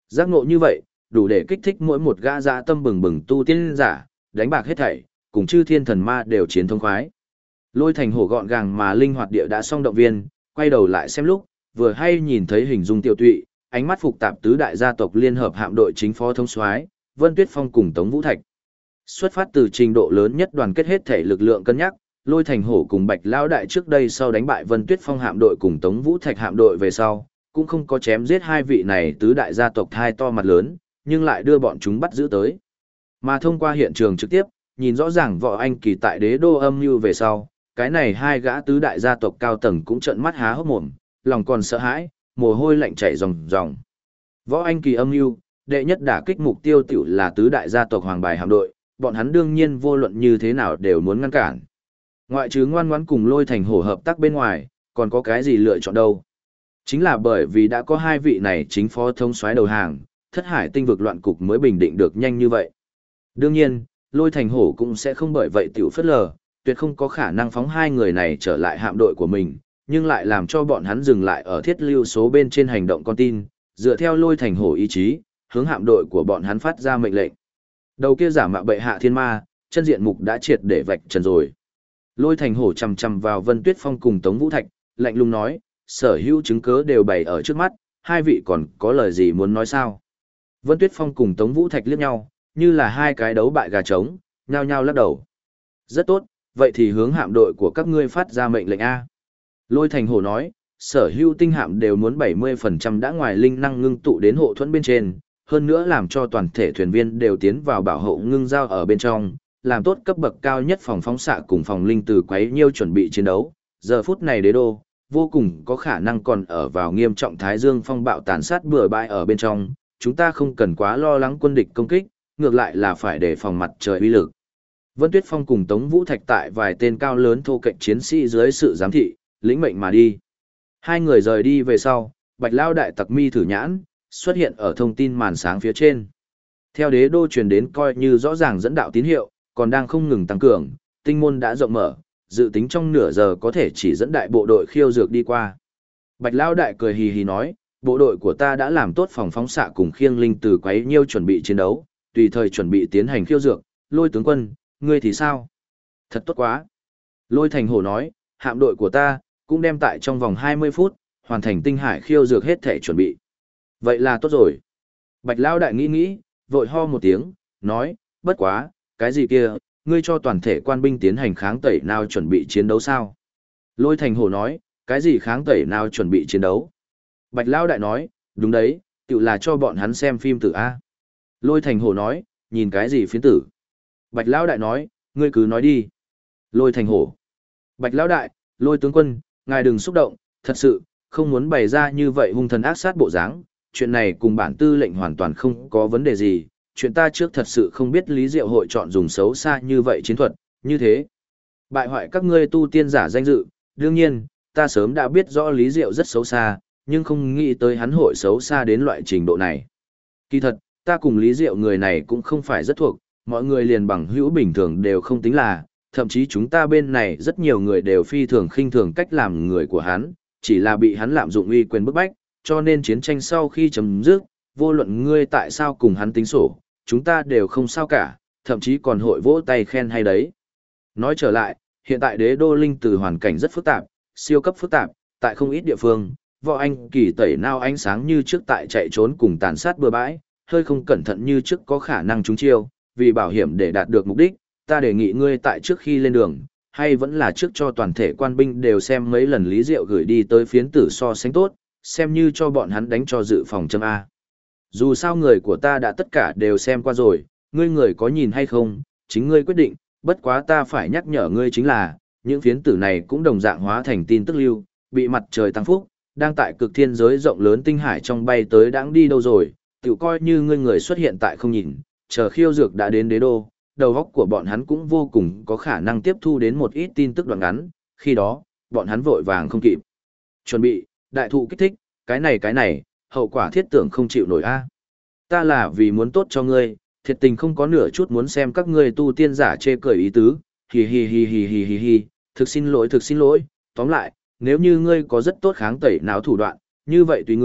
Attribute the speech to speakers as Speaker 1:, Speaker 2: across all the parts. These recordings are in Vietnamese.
Speaker 1: Giác ngộ như vậy, đủ để kích thích mỗi một gã dã tâm bừng bừng tu tiên giả, đánh bạc hết thảy, cùng chư thiên thần ma đều chiến thông khoái. Lôi Thành Hổ gọn gàng mà linh hoạt địa đã xong động viên, quay đầu lại xem lúc, vừa hay nhìn thấy hình dung Tiêu Tụy, ánh mắt phục tạp tứ đại gia tộc liên hợp hạm đội chính phó thống soái, Vân Tuyết Phong cùng Tống Vũ Thạch. Xuất phát từ trình độ lớn nhất đoàn kết hết thể lực lượng cân nhắc, Lôi Thành Hổ cùng Bạch Lão đại trước đây sau đánh bại Vân Tuyết Phong hạm đội cùng Tống Vũ Thạch hạm đội về sau, cũng không có chém giết hai vị này tứ đại gia tộc hai to mặt lớn, nhưng lại đưa bọn chúng bắt giữ tới. Mà thông qua hiện trường trực tiếp, nhìn rõ ràng Võ Anh Kỳ tại đế đô âm mưu về sau, cái này hai gã tứ đại gia tộc cao tầng cũng trợn mắt há hốc mồm, lòng còn sợ hãi, mồ hôi lạnh chảy ròng ròng. Võ Anh Kỳ âm mưu, đệ nhất đả kích mục tiêu tiểu là tứ đại gia tộc hoàng bài hạm đội, bọn hắn đương nhiên vô luận như thế nào đều muốn ngăn cản. Ngoại trừ ngoan ngoãn cùng Lôi Thành Hổ hợp tác bên ngoài, còn có cái gì lựa chọn đâu? Chính là bởi vì đã có hai vị này chính phó thống soái đầu hàng, Thất Hải tinh vực loạn cục mới bình định được nhanh như vậy. Đương nhiên, Lôi Thành Hổ cũng sẽ không bởi vậy tiểu phất lờ, tuyệt không có khả năng phóng hai người này trở lại hạm đội của mình, nhưng lại làm cho bọn hắn dừng lại ở thiết lưu số bên trên hành động con tin, dựa theo Lôi Thành Hổ ý chí, hướng hạm đội của bọn hắn phát ra mệnh lệnh. Đầu kia giả mạo bệ hạ thiên ma, chân diện mục đã triệt để vạch trần rồi. Lôi Thành Hổ chằm chằm vào Vân Tuyết Phong cùng Tống Vũ Thạch, lạnh lùng nói, sở hữu chứng cứ đều bày ở trước mắt, hai vị còn có lời gì muốn nói sao? Vân Tuyết Phong cùng Tống Vũ Thạch liếc nhau, như là hai cái đấu bại gà trống, nhao nhao lắc đầu. Rất tốt, vậy thì hướng hạm đội của các ngươi phát ra mệnh lệnh A. Lôi Thành Hổ nói, sở hữu tinh hạm đều muốn 70% đã ngoài linh năng ngưng tụ đến hộ thuẫn bên trên, hơn nữa làm cho toàn thể thuyền viên đều tiến vào bảo hộ ngưng giao ở bên trong, làm tốt cấp bậc cao nhất phòng phóng xạ cùng phòng linh từ quấy nhiêu chuẩn bị chiến đấu. Giờ phút này đế đô, vô cùng có khả năng còn ở vào nghiêm trọng thái dương phong bạo tàn sát bừa bãi ở bên trong, chúng ta không cần quá lo lắng quân địch công kích, ngược lại là phải đề phòng mặt trời uy lực. Vân Tuyết Phong cùng Tống Vũ Thạch tại vài tên cao lớn thô kệch chiến sĩ dưới sự giám thị, lĩnh mệnh mà đi. Hai người rời đi về sau, Bạch Lao đại tặc mi thử nhãn, xuất hiện ở thông tin màn sáng phía trên. Theo đế đô truyền đến coi như rõ ràng dẫn đạo tín hiệu, còn đang không ngừng tăng cường, tinh môn đã rộng mở, dự tính trong nửa giờ có thể chỉ dẫn đại bộ đội khiêu dược đi qua. Bạch Lao đại cười hì hì nói, bộ đội của ta đã làm tốt phòng phóng xạ cùng khiêng linh từ quấy nhiêu chuẩn bị chiến đấu, tùy thời chuẩn bị tiến hành khiêu dược. Lôi tướng quân, ngươi thì sao? Thật tốt quá. Lôi Thành Hổ nói, hạm đội của ta cũng đem tại trong vòng 20 phút hoàn thành tinh hải khiêu dược hết thể chuẩn bị. Vậy là tốt rồi. Bạch Lao đại nghĩ nghĩ, vội ho một tiếng, nói, bất quá, cái gì kia, ngươi cho toàn thể quan binh tiến hành kháng tẩy nào chuẩn bị chiến đấu sao? Lôi Thành Hổ nói, cái gì kháng tẩy nào chuẩn bị chiến đấu? Bạch Lao đại nói, đúng đấy, tự là cho bọn hắn xem phim tử A. Lôi Thành Hổ nói, nhìn cái gì phiến tử? Bạch Lão đại nói, ngươi cứ nói đi. Lôi Thành Hổ. Bạch Lão đại, Lôi tướng quân, ngài đừng xúc động, thật sự, không muốn bày ra như vậy hung thần ác sát bộ dáng. Chuyện này cùng bản tư lệnh hoàn toàn không có vấn đề gì. Chuyện ta trước thật sự không biết Lý Diệu hội chọn dùng xấu xa như vậy chiến thuật, như thế. Bại hoại các ngươi tu tiên giả danh dự, đương nhiên, ta sớm đã biết rõ Lý Diệu rất xấu xa, nhưng không nghĩ tới hắn hội xấu xa đến loại trình độ này. Kỳ thật, ta cùng Lý Diệu người này cũng không phải rất thuộc, mọi người liền bằng hữu bình thường đều không tính là, thậm chí chúng ta bên này rất nhiều người đều phi thường khinh thường cách làm người của hắn, chỉ là bị hắn lạm dụng uy quyền bức bách, cho nên chiến tranh sau khi chấm dứt, vô luận ngươi tại sao cùng hắn tính sổ, chúng ta đều không sao cả, thậm chí còn hội vỗ tay khen hay đấy. Nói trở lại, hiện tại đế đô linh từ hoàn cảnh rất phức tạp, siêu cấp phức tạp, tại không ít địa phương, Võ Anh Kỳ tẩy nao ánh sáng như trước tại chạy trốn cùng tàn sát bừa bãi, hơi không cẩn thận như trước có khả năng trúng chiêu, vì bảo hiểm để đạt được mục đích, ta đề nghị ngươi tại trước khi lên đường, hay vẫn là trước cho toàn thể quan binh đều xem mấy lần Lý Diệu gửi đi tới phiến tử so sánh tốt, xem như cho bọn hắn đánh cho dự phòng châm A. Dù sao người của ta đã tất cả đều xem qua rồi, ngươi người có nhìn hay không, chính ngươi quyết định, bất quá ta phải nhắc nhở ngươi chính là, những phiến tử này cũng đồng dạng hóa thành tin tức lưu, bị mặt trời tăng phúc, đang tại cực thiên giới rộng lớn tinh hải trong bay tới đãng đi đâu rồi, tự coi như ngươi người xuất hiện tại không nhìn, chờ khiêu dược đã đến đế đô, đầu óc của bọn hắn cũng vô cùng có khả năng tiếp thu đến một ít tin tức đoạn ngắn, khi đó, bọn hắn vội vàng không kịp. Chuẩn bị, đại thụ kích thích, cái này, hậu quả thiết tưởng không chịu nổi a. Ta là vì muốn tốt cho ngươi, thiệt tình không có nửa chút muốn xem các ngươi tu tiên giả chê cười ý tứ, hi hi hi hi hi hi hi, thực xin lỗi, tóm lại, nếu như ngươi có rất tốt kháng tẩy não thủ đoạn, như vậy tùy ngươi,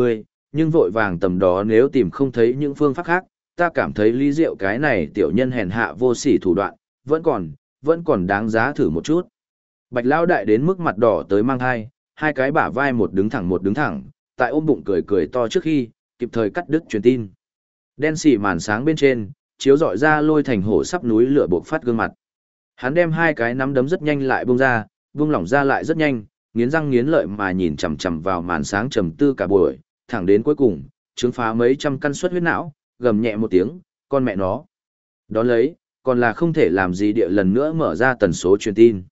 Speaker 1: nhưng vội vàng tầm đó nếu tìm không thấy những phương pháp khác, ta cảm thấy Lý Diệu cái này tiểu nhân hèn hạ vô sỉ thủ đoạn, vẫn còn đáng giá thử một chút. Bạch Lão đại đến mức mặt đỏ tới mang thai, hai cái bả vai một đứng thẳng, tại ôm bụng cười cười to trước khi, kịp thời cắt đứt truyền tin. Đen xỉ màn sáng bên trên, chiếu rọi ra Lôi Thành Hổ sắp núi lửa bộc phát gương mặt. Hắn đem hai cái nắm đấm rất nhanh lại buông lỏng ra lại rất nhanh, nghiến răng nghiến lợi mà nhìn chằm chằm vào màn sáng trầm tư cả buổi, thẳng đến cuối cùng, trướng phá mấy trăm căn suất huyết não, gầm nhẹ một tiếng, con mẹ nó. Đón lấy, còn là không thể làm gì địa lần nữa mở ra tần số truyền tin.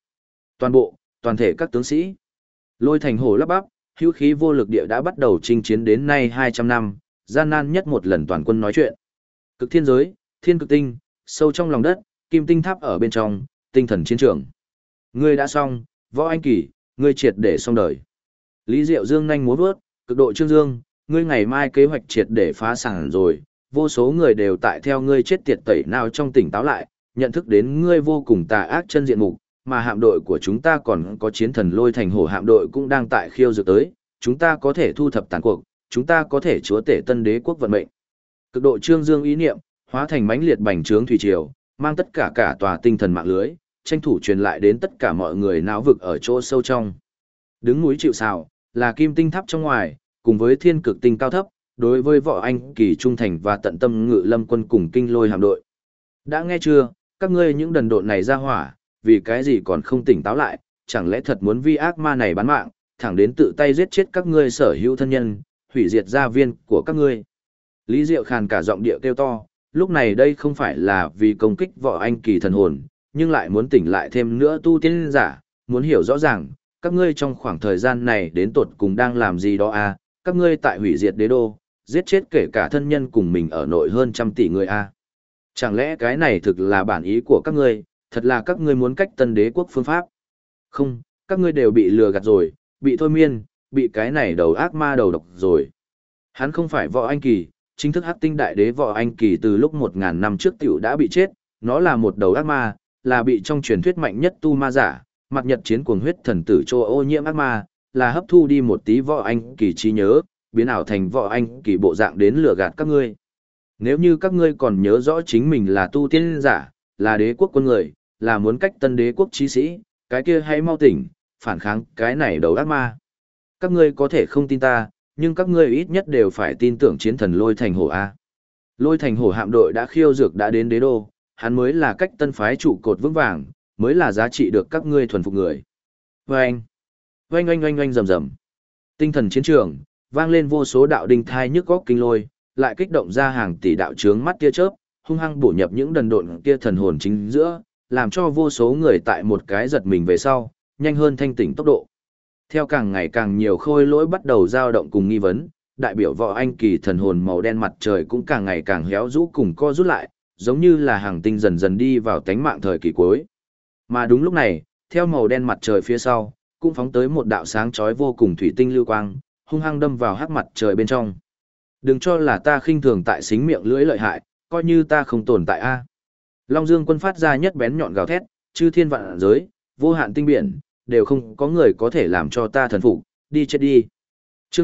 Speaker 1: Toàn thể các tướng sĩ. Lôi Thành Hổ lắp bắp, hữu khí vô lực địa đã bắt đầu chinh chiến đến nay 200 năm, gian nan nhất một lần toàn quân nói chuyện. Cực thiên giới, thiên cực tinh, sâu trong lòng đất, kim tinh tháp ở bên trong, tinh thần chiến trường. Ngươi đã xong, Võ Anh Kỳ, ngươi triệt để xong đời. Lý Diệu Dương nhanh múa vớt, cực độ trương dương, ngươi ngày mai kế hoạch triệt để phá sản rồi, vô số người đều tại theo ngươi chết tiệt tẩy nào trong tỉnh táo lại, nhận thức đến ngươi vô cùng tà ác chân diện mục, mà hạm đội của chúng ta còn có chiến thần Lôi Thành Hổ hạm đội cũng đang tại khiêu dược tới, chúng ta có thể thu thập tàn cuộc, chúng ta có thể chúa tể tân đế quốc vận mệnh. Cực độ trương dương ý niệm, hóa thành mãnh liệt bành trướng thủy triều, mang tất cả tòa tinh thần mạng lưới, tranh thủ truyền lại đến tất cả mọi người não vực ở chỗ sâu trong. Đứng núi chịu sào, là kim tinh tháp trong ngoài, cùng với thiên cực tinh cao thấp, đối với Võ Anh Kỳ trung thành và tận tâm ngự lâm quân cùng kinh lôi hạm đội. Đã nghe chưa, các ngươi những đần độn này ra hỏa, vì cái gì còn không tỉnh táo lại, chẳng lẽ thật muốn vi ác ma này bán mạng, thẳng đến tự tay giết chết các ngươi sở hữu thân nhân, hủy diệt gia viên của các ngươi. Lý Diệu khàn cả giọng địa kêu to, lúc này đây không phải là vì công kích Võ Anh Kỳ thần hồn, nhưng lại muốn tỉnh lại thêm nữa tu tiên giả, muốn hiểu rõ ràng, các ngươi trong khoảng thời gian này đến tột cùng đang làm gì đó à, các ngươi tại hủy diệt đế đô, giết chết kể cả thân nhân cùng mình ở nội hơn 100 tỷ người à. Chẳng lẽ cái này thực là bản ý của các ngươi, thật là các ngươi muốn cách tân đế quốc phương pháp? Không, các ngươi đều bị lừa gạt rồi, bị thôi miên, bị cái này đầu ác ma đầu độc rồi. Hắn không phải Võ Anh Kỳ, chính thức Hắc Tinh Đại Đế Võ Anh Kỳ từ lúc 1000 năm trước tiểu đã bị chết, nó là một đầu ác ma, là bị trong truyền thuyết mạnh nhất tu ma giả, mặt nhật chiến cuồng huyết thần tử cho ô nhiễm ác ma, là hấp thu đi một tí Võ Anh Kỳ trí nhớ, biến ảo thành Võ Anh Kỳ bộ dạng đến lừa gạt các ngươi. Nếu như các ngươi còn nhớ rõ chính mình là tu tiên giả, là đế quốc quân người, là muốn cách tân đế quốc chí sĩ, cái kia hãy mau tỉnh, phản kháng cái này đầu ác ma. Các ngươi có thể không tin ta, nhưng các ngươi ít nhất đều phải tin tưởng chiến thần Lôi Thành Hổ A. Lôi Thành Hổ hạm đội đã khiêu dược đã đến đế đô, hắn mới là cách tân phái trụ cột vững vàng, mới là giá trị được các ngươi thuần phục người. Oanh! Oanh oanh oanh oanh rầm rầm. Tinh thần chiến trường, vang lên vô số đạo đinh thai nhức góc kinh lôi, lại kích động ra hàng tỷ đạo chướng mắt tia chớp, hung hăng bổ nhập những đần độn kia thần hồn chính giữa, làm cho vô số người tại một cái giật mình về sau, nhanh hơn thanh tỉnh tốc độ. Theo càng ngày càng nhiều khôi lỗi bắt đầu dao động cùng nghi vấn, đại biểu Võ Anh Kỳ thần hồn màu đen mặt trời cũng càng ngày càng héo rũ cùng co rút lại, giống như là hàng tinh dần dần đi vào tánh mạng thời kỳ cuối. Mà đúng lúc này, theo màu đen mặt trời phía sau, cũng phóng tới một đạo sáng chói vô cùng thủy tinh lưu quang, hung hăng đâm vào hắc mặt trời bên trong. Đừng cho là ta khinh thường tại xính miệng lưỡi lợi hại, coi như ta không tồn tại a. Long Dương Quân phát ra nhất bén nhọn gào thét, chư thiên vạn giới, vô hạn tinh biển, đều không có người có thể làm cho ta thần phục, đi chết đi. Chương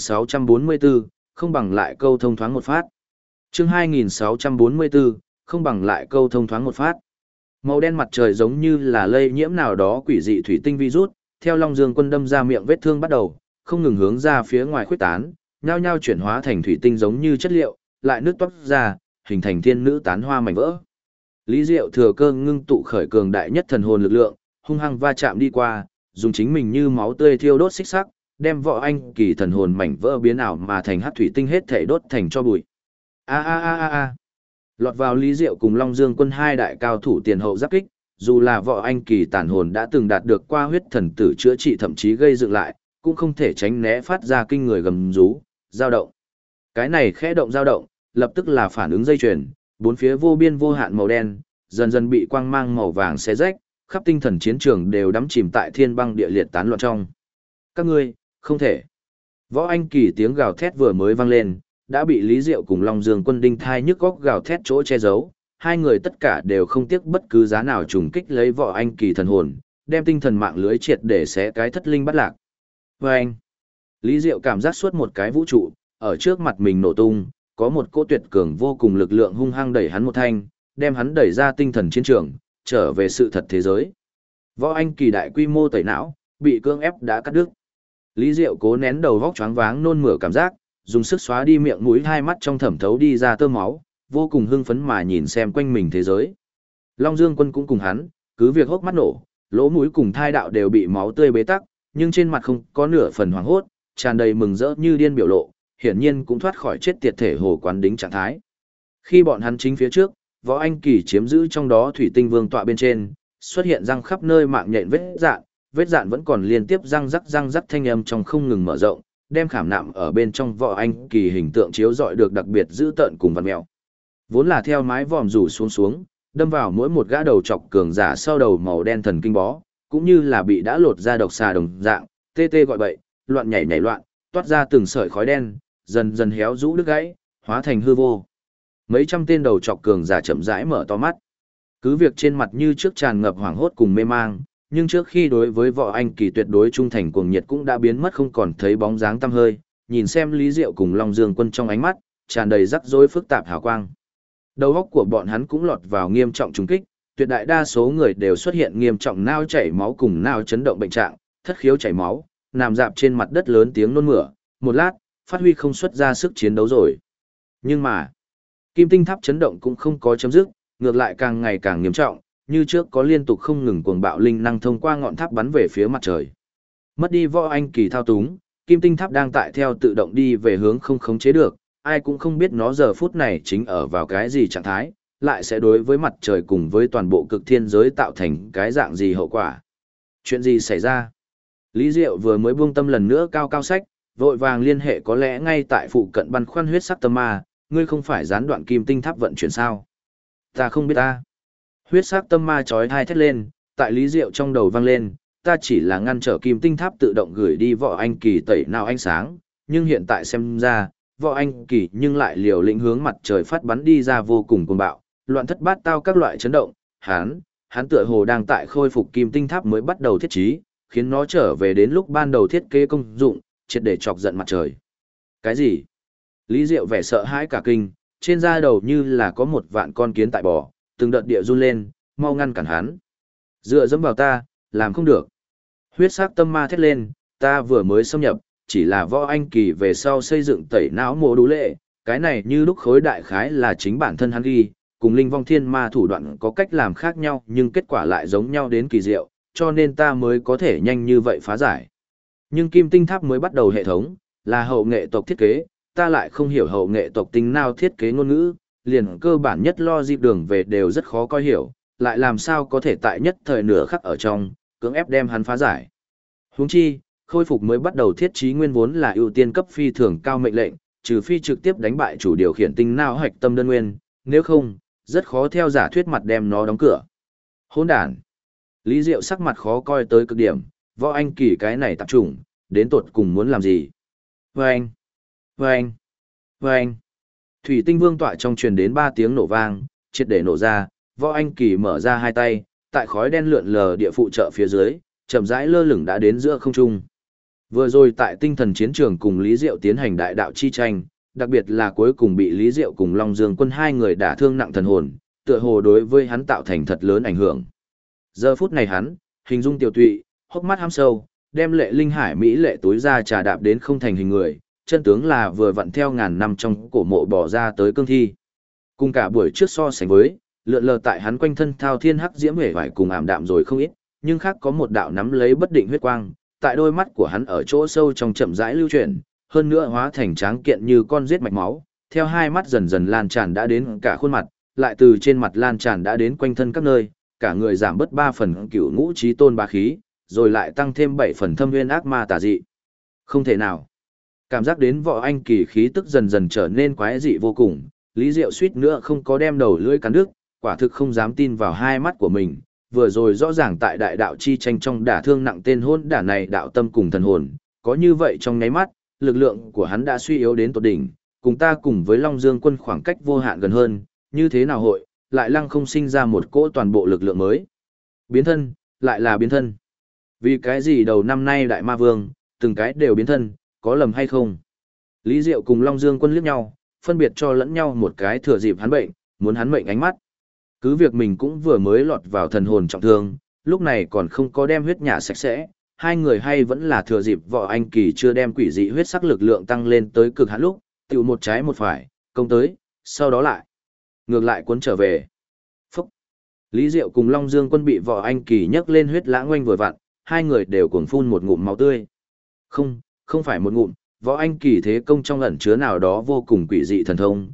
Speaker 1: 2644, không bằng lại câu thông thoáng một phát. Chương 2644, không bằng lại câu thông thoáng một phát. Màu đen mặt trời giống như là lây nhiễm nào đó quỷ dị thủy tinh virus, theo Long Dương Quân đâm ra miệng vết thương bắt đầu, không ngừng hướng ra phía ngoài khuếch tán, nhao nhao chuyển hóa thành thủy tinh giống như chất liệu, lại nước toát ra, hình thành thiên nữ tán hoa mảnh vỡ. Lý Diệu thừa cơ ngưng tụ khởi cường đại nhất thần hồn lực lượng, hung hăng va chạm đi qua, dùng chính mình như máu tươi thiêu đốt xích sắc, đem Võ Anh Kỳ thần hồn mảnh vỡ biến ảo mà thành hắc thủy tinh hết thể đốt thành cho bụi. A a a a a. Lọt vào Lý Diệu cùng Long Dương Quân hai đại cao thủ tiền hậu giáp kích, dù là Võ Anh Kỳ tàn hồn đã từng đạt được qua huyết thần tử chữa trị thậm chí gây dựng lại, cũng không thể tránh né phát ra kinh người gầm rú, dao động. Cái này khẽ động dao động, lập tức là phản ứng dây chuyền, bốn phía vô biên vô hạn màu đen, dần dần bị quang mang màu vàng xé rách, khắp tinh thần chiến trường đều đắm chìm tại thiên băng địa liệt tán loạn trong. Các ngươi, không thể. Võ Anh Kỳ tiếng gào thét vừa mới vang lên, đã bị Lý Diệu cùng Long Dương Quân đinh thai nhức góc gào thét chỗ che giấu, hai người tất cả đều không tiếc bất cứ giá nào trùng kích lấy Võ Anh Kỳ thần hồn, đem tinh thần mạng lưới triệt để xé cái thất linh bắt lạc. Và anh, Lý Diệu cảm giác suốt một cái vũ trụ, ở trước mặt mình nổ tung, có một cỗ tuyệt cường vô cùng lực lượng hung hăng đẩy hắn một thanh, đem hắn đẩy ra tinh thần chiến trường, trở về sự thật thế giới. Võ Anh Kỳ đại quy mô tẩy não, bị cưỡng ép đã cắt đứt. Lý Diệu cố nén đầu vóc choáng váng nôn mửa cảm giác, dùng sức xóa đi miệng mũi hai mắt trong thẩm thấu đi ra tơ máu, vô cùng hưng phấn mà nhìn xem quanh mình thế giới. Long Dương Quân cũng cùng hắn, cứ việc hốc mắt nổ, lỗ mũi cùng thai đạo đều bị máu tươi bế tắc, nhưng trên mặt không có nửa phần hoảng hốt, tràn đầy mừng rỡ như điên biểu lộ, hiển nhiên cũng thoát khỏi chết tiệt thể hồ quán đính trạng thái. Khi bọn hắn chính phía trước, Võ Anh Kỳ chiếm giữ trong đó thủy tinh vương tọa bên trên, xuất hiện răng khắp nơi mạng nhện vết dạn vẫn còn liên tiếp răng rắc thanh âm trong không ngừng mở rộng, đem khảm nạm ở bên trong Võ Anh Kỳ hình tượng chiếu rọi được đặc biệt dữ tợn cùng vặn mèo. Vốn là theo mái vòm rủ xuống, đâm vào mỗi một gã đầu chọc cường giả sau đầu màu đen thần kinh bó, cũng như là bị đã lột ra độc xà đồng dạng, tê tê gọi bậy, loạn nhảy loạn, toát ra từng sợi khói đen, dần dần héo rũ đứt gãy, hóa thành hư vô. Mấy trăm tên đầu chọc cường giả chậm rãi mở to mắt. Cứ việc trên mặt như trước tràn ngập hoảng hốt cùng mê mang, nhưng trước khi đối với Võ Anh Kỳ tuyệt đối trung thành cuồng nhiệt cũng đã biến mất không còn thấy bóng dáng tăm hơi, nhìn xem Lý Diệu cùng Long Dương Quân trong ánh mắt, tràn đầy rắc rối phức tạp hào quang. Đầu óc của bọn hắn cũng lọt vào nghiêm trọng trùng kích, tuyệt đại đa số người đều xuất hiện nghiêm trọng nao chảy máu cùng nao chấn động bệnh trạng, thất khiếu chảy máu, nằm dạp trên mặt đất lớn tiếng nôn mửa, một lát, phát huy không xuất ra sức chiến đấu rồi. Nhưng mà, Kim Tinh Tháp chấn động cũng không có chấm dứt, ngược lại càng ngày càng nghiêm trọng, như trước có liên tục không ngừng cuồng bạo linh năng thông qua ngọn tháp bắn về phía mặt trời. Mất đi Võ Anh Kỳ thao túng, Kim Tinh Tháp đang tại theo tự động đi về hướng không khống chế được, ai cũng không biết nó giờ phút này chính ở vào cái gì trạng thái, lại sẽ đối với mặt trời cùng với toàn bộ cực thiên giới tạo thành cái dạng gì hậu quả. Chuyện gì xảy ra? Lý Diệu vừa mới buông tâm lần nữa cao sách, vội vàng liên hệ có lẽ ngay tại phụ cận băn khoăn huyết sắc tâm ma, ngươi không phải gián đoạn Kim Tinh Tháp vận chuyển sao? Ta không biết ta. Huyết sắc tâm ma chói tai thét lên, tại Lý Diệu trong đầu vang lên, ta chỉ là ngăn trở Kim Tinh Tháp tự động gửi đi Võ Anh Kỳ tẩy nào ánh sáng, nhưng hiện tại xem ra, Võ Anh Kỳ nhưng lại liều lĩnh hướng mặt trời phát bắn đi ra vô cùng cuồng bạo, loạn thất bát tao các loại chấn động, hắn tựa hồ đang tại khôi phục Kim Tinh Tháp mới bắt đầu thiết trí, khiến nó trở về đến lúc ban đầu thiết kế công dụng, triệt để chọc giận mặt trời. Cái gì? Lý Diệu vẻ sợ hãi cả kinh, trên da đầu như là có một vạn con kiến tại bò, từng đợt địa run lên, mau ngăn cản hắn. Dựa dẫm vào ta, làm không được. Huyết sắc tâm ma thét lên, ta vừa mới xâm nhập, chỉ là Võ Anh Kỳ về sau xây dựng tẩy não mô đú lệ, cái này như lúc khối đại khái là chính bản thân hắn ghi, cùng linh vong thiên ma thủ đoạn có cách làm khác nhau nhưng kết quả lại giống nhau đến kỳ diệu, cho nên ta mới có thể nhanh như vậy phá giải. Nhưng Kim Tinh Tháp mới bắt đầu hệ thống, là hậu nghệ tộc thiết kế, ta lại không hiểu hậu nghệ tộc tính nào thiết kế ngôn ngữ, liền cơ bản nhất lo dịp đường về đều rất khó coi hiểu, lại làm sao có thể tại nhất thời nửa khắc ở trong, cưỡng ép đem hắn phá giải. Huống chi, khôi phục mới bắt đầu thiết trí nguyên vốn là ưu tiên cấp phi thường cao mệnh lệnh, trừ phi trực tiếp đánh bại chủ điều khiển tinh não hạch tâm đơn nguyên, nếu không, rất khó theo giả thuyết mặt đem nó đóng cửa. Hỗn đản. Lý Diệu sắc mặt khó coi tới cực điểm, Võ Anh Kỳ cái này tạp chủng, đến tột cùng muốn làm gì? Vâng! Vâng! Vâng! Thủy tinh vương tọa trong truyền đến 3 tiếng nổ vang, triệt để nổ ra, Võ Anh Kỳ mở ra hai tay, tại khói đen lượn lờ địa phụ trợ phía dưới, chậm rãi lơ lửng đã đến giữa không trung. Vừa rồi tại tinh thần chiến trường cùng Lý Diệu tiến hành đại đạo chi tranh, đặc biệt là cuối cùng bị Lý Diệu cùng Long Dương Quân hai người đả thương nặng thần hồn, tựa hồ đối với hắn tạo thành thật lớn ảnh hưởng. Giờ phút này hắn, hình dung tiểu tụy, hốc mắt hăm sâu, đem lệ linh hải mỹ lệ túi ra trà đạp đến không thành hình người, chân tướng là vừa vặn theo ngàn năm trong cổ mộ bỏ ra tới cương thi. Cùng cả buổi trước so sánh với, lượn lờ tại hắn quanh thân thao thiên hắc diễm hề vải cùng ảm đạm rồi không ít, nhưng khác có một đạo nắm lấy bất định huyết quang, tại đôi mắt của hắn ở chỗ sâu trong chậm rãi lưu chuyển, hơn nữa hóa thành tráng kiện như con giết mạch máu, theo hai mắt dần dần lan tràn đã đến cả khuôn mặt, lại từ trên mặt lan tràn đã đến quanh thân các nơi, cả người giảm bớt 3 phần cửu ngũ trí tôn bá khí, rồi lại tăng thêm 7 phần thâm nguyên ác ma tà dị. Không thể nào. Cảm giác đến Võ Anh Kỳ khí tức dần dần trở nên quái dị vô cùng, Lý Diệu suýt nữa không có đem đầu lưỡi cắn đứt, quả thực không dám tin vào hai mắt của mình, vừa rồi rõ ràng tại đại đạo chi tranh trong đả thương nặng tên hôn đả này đạo tâm cùng thần hồn, có như vậy trong nháy mắt, lực lượng của hắn đã suy yếu đến tột đỉnh, cùng ta cùng với Long Dương Quân khoảng cách vô hạn gần hơn, như thế nào hội, lại lăng không sinh ra một cỗ toàn bộ lực lượng mới. Biến thân, lại là biến thân. Vì cái gì đầu năm nay đại ma vương, từng cái đều biến thân, có lầm hay không? Lý Diệu cùng Long Dương Quân liếc nhau, phân biệt cho lẫn nhau một cái thừa dịp hắn bệnh, muốn hắn mệnh ánh mắt. Cứ việc mình cũng vừa mới lọt vào thần hồn trọng thương, lúc này còn không có đem huyết nhả sạch sẽ, hai người hay vẫn là thừa dịp Võ Anh Kỳ chưa đem quỷ dị huyết sắc lực lượng tăng lên tới cực hạn lúc, tiểu một trái một phải, công tới, sau đó lại ngược lại cuốn trở về. Phúc! Lý Diệu cùng Long Dương Quân bị Võ Anh Kỳ nhấc lên huyết lãng oanh vừa vặn, hai người đều cuồng phun một ngụm máu tươi. Không phải một ngụm, Võ Anh Kỳ thế công trong ẩn chứa nào đó vô cùng quỷ dị thần thông,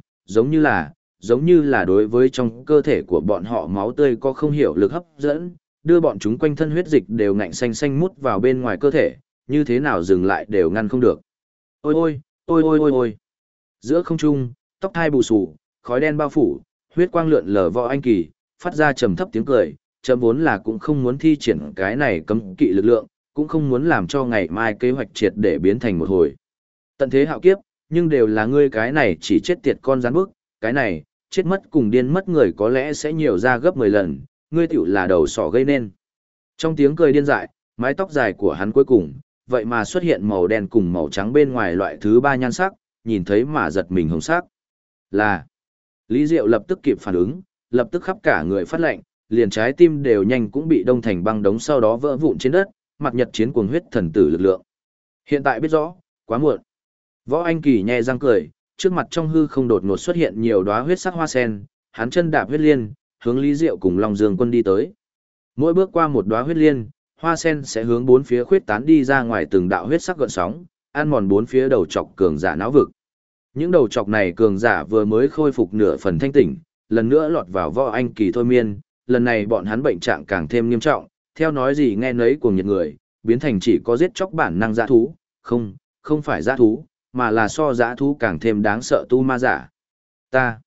Speaker 1: giống như là đối với trong cơ thể của bọn họ máu tươi có không hiểu lực hấp dẫn, đưa bọn chúng quanh thân huyết dịch đều ngạnh xanh xanh mút vào bên ngoài cơ thể, như thế nào dừng lại đều ngăn không được. Ôi ôi, ôi ôi ôi ôi. Giữa không trung, tóc hai bù xù, khói đen bao phủ, huyết quang lượn lờ Võ Anh Kỳ, phát ra trầm thấp tiếng cười, chấm vốn là cũng không muốn thi triển cái này cấm kỵ lực lượng, cũng không muốn làm cho ngày mai kế hoạch triệt để biến thành một hồi tận thế hạo kiếp, nhưng đều là ngươi cái này chỉ chết tiệt con rắn bước, cái này, chết mất cùng điên mất người có lẽ sẽ nhiều ra gấp 10 lần, ngươi tiểu là đầu sỏ gây nên. Trong tiếng cười điên dại, mái tóc dài của hắn cuối cùng, vậy mà xuất hiện màu đen cùng màu trắng bên ngoài loại thứ ba nhan sắc, nhìn thấy mà giật mình hồng sắc. Là, Lý Diệu lập tức kịp phản ứng, lập tức khắp cả người phát lệnh, liền trái tim đều nhanh cũng bị đông thành băng đống sau đó vỡ vụn trên đất, mặt nhật chiến cuồng huyết thần tử lực lượng. Hiện tại biết rõ, quá muộn. Võ Anh Kỳ nhẹ răng cười, trước mặt trong hư không đột ngột xuất hiện nhiều đóa huyết sắc hoa sen, hắn chân đạp huyết liên, hướng Lý Diệu cùng Long Dương Quân đi tới. Mỗi bước qua một đóa huyết liên, hoa sen sẽ hướng bốn phía khuyết tán đi ra ngoài từng đạo huyết sắc gợn sóng, ăn mòn bốn phía đầu trọc cường giả não vực. Những đầu trọc này cường giả vừa mới khôi phục nửa phần thanh tỉnh, lần nữa lọt vào Võ Anh Kỳ thôi miên, lần này bọn hắn bệnh trạng càng thêm nghiêm trọng, theo nói gì nghe nấy cuồng nhiệt người, biến thành chỉ có giết chóc bản năng dã thú, không phải dã thú, mà là so dã thú càng thêm đáng sợ tu ma giả. Ta,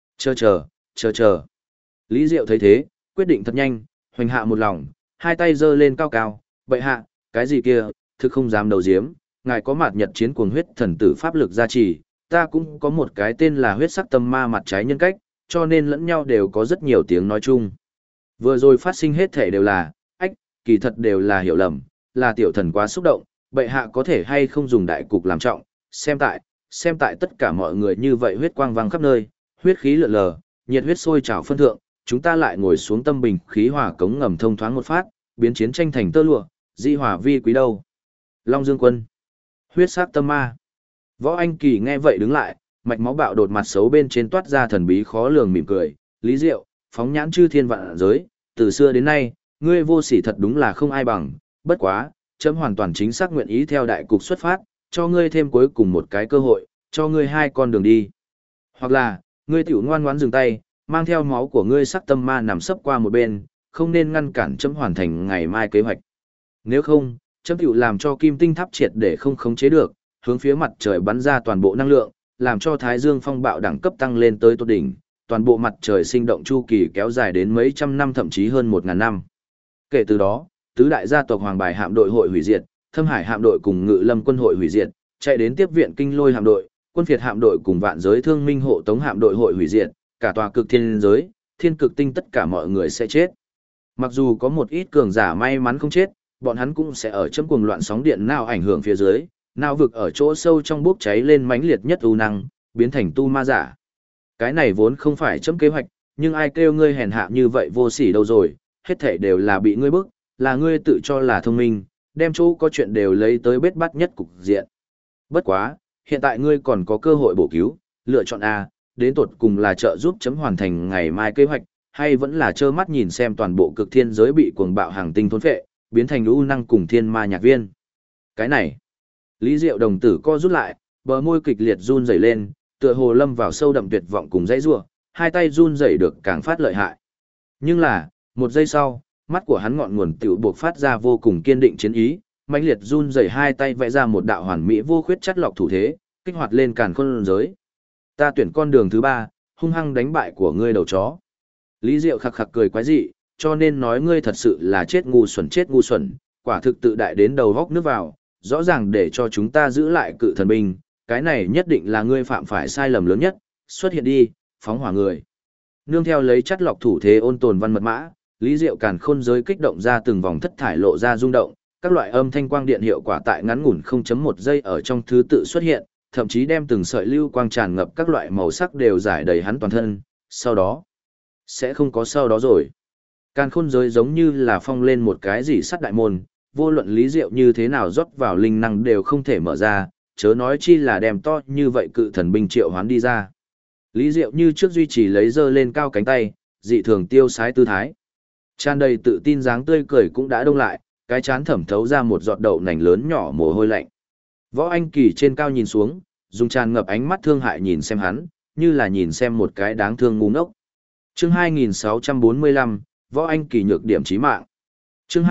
Speaker 1: chờ. Lý Diệu thấy thế, quyết định thật nhanh, hoành hạ một lòng, hai tay giơ lên cao cao, bệ hạ, cái gì kia, thực không dám đầu diếm, ngài có mặt nhật chiến cuồng huyết thần tử pháp lực gia trì, ta cũng có một cái tên là huyết sắc tâm ma mặt trái nhân cách, cho nên lẫn nhau đều có rất nhiều tiếng nói chung. Vừa rồi phát sinh hết thể đều là, kỳ thật đều là hiểu lầm, là tiểu thần quá xúc động, bệ hạ có thể hay không dùng đại cục làm trọng, xem tại tất cả mọi người như vậy huyết quang vang khắp nơi, huyết khí lượn lờ, nhiệt huyết sôi trào phân thượng, chúng ta lại ngồi xuống tâm bình khí hòa cống ngầm thông thoáng một phát, biến chiến tranh thành tơ lụa, di hòa vi quý đâu. Long Dương Quân, huyết sắc tâm ma. Võ Anh Kỳ nghe vậy đứng lại, mạch máu bạo đột mặt xấu bên trên toát ra thần bí khó lường mỉm cười, Lý Diệu, phóng nhãn chư thiên vạn giới, từ xưa đến nay, ngươi vô sỉ thật đúng là không ai bằng, bất quá, chấm hoàn toàn chính xác nguyện ý theo đại cục xuất phát, cho ngươi thêm cuối cùng một cái cơ hội, cho ngươi hai con đường đi. Hoặc là, ngươi tiểu ngoan ngoãn dừng tay, mang theo máu của ngươi sắc tâm ma nằm sấp qua một bên, không nên ngăn cản chấm hoàn thành ngày mai kế hoạch. Nếu không, chấm tiểu làm cho kim tinh tháp triệt để không khống chế được, hướng phía mặt trời bắn ra toàn bộ năng lượng, làm cho thái dương phong bạo đẳng cấp tăng lên tới tột đỉnh, toàn bộ mặt trời sinh động chu kỳ kéo dài đến mấy trăm năm thậm chí hơn 1000 năm. Kể từ đó, tứ đại gia tộc Hoàng Bài hạm đội hội hủy diệt, Thâm Hải hạm đội cùng Ngự Lâm quân hội hủy diệt, chạy đến tiếp viện Kinh Lôi hạm đội, Quân Phiệt hạm đội cùng Vạn Giới Thương Minh hộ tống hạm đội hội hủy diệt, cả tòa cực thiên giới, thiên cực tinh tất cả mọi người sẽ chết. Mặc dù có một ít cường giả may mắn không chết, bọn hắn cũng sẽ ở trong cuồng loạn sóng điện nào ảnh hưởng phía dưới, nào vực ở chỗ sâu trong bốc cháy lên mãnh liệt nhất u năng, biến thành tu ma giả. Cái này vốn không phải chấm kế hoạch, nhưng ai kêu ngươi hèn hạ như vậy vô sỉ đâu rồi, hết thảy đều là bị ngươi bức, là ngươi tự cho là thông minh, đem chỗ có chuyện đều lấy tới bết bắt nhất cục diện. Bất quá, hiện tại ngươi còn có cơ hội bổ cứu, lựa chọn A, đến tột cùng là trợ giúp chấm hoàn thành ngày mai kế hoạch, hay vẫn là trơ mắt nhìn xem toàn bộ cực thiên giới bị cuồng bạo hàng tinh thôn phệ, biến thành u năng cùng thiên ma nhạc viên. Cái này, Lý Diệu đồng tử co rút lại, bờ môi kịch liệt run rẩy lên, tựa hồ lâm vào sâu đậm tuyệt vọng cùng dãy rủa, hai tay run rẩy được càng phát lợi hại. Nhưng là, một giây sau, mắt của hắn ngọn nguồn tiểu buộc phát ra vô cùng kiên định chiến ý, mãnh liệt run rẩy hai tay vẽ ra một đạo hoàn mỹ vô khuyết chất lọc thủ thế, kích hoạt lên càn khôn giới. Ta tuyển con đường thứ ba, hung hăng đánh bại của ngươi đầu chó. Lý Diệu khặc khặc cười quái dị, cho nên nói ngươi thật sự là chết ngu xuẩn, quả thực tự đại đến đầu góc nước vào, rõ ràng để cho chúng ta giữ lại cự thần binh, cái này nhất định là ngươi phạm phải sai lầm lớn nhất, xuất hiện đi, phóng hỏa người. Nương theo lấy chất lọc thủ thế ôn tồn văn mật mã, Lý Diệu càn khôn giới kích động ra từng vòng thất thải lộ ra rung động, các loại âm thanh quang điện hiệu quả tại ngắn ngủn 0.1 giây ở trong thứ tự xuất hiện, thậm chí đem từng sợi lưu quang tràn ngập các loại màu sắc đều giải đầy hắn toàn thân, sau đó, sẽ không có sau đó rồi. Càn khôn giới giống như là phong lên một cái gì sắt đại môn, vô luận Lý Diệu như thế nào rót vào linh năng đều không thể mở ra, chớ nói chi là đem to như vậy cự thần binh triệu hoán đi ra. Lý Diệu như trước duy trì lấy giơ lên cao cánh tay, dị thường tiêu sái tư thái. Tràn đầy tự tin dáng tươi cười cũng đã đông lại, cái chán thẩm thấu ra một giọt đậu nành lớn nhỏ mồ hôi lạnh. Võ Anh Kỳ trên cao nhìn xuống, dùng tràn ngập ánh mắt thương hại nhìn xem hắn, như là nhìn xem một cái đáng thương ngu ngốc. Chương 2645, Võ Anh Kỳ nhược điểm chí mạng. Chương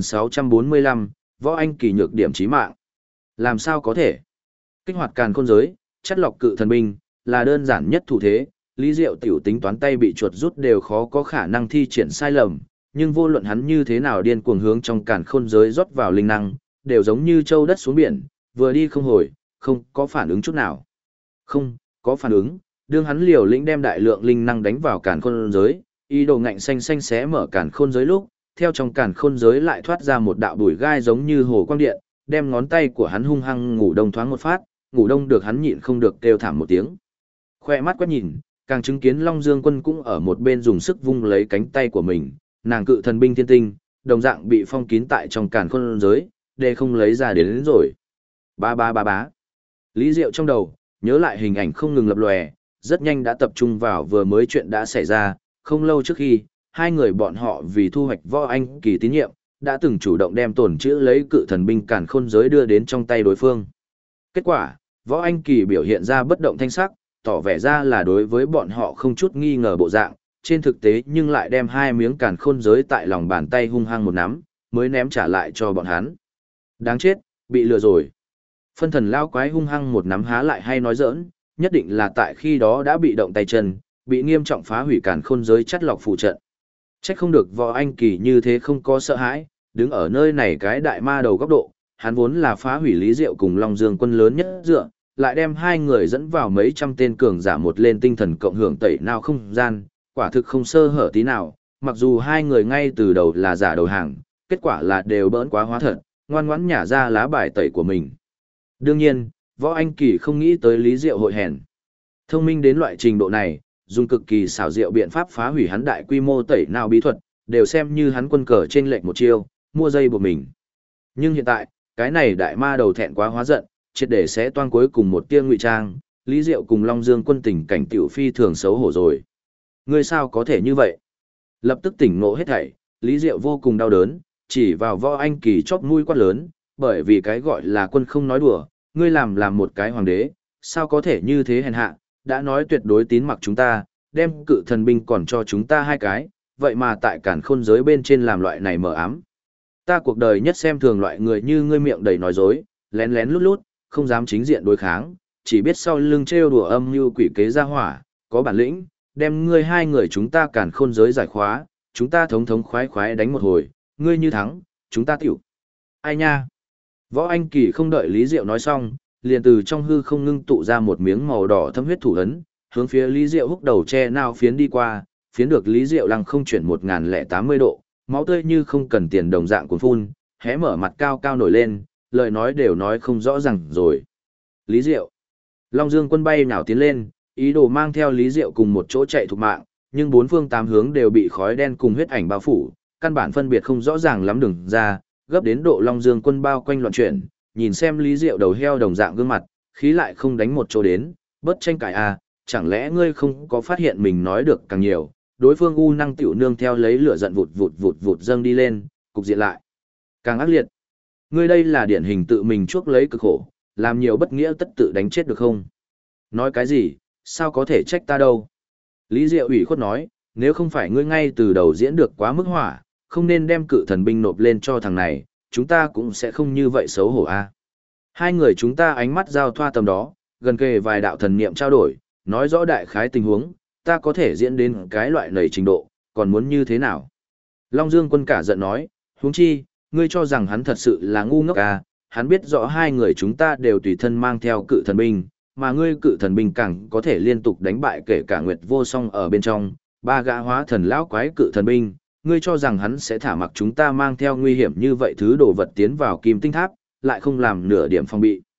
Speaker 1: 2645, Võ Anh Kỳ nhược điểm chí mạng. Làm sao có thể? Kích hoạt càn khôn giới, chất lọc cự thần binh, là đơn giản nhất thủ thế, Lý Diệu tiểu tính toán tay bị chuột rút đều khó có khả năng thi triển sai lầm, nhưng vô luận hắn như thế nào điên cuồng hướng trong càn khôn giới rót vào linh năng, đều giống như châu đất xuống biển, vừa đi không hồi, không có phản ứng chút nào. Không, có phản ứng, đương hắn liều lĩnh đem đại lượng linh năng đánh vào càn khôn giới, ý đồ ngạnh xanh xanh xé mở càn khôn giới lúc, theo trong càn khôn giới lại thoát ra một đạo bùi gai giống như hồ quang điện, đem ngón tay của hắn hung hăng ngủ đông thoáng một phát, ngủ đông được hắn nhịn không được kêu thảm một tiếng. Khoe mắt quét nhìn, càng chứng kiến Long Dương Quân cũng ở một bên dùng sức vung lấy cánh tay của mình, nàng cự thần binh thiên tinh, đồng dạng bị phong kín tại trong càn khôn giới, để không lấy ra đến rồi. Ba ba ba bá. Lý Diệu trong đầu, nhớ lại hình ảnh không ngừng lập lòe, rất nhanh đã tập trung vào vừa mới chuyện đã xảy ra, không lâu trước khi, hai người bọn họ vì thu hoạch Võ Anh Kỳ tín nhiệm, đã từng chủ động đem tổn chữ lấy cự thần binh càn khôn giới đưa đến trong tay đối phương. Kết quả, Võ Anh Kỳ biểu hiện ra bất động thanh sắc, tỏ vẻ ra là đối với bọn họ không chút nghi ngờ bộ dạng, trên thực tế nhưng lại đem hai miếng càn khôn giới tại lòng bàn tay hung hăng một nắm, mới ném trả lại cho bọn hắn. Đáng chết, bị lừa rồi. Phân thần lao quái hung hăng một nắm há lại hay nói giỡn, nhất định là tại khi đó đã bị động tay chân, bị nghiêm trọng phá hủy càn khôn giới chắt lọc phụ trận. Trách không được Võ Anh Kỳ như thế không có sợ hãi, đứng ở nơi này cái đại ma đầu góc độ, hắn vốn là phá hủy Lý Diệu cùng Long Dương Quân lớn nhất dựa, lại đem hai người dẫn vào mấy trăm tên cường giả một lên tinh thần cộng hưởng tẩy nào không gian, quả thực không sơ hở tí nào, mặc dù hai người ngay từ đầu là giả đầu hàng, kết quả là đều bỡn quá hóa thật, ngoan ngoãn nhả ra lá bài tẩy của mình. Đương nhiên, Võ Anh Kỳ không nghĩ tới Lý Diệu hội hèn. Thông minh đến loại trình độ này, dùng cực kỳ xảo diệu biện pháp phá hủy hắn đại quy mô tẩy nào bí thuật, đều xem như hắn quân cờ trên lệnh một chiêu, mua dây buộc mình. Nhưng hiện tại, cái này đại ma đầu thẹn quá hóa giận, triệt để sẽ toan cuối cùng một tia ngụy trang, Lý Diệu cùng Long Dương Quân tình cảnh tiểu phi thường xấu hổ rồi. Ngươi sao có thể như vậy? Lập tức tỉnh ngộ hết thảy, Lý Diệu vô cùng đau đớn, chỉ vào Võ Anh Kỳ chóp mũi quát lớn, bởi vì cái gọi là quân không nói đùa, ngươi làm một cái hoàng đế, sao có thể như thế hèn hạ, đã nói tuyệt đối tín mặc chúng ta, đem cự thần binh còn cho chúng ta hai cái, vậy mà tại càn khôn giới bên trên làm loại này mờ ám. Ta cuộc đời nhất xem thường loại người như ngươi miệng đầy nói dối, lén lén lút lút, không dám chính diện đối kháng, chỉ biết sau lưng trêu đùa âm mưu quỷ kế ra hỏa, có bản lĩnh, đem ngươi hai người chúng ta càn khôn giới giải khóa, chúng ta thống thống khoái khoái đánh một hồi, ngươi như thắng, chúng ta tiểu. Ai nha? Võ Anh Kỳ không đợi Lý Diệu nói xong, liền từ trong hư không ngưng tụ ra một miếng màu đỏ thâm huyết thủ ấn, hướng phía Lý Diệu húc đầu che nao phiến đi qua, phiến được Lý Diệu lăng không chuyển 1080 độ, máu tươi như không cần tiền đồng dạng cuồn phun, hé mở mặt cao cao nổi lên, lời nói đều nói không rõ ràng rồi. Lý Diệu. Long Dương Quân bay nhào tiến lên, ý đồ mang theo Lý Diệu cùng một chỗ chạy thục mạng, nhưng bốn phương tám hướng đều bị khói đen cùng huyết ảnh bao phủ, căn bản phân biệt không rõ ràng lắm đường ra, gấp đến độ Long Dương Quân bao quanh loạn chuyển, nhìn xem Lý Diệu đầu heo đồng dạng gương mặt, khí lại không đánh một chỗ đến, bớt tranh cãi à, chẳng lẽ ngươi không có phát hiện mình nói được càng nhiều, đối phương u năng tiểu nương theo lấy lửa giận vụt dâng đi lên, cục diện lại càng ác liệt. Ngươi đây là điển hình tự mình chuốc lấy cực khổ, làm nhiều bất nghĩa tất tự đánh chết được không? Nói cái gì, sao có thể trách ta đâu? Lý Diệu ủy khuất nói, nếu không phải ngươi ngay từ đầu diễn được quá mức hỏa, không nên đem cự thần binh nộp lên cho thằng này, chúng ta cũng sẽ không như vậy xấu hổ a. Hai người chúng ta ánh mắt giao thoa tầm đó, gần kề vài đạo thần niệm trao đổi, nói rõ đại khái tình huống, ta có thể diễn đến cái loại nầy trình độ, còn muốn như thế nào? Long Dương Quân cả giận nói, huống chi, ngươi cho rằng hắn thật sự là ngu ngốc à, hắn biết rõ hai người chúng ta đều tùy thân mang theo cự thần binh, mà ngươi cự thần binh càng có thể liên tục đánh bại kể cả Nguyệt Vô Song ở bên trong, ba gã hóa thần lão quái cự thần binh, ngươi cho rằng hắn sẽ thả mặc chúng ta mang theo nguy hiểm như vậy thứ đồ vật tiến vào Kim Tinh Tháp, lại không làm nửa điểm phòng bị.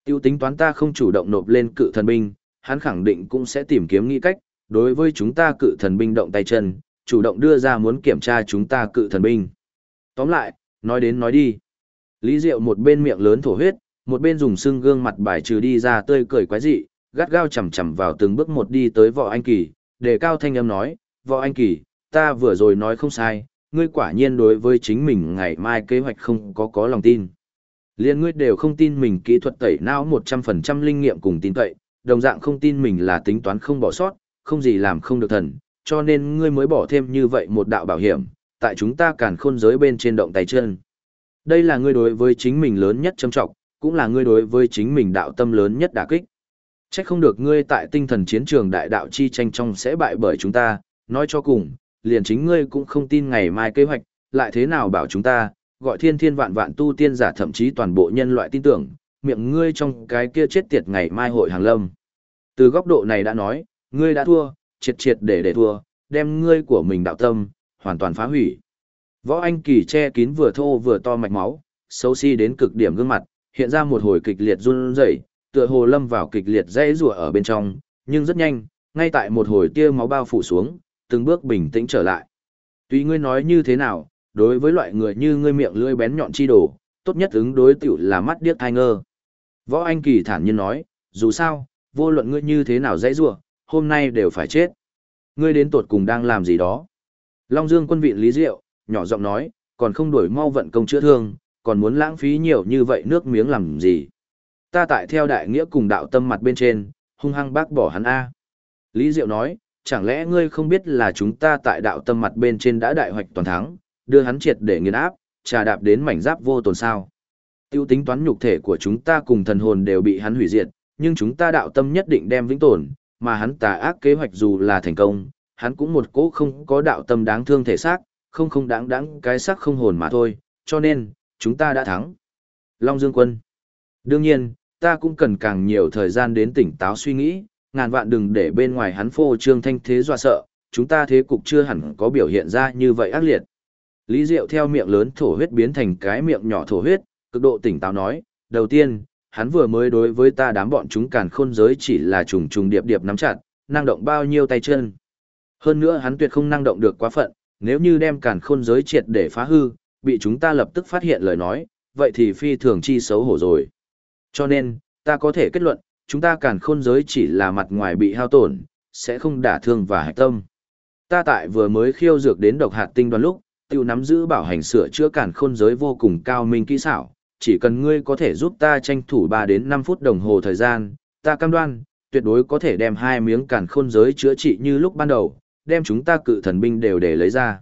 Speaker 1: Tiêu tính toán ta không chủ động nộp lên cự thần binh, hắn khẳng định cũng sẽ tìm kiếm nghĩ cách, đối với chúng ta cự thần binh động tay chân, chủ động đưa ra muốn kiểm tra chúng ta cự thần binh. Tóm lại, nói đến nói đi. Lý Diệu một bên miệng lớn thổ huyết, một bên dùng sưng gương mặt bài trừ đi ra tươi cười quái dị, gắt gao chầm chầm vào từng bước một đi tới Võ Anh Kỳ, đề cao thanh âm nói, Võ Anh Kỳ, ta vừa rồi nói không sai, ngươi quả nhiên đối với chính mình ngày mai kế hoạch không có lòng tin. Liên ngươi đều không tin mình kỹ thuật tẩy não 100% linh nghiệm cùng tin cậy, đồng dạng không tin mình là tính toán không bỏ sót, không gì làm không được thần, cho nên ngươi mới bỏ thêm như vậy một đạo bảo hiểm, tại chúng ta càn khôn giới bên trên động tay chân. Đây là ngươi đối với chính mình lớn nhất châm trọng, cũng là ngươi đối với chính mình đạo tâm lớn nhất đả kích. Chắc không được ngươi tại tinh thần chiến trường đại đạo chi tranh trong sẽ bại bởi chúng ta, nói cho cùng, liền chính ngươi cũng không tin ngày mai kế hoạch, lại thế nào bảo chúng ta, gọi thiên thiên vạn vạn tu tiên giả thậm chí toàn bộ nhân loại tin tưởng, miệng ngươi trong cái kia chết tiệt ngày mai hội hàng lâm. Từ góc độ này đã nói, ngươi đã thua, triệt triệt để thua, đem ngươi của mình đạo tâm, hoàn toàn phá hủy. Võ Anh Kỳ che kín vừa thô vừa to mạch máu, xấu xí đến cực điểm gương mặt, hiện ra một hồi kịch liệt run rẩy, tựa hồ lâm vào kịch liệt dãy rủa ở bên trong, nhưng rất nhanh, ngay tại một hồi tia máu bao phủ xuống, từng bước bình tĩnh trở lại. Tuy ngươi nói như thế nào, đối với loại người như ngươi miệng lưỡi bén nhọn chi đồ, tốt nhất ứng đối tiểu là mắt điếc thai ngơ. Võ Anh Kỳ thản nhiên nói, dù sao, vô luận ngươi như thế nào dãy rủa, hôm nay đều phải chết. Ngươi đến tột cùng đang làm gì đó? Long Dương quân viện Lý Diệu, nhỏ giọng nói, còn không đổi mau vận công chữa thương, còn muốn lãng phí nhiều như vậy nước miếng làm gì? Ta tại theo đại nghĩa cùng đạo tâm mặt bên trên, hung hăng bác bỏ hắn A. Lý Diệu nói, chẳng lẽ ngươi không biết là chúng ta tại đạo tâm mặt bên trên đã đại hoạch toàn thắng, đưa hắn triệt để nghiền áp, trà đạp đến mảnh giáp vô tồn sao? Tiêu tính toán nhục thể của chúng ta cùng thần hồn đều bị hắn hủy diệt, nhưng chúng ta đạo tâm nhất định đem vĩnh tồn, mà hắn tà ác kế hoạch dù là thành công, hắn cũng một cố không có đạo tâm đáng thương thể xác, không đáng cái xác không hồn mà thôi, cho nên, chúng ta đã thắng. Long Dương Quân. Đương nhiên, ta cũng cần càng nhiều thời gian đến tỉnh táo suy nghĩ, ngàn vạn đừng để bên ngoài hắn phô trương thanh thế dọa sợ, chúng ta thế cục chưa hẳn có biểu hiện ra như vậy ác liệt. Lý Diệu theo miệng lớn thổ huyết biến thành cái miệng nhỏ thổ huyết, cực độ tỉnh táo nói, đầu tiên, hắn vừa mới đối với ta đám bọn chúng càn khôn giới chỉ là trùng trùng điệp điệp nắm chặt, năng động bao nhiêu tay chân. Hơn nữa hắn tuyệt không năng động được quá phận, nếu như đem càn khôn giới triệt để phá hư, bị chúng ta lập tức phát hiện lời nói, vậy thì phi thường chi xấu hổ rồi. Cho nên, ta có thể kết luận, chúng ta càn khôn giới chỉ là mặt ngoài bị hao tổn, sẽ không đả thương và hại tâm. Ta tại vừa mới khiêu dược đến độc hạt tinh đoán lúc, tiêu nắm giữ bảo hành sửa chữa càn khôn giới vô cùng cao minh kỹ xảo, chỉ cần ngươi có thể giúp ta tranh thủ 3 đến 5 phút đồng hồ thời gian, ta cam đoan, tuyệt đối có thể đem 2 miếng càn khôn giới chữa trị như lúc ban đầu, đem chúng ta cự thần binh đều để lấy ra.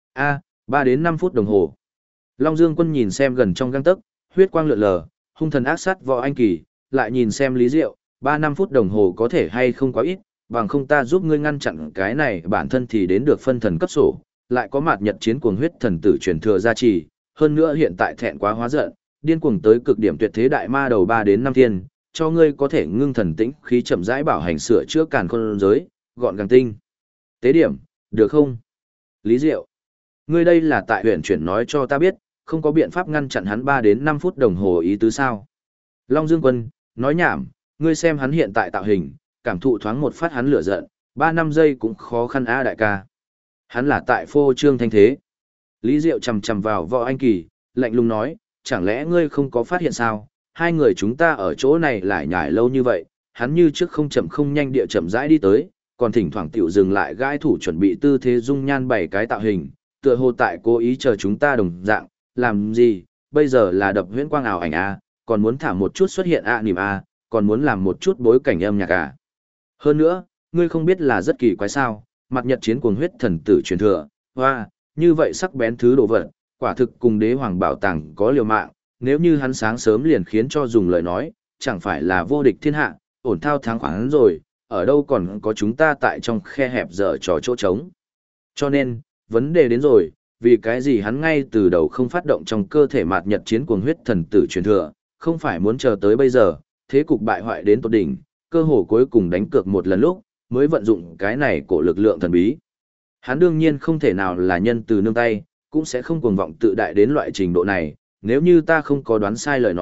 Speaker 1: 3 đến 5 phút đồng hồ. Long Dương Quân nhìn xem gần trong gang tấc, huyết quang lượn lờ, hung thần ác sát Võ Anh Kỳ, lại nhìn xem Lý Diệu, 3-5 phút đồng hồ có thể hay không quá ít, bằng không ta giúp ngươi ngăn chặn cái này bản thân thì đến được phân thần cấp sổ, lại có mạt nhật chiến cuồng huyết thần tử truyền thừa gia trì, hơn nữa hiện tại thẹn quá hóa giận, điên cuồng tới cực điểm tuyệt thế đại ma đầu 3 đến 5 thiên, cho ngươi có thể ngưng thần tĩnh khí chậm rãi bảo hành sửa chữa càn khôn giới, gọn gàng tinh. Tế điểm, được không? Lý Diệu, ngươi đây là tại huyện chuyển nói cho ta biết, không có biện pháp ngăn chặn hắn 3 đến 5 phút đồng hồ ý tứ sao? Long Dương Quân, nói nhảm, ngươi xem hắn hiện tại tạo hình, cảm thụ thoáng một phát hắn lửa giận, 3-5 giây cũng khó khăn đại ca. Hắn là tại phô trương thanh thế. Lý Diệu chầm chầm vào Võ Anh Kỳ, lạnh lùng nói, chẳng lẽ ngươi không có phát hiện sao, hai người chúng ta ở chỗ này lại nhải lâu như vậy, hắn như trước không chậm không nhanh địa chậm rãi đi tới, còn thỉnh thoảng tiểu dừng lại gãi thủ chuẩn bị tư thế dung nhan 7 cái tạo hình, tựa hồ tại cố ý chờ chúng ta đồng dạng, làm gì, bây giờ là đập huyễn quang ảo ảnh còn muốn thả một chút xuất hiện niềm còn muốn làm một chút bối cảnh âm nhạc Hơn nữa, ngươi không biết là rất kỳ quái sao, mặt nhật chiến cuồng huyết thần tử truyền thừa, như vậy sắc bén thứ đồ vật, quả thực cùng đế hoàng bảo tàng có liều mạng, nếu như hắn sáng sớm liền khiến cho dùng lời nói, chẳng phải là vô địch thiên hạ, ổn thao thắng khoáng rồi, ở đâu còn có chúng ta tại trong khe hẹp dở trò chỗ trống. Cho nên, vấn đề đến rồi, vì cái gì hắn ngay từ đầu không phát động trong cơ thể mạt nhật chiến cuồng huyết thần tử truyền thừa, không phải muốn chờ tới bây giờ, thế cục bại hoại đến tột đỉnh, cơ hồ cuối cùng đánh cược một lần lúc, mới vận dụng cái này của lực lượng thần bí. Hắn đương nhiên không thể nào là nhân từ nương tay, cũng sẽ không cuồng vọng tự đại đến loại trình độ này, nếu như ta không có đoán sai lời nói,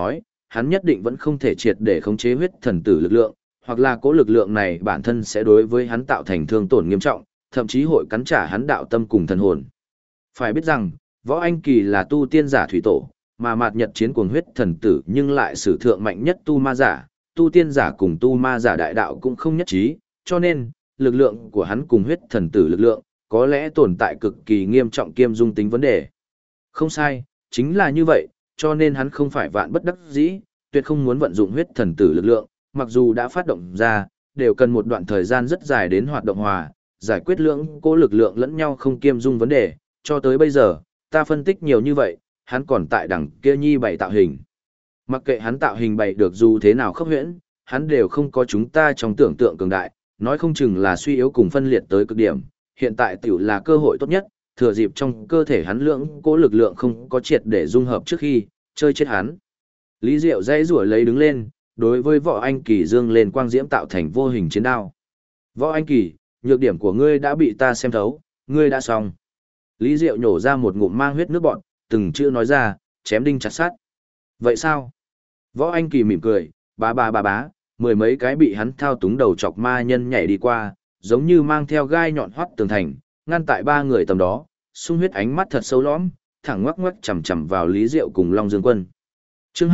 Speaker 1: hắn nhất định vẫn không thể triệt để khống chế huyết thần tử lực lượng, hoặc là cố lực lượng này bản thân sẽ đối với hắn tạo thành thương tổn nghiêm trọng, thậm chí hội cắn trả hắn đạo tâm cùng thần hồn. Phải biết rằng, Võ Anh Kỳ là tu tiên giả thủy tổ, mà mạt nhật chiến cuồng huyết thần tử nhưng lại sử thượng mạnh nhất tu ma giả, tu tiên giả cùng tu ma giả đại đạo cũng không nhất trí, cho nên, lực lượng của hắn cùng huyết thần tử lực lượng, có lẽ tồn tại cực kỳ nghiêm trọng kiêm dung tính vấn đề. Không sai, chính là như vậy, cho nên hắn không phải vạn bất đắc dĩ, tuyệt không muốn vận dụng huyết thần tử lực lượng, mặc dù đã phát động ra, đều cần một đoạn thời gian rất dài đến hoạt động hòa, giải quyết lưỡng cố lực lượng lẫn nhau không kiêm dung vấn đề, cho tới bây giờ, ta phân tích nhiều như vậy, hắn còn tại đằng kia nhi bày tạo hình. Mặc kệ hắn tạo hình bày được dù thế nào khốc huyễn, hắn đều không có chúng ta trong tưởng tượng cường đại, nói không chừng là suy yếu cùng phân liệt tới cực điểm, hiện tại tiểu là cơ hội tốt nhất, thừa dịp trong cơ thể hắn lưỡng cố lực lượng không có triệt để dung hợp trước khi, chơi chết hắn. Lý Diệu dãy rủa lấy đứng lên, đối với Võ Anh Kỳ dương lên quang diễm tạo thành vô hình chiến đao. Võ Anh Kỳ, nhược điểm của ngươi đã bị ta xem thấu, ngươi đã xong. Lý Diệu nhổ ra một ngụm mang huyết nước bọt, từng chữ nói ra, chém đinh chặt sắt. Vậy sao? Võ Anh Kỳ mỉm cười, bá, mười mấy cái bị hắn thao túng đầu chọc ma nhân nhảy đi qua, giống như mang theo gai nhọn hoắt tường thành, ngăn tại ba người tầm đó, sung huyết ánh mắt thật sâu lõm, thẳng ngoắc ngoắc chằm chằm vào Lý Diệu cùng Long Dương Quân. Chương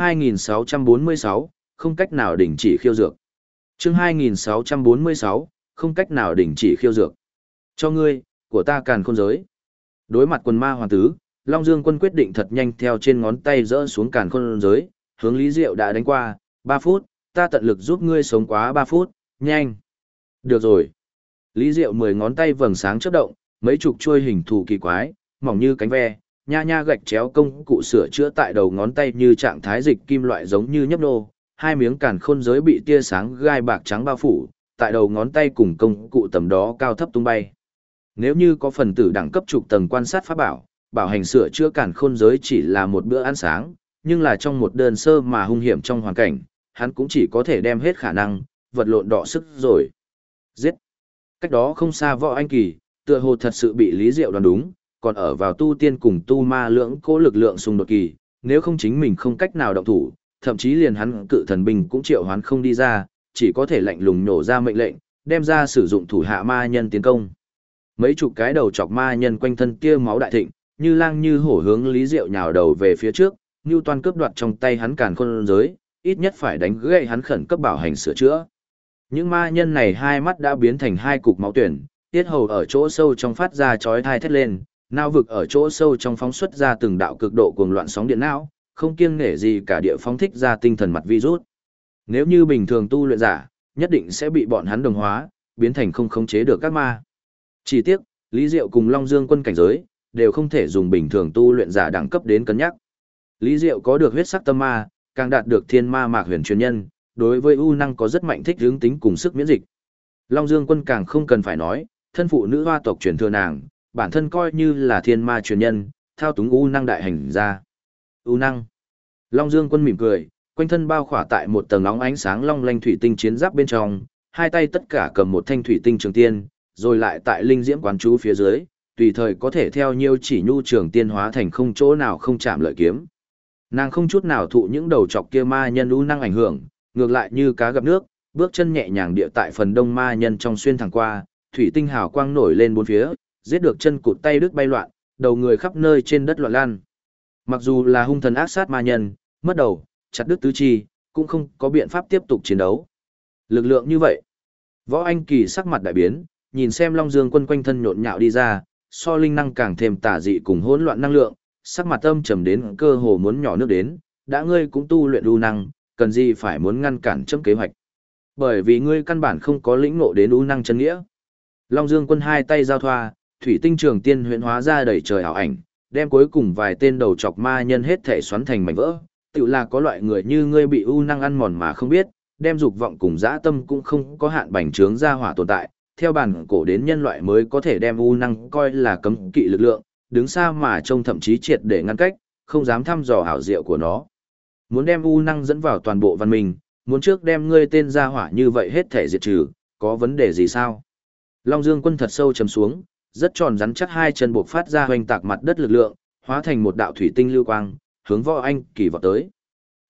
Speaker 1: 2646, không cách nào đình chỉ khiêu dược. Chương 2646, không cách nào đình chỉ khiêu dược. Cho ngươi, của ta càn khôn giới. Đối mặt quần ma hoàng tứ, Long Dương Quân quyết định thật nhanh theo trên ngón tay rỡ xuống càn khôn giới, hướng Lý Diệu đã đánh qua, 3 phút, ta tận lực giúp ngươi sống quá 3 phút, nhanh. Được rồi. Lý Diệu 10 ngón tay vầng sáng chớp động, mấy chục chuôi hình thù kỳ quái, mỏng như cánh ve, nha gạch chéo công cụ sửa chữa tại đầu ngón tay như trạng thái dịch kim loại giống như nhấp nô, hai miếng càn khôn giới bị tia sáng gai bạc trắng bao phủ, tại đầu ngón tay cùng công cụ tầm đó cao thấp tung bay. Nếu như có phần tử đẳng cấp trục tầng quan sát pháp bảo, bảo hành sửa chữa càn khôn giới chỉ là một bữa ăn sáng, nhưng là trong một đơn sơ mà hung hiểm trong hoàn cảnh, hắn cũng chỉ có thể đem hết khả năng, vật lộn đọ sức rồi. Giết! Cách đó không xa Võ Anh Kỳ, tựa hồ thật sự bị Lý Diệu đoán đúng, còn ở vào tu tiên cùng tu ma lưỡng cố lực lượng xung đột kỳ, nếu không chính mình không cách nào động thủ, thậm chí liền hắn cự thần binh cũng triệu hoán không đi ra, chỉ có thể lạnh lùng nổ ra mệnh lệnh, đem ra sử dụng thủ hạ ma nhân tiến công. Mấy chục cái đầu chọc ma nhân quanh thân kia máu đại thịnh, như lang như hổ hướng Lý Diệu nhào đầu về phía trước, Nưu Toan cướp đoạt trong tay hắn càn khôn giới, ít nhất phải đánh gãy hắn khẩn cấp bảo hành sửa chữa. Những ma nhân này hai mắt đã biến thành hai cục máu tuyển, tiết hầu ở chỗ sâu trong phát ra chói tai thét lên, não vực ở chỗ sâu trong phóng xuất ra từng đạo cực độ cuồng loạn sóng điện não, không kiêng nể gì cả địa phóng thích ra tinh thần mặt virus. Nếu như bình thường tu luyện giả, nhất định sẽ bị bọn hắn đồng hóa, biến thành không khống chế được các ma. Chỉ tiếc, Lý Diệu cùng Long Dương Quân cảnh giới, đều không thể dùng bình thường tu luyện giả đẳng cấp đến cân nhắc. Lý Diệu có được huyết sắc tâm ma, càng đạt được thiên ma mạc huyền truyền nhân, đối với ưu năng có rất mạnh thích hướng tính cùng sức miễn dịch. Long Dương Quân càng không cần phải nói, thân phụ nữ hoa tộc truyền thừa nàng, bản thân coi như là thiên ma truyền nhân, thao túng ưu năng đại hành ra. Ưu năng. Long Dương Quân mỉm cười, quanh thân bao khỏa tại một tầng nóng ánh sáng long lanh thủy tinh chiến giáp bên trong, hai tay tất cả cầm một thanh thủy tinh trường tiên, rồi lại tại linh diễm quán chú phía dưới, tùy thời có thể theo nhiêu chỉ nhu trường tiên hóa thành không chỗ nào không chạm lợi kiếm. Nàng không chút nào thụ những đầu chọc kia ma nhân ưu năng ảnh hưởng, ngược lại như cá gặp nước, bước chân nhẹ nhàng địa tại phần đông ma nhân trong xuyên thẳng qua, thủy tinh hào quang nổi lên bốn phía, giết được chân cụt tay đứt bay loạn, đầu người khắp nơi trên đất loạn lan. Mặc dù là hung thần ác sát ma nhân, mất đầu, chặt đứt tứ chi, cũng không có biện pháp tiếp tục chiến đấu. Lực lượng như vậy, Võ Anh Kỳ sắc mặt đại biến, nhìn xem Long Dương Quân quanh thân nhộn nhạo đi ra, so linh năng càng thêm tà dị cùng hỗn loạn năng lượng, sắc mặt âm trầm đến cơ hồ muốn nhỏ nước đến, đã ngươi cũng tu luyện u năng, cần gì phải muốn ngăn cản chấm kế hoạch. Bởi vì ngươi căn bản không có lĩnh ngộ đến u năng chân nghĩa. Long Dương Quân hai tay giao thoa, thủy tinh trường tiên huyễn hóa ra đầy trời ảo ảnh, đem cuối cùng vài tên đầu chọc ma nhân hết thể xoắn thành mảnh vỡ. Tự là có loại người như ngươi bị u năng ăn mòn mà không biết, đem dục vọng cùng dã tâm cũng không có hạn bành trướng ra hỏa tồn tại. Theo bản cổ đến nhân loại mới có thể đem u năng coi là cấm kỵ lực lượng, đứng xa mà trông thậm chí triệt để ngăn cách, không dám thăm dò hảo diệu của nó. Muốn đem u năng dẫn vào toàn bộ văn minh, muốn trước đem ngươi tên ra hỏa như vậy hết thể diệt trừ, có vấn đề gì sao? Long Dương Quân thật sâu chầm xuống, rất tròn rắn chắc hai chân buộc phát ra hoành tạc mặt đất lực lượng, hóa thành một đạo thủy tinh lưu quang, hướng Võ Anh Kỳ vọt tới.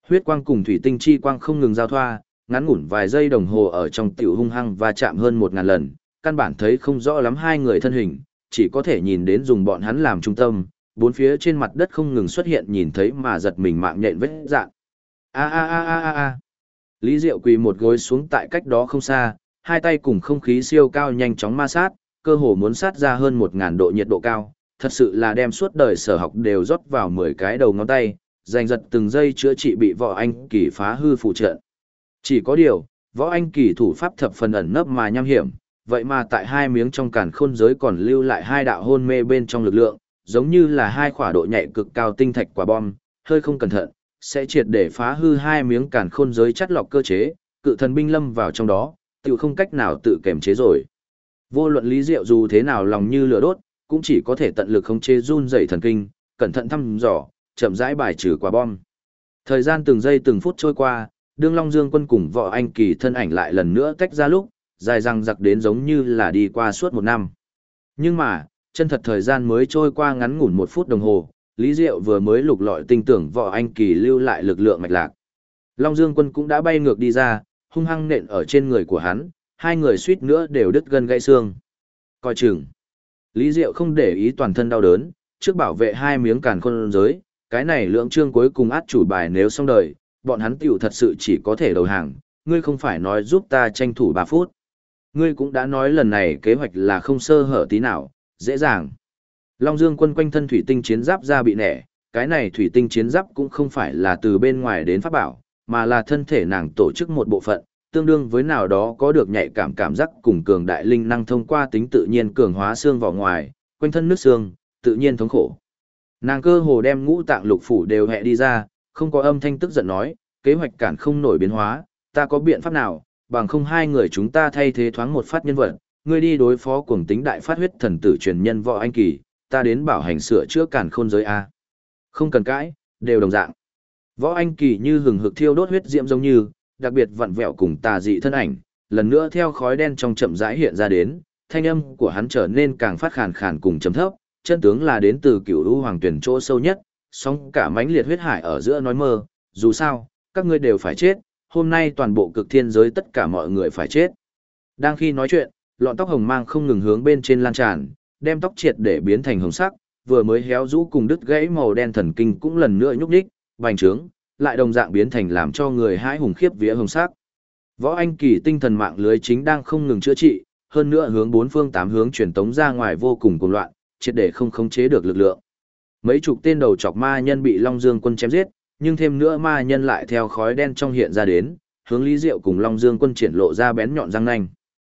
Speaker 1: Huyết quang cùng thủy tinh chi quang không ngừng giao thoa, ngắn ngủn vài giây đồng hồ ở trong tiểu hung hăng và chạm hơn 1000 lần, căn bản thấy không rõ lắm hai người thân hình, chỉ có thể nhìn đến dùng bọn hắn làm trung tâm, bốn phía trên mặt đất không ngừng xuất hiện nhìn thấy mà giật mình mạng nhện vết dạn. A a a a a a. Lý Diệu quỳ một gối xuống tại cách đó không xa, hai tay cùng không khí siêu cao nhanh chóng ma sát, cơ hồ muốn sát ra hơn 1000 độ nhiệt độ cao, thật sự là đem suốt đời sở học đều rót vào 10 cái đầu ngón tay, giành giật từng giây chữa trị bị Võ Anh Kỳ phá hư phụ trận. Chỉ có điều, Võ Anh Kỳ thủ pháp thập phần ẩn nấp mà nham hiểm, vậy mà tại hai miếng trong càn khôn giới còn lưu lại hai đạo hôn mê bên trong lực lượng, giống như là hai quả độ nhạy cực cao tinh thạch quả bom, hơi không cẩn thận, sẽ triệt để phá hư hai miếng càn khôn giới chắt lọc cơ chế, cự thần binh lâm vào trong đó, tự không cách nào tự kiềm chế rồi. Vô luận Lý Diệu dù thế nào lòng như lửa đốt, cũng chỉ có thể tận lực khống chế run rẩy thần kinh, cẩn thận thăm dò, chậm rãi bài trừ quả bom. Thời gian từng giây từng phút trôi qua, đương Long Dương Quân cùng Võ Anh Kỳ thân ảnh lại lần nữa tách ra lúc, dài răng giặc đến giống như là đi qua suốt một năm. Nhưng mà, chân thật thời gian mới trôi qua ngắn ngủn 1 phút đồng hồ, Lý Diệu vừa mới lục lọi tinh tưởng Võ Anh Kỳ lưu lại lực lượng mạch lạc. Long Dương Quân cũng đã bay ngược đi ra, hung hăng nện ở trên người của hắn, hai người suýt nữa đều đứt gân gãy xương. Coi chừng. Lý Diệu không để ý toàn thân đau đớn, trước bảo vệ hai miếng càn khôn giới, cái này lưỡng chương cuối cùng át chủ bài nếu xong đời, bọn hắn tiểu thật sự chỉ có thể đầu hàng, ngươi không phải nói giúp ta tranh thủ 3 phút. Ngươi cũng đã nói lần này kế hoạch là không sơ hở tí nào, dễ dàng. Long Dương Quân quanh thân thủy tinh chiến giáp ra bị nẻ, cái này thủy tinh chiến giáp cũng không phải là từ bên ngoài đến pháp bảo, mà là thân thể nàng tổ chức một bộ phận, tương đương với nào đó có được nhạy cảm cảm giác cùng cường đại linh năng thông qua tính tự nhiên cường hóa xương vào ngoài, quanh thân nước xương, tự nhiên thống khổ. Nàng cơ hồ đem ngũ tạng lục phủ đều hẹ đi ra, không có âm thanh tức giận nói, kế hoạch cản không nổi biến hóa, ta có biện pháp nào, bằng không hai người chúng ta thay thế thoáng một phát nhân vật, ngươi đi đối phó cuồng tính đại phát huyết thần tử truyền nhân Võ Anh Kỳ, ta đến bảo hành sửa chữa càn khôn giới A. Không cần cãi, đều đồng dạng. Võ Anh Kỳ như hừng hực thiêu đốt huyết diễm giống như, đặc biệt vặn vẹo cùng tà dị thân ảnh, lần nữa theo khói đen trong chậm rãi hiện ra đến, thanh âm của hắn trở nên càng phát khàn khàn cùng trầm thấp, chân tướng là đến từ Cửu U Hoàng Tuyển chỗ sâu nhất, song cả mãnh liệt huyết hải ở giữa nói mơ, dù sao, các ngươi đều phải chết, hôm nay toàn bộ cực thiên giới tất cả mọi người phải chết. Đang khi nói chuyện, lọn tóc hồng mang không ngừng hướng bên trên lan tràn, đem tóc triệt để biến thành hồng sắc, vừa mới héo rũ cùng đứt gãy màu đen thần kinh cũng lần nữa nhúc nhích, bành trướng, lại đồng dạng biến thành làm cho người hãi hùng khiếp vía hồng sắc. Võ Anh Kỳ tinh thần mạng lưới chính đang không ngừng chữa trị, hơn nữa hướng bốn phương tám hướng truyền tống ra ngoài vô cùng cuồng loạn, triệt để không khống chế được lực lượng. Mấy chục tên đầu chọc ma nhân bị Long Dương Quân chém giết, nhưng thêm nữa ma nhân lại theo khói đen trong hiện ra đến, hướng Lý Diệu cùng Long Dương Quân triển lộ ra bén nhọn răng nanh.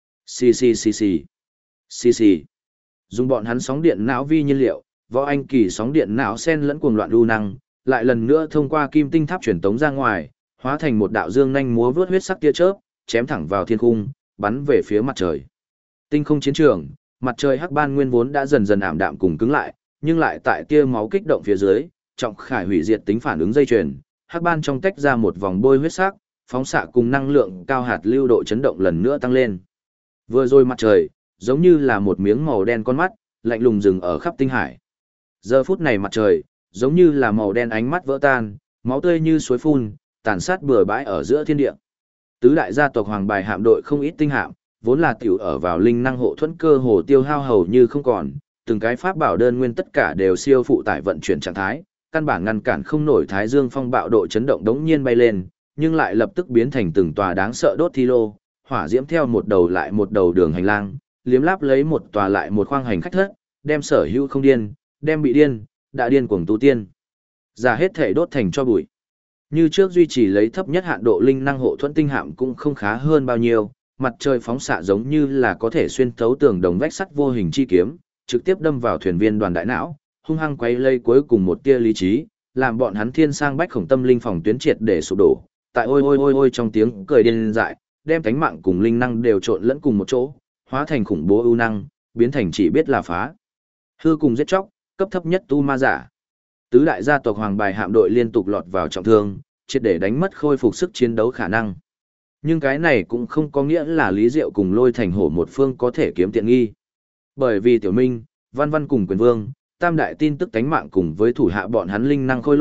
Speaker 1: Xì xì xì xì. Xì xì. Dùng bọn hắn sóng điện não vi nhiên liệu, Võ Anh Kỳ sóng điện não xen lẫn cuồng loạn lưu năng, lại lần nữa thông qua kim tinh tháp truyền tống ra ngoài, hóa thành một đạo dương nhanh múa vớt huyết sắc tia chớp, chém thẳng vào thiên cung, bắn về phía mặt trời. Tinh không chiến trường, mặt trời hắc ban nguyên vốn đã dần dần ảm đạm cùng cứng lại, nhưng lại tại tia máu kích động phía dưới, trọng khải hủy diệt tính phản ứng dây chuyền, hắc ban trong tách ra một vòng bôi huyết sắc, phóng xạ cùng năng lượng cao hạt lưu độ chấn động lần nữa tăng lên. Vừa rồi mặt trời, giống như là một miếng màu đen con mắt, lạnh lùng dừng ở khắp tinh hải. Giờ phút này mặt trời, giống như là màu đen ánh mắt vỡ tan, máu tươi như suối phun, tàn sát bừa bãi ở giữa thiên địa. Tứ đại gia tộc Hoàng Bài hạm đội không ít tinh hạm, vốn là tiểu ở vào linh năng hộ thuẫn cơ hồ tiêu hao hầu như không còn, từng cái pháp bảo đơn nguyên tất cả đều siêu phụ tải vận chuyển trạng thái, căn bản ngăn cản không nổi Thái Dương phong bạo độ chấn động đống nhiên bay lên, nhưng lại lập tức biến thành từng tòa đáng sợ đốt thi lô, hỏa diễm theo một đầu lại một đầu đường hành lang, liếm láp lấy một tòa lại một khoang hành khách thất, đem sở hữu không điên, đem bị điên, đã điên cuồng tu tiên. Giả hết thể đốt thành cho bụi. Như trước duy trì lấy thấp nhất hạn độ linh năng hộ thuẫn tinh hạm cũng không khá hơn bao nhiêu, mặt trời phóng xạ giống như là có thể xuyên thấu tường đồng vách sắt vô hình chi kiếm, trực tiếp đâm vào thuyền viên đoàn đại não, hung hăng quay lây cuối cùng một tia lý trí, làm bọn hắn thiên sang bách khổng tâm linh phòng tuyến triệt để sụp đổ. Tại ôi ôi ôi ôi trong tiếng cười điên dại, đem cánh mạng cùng linh năng đều trộn lẫn cùng một chỗ, hóa thành khủng bố ưu năng, biến thành chỉ biết là phá. Hư cùng giết chóc, cấp thấp nhất tu ma giả. Tứ đại gia tộc Hoàng Bài hạm đội liên tục lọt vào trọng thương, triệt để đánh mất khôi phục sức chiến đấu khả năng. Nhưng cái này cũng không có nghĩa là Lý Diệu cùng Lôi Thành Hổ một phương có thể kiếm tiện nghi. Bởi vì Tiểu Minh, Văn Văn cùng Quyền Vương, tam đại tin tức tánh mạng cùng với thủ hạ bọn hắn linh năng khôi lỗi,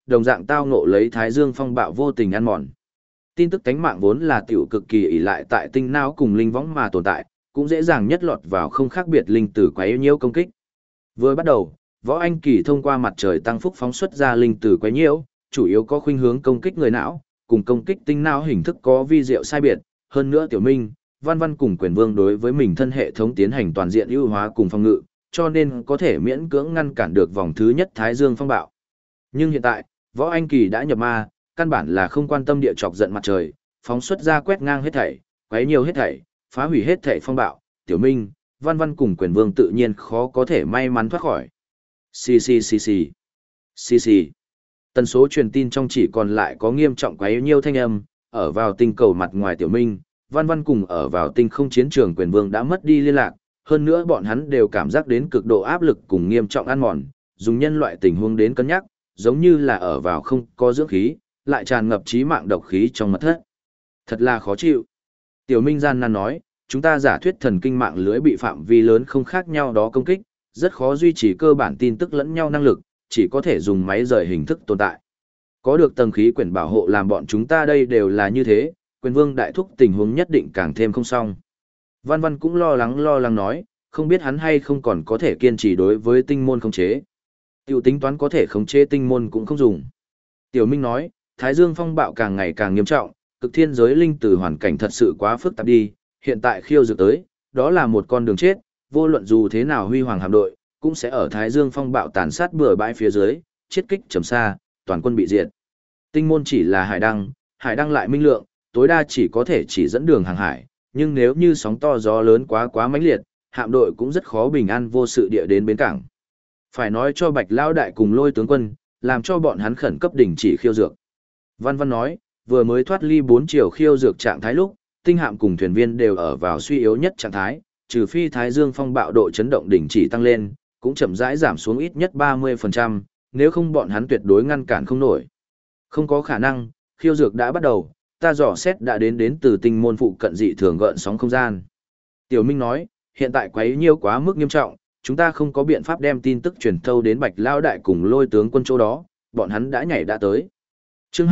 Speaker 1: đồng dạng tao ngộ lấy Thái Dương phong bạo vô tình ăn mòn. Tin tức tánh mạng vốn là tiểu cực kỳ ỷ lại tại tinh não cùng linh võng mà tồn tại, cũng dễ dàng nhất lọt vào không khác biệt linh tử quấy nhiễu công kích. Vừa bắt đầu, Võ Anh Kỳ thông qua mặt trời tăng phúc phóng xuất ra linh tử quấy nhiễu, chủ yếu có khuynh hướng công kích người não, cùng công kích tinh não hình thức có vi diệu sai biệt, hơn nữa Tiểu Minh, Văn Văn cùng Quyền Vương đối với mình thân hệ thống tiến hành toàn diện ưu hóa cùng phòng ngự, cho nên có thể miễn cưỡng ngăn cản được vòng thứ nhất Thái Dương phong bạo. Nhưng hiện tại, Võ Anh Kỳ đã nhập ma, căn bản là không quan tâm địa chọc giận mặt trời, phóng xuất ra quét ngang hết thảy, quấy nhiều hết thảy, phá hủy hết thảy phong bạo, Tiểu Minh, Văn Văn cùng Quyền Vương tự nhiên khó có thể may mắn thoát khỏi. Xì xì xì xì. Xì xì. Tần số truyền tin trong chỉ còn lại có nghiêm trọng quấy nhiều thanh âm, ở vào tinh cầu mặt ngoài Tiểu Minh, Văn Văn cùng ở vào tinh không chiến trường Quyền Vương đã mất đi liên lạc, hơn nữa bọn hắn đều cảm giác đến cực độ áp lực cùng nghiêm trọng ăn mòn, dùng nhân loại tình huống đến cân nhắc, giống như là ở vào không có dưỡng khí, lại tràn ngập chí mạng độc khí trong mật thất. Thật là khó chịu. Tiểu Minh gian nan nói, chúng ta giả thuyết thần kinh mạng lưới bị phạm vi lớn không khác nhau đó công kích, rất khó duy trì cơ bản tin tức lẫn nhau năng lực, chỉ có thể dùng máy rời hình thức tồn tại. Có được tầng khí quyển bảo hộ làm bọn chúng ta đây đều là như thế, Quyền Vương đại thúc tình huống nhất định càng thêm không xong. Văn Văn cũng lo lắng nói, không biết hắn hay không còn có thể kiên trì đối với tinh môn khống chế. Tiểu tính toán có thể khống chế tinh môn cũng không dùng. Tiểu Minh nói, Thái Dương phong bạo càng ngày càng nghiêm trọng, cực thiên giới linh tử hoàn cảnh thật sự quá phức tạp đi, hiện tại khiêu dược tới, đó là một con đường chết, vô luận dù thế nào huy hoàng hạm đội, cũng sẽ ở Thái Dương phong bạo tàn sát bừa bãi phía dưới, chiết kích chấm xa, toàn quân bị diệt. Tinh môn chỉ là hải đăng lại minh lượng, tối đa chỉ có thể chỉ dẫn đường hàng hải, nhưng nếu như sóng to gió lớn quá mãnh liệt, hạm đội cũng rất khó bình an vô sự địa đến bến cảng. Phải nói cho Bạch Lão đại cùng Lôi tướng quân, làm cho bọn hắn khẩn cấp đình chỉ khiêu dược. Văn Văn nói, vừa mới thoát ly 4 chiều khiêu dược trạng thái lúc, tinh hạm cùng thuyền viên đều ở vào suy yếu nhất trạng thái, trừ phi Thái Dương phong bạo độ chấn động đình chỉ tăng lên, cũng chậm rãi giảm xuống ít nhất 30%, nếu không bọn hắn tuyệt đối ngăn cản không nổi. Không có khả năng, khiêu dược đã bắt đầu, ta dò xét đã đến từ tinh môn phụ cận dị thường gợn sóng không gian. Tiểu Minh nói, hiện tại quấy nhiêu quá mức nghiêm trọng, chúng ta không có biện pháp đem tin tức truyền thâu đến Bạch Lão đại cùng Lôi tướng quân chỗ đó, bọn hắn đã nhảy đã tới. Chương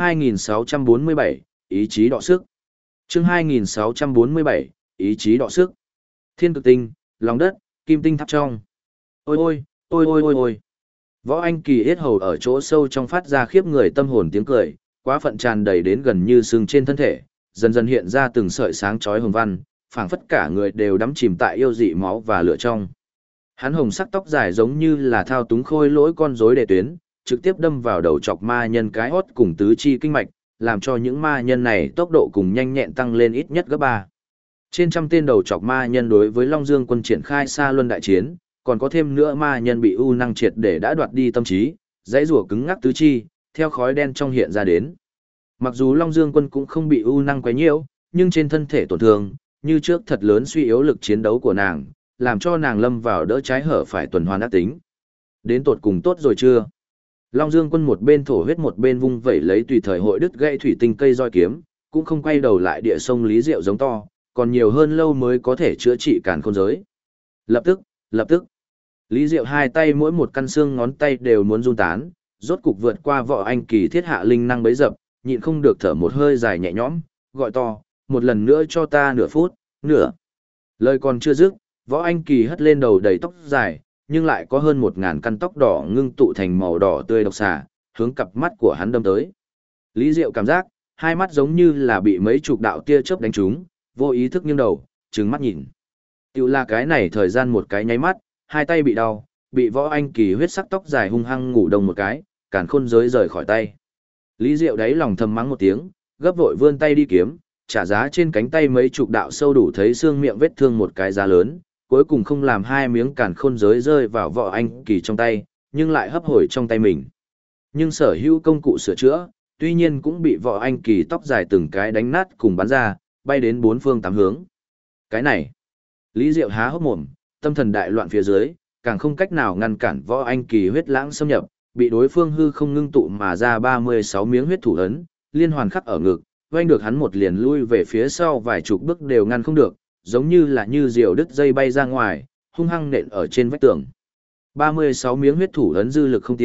Speaker 1: 2647, ý chí đọ sức. Chương 2647, ý chí đọ sức. Thiên cực tinh, lòng đất, kim tinh tháp trong. Ôi. Võ Anh Kỳ yết hầu ở chỗ sâu trong phát ra khiếp người tâm hồn tiếng cười, quá phận tràn đầy đến gần như sưng trên thân thể, dần dần hiện ra từng sợi sáng chói hồng văn, phảng phất cả người đều đắm chìm tại yêu dị máu và lửa trong. Hắn hồng sắc tóc dài giống như là thao túng khôi lỗi con rối đề tuyến, trực tiếp đâm vào đầu chọc ma nhân cái hót cùng tứ chi kinh mạch, làm cho những ma nhân này tốc độ cùng nhanh nhẹn tăng lên ít nhất gấp 3. Trên trăm tên đầu chọc ma nhân đối với Long Dương quân triển khai xa luân đại chiến, còn có thêm nữa ma nhân bị u năng triệt để đã đoạt đi tâm trí, dãy rủa cứng ngắc tứ chi, theo khói đen trong hiện ra đến. Mặc dù Long Dương quân cũng không bị u năng quấy nhiễu, nhưng trên thân thể tổn thương, như trước thật lớn suy yếu lực chiến đấu của nàng, làm cho nàng lâm vào đỡ trái hở phải tuần hoàn ác tính. Đến tột cùng tốt rồi chưa? Long Dương quân một bên thổ huyết một bên vung vẩy lấy tùy thời hội đứt gãy thủy tinh cây roi kiếm, cũng không quay đầu lại địa sông Lý Diệu giống to, còn nhiều hơn lâu mới có thể chữa trị càn khôn giới. Lập tức. Lý Diệu hai tay mỗi một căn xương ngón tay đều muốn run tán, rốt cục vượt qua Võ Anh Kỳ thiết hạ linh năng bấy dập, nhịn không được thở một hơi dài nhẹ nhõm, gọi to, một lần nữa cho ta nửa phút, nửa. Lời còn chưa dứt, Võ Anh Kỳ hất lên đầu đầy tóc dài, nhưng lại có hơn 1000 căn tóc đỏ ngưng tụ thành màu đỏ tươi độc xà, hướng cặp mắt của hắn đâm tới. Lý Diệu cảm giác, hai mắt giống như là bị mấy chục đạo tia chớp đánh trúng, vô ý thức nghiêng đầu, trừng mắt nhìn. Tiểu là cái này thời gian một cái nháy mắt, hai tay bị đau, bị Võ Anh Kỳ huyết sắc tóc dài hung hăng ngủ đông một cái, càn khôn giới rời khỏi tay. Lý Diệu đáy lòng thầm mắng một tiếng, gấp vội vươn tay đi kiếm, trả giá trên cánh tay mấy chục đạo sâu đủ thấy xương miệng vết thương một cái giá lớn, cuối cùng không làm hai miếng càn khôn giới rơi vào Võ Anh Kỳ trong tay, nhưng lại hấp hồi trong tay mình. Nhưng sở hữu công cụ sửa chữa, tuy nhiên cũng bị Võ Anh Kỳ tóc dài từng cái đánh nát cùng bắn ra, bay đến bốn phương tám hướng. Cái này, Lý Diệu há hốc mồm, tâm thần đại loạn phía dưới, càng không cách nào ngăn cản Võ Anh Kỳ huyết lãng xâm nhập, bị đối phương hư không ngưng tụ mà ra 36 miếng huyết thủ ấn, liên hoàn khắc ở ngực, oanh được hắn một liền lui về phía sau vài chục bước đều ngăn không được, giống như là như diều đứt dây bay ra ngoài, hung hăng nện ở trên vách tường. 36 miếng huyết thủ ấn dư lực không tiêu,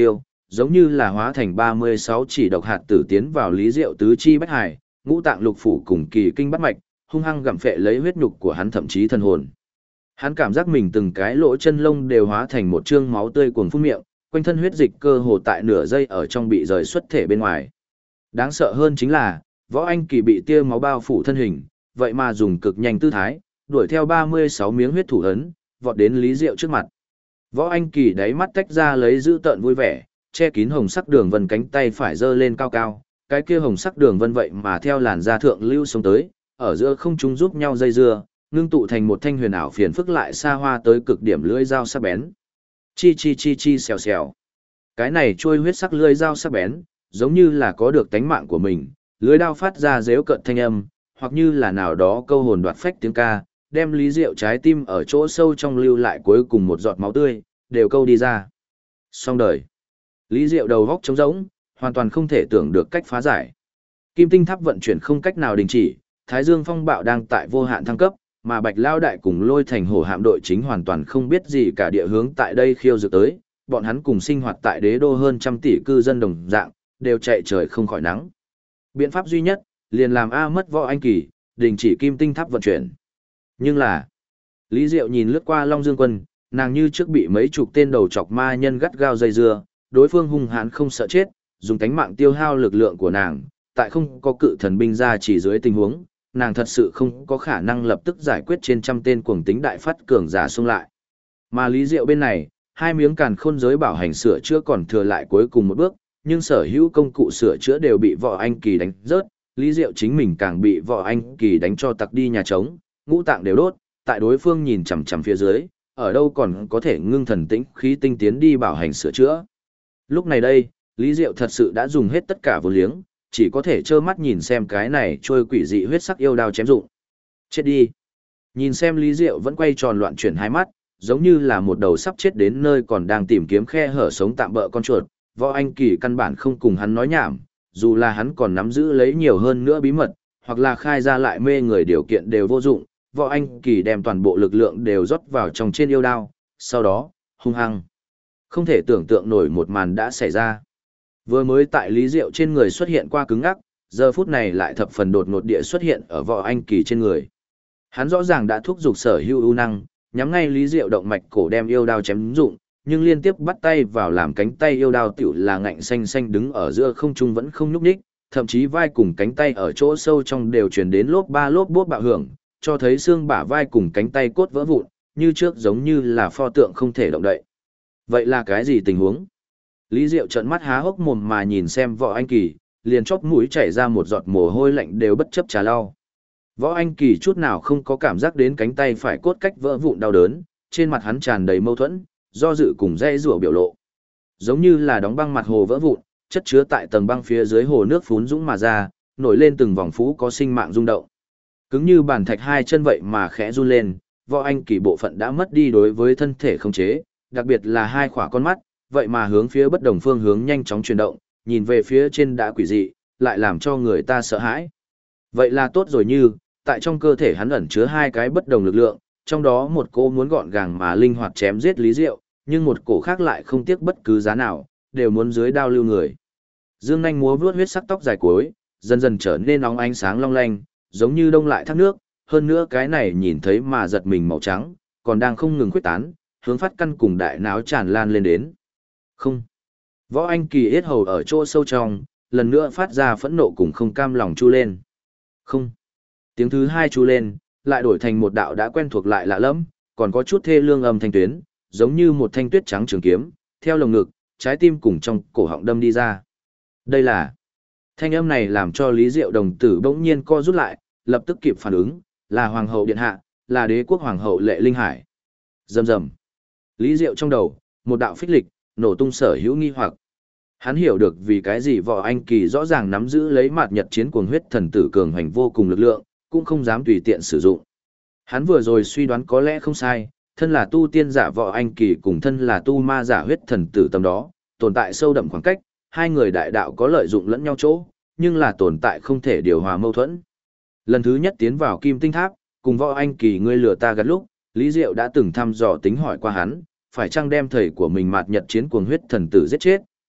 Speaker 1: giống như là hóa thành 36 chỉ độc hạt tử tiến vào Lý Diệu tứ chi bách hải, ngũ tạng lục phủ cùng kỳ kinh bắt mạch, hung hăng gặm phệ lấy huyết nhục của hắn thậm chí thân hồn. Hắn cảm giác mình từng cái lỗ chân lông đều hóa thành một trương máu tươi cuồng phun miệng, quanh thân huyết dịch cơ hồ tại nửa giây ở trong bị rời xuất thể bên ngoài. Đáng sợ hơn chính là, Võ Anh Kỳ bị tia máu bao phủ thân hình, vậy mà dùng cực nhanh tư thái, đuổi theo 36 miếng huyết thủ ấn, vọt đến Lý Diệu trước mặt. Võ Anh Kỳ đáy mắt tách ra lấy dữ tợn vui vẻ, che kín hồng sắc đường vân cánh tay phải giơ lên cao cao, cái kia hồng sắc đường vân vậy mà theo làn da thượng lưu xuống tới, ở giữa không trung giúp nhau dây dưa, ngưng tụ thành một thanh huyền ảo phiền phức lại xa hoa tới cực điểm lưỡi dao sắc bén. Chi chi chi chi xèo xèo. Cái này trôi huyết sắc lưỡi dao sắc bén, giống như là có được tánh mạng của mình, lưỡi dao phát ra rếu cợt thanh âm, hoặc như là nào đó câu hồn đoạt phách tiếng ca, đem Lý Diệu trái tim ở chỗ sâu trong lưu lại cuối cùng một giọt máu tươi, đều câu đi ra. Xong đời. Lý Diệu đầu góc trống rỗng, hoàn toàn không thể tưởng được cách phá giải. Kim tinh tháp vận chuyển không cách nào đình chỉ, Thái Dương phong bạo đang tại vô hạn thăng cấp, mà Bạch Lao Đại cùng Lôi Thành Hổ hạm đội chính hoàn toàn không biết gì cả địa hướng tại đây khiêu dược tới, bọn hắn cùng sinh hoạt tại đế đô hơn trăm tỷ cư dân đồng dạng, đều chạy trời không khỏi nắng. Biện pháp duy nhất, liền làm A mất Võ Anh Kỳ, đình chỉ kim tinh tháp vận chuyển. Nhưng là, Lý Diệu nhìn lướt qua Long Dương Quân, nàng như trước bị mấy chục tên đầu chọc ma nhân gắt gao dây dưa, đối phương hung hãn không sợ chết, dùng tánh mạng tiêu hao lực lượng của nàng, tại không có cự thần binh ra chỉ dưới tình huống, nàng thật sự không có khả năng lập tức giải quyết trên trăm tên cuồng tính đại phát cường giả xung lại. Mà Lý Diệu bên này, hai miếng càn khôn giới bảo hành sửa chữa còn thừa lại cuối cùng một bước, nhưng sở hữu công cụ sửa chữa đều bị Võ Anh Kỳ đánh rớt, Lý Diệu chính mình càng bị Võ Anh Kỳ đánh cho tặc đi nhà trống, ngũ tạng đều đốt, tại đối phương nhìn chằm chằm phía dưới, ở đâu còn có thể ngưng thần tĩnh khí tinh tiến đi bảo hành sửa chữa. Lúc này đây, Lý Diệu thật sự đã dùng hết tất cả vô liếng, chỉ có thể trơ mắt nhìn xem cái này trôi quỷ dị huyết sắc yêu đao chém dụng. Chết đi. Nhìn xem Lý Diệu vẫn quay tròn loạn chuyển hai mắt, giống như là một đầu sắp chết đến nơi còn đang tìm kiếm khe hở sống tạm bỡ con chuột. Võ Anh Kỳ căn bản không cùng hắn nói nhảm, dù là hắn còn nắm giữ lấy nhiều hơn nữa bí mật, hoặc là khai ra lại mê người điều kiện đều vô dụng. Võ Anh Kỳ đem toàn bộ lực lượng đều rót vào trong trên yêu đao, sau đó, hung hăng. Không thể tưởng tượng nổi một màn đã xảy ra. Vừa mới tại Lý Diệu trên người xuất hiện qua cứng ngắc, giờ phút này lại thập phần đột ngột địa xuất hiện ở Võ Anh Kỳ trên người. Hắn rõ ràng đã thúc giục sở hữu ưu năng, nhắm ngay Lý Diệu động mạch cổ đem yêu đao chém dụng, nhưng liên tiếp bắt tay vào làm cánh tay yêu đao tiểu là ngạnh xanh xanh đứng ở giữa không trung vẫn không nhúc nhích, thậm chí vai cùng cánh tay ở chỗ sâu trong đều truyền đến lốp ba lốp bốp bạo hưởng, cho thấy xương bả vai cùng cánh tay cốt vỡ vụn, như trước giống như là pho tượng không thể động đậy. Vậy là cái gì tình huống? Lý Diệu trợn mắt há hốc mồm mà nhìn xem Võ Anh Kỳ, liền chóp mũi chảy ra một giọt mồ hôi lạnh đều bất chấp trà lau. Võ Anh Kỳ chút nào không có cảm giác đến cánh tay phải cốt cách vỡ vụn đau đớn, trên mặt hắn tràn đầy mâu thuẫn, do dự cùng dây rủa biểu lộ. Giống như là đóng băng mặt hồ vỡ vụn, chất chứa tại tầng băng phía dưới hồ nước phún dũng mà ra, nổi lên từng vòng phú có sinh mạng rung động. Cứng như bàn thạch hai chân vậy mà khẽ run lên, Võ Anh Kỳ bộ phận đã mất đi đối với thân thể khống chế, đặc biệt là hai khỏa con mắt, vậy mà hướng phía bất đồng phương hướng nhanh chóng chuyển động, nhìn về phía trên đã quỷ dị, lại làm cho người ta sợ hãi. Vậy là tốt rồi, như, tại trong cơ thể hắn ẩn chứa hai cái bất đồng lực lượng, trong đó một cô muốn gọn gàng mà linh hoạt chém giết Lý Diệu, nhưng một cổ khác lại không tiếc bất cứ giá nào, đều muốn dưới đao lưu người. Dương nhanh múa vuốt huyết sắc tóc dài cuối, dần dần trở nên óng ánh sáng long lanh, giống như đông lại thác nước, hơn nữa cái này nhìn thấy mà giật mình màu trắng, còn đang không ngừng khuếch tán, hướng phát căn cùng đại náo tràn lan lên đến. Không. Võ Anh Kỳ yết hầu ở chỗ sâu trong, lần nữa phát ra phẫn nộ cùng không cam lòng chu lên. Không. Tiếng thứ hai chu lên, lại đổi thành một đạo đã quen thuộc lại lạ lẫm, còn có chút thê lương âm thanh tuyến, giống như một thanh tuyết trắng trường kiếm, theo lồng ngực, trái tim cùng trong cổ họng đâm đi ra. Đây là... Thanh âm này làm cho Lý Diệu đồng tử bỗng nhiên co rút lại, lập tức kịp phản ứng, là Hoàng hậu Điện Hạ, là đế quốc Hoàng hậu Lệ Linh Hải. Rầm rầm. Lý Diệu trong đầu, một đạo phích lịch, nổ tung sở hữu nghi hoặc. Hắn hiểu được vì cái gì Võ Anh Kỳ rõ ràng nắm giữ lấy mạt nhật chiến cuồng huyết thần tử cường hành vô cùng lực lượng, cũng không dám tùy tiện sử dụng. Hắn vừa rồi suy đoán có lẽ không sai, thân là tu tiên giả Võ Anh Kỳ cùng thân là tu ma giả huyết thần tử tầm đó, tồn tại sâu đậm khoảng cách, hai người đại đạo có lợi dụng lẫn nhau chỗ, nhưng là tồn tại không thể điều hòa mâu thuẫn. Lần thứ nhất tiến vào Kim Tinh Tháp, cùng Võ Anh Kỳ ngươi lừa ta gạt lúc, Lý Diệu đã từng thăm dò tính hỏi qua hắn, phải chăng đem thầy của mình mạt nhật chiến cuồng huyết thần tử giết chết,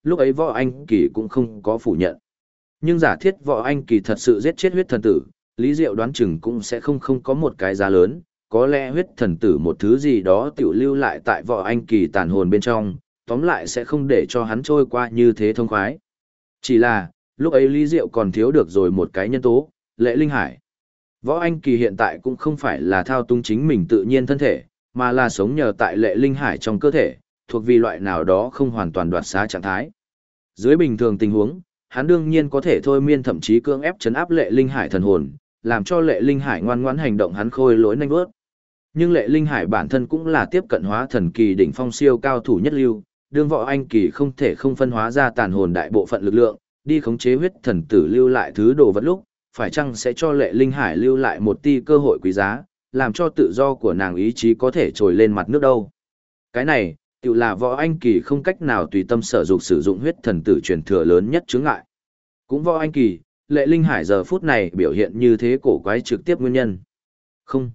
Speaker 1: lúc ấy Võ Anh Kỳ cũng không có phủ nhận. Nhưng giả thiết Võ Anh Kỳ thật sự giết chết huyết thần tử, Lý Diệu đoán chừng cũng sẽ không có một cái giá lớn, có lẽ huyết thần tử một thứ gì đó tiểu lưu lại tại Võ Anh Kỳ tàn hồn bên trong, tóm lại sẽ không để cho hắn trôi qua như thế thông khoái. Chỉ là, lúc ấy Lý Diệu còn thiếu được rồi một cái nhân tố, Lệ Linh Hải. Võ Anh Kỳ hiện tại cũng không phải là thao túng chính mình tự nhiên thân thể, mà là sống nhờ tại Lệ Linh Hải trong cơ thể, thuộc vì loại nào đó không hoàn toàn đoạt xá trạng thái. Dưới bình thường tình huống, hắn đương nhiên có thể thôi miên thậm chí cưỡng ép chấn áp Lệ Linh Hải thần hồn, làm cho Lệ Linh Hải ngoan ngoãn hành động hắn khôi lỗi nhanh vớt. Nhưng Lệ Linh Hải bản thân cũng là tiếp cận hóa thần kỳ đỉnh phong siêu cao thủ nhất lưu, đương Võ Anh Kỳ không thể không phân hóa ra tàn hồn đại bộ phận lực lượng, đi khống chế huyết thần tử lưu lại thứ đồ vật lúc, phải chăng sẽ cho Lệ Linh Hải lưu lại một tia cơ hội quý giá, làm cho tự do của nàng ý chí có thể trồi lên mặt nước đâu. Cái này, tự là Võ Anh Kỳ không cách nào tùy tâm sở dục sử dụng huyết thần tử truyền thừa lớn nhất chướng ngại. Cũng Võ Anh Kỳ, Lệ Linh Hải giờ phút này biểu hiện như thế cổ quái trực tiếp nguyên nhân. Không.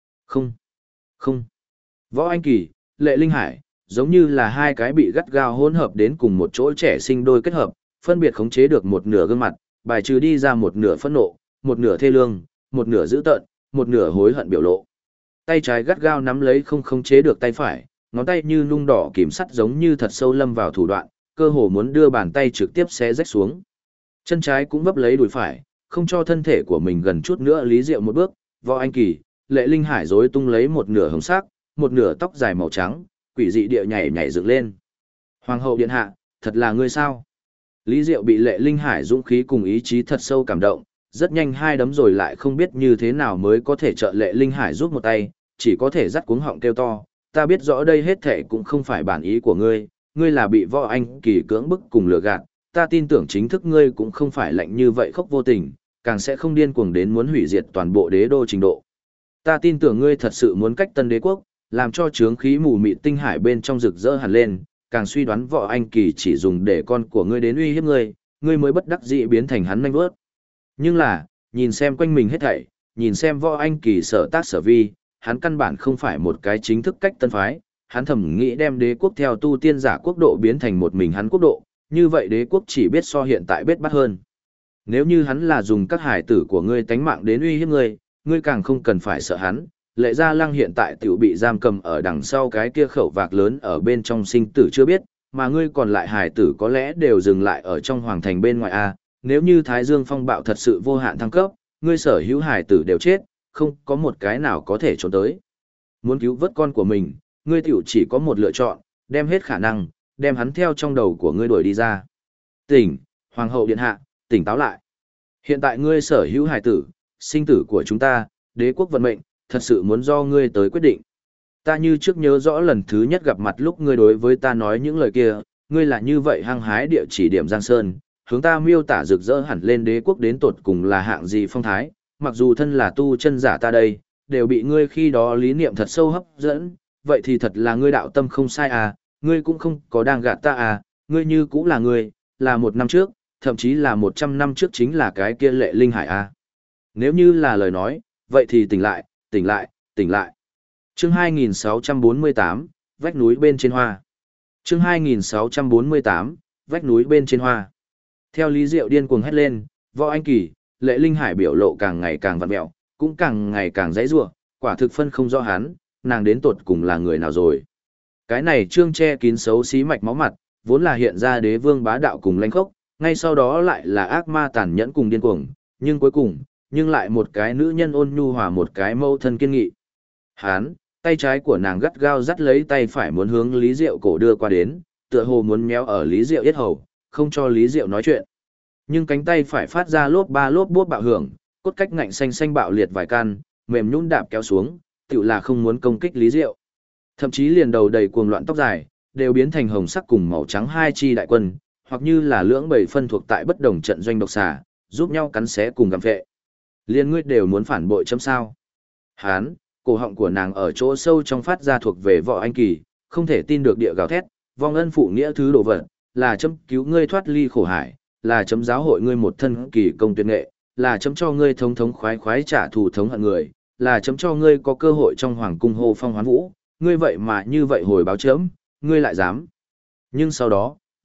Speaker 1: Võ Anh Kỳ, Lệ Linh Hải, giống như là hai cái bị gắt gao hỗn hợp đến cùng một chỗ trẻ sinh đôi kết hợp, phân biệt khống chế được một nửa gương mặt, bài trừ đi ra một nửa phẫn nộ, một nửa thê lương, một nửa dữ tợn, một nửa hối hận biểu lộ. Tay trái gắt gao nắm lấy không khống chế được tay phải, ngón tay như nung đỏ kìm sắt giống như thật sâu lâm vào thủ đoạn, cơ hồ muốn đưa bàn tay trực tiếp xé rách xuống. Chân trái cũng vấp lấy đùi phải, không cho thân thể của mình gần chút nữa Lý Diệu một bước. Võ Anh Kỳ, Lệ Linh Hải rối tung lấy một nửa hồng sắc, một nửa tóc dài màu trắng, quỷ dị địa nhảy nhảy dựng lên. Hoàng hậu điện hạ, thật là ngươi sao? Lý Diệu bị Lệ Linh Hải dũng khí cùng ý chí thật sâu cảm động, rất nhanh hai đấm rồi lại không biết như thế nào mới có thể trợ Lệ Linh Hải giúp một tay, chỉ có thể dắt cuống họng kêu to, ta biết rõ đây hết thảy cũng không phải bản ý của ngươi, ngươi là bị Võ Anh Kỳ cưỡng bức cùng lừa gạt, ta tin tưởng chính thức ngươi cũng không phải lạnh như vậy khốc vô tình, càng sẽ không điên cuồng đến muốn hủy diệt toàn bộ đế đô trình độ. Ta tin tưởng ngươi thật sự muốn cách Tân Đế quốc, làm cho chướng khí mù mịt tinh hải bên trong rực rỡ hẳn lên, càng suy đoán Võ Anh Kỳ chỉ dùng để con của ngươi đến uy hiếp ngươi, ngươi mới bất đắc dĩ biến thành hắn nhanh vớt. Nhưng là, nhìn xem quanh mình hết thảy, nhìn xem Võ Anh Kỳ sở tác sở vi, hắn căn bản không phải một cái chính thức cách tân phái, hắn thầm nghĩ đem đế quốc theo tu tiên giả quốc độ biến thành một mình hắn quốc độ, như vậy đế quốc chỉ biết so hiện tại bết bát hơn. Nếu như hắn là dùng các hải tử của ngươi tánh mạng đến uy hiếp ngươi, ngươi càng không cần phải sợ hắn. Lệ Gia Lăng hiện tại tiểu bị giam cầm ở đằng sau cái kia khẩu vạc lớn ở bên trong sinh tử chưa biết, mà ngươi còn lại hải tử có lẽ đều dừng lại ở trong hoàng thành bên ngoài a. Nếu như Thái Dương phong bạo thật sự vô hạn thăng cấp, ngươi sở hữu hải tử đều chết, không có một cái nào có thể trốn tới. Muốn cứu vớt con của mình, ngươi tiểu chỉ có một lựa chọn, đem hết khả năng, đem hắn theo trong đầu của ngươi đuổi đi ra. Tỉnh, Hoàng hậu điện hạ, tỉnh táo lại. Hiện tại ngươi sở hữu hải tử, sinh tử của chúng ta, đế quốc vận mệnh, thật sự muốn do ngươi tới quyết định. Ta như trước nhớ rõ lần thứ nhất gặp mặt lúc ngươi đối với ta nói những lời kia, ngươi là như vậy hăng hái địa chỉ điểm Giang Sơn, hướng ta miêu tả rực rỡ hẳn lên đế quốc đến tột cùng là hạng gì phong thái, mặc dù thân là tu chân giả ta đây, đều bị ngươi khi đó lý niệm thật sâu hấp dẫn, vậy thì thật là ngươi đạo tâm không sai à, ngươi cũng không có đang gạt ta à, ngươi như cũng là ngươi, là 1 năm trước, thậm chí là 100 năm trước chính là cái kia Lệ Linh Hải à. Nếu như là lời nói, vậy thì tỉnh lại, tỉnh lại, tỉnh lại. Chương 2648, vách núi bên trên hoa. Chương 2648, vách núi bên trên hoa. Theo Lý Diệu điên cuồng hét lên, Võ Anh Kỳ, Lệ Linh Hải biểu lộ càng ngày càng vặn vẹo, cũng càng ngày càng dãy rủa, quả thực phân không rõ hắn, nàng đến tột cùng là người nào rồi. Cái này trương che kín xấu xí mạch máu mặt, vốn là hiện ra đế vương bá đạo cùng lãnh khốc, ngay sau đó lại là ác ma tàn nhẫn cùng điên cuồng, nhưng cuối cùng, nhưng lại một cái nữ nhân ôn nhu hòa một cái mâu thân kiên nghị. Hán, tay trái của nàng gắt gao dắt lấy tay phải muốn hướng Lý Diệu cổ đưa qua đến, tựa hồ muốn méo ở Lý Diệu yết hầu, không cho Lý Diệu nói chuyện. Nhưng cánh tay phải phát ra lốp ba lốp bốp bạo hưởng, cốt cách ngạnh xanh xanh bạo liệt vài căn, mềm nhũn đạp kéo xuống, tựa là không muốn công kích Lý Diệu. Thậm chí liền đầu đầy cuồng loạn tóc dài, đều biến thành hồng sắc cùng màu trắng hai chi đại quân, hoặc như là lưỡng bầy phân thuộc tại bất đồng trận doanh độc xà, giúp nhau cắn xé cùng gặm vệ. Liên ngươi đều muốn phản bội chấm sao? Hán, cổ họng của nàng ở chỗ sâu trong phát ra thuộc về Võ Anh Kỳ, không thể tin được địa gào thét, vong ân phụ nghĩa thứ đồ vật, là chấm cứu ngươi thoát ly khổ hải, là chấm giáo hội ngươi một thân kỳ công tuyệt nghệ, là chấm cho ngươi thống thống khoái khoái trả thù thống hận người, là chấm cho ngươi có cơ hội trong hoàng cung hô phong hoán vũ, ngươi vậy mà như vậy hồi báo chấm, ngươi lại dám. Nhưng sau đó,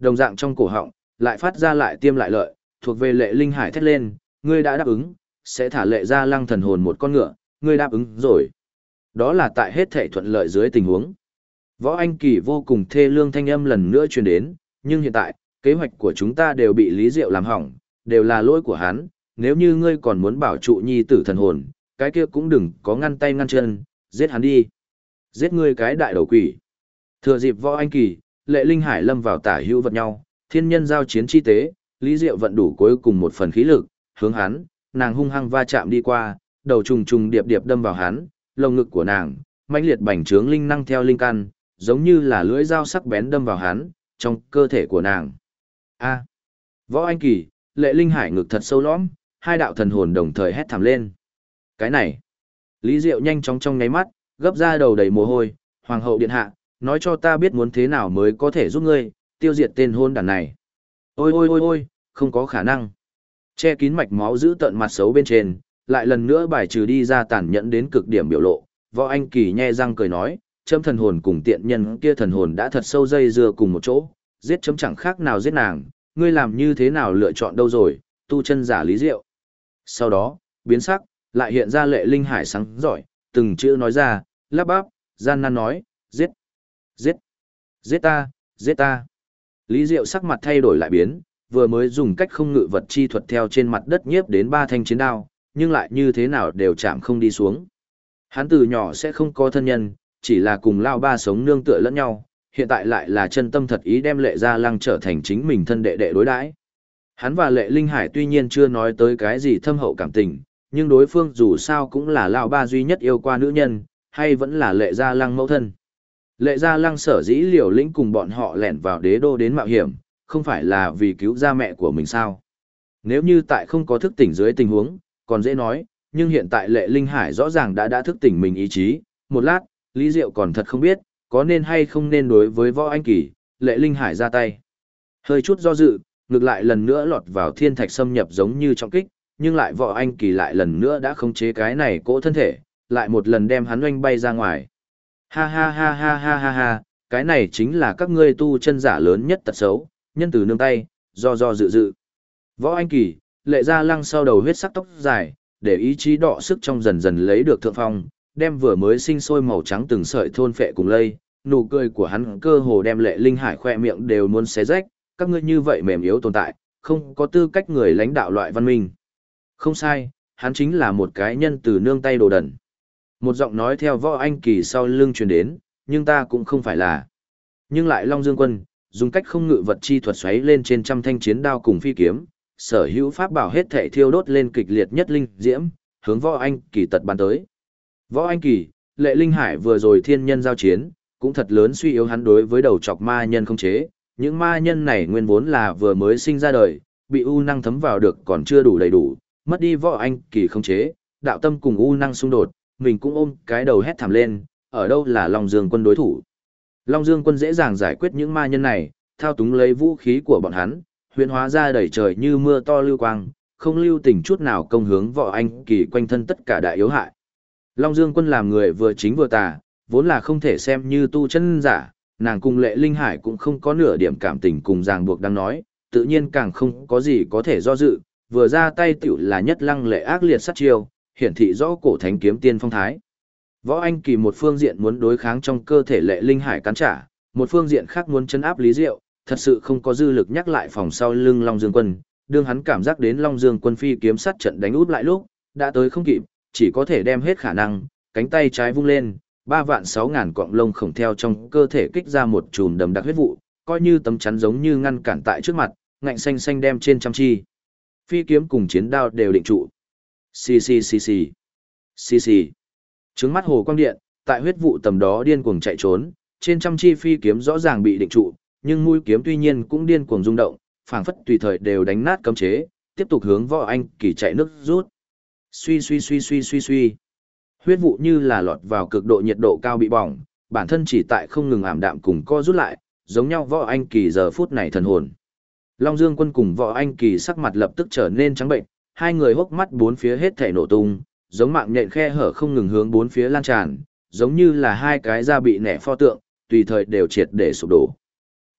Speaker 1: đồng dạng trong cổ họng, lại phát ra lại tiêm lại lợi, thuộc về Lệ Linh Hải thét lên, ngươi đã đáp ứng, sẽ thả Lệ Gia Lăng thần hồn một con ngựa, ngươi đáp ứng rồi. Đó là tại hết thảy thuận lợi dưới tình huống. Võ Anh Kỳ vô cùng thê lương thanh âm lần nữa truyền đến, nhưng hiện tại, kế hoạch của chúng ta đều bị Lý Diệu làm hỏng, đều là lỗi của hắn, nếu như ngươi còn muốn bảo trụ nhi tử thần hồn, cái kia cũng đừng có ngăn tay ngăn chân, giết hắn đi. Giết ngươi cái đại đầu quỷ. Thừa dịp Võ Anh Kỳ, Lệ Linh Hải lâm vào tả hữu vật nhau, thiên nhân giao chiến chi tế, Lý Diệu vận đủ cuối cùng một phần khí lực, hướng hắn, nàng hung hăng va chạm đi qua, đầu trùng trùng điệp điệp đâm vào hắn, lồng ngực của nàng, mãnh liệt bành trướng linh năng theo linh căn, giống như là lưỡi dao sắc bén đâm vào hắn, trong cơ thể của nàng. A. Võ Anh Kỳ, Lệ Linh Hải ngực thật sâu lõm, hai đạo thần hồn đồng thời hét thảm lên. Cái này. Lý Diệu nhanh chóng trong nháy mắt, gấp ra đầu đầy mồ hôi, hoàng hậu điện hạ, nói cho ta biết muốn thế nào mới có thể giúp ngươi, tiêu diệt tên hôn đàn này. Ôi ôi ôi ôi, không có khả năng. Che kín mạch máu giữ tận mặt xấu bên trên, lại lần nữa bài trừ đi ra tàn nhẫn đến cực điểm biểu lộ. Võ Anh Kỳ nhe răng cười nói, chấm thần hồn cùng tiện nhân kia thần hồn đã thật sâu dây dưa cùng một chỗ, giết chấm chẳng khác nào giết nàng, ngươi làm như thế nào lựa chọn đâu rồi, tu chân giả Lý Diệu. Sau đó, biến sắc, lại hiện ra Lệ Linh Hải sáng giỏi, từng chữ nói ra, lắp bắp, gian nan nói, giết, giết, giết ta, giết ta. Lý Diệu sắc mặt thay đổi lại biến, vừa mới dùng cách không ngự vật chi thuật theo trên mặt đất nhiếp đến 3 thanh chiến đao, nhưng lại như thế nào đều chạm không đi xuống. Hắn từ nhỏ sẽ không có thân nhân, chỉ là cùng lao ba sống nương tựa lẫn nhau, hiện tại lại là chân tâm thật ý đem Lệ Gia Lăng trở thành chính mình thân đệ đệ đối đãi. Hắn và Lệ Linh Hải tuy nhiên chưa nói tới cái gì thâm hậu cảm tình, nhưng đối phương dù sao cũng là lao ba duy nhất yêu qua nữ nhân, hay vẫn là Lệ Gia Lăng mẫu thân. Lệ Gia Lăng sở dĩ liều lĩnh cùng bọn họ lẻn vào đế đô đến mạo hiểm, không phải là vì cứu ra mẹ của mình sao. Nếu như tại không có thức tỉnh dưới tình huống, còn dễ nói, nhưng hiện tại Lệ Linh Hải rõ ràng đã thức tỉnh mình ý chí, một lát, Lý Diệu còn thật không biết, có nên hay không nên đối với Võ Anh Kỳ, Lệ Linh Hải ra tay. Hơi chút do dự, ngược lại lần nữa lọt vào thiên thạch xâm nhập giống như trọng kích, nhưng lại Võ Anh Kỳ lại lần nữa đã khống chế cái này cỗ thân thể, lại một lần đem hắn oanh bay ra ngoài. Ha ha ha ha ha ha ha, cái này chính là các ngươi tu chân giả lớn nhất tật xấu, nhân từ nương tay, do dự dự. Võ Anh Kỳ, Lệ Gia Lăng sau đầu huyết sắc tóc dài, để ý chí đọ sức trong dần dần lấy được thượng phong, đem vừa mới sinh sôi màu trắng từng sợi thôn phệ cùng lây, nụ cười của hắn cơ hồ đem Lệ Linh Hải khoe miệng đều muốn xé rách, các ngươi như vậy mềm yếu tồn tại, không có tư cách người lãnh đạo loại văn minh. Không sai, hắn chính là một cái nhân từ nương tay đồ đần. Một giọng nói theo Võ Anh Kỳ sau lưng truyền đến, nhưng ta cũng không phải là. Nhưng lại Long Dương Quân, dùng cách không ngự vật chi thuật xoáy lên trên trăm thanh chiến đao cùng phi kiếm, sở hữu pháp bảo hết thể thiêu đốt lên kịch liệt nhất linh diễm, hướng Võ Anh Kỳ tật bắn tới. Võ Anh Kỳ, Lệ Linh Hải vừa rồi thiên nhân giao chiến, cũng thật lớn suy yếu hắn đối với đầu chọc ma nhân không chế. Những ma nhân này nguyên vốn là vừa mới sinh ra đời, bị u năng thấm vào được còn chưa đủ đầy đủ, mất đi Võ Anh Kỳ không chế, đạo tâm cùng u năng xung đột, mình cũng ôm cái đầu hét thảm lên, ở đâu là Long Dương Quân đối thủ. Long Dương Quân dễ dàng giải quyết những ma nhân này, thao túng lấy vũ khí của bọn hắn, huyễn hóa ra đầy trời như mưa to lưu quang, không lưu tình chút nào công hướng Võ Anh Kỳ quanh thân tất cả đại yếu hại. Long Dương Quân làm người vừa chính vừa tà, vốn là không thể xem như tu chân giả, nàng cùng Lệ Linh Hải cũng không có nửa điểm cảm tình cùng ràng buộc đang nói, tự nhiên càng không có gì có thể do dự, vừa ra tay tiểu là nhất lăng lệ ác liệt sát chiêu, hiển thị rõ cổ thánh kiếm tiên phong thái. Võ Anh Kỳ một phương diện muốn đối kháng trong cơ thể Lệ Linh Hải cắn trả, một phương diện khác muốn chấn áp Lý Diệu, thật sự không có dư lực nhắc lại phòng sau lưng Long Dương Quân, đương hắn cảm giác đến Long Dương Quân phi kiếm sát trận đánh út lại lúc, đã tới không kịp, chỉ có thể đem hết khả năng, cánh tay trái vung lên, 3.600.000 cọng lông khổng theo trong cơ thể kích ra một chùm đầm đặc huyết vụ, coi như tấm chắn giống như ngăn cản tại trước mặt, ngạnh xanh xanh đem trên trăm chi. Phi kiếm cùng chiến đao đều định trụ. Xì xì xì xì. Xì xì. Trứng mắt hồ quang điện, tại huyết vụ tầm đó điên cuồng chạy trốn, trên trăm chi phi kiếm rõ ràng bị định trụ, nhưng mũi kiếm tuy nhiên cũng điên cuồng rung động, phảng phất tùy thời đều đánh nát cấm chế, tiếp tục hướng Võ Anh Kỳ chạy nước rút. Suy suy suy suy suy suy. Huyết vụ như là lọt vào cực độ nhiệt độ cao bị bỏng, bản thân chỉ tại không ngừng ảm đạm cùng co rút lại, giống nhau Võ Anh Kỳ giờ phút này thần hồn. Long Dương Quân cùng Võ Anh Kỳ sắc mặt lập tức trở nên trắng bệnh, hai người hốc mắt bốn phía hết thảy nổ tung, giống mạng nhện khe hở không ngừng hướng bốn phía lan tràn, giống như là hai cái da bị nẻ pho tượng, tùy thời đều triệt để sụp đổ.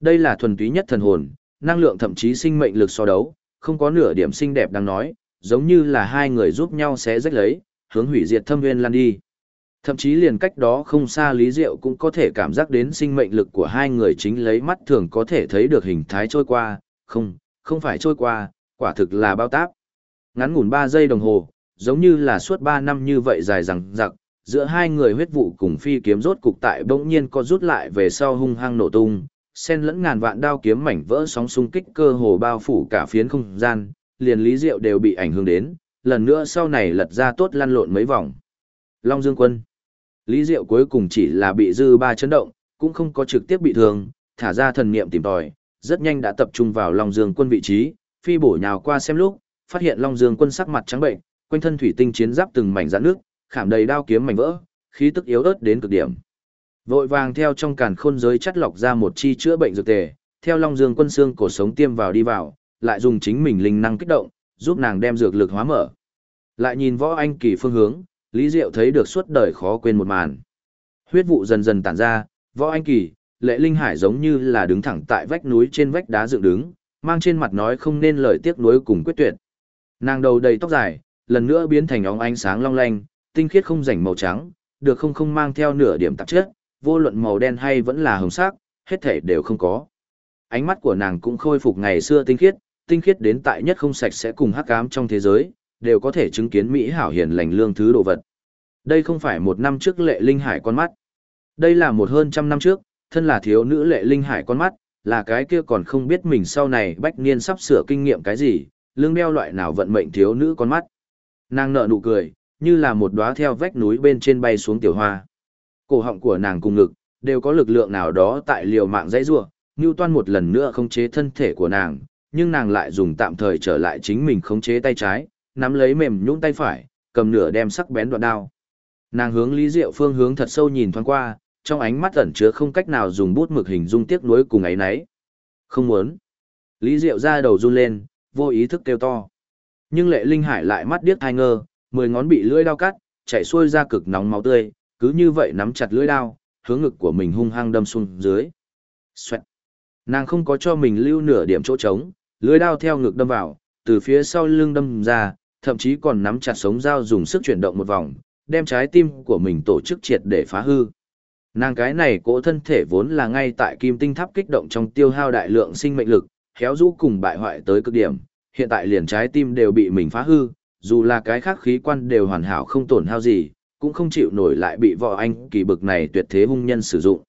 Speaker 1: Đây là thuần túy nhất thần hồn, năng lượng thậm chí sinh mệnh lực so đấu, không có nửa điểm xinh đẹp đang nói, giống như là hai người giúp nhau xé rách lấy, hướng hủy diệt thâm nguyên lan đi. Thậm chí liền cách đó không xa Lý Diệu cũng có thể cảm giác đến sinh mệnh lực của hai người chính lấy mắt thường có thể thấy được hình thái trôi qua, không phải trôi qua, quả thực là bao táp. Ngắn ngủn 3 giây đồng hồ, giống như là suốt 3 năm như vậy dài dằng dặc, giữa hai người huyết vụ cùng phi kiếm rốt cục tại bỗng nhiên có rút lại về sau hung hăng nổ tung, xen lẫn ngàn vạn đao kiếm mảnh vỡ sóng xung kích cơ hồ bao phủ cả phiến không gian, liền Lý Diệu đều bị ảnh hưởng đến, lần nữa sau này lật ra tốt lăn lộn mấy vòng. Long Dương Quân. Lý Diệu cuối cùng chỉ là bị dư ba chấn động, cũng không có trực tiếp bị thương, thả ra thần niệm tìm tòi, rất nhanh đã tập trung vào Long Dương Quân vị trí, phi bổ nhào qua xem lúc, phát hiện Long Dương Quân sắc mặt trắng bệnh, quanh thân thủy tinh chiến giáp từng mảnh rạn nước, khảm đầy đao kiếm mảnh vỡ, khí tức yếu ớt đến cực điểm. Vội vàng theo trong càn khôn giới chắt lọc ra một chi chữa bệnh dược tề, theo Long Dương Quân xương cổ sống tiêm vào đi vào, lại dùng chính mình linh năng kích động, giúp nàng đem dược lực hóa mở. Lại nhìn Võ Anh Kỳ phương hướng, Lý Diệu thấy được suốt đời khó quên một màn. Huyết vụ dần dần tản ra, Võ Anh Kỳ, Lệ Linh Hải giống như là đứng thẳng tại vách núi trên vách đá dựng đứng, mang trên mặt nói không nên lời tiếc nuối cùng quyết tuyệt. Nàng đầu đầy tóc dài, lần nữa biến thành óng ánh sáng long lanh, tinh khiết không rảnh màu trắng, được không mang theo nửa điểm tạp chất, vô luận màu đen hay vẫn là hồng sắc, hết thể đều không có. Ánh mắt của nàng cũng khôi phục ngày xưa tinh khiết đến tại nhất không sạch sẽ cùng hắc ám trong thế giới, đều có thể chứng kiến mỹ hảo hiền lành lương thứ đồ vật. Đây không phải một năm trước Lệ Linh Hải con mắt. Đây là một hơn trăm năm trước, thân là thiếu nữ Lệ Linh Hải con mắt, là cái kia còn không biết mình sau này bách niên sắp sửa kinh nghiệm cái gì, lương đeo loại nào vận mệnh thiếu nữ con mắt. Nàng nở nụ cười, như là một đóa theo vách núi bên trên bay xuống tiểu hoa. Cổ họng của nàng cùng ngực, đều có lực lượng nào đó tại liều mạng dãy rủa, Newton một lần nữa khống chế thân thể của nàng, nhưng nàng lại dùng tạm thời trở lại chính mình khống chế tay trái, nắm lấy mềm nhũn tay phải, cầm nửa đem sắc bén đoạn đao. Nàng hướng Lý Diệu phương hướng thật sâu nhìn thoáng qua, trong ánh mắt ẩn chứa không cách nào dùng bút mực hình dung tiếc nuối cùng ấy nấy. Không muốn. Lý Diệu ra đầu run lên, vô ý thức kêu to. Nhưng Lệ Linh Hải lại mắt điếc hai ngơ, 10 ngón bị lưỡi đao cắt, chảy xuôi ra cực nóng máu tươi, cứ như vậy nắm chặt lưỡi đao, hướng ngực của mình hung hăng đâm xuống dưới. Xoẹt. Nàng không có cho mình lưu nửa điểm chỗ trống, lưỡi đao theo ngực đâm vào, từ phía sau lưng đâm ra, thậm chí còn nắm chặt sống dao dùng sức chuyển động một vòng, đem trái tim của mình tổ chức triệt để phá hư. Nàng cái này cỗ thân thể vốn là ngay tại kim tinh tháp kích động trong tiêu hao đại lượng sinh mệnh lực, khéo rũ cùng bại hoại tới cực điểm, hiện tại liền trái tim đều bị mình phá hư, dù là cái khác khí quan đều hoàn hảo không tổn hao gì, cũng không chịu nổi lại bị Võ Anh Kỳ bực này tuyệt thế hung nhân sử dụng.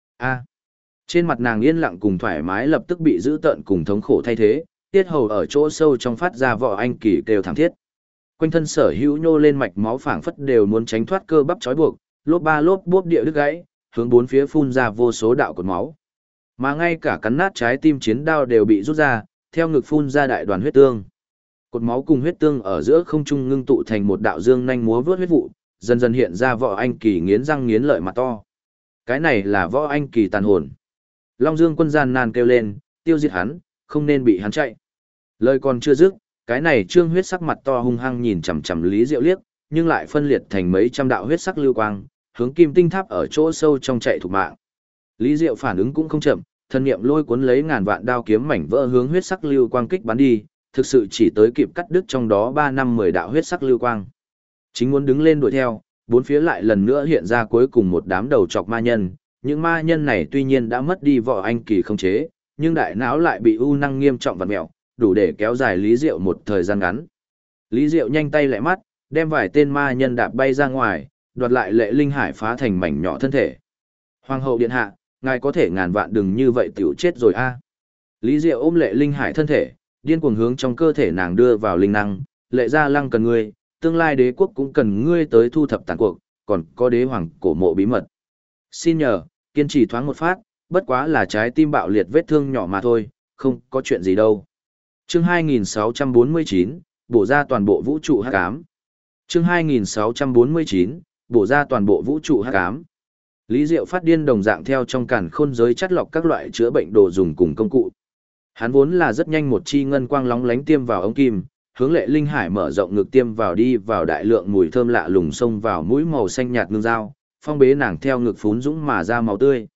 Speaker 1: Trên mặt nàng yên lặng cùng thoải mái lập tức bị dữ tợn cùng thống khổ thay thế, tiết hầu ở chỗ sâu trong phát ra Võ Anh Kỳ kêu thảm thiết. Quanh thân sở hữu nhô lên mạch máu phảng phất đều muốn tránh thoát cơ bắp trói buộc, lốp ba lốp bốp địa đứt gãy, hướng bốn phía phun ra vô số đạo cột máu. Mà ngay cả cắn nát trái tim chiến đao đều bị rút ra, theo ngực phun ra đại đoàn huyết tương. Cột máu cùng huyết tương ở giữa không trung ngưng tụ thành một đạo dương nhanh múa vớt huyết vụ, dần dần hiện ra Võ Anh Kỳ nghiến răng nghiến lợi mặt to. Cái này là Võ Anh Kỳ tàn hồn. Long Dương Quân gian nan kêu lên, tiêu diệt hắn, không nên bị hắn chạy. Lời còn chưa dứt, cái này trương huyết sắc mặt to hung hăng nhìn chằm chằm Lý Diệu liếc, nhưng lại phân liệt thành mấy trăm đạo huyết sắc lưu quang, hướng kim tinh tháp ở chỗ sâu trong chạy thục mạng. Lý Diệu phản ứng cũng không chậm, thân niệm lôi cuốn lấy ngàn vạn đao kiếm mảnh vỡ hướng huyết sắc lưu quang kích bắn đi, thực sự chỉ tới kịp cắt đứt trong đó 3 năm 10 đạo huyết sắc lưu quang. Chính muốn đứng lên đuổi theo, bốn phía lại lần nữa hiện ra cuối cùng một đám đầu chọc ma nhân, những ma nhân này tuy nhiên đã mất đi Võ Anh Kỳ không chế, nhưng đại não lại bị u năng nghiêm trọng vặn mèo, đủ để kéo dài Lý Diệu một thời gian ngắn. Lý Diệu nhanh tay lẹ mắt, đem vài tên ma nhân đạp bay ra ngoài, đoạt lại Lệ Linh Hải phá thành mảnh nhỏ thân thể. Hoàng hậu điện hạ, ngài có thể ngàn vạn đừng như vậy tiểu chết rồi a. Lý Diệu ôm Lệ Linh Hải thân thể, điên cuồng hướng trong cơ thể nàng đưa vào linh năng, Lệ Gia Lăng cần ngươi, tương lai đế quốc cũng cần ngươi tới thu thập tàn cuộc, còn có đế hoàng cổ mộ bí mật. Xin nhờ, kiên trì thoáng một phát, bất quá là trái tim bạo liệt vết thương nhỏ mà thôi, không có chuyện gì đâu. Chương 2649, bổ ra toàn bộ vũ trụ hắc ám. Chương 2649, bổ ra toàn bộ vũ trụ hắc ám. Lý Diệu phát điên đồng dạng theo trong càn khôn giới chắt lọc các loại chữa bệnh đồ dùng cùng công cụ. Hắn vốn là rất nhanh một chi ngân quang lóng lánh tiêm vào ống kim, hướng Lệ Linh Hải mở rộng ngực tiêm vào đi vào đại lượng mùi thơm lạ lùng xông vào mũi màu xanh nhạt ngưng dao, phong bế nàng theo ngực phún dũng mà ra máu tươi.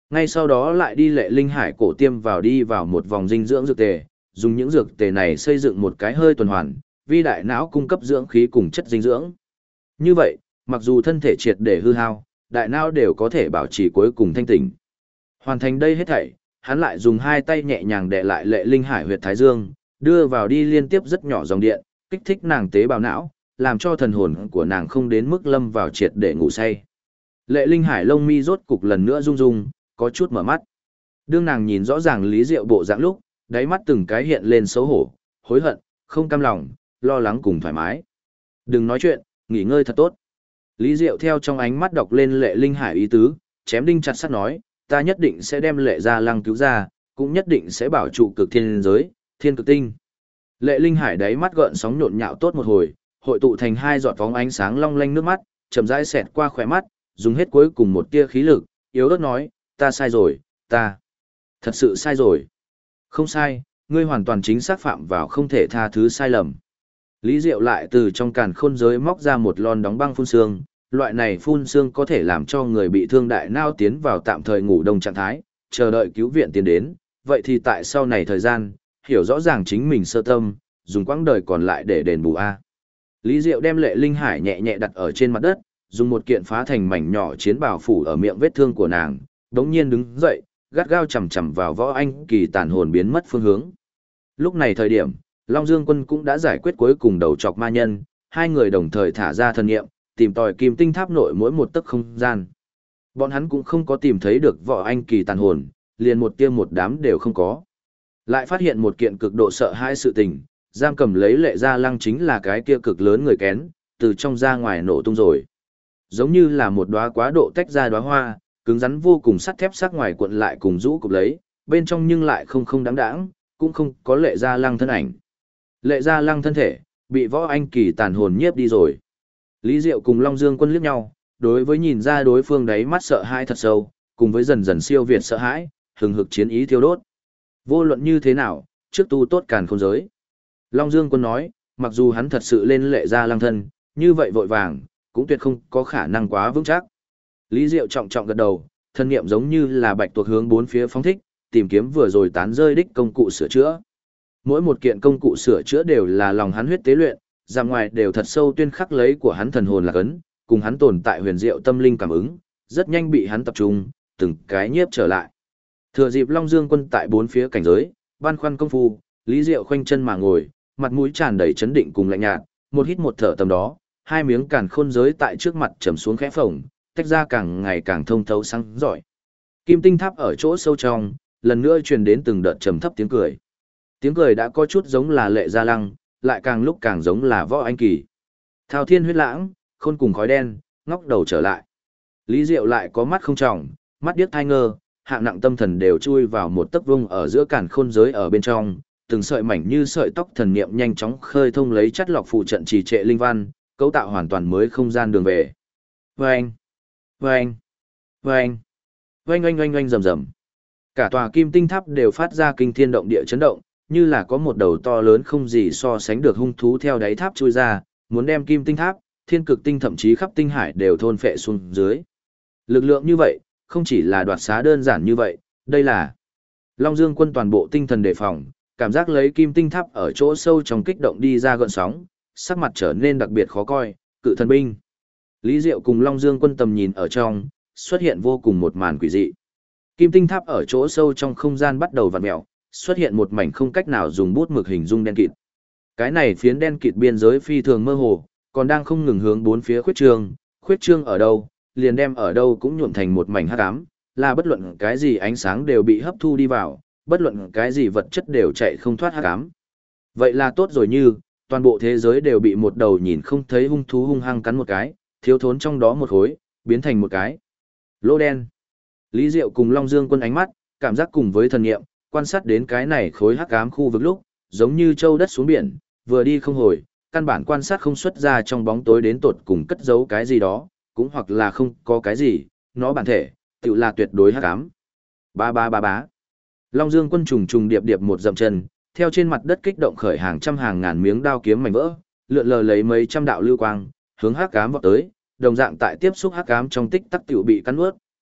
Speaker 1: Ngay sau đó lại đi Lệ Linh Hải cổ tiêm vào đi vào một vòng dinh dưỡng dược tề, dùng những dược tề này xây dựng một cái hơi tuần hoàn, vi đại não cung cấp dưỡng khí cùng chất dinh dưỡng. Như vậy, mặc dù thân thể triệt để hư hao, đại não đều có thể bảo trì cuối cùng thanh tỉnh. Hoàn thành đây hết thảy, hắn lại dùng hai tay nhẹ nhàng đè lại Lệ Linh Hải huyệt thái dương, đưa vào đi liên tiếp rất nhỏ dòng điện, kích thích nàng tế bào não, làm cho thần hồn của nàng không đến mức lâm vào triệt để ngủ say. Lệ Linh Hải lông mi rốt cục lần nữa rung rung, có chút mở mắt. Đương nàng nhìn rõ ràng Lý Diệu bộ dạng lúc, đáy mắt từng cái hiện lên xấu hổ, hối hận, không cam lòng, lo lắng cùng thoải mái. Đừng nói chuyện, nghỉ ngơi thật tốt. Lý Diệu theo trong ánh mắt đọc lên Lệ Linh Hải ý tứ, chém đinh chặt sắt nói, ta nhất định sẽ đem Lệ Gia Lăng cứu ra, cũng nhất định sẽ bảo trụ cực thiên giới, thiên cực tinh. Lệ Linh Hải đáy mắt gợn sóng nhộn nhạo tốt một hồi, hội tụ thành hai giọt phóng ánh sáng long lanh nước mắt, chậm rãi xẹt qua khóe mắt, dùng hết cuối cùng một tia khí lực, yếu ớt nói, ta sai rồi, ta thật sự sai rồi. Không sai, ngươi hoàn toàn chính xác phạm vào không thể tha thứ sai lầm. Lý Diệu lại từ trong càn khôn giới móc ra một lon đóng băng phun xương, loại này phun xương có thể làm cho người bị thương đại não tiến vào tạm thời ngủ đông trạng thái, chờ đợi cứu viện tiến đến, vậy thì tại sau này thời gian, hiểu rõ ràng chính mình sơ tâm, dùng quãng đời còn lại để đền bù a. Lý Diệu đem Lệ Linh Hải nhẹ nhẹ đặt ở trên mặt đất, dùng một kiện phá thành mảnh nhỏ chiến bào phủ ở miệng vết thương của nàng, đống nhiên đứng dậy, gắt gao chầm chầm vào Võ Anh Kỳ tàn hồn biến mất phương hướng. Lúc này thời điểm, Long Dương Quân cũng đã giải quyết cuối cùng đầu chọc ma nhân, hai người đồng thời thả ra thần nghiệm, tìm tòi kim tinh tháp nội mỗi một tấc không gian. Bọn hắn cũng không có tìm thấy được Võ Anh Kỳ tàn hồn, liền một tia một đám đều không có. Lại phát hiện một kiện cực độ sợ hãi sự tình, giam cầm lấy Lệ Gia Lăng chính là cái kia cực lớn người kén, từ trong ra ngoài nổ tung rồi. Giống như là một đóa quá độ tách ra đóa hoa, cứng rắn vô cùng sắt thép sắc ngoài cuộn lại cùng rũ cục lấy, bên trong nhưng lại không đáng đáng, cũng không có Lệ Gia Lăng thân ảnh. Lệ Gia Lăng thân thể, bị Võ Anh Kỳ tàn hồn nhiếp đi rồi. Lý Diệu cùng Long Dương Quân liếc nhau, đối với nhìn ra đối phương đáy mắt sợ hãi thật sâu, cùng với dần dần siêu việt sợ hãi, hừng hực chiến ý thiêu đốt. Vô luận như thế nào, trước tu tốt càn khôn giới. Long Dương Quân nói, mặc dù hắn thật sự lên Lệ Gia Lăng thân, như vậy vội vàng, cũng tuyệt không có khả năng quá vững chắc. Lý Diệu trọng trọng gật đầu, thân niệm giống như là bạch tuộc hướng bốn phía phóng thích, tìm kiếm vừa rồi tán rơi đích công cụ sửa chữa. Mỗi một kiện công cụ sửa chữa đều là lòng hắn huyết tế luyện, ra ngoài đều thật sâu tuyên khắc lấy của hắn thần hồn là cấn, cùng hắn tồn tại huyền diệu tâm linh cảm ứng, rất nhanh bị hắn tập trung, từng cái nhiếp trở lại. Thừa dịp Long Dương Quân tại bốn phía cảnh giới, băn khoăn công phu, Lý Diệu khoanh chân mà ngồi, mặt mũi tràn đầy chấn định cùng lạnh nhạt, một hít một thở tầm đó, hai miếng càn khôn giới tại trước mặt trầm xuống khẽ phồng, tách ra càng ngày càng thông thấu sáng giỏi. Kim tinh tháp ở chỗ sâu trong, lần nữa truyền đến từng đợt trầm thấp tiếng cười. Tiếng cười đã có chút giống là Lệ Gia Lăng, lại càng lúc càng giống là Võ Anh Kỳ. Thao thiên huyết lãng, khôn cùng khói đen, ngóc đầu trở lại. Lý Diệu lại có mắt không tròng, mắt điếc thai ngơ, hạng nặng tâm thần đều chui vào một tấc vung ở giữa càn khôn giới ở bên trong, từng sợi mảnh như sợi tóc thần niệm nhanh chóng khơi thông lấy chất lọc phụ trận trì trệ linh văn, cấu tạo hoàn toàn mới không gian đường về. Vâng! Vâng! Vâng! Oanh oanh oanh oanh rầm rầm. Cả tòa kim tinh tháp đều phát ra kinh thiên động địa chấn động, như là có một đầu to lớn không gì so sánh được hung thú theo đáy tháp chui ra, muốn đem kim tinh tháp, thiên cực tinh thậm chí khắp tinh hải đều thôn phệ xuống dưới. Lực lượng như vậy, không chỉ là đoạt xá đơn giản như vậy, đây là Long Dương Quân toàn bộ tinh thần đề phòng, cảm giác lấy kim tinh tháp ở chỗ sâu trong kích động đi ra gợn sóng, sắc mặt trở nên đặc biệt khó coi, cự thần binh. Lý Diệu cùng Long Dương Quân tầm nhìn ở trong, xuất hiện vô cùng một màn quỷ dị. Kim tinh tháp ở chỗ sâu trong không gian bắt đầu vặn mèo, xuất hiện một mảnh không cách nào dùng bút mực hình dung đen kịt. Cái này phiến đen kịt biên giới phi thường mơ hồ, còn đang không ngừng hướng bốn phía khuyết trương ở đâu, liền đem ở đâu cũng nhuộm thành một mảnh hắc ám, là bất luận cái gì ánh sáng đều bị hấp thu đi vào, bất luận cái gì vật chất đều chạy không thoát hắc ám. Vậy là tốt rồi, như toàn bộ thế giới đều bị một đầu nhìn không thấy hung thú hung hăng cắn một cái, thiếu thốn trong đó một khối, biến thành một cái lỗ đen. Lý Diệu cùng Long Dương Quân ánh mắt, cảm giác cùng với thần niệm, quan sát đến cái này khối hắc ám khu vực lúc, giống như châu đất xuống biển, vừa đi không hồi, căn bản quan sát không xuất ra trong bóng tối đến tột cùng cất giấu cái gì đó, cũng hoặc là không có cái gì, nó bản thể, tự là tuyệt đối hắc ám. Ba ba ba bá. Long Dương Quân trùng trùng điệp điệp một dậm chân, theo trên mặt đất kích động khởi hàng trăm hàng ngàn miếng đao kiếm mảnh vỡ, lượn lờ lấy mấy trăm đạo lưu quang, hướng hắc ám vọt tới, đồng dạng tại tiếp xúc hắc ám trong tích tắc tiểu bị cắn nuốt,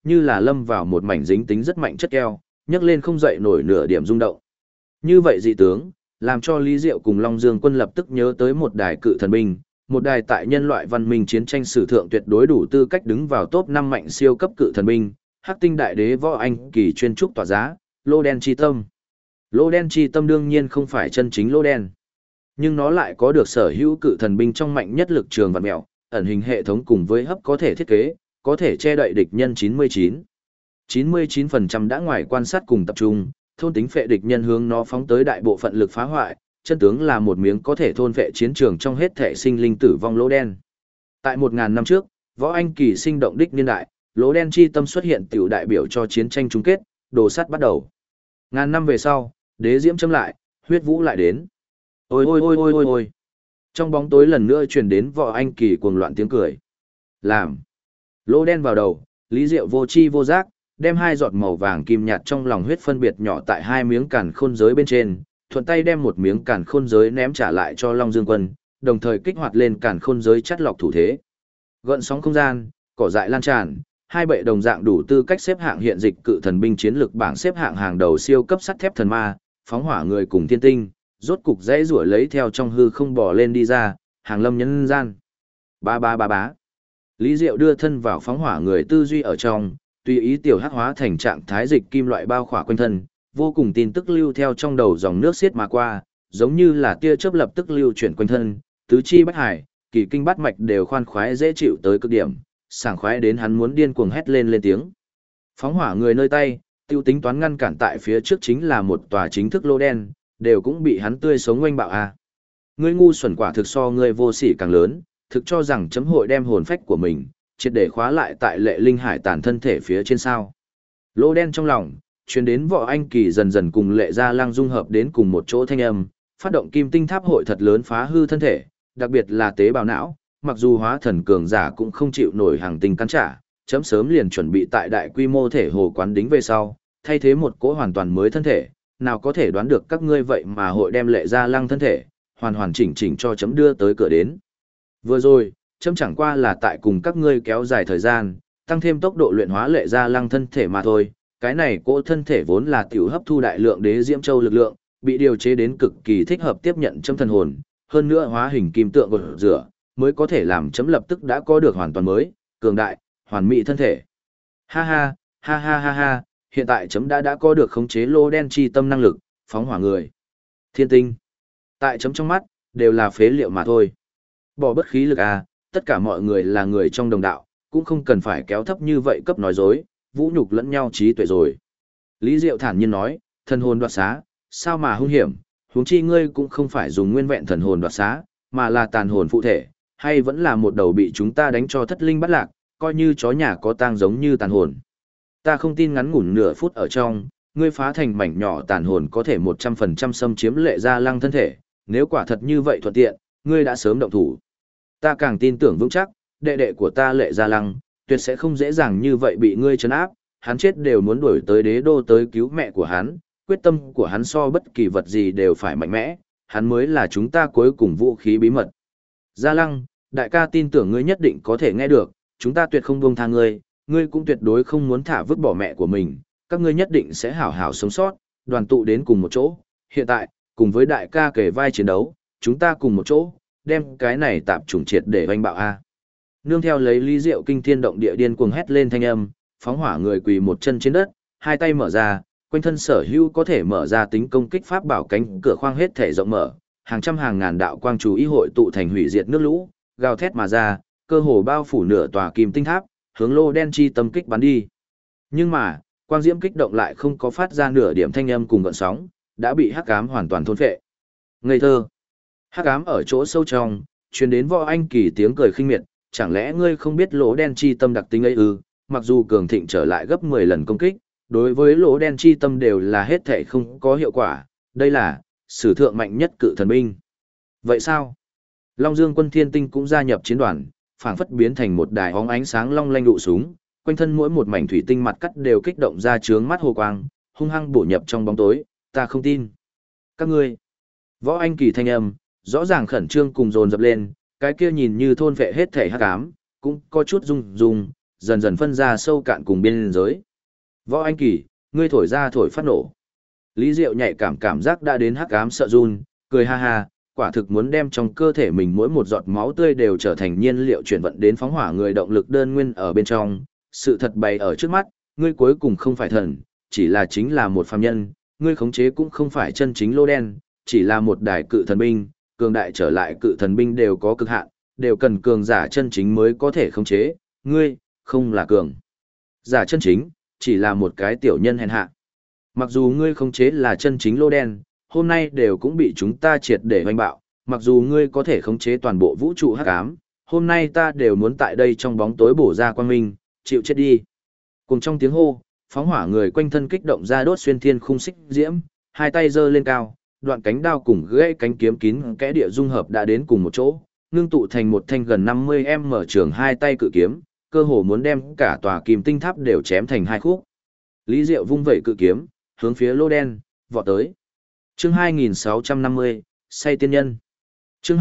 Speaker 1: như là lâm vào một mảnh dính tính rất mạnh chất keo, nhấc lên không dậy nổi nửa điểm rung động. Như vậy dị tướng, làm cho Lý Diệu cùng Long Dương Quân lập tức nhớ tới một đài cự thần binh, một đài tại nhân loại văn minh chiến tranh sử thượng tuyệt đối đủ tư cách đứng vào top 5 mạnh siêu cấp cự thần binh, Hắc Tinh Đại Đế Võ Anh Kỳ chuyên trúc tỏa giá, lô đen chi tâm. Lô đen chi tâm đương nhiên không phải chân chính lô đen, nhưng nó lại có được sở hữu cự thần binh trong mạnh nhất lực trường vạn mèo, ẩn hình hệ thống cùng với hấp có thể thiết kế, có thể che đậy địch nhân 99% đã ngoài quan sát cùng tập trung, thôn tính phệ địch nhân hướng nó phóng tới đại bộ phận lực phá hoại, chân tướng là một miếng có thể thôn phệ chiến trường trong hết thể sinh linh tử vong lỗ đen. Tại 1000 năm trước, Võ Anh Kỳ sinh động đích niên đại, lỗ đen chi tâm xuất hiện tiểu đại biểu cho chiến tranh chung kết, đồ sắt bắt đầu. Ngàn năm về sau, đế diễm châm lại, huyết vũ lại đến. Ôi ôi ôi ôi ôi ôi. Trong bóng tối lần nữa truyền đến Võ Anh Kỳ cuồng loạn tiếng cười. Làm. Lỗ đen vào đầu, Lý Diệu vô chi vô giác, đem hai giọt màu vàng kim nhạt trong lòng huyết phân biệt nhỏ tại hai miếng càn khôn giới bên trên, thuận tay đem một miếng càn khôn giới ném trả lại cho Long Dương Quân, đồng thời kích hoạt lên càn khôn giới chắt lọc thủ thế. Gợn sóng không gian, cỏ dại lan tràn, hai bệ đồng dạng đủ tư cách xếp hạng hiện dịch cự thần binh chiến lược bảng xếp hạng hàng đầu siêu cấp sắt thép thần ma, phóng hỏa người cùng thiên tinh, rốt cục dãy rủa lấy theo trong hư không bò lên đi ra, hàng lâm nhân gian. Ba ba ba bá. Lý Diệu đưa thân vào phóng hỏa người tư duy ở trong, tùy ý tiểu hắc hóa thành trạng thái dịch kim loại bao khỏa quanh thân, vô cùng tin tức lưu theo trong đầu dòng nước xiết mà qua, giống như là tia chớp lập tức lưu chuyển quanh thân, tứ chi bách hải, kỳ kinh bát mạch đều khoan khoái dễ chịu tới cực điểm, sảng khoái đến hắn muốn điên cuồng hét lên tiếng. Phóng hỏa người nơi tay, tiêu tính toán ngăn cản tại phía trước chính là một tòa chính thức lô đen, đều cũng bị hắn tươi sống oanh bạo a. Ngươi ngu xuẩn quả thực so ngươi vô sỉ càng lớn, thực cho rằng chấm hội đem hồn phách của mình triệt để khóa lại tại lệ linh hải tàn thân thể phía trên sao. Lô đen trong lòng, truyền đến Võ Anh Kỳ dần dần cùng Lệ Gia Lăng dung hợp đến cùng một chỗ thanh âm, phát động kim tinh tháp hội thật lớn phá hư thân thể, đặc biệt là tế bào não, mặc dù hóa thần cường giả cũng không chịu nổi hàng tinh cắn trả, chấm sớm liền chuẩn bị tại đại quy mô thể hồ quán đính về sau, thay thế một cỗ hoàn toàn mới thân thể, nào có thể đoán được các ngươi vậy mà hội đem Lệ Gia Lăng thân thể hoàn hoàn chỉnh chỉnh cho chấm đưa tới cửa đến. Vừa rồi, chấm chẳng qua là tại cùng các ngươi kéo dài thời gian, tăng thêm tốc độ luyện hóa Lệ Gia Lăng thân thể mà thôi. Cái này cỗ thân thể vốn là tiểu hấp thu đại lượng đế diễm châu lực lượng, bị điều chế đến cực kỳ thích hợp tiếp nhận chấm thần hồn, hơn nữa hóa hình kim tượng gột rửa, mới có thể làm chấm lập tức đã có được hoàn toàn mới, cường đại, hoàn mỹ thân thể. Ha ha, ha ha ha ha, hiện tại chấm đã có được khống chế lô đen chi tâm năng lực, phóng hỏa người. Thiên tinh. Tại chấm trong mắt, đều là phế liệu mà thôi. Bỏ bất khí lực à, tất cả mọi người là người trong đồng đạo, cũng không cần phải kéo thấp như vậy cấp nói dối, vũ nhục lẫn nhau trí tuệ rồi. Lý Diệu thản nhiên nói, thần hồn đoạt xá, sao mà hung hiểm, huống chi ngươi cũng không phải dùng nguyên vẹn thần hồn đoạt xá, mà là tàn hồn phụ thể, hay vẫn là một đầu bị chúng ta đánh cho thất linh bắt lạc, coi như chó nhà có tang giống như tàn hồn. Ta không tin ngắn ngủn nửa phút ở trong, ngươi phá thành mảnh nhỏ tàn hồn có thể 100% xâm chiếm Lệ Gia Lăng thân thể, nếu quả thật như vậy thuận tiện, ngươi đã sớm động thủ. Ta càng tin tưởng vững chắc, đệ đệ của ta Lệ Gia Lăng, tuyệt sẽ không dễ dàng như vậy bị ngươi trấn áp, hắn chết đều muốn đuổi tới đế đô tới cứu mẹ của hắn, quyết tâm của hắn so bất kỳ vật gì đều phải mạnh mẽ, hắn mới là chúng ta cuối cùng vũ khí bí mật. Gia Lăng, đại ca tin tưởng ngươi nhất định có thể nghe được, chúng ta tuyệt không buông tha ngươi, ngươi cũng tuyệt đối không muốn thả vứt bỏ mẹ của mình, các ngươi nhất định sẽ hảo hảo sống sót, đoàn tụ đến cùng một chỗ. Hiện tại, cùng với đại ca kề vai chiến đấu, chúng ta cùng một chỗ, đem cái này tạp chủng triệt để hoành bạo a. Nương theo lấy Lý Diệu kinh thiên động địa điên cuồng hét lên thanh âm, phóng hỏa người quỳ một chân trên đất, hai tay mở ra, quanh thân sở hữu có thể mở ra tính công kích pháp bảo cánh cửa khoang hết thể rộng mở, hàng trăm hàng ngàn đạo quang chú ý hội tụ thành hủy diệt nước lũ, gào thét mà ra, cơ hồ bao phủ nửa tòa kim tinh tháp, hướng lô đen chi tâm kích bắn đi. Nhưng mà, quang diễm kích động lại không có phát ra nửa điểm thanh âm cùng gợn sóng, đã bị hắc ám hoàn toàn thôn phệ. Ngây thơ. Hắc ám ở chỗ sâu trong, truyền đến Võ Anh Kỳ tiếng cười khinh miệt, chẳng lẽ ngươi không biết lỗ đen chi tâm đặc tính ấy ư? Mặc dù cường thịnh trở lại gấp 10 lần công kích, đối với lỗ đen chi tâm đều là hết thảy không có hiệu quả, đây là sử thượng mạnh nhất cự thần binh. Vậy sao? Long Dương Quân Thiên Tinh cũng gia nhập chiến đoàn, phảng phất biến thành một đài óng ánh sáng long lanh đụ súng, quanh thân mỗi một mảnh thủy tinh mặt cắt đều kích động ra chướng mắt hồ quang, hung hăng bổ nhập trong bóng tối, ta không tin. Các ngươi. Võ Anh Kỳ thanh âm, rõ ràng khẩn trương cùng dồn dập lên, cái kia nhìn như thôn vệ hết thể hắc ám, cũng có chút rung rung, dần dần phân ra sâu cạn cùng biên giới. Võ Anh Kỳ, ngươi thổi ra thổi phát nổ. Lý Diệu nhạy cảm giác đã đến hắc ám sợ run, cười ha ha, quả thực muốn đem trong cơ thể mình mỗi một giọt máu tươi đều trở thành nhiên liệu chuyển vận đến phóng hỏa người động lực đơn nguyên ở bên trong. Sự thật bày ở trước mắt, ngươi cuối cùng không phải thần, chỉ là chính là một phàm nhân, ngươi khống chế cũng không phải chân chính lô đen, chỉ là một đài cự thần binh, cường đại trở lại cự thần binh đều có cực hạn, đều cần cường giả chân chính mới có thể khống chế, ngươi, không là cường giả chân chính, chỉ là một cái tiểu nhân hèn hạ. Mặc dù ngươi khống chế là chân chính lô đen, hôm nay đều cũng bị chúng ta triệt để hoành bạo, mặc dù ngươi có thể khống chế toàn bộ vũ trụ hắc ám, hôm nay ta đều muốn tại đây trong bóng tối bổ ra quang minh, chịu chết đi. Cùng trong tiếng hô, phóng hỏa người quanh thân kích động ra đốt xuyên thiên khung xích diễm, hai tay giơ lên cao, đoạn cánh đao cùng gãy cánh kiếm kín kẽ địa dung hợp đã đến cùng một chỗ, ngưng tụ thành một thanh gần 50m trường hai tay cự kiếm, cơ hồ muốn đem cả tòa kim tinh tháp đều chém thành hai khúc. Lý Diệu vung vẩy cự kiếm, hướng phía lô đen vọt tới. Chương 2650, say tiên nhân. Chương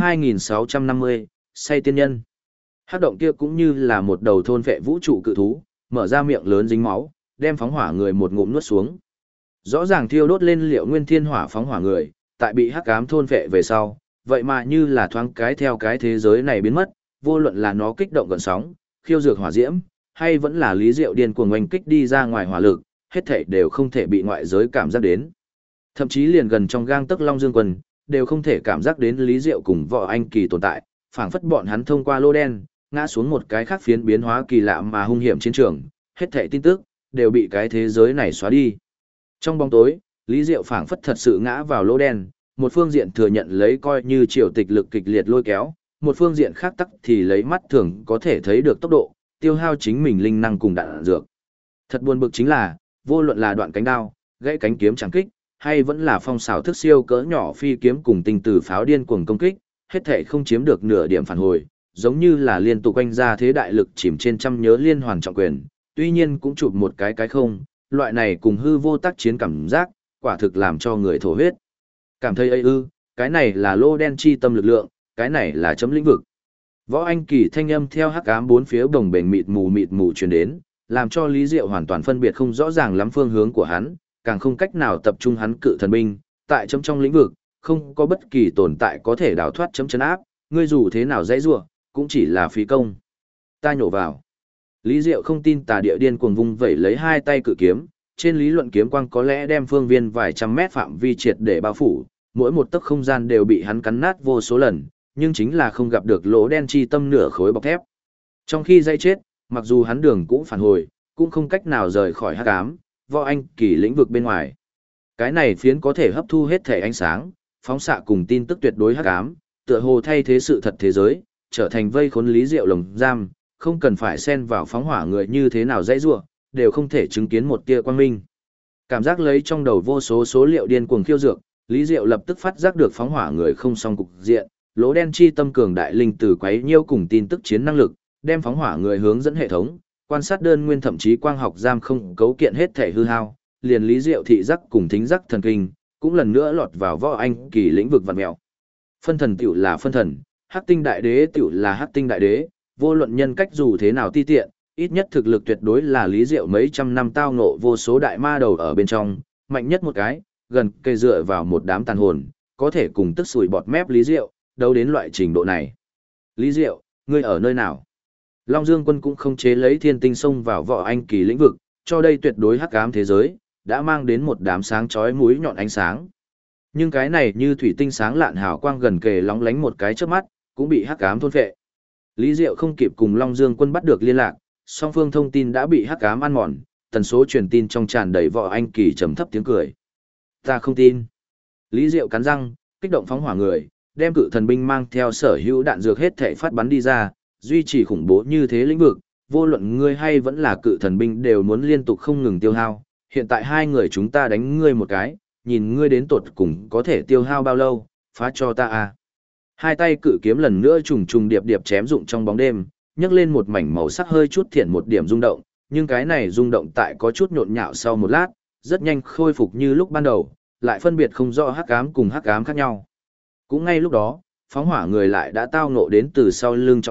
Speaker 1: 2650, say tiên nhân. Hắc động kia cũng như là một đầu thôn vệ vũ trụ cự thú, mở ra miệng lớn dính máu, đem phóng hỏa người một ngụm nuốt xuống. Rõ ràng thiêu đốt lên liệu nguyên thiên hỏa phóng hỏa người, tại bị hắc ám thôn vệ về sau, vậy mà như là thoáng cái theo cái thế giới này biến mất, vô luận là nó kích động gần sóng, khiêu dược hỏa diễm, hay vẫn là Lý Diệu điên cuồng oanh kích đi ra ngoài hỏa lực, hết thảy đều không thể bị ngoại giới cảm giác đến. Thậm chí liền gần trong gang tấc Long Dương Quân, đều không thể cảm giác đến Lý Diệu cùng Võ Anh Kỳ tồn tại, phảng phất bọn hắn thông qua lô đen, ngã xuống một cái khác phiến biến hóa kỳ lạ mà hung hiểm chiến trường, hết thảy tin tức đều bị cái thế giới này xóa đi. Trong bóng tối, Lý Diệu phảng phất thật sự ngã vào lô đen, một phương diện thừa nhận lấy coi như triều tịch lực kịch liệt lôi kéo, một phương diện khác tắc thì lấy mắt thường có thể thấy được tốc độ, tiêu hao chính mình linh năng cùng đạn dược. Thật buồn bực chính là, vô luận là đoạn cánh đao, gãy cánh kiếm chẳng kích, hay vẫn là phong xảo thức siêu cỡ nhỏ phi kiếm cùng tinh tử pháo điên cuồng công kích, hết thảy không chiếm được nửa điểm phản hồi, giống như là liên tục quanh ra thế đại lực chìm trên trăm nhớ liên hoàn trọng quyền, tuy nhiên cũng chụp một cái không, loại này cùng hư vô tác chiến cảm giác, quả thực làm cho người thổ huyết. Cảm thấy ấy ư, cái này là lô đen chi tâm lực lượng, cái này là chấm lĩnh vực. Võ Anh Kỳ thanh âm theo hắc ám bốn phía bồng bềnh mịt mù truyền đến, làm cho Lý Diệu hoàn toàn phân biệt không rõ ràng lắm phương hướng của hắn, càng không cách nào tập trung hắn cự thần binh, tại chấm trong lĩnh vực, không có bất kỳ tồn tại có thể đào thoát chấm chấn áp, ngươi dù thế nào dãy rủa, cũng chỉ là phí công. Ta nhổ vào. Lý Diệu không tin tà địa điên cuồng vung vẩy lấy hai tay cự kiếm, trên lý luận kiếm quang có lẽ đem phương viên vài trăm mét phạm vi triệt để bao phủ, mỗi một tấc không gian đều bị hắn cắn nát vô số lần, nhưng chính là không gặp được lỗ đen chi tâm nửa khối bọc thép. Trong khi dây chết, mặc dù hắn đường cũng phản hồi, cũng không cách nào rời khỏi hắc ám, Võ Anh Kỳ lĩnh vực bên ngoài. Cái này phiến có thể hấp thu hết thể ánh sáng, phóng xạ cùng tin tức tuyệt đối hắc ám, tựa hồ thay thế sự thật thế giới, trở thành vây khốn Lý Diệu lồng giam, không cần phải xen vào phóng hỏa người như thế nào dãy rủa, đều không thể chứng kiến một tia quang minh. Cảm giác lấy trong đầu vô số số liệu điên cuồng khiêu dược, Lý Diệu lập tức phát giác được phóng hỏa người không song cục diện, lỗ đen chi tâm cường đại linh tử quấy nhiêu cùng tin tức chiến năng lực, đem phóng hỏa người hướng dẫn hệ thống, quan sát đơn nguyên thậm chí quang học giam không cấu kiện hết thể hư hao, liền Lý Diệu thị giác cùng thính giác thần kinh, cũng lần nữa lọt vào Võ Anh Kỳ lĩnh vực vặn mèo. Phân thần tiểu là phân thần, Hắc Tinh Đại Đế tiểu là Hắc Tinh Đại Đế, vô luận nhân cách dù thế nào ti tiện, ít nhất thực lực tuyệt đối là Lý Diệu mấy trăm năm tao ngộ vô số đại ma đầu ở bên trong, mạnh nhất một cái, gần kề dựa vào một đám tàn hồn, có thể cùng tức sủi bọt mép Lý Diệu, đâu đến loại trình độ này. Lý Diệu, ngươi ở nơi nào? Long Dương Quân cũng không chế lấy thiên tinh xông vào Võ Anh Kỳ lĩnh vực, cho đây tuyệt đối hắc ám thế giới, đã mang đến một đám sáng chói mũi nhọn ánh sáng. Nhưng cái này như thủy tinh sáng lạn hào quang gần kề lóng lánh một cái chớp mắt, cũng bị hắc ám thôn phệ. Lý Diệu không kịp cùng Long Dương Quân bắt được liên lạc, song phương thông tin đã bị hắc ám ăn mòn, tần số truyền tin trong tràn đầy Võ Anh Kỳ trầm thấp tiếng cười. Ta không tin. Lý Diệu cắn răng, kích động phóng hỏa người, đem cự thần binh mang theo sở hữu đạn dược hết thể phát bắn đi ra, duy trì khủng bố như thế lĩnh vực, vô luận ngươi hay vẫn là cự thần binh đều muốn liên tục không ngừng tiêu hao. Hiện tại hai người chúng ta đánh ngươi một cái, nhìn ngươi đến tột cùng có thể tiêu hao bao lâu, phá cho ta à. Hai tay cự kiếm lần nữa trùng trùng điệp điệp chém rụng trong bóng đêm, nhấc lên một mảnh màu sắc hơi chút thiện một điểm rung động, nhưng cái này rung động tại có chút nhộn nhạo sau một lát, rất nhanh khôi phục như lúc ban đầu, lại phân biệt không rõ hắc ám cùng hắc ám khác nhau. Cũng ngay lúc đó, phóng hỏa người lại đã tao ngộ đến từ sau lưng trọng kích,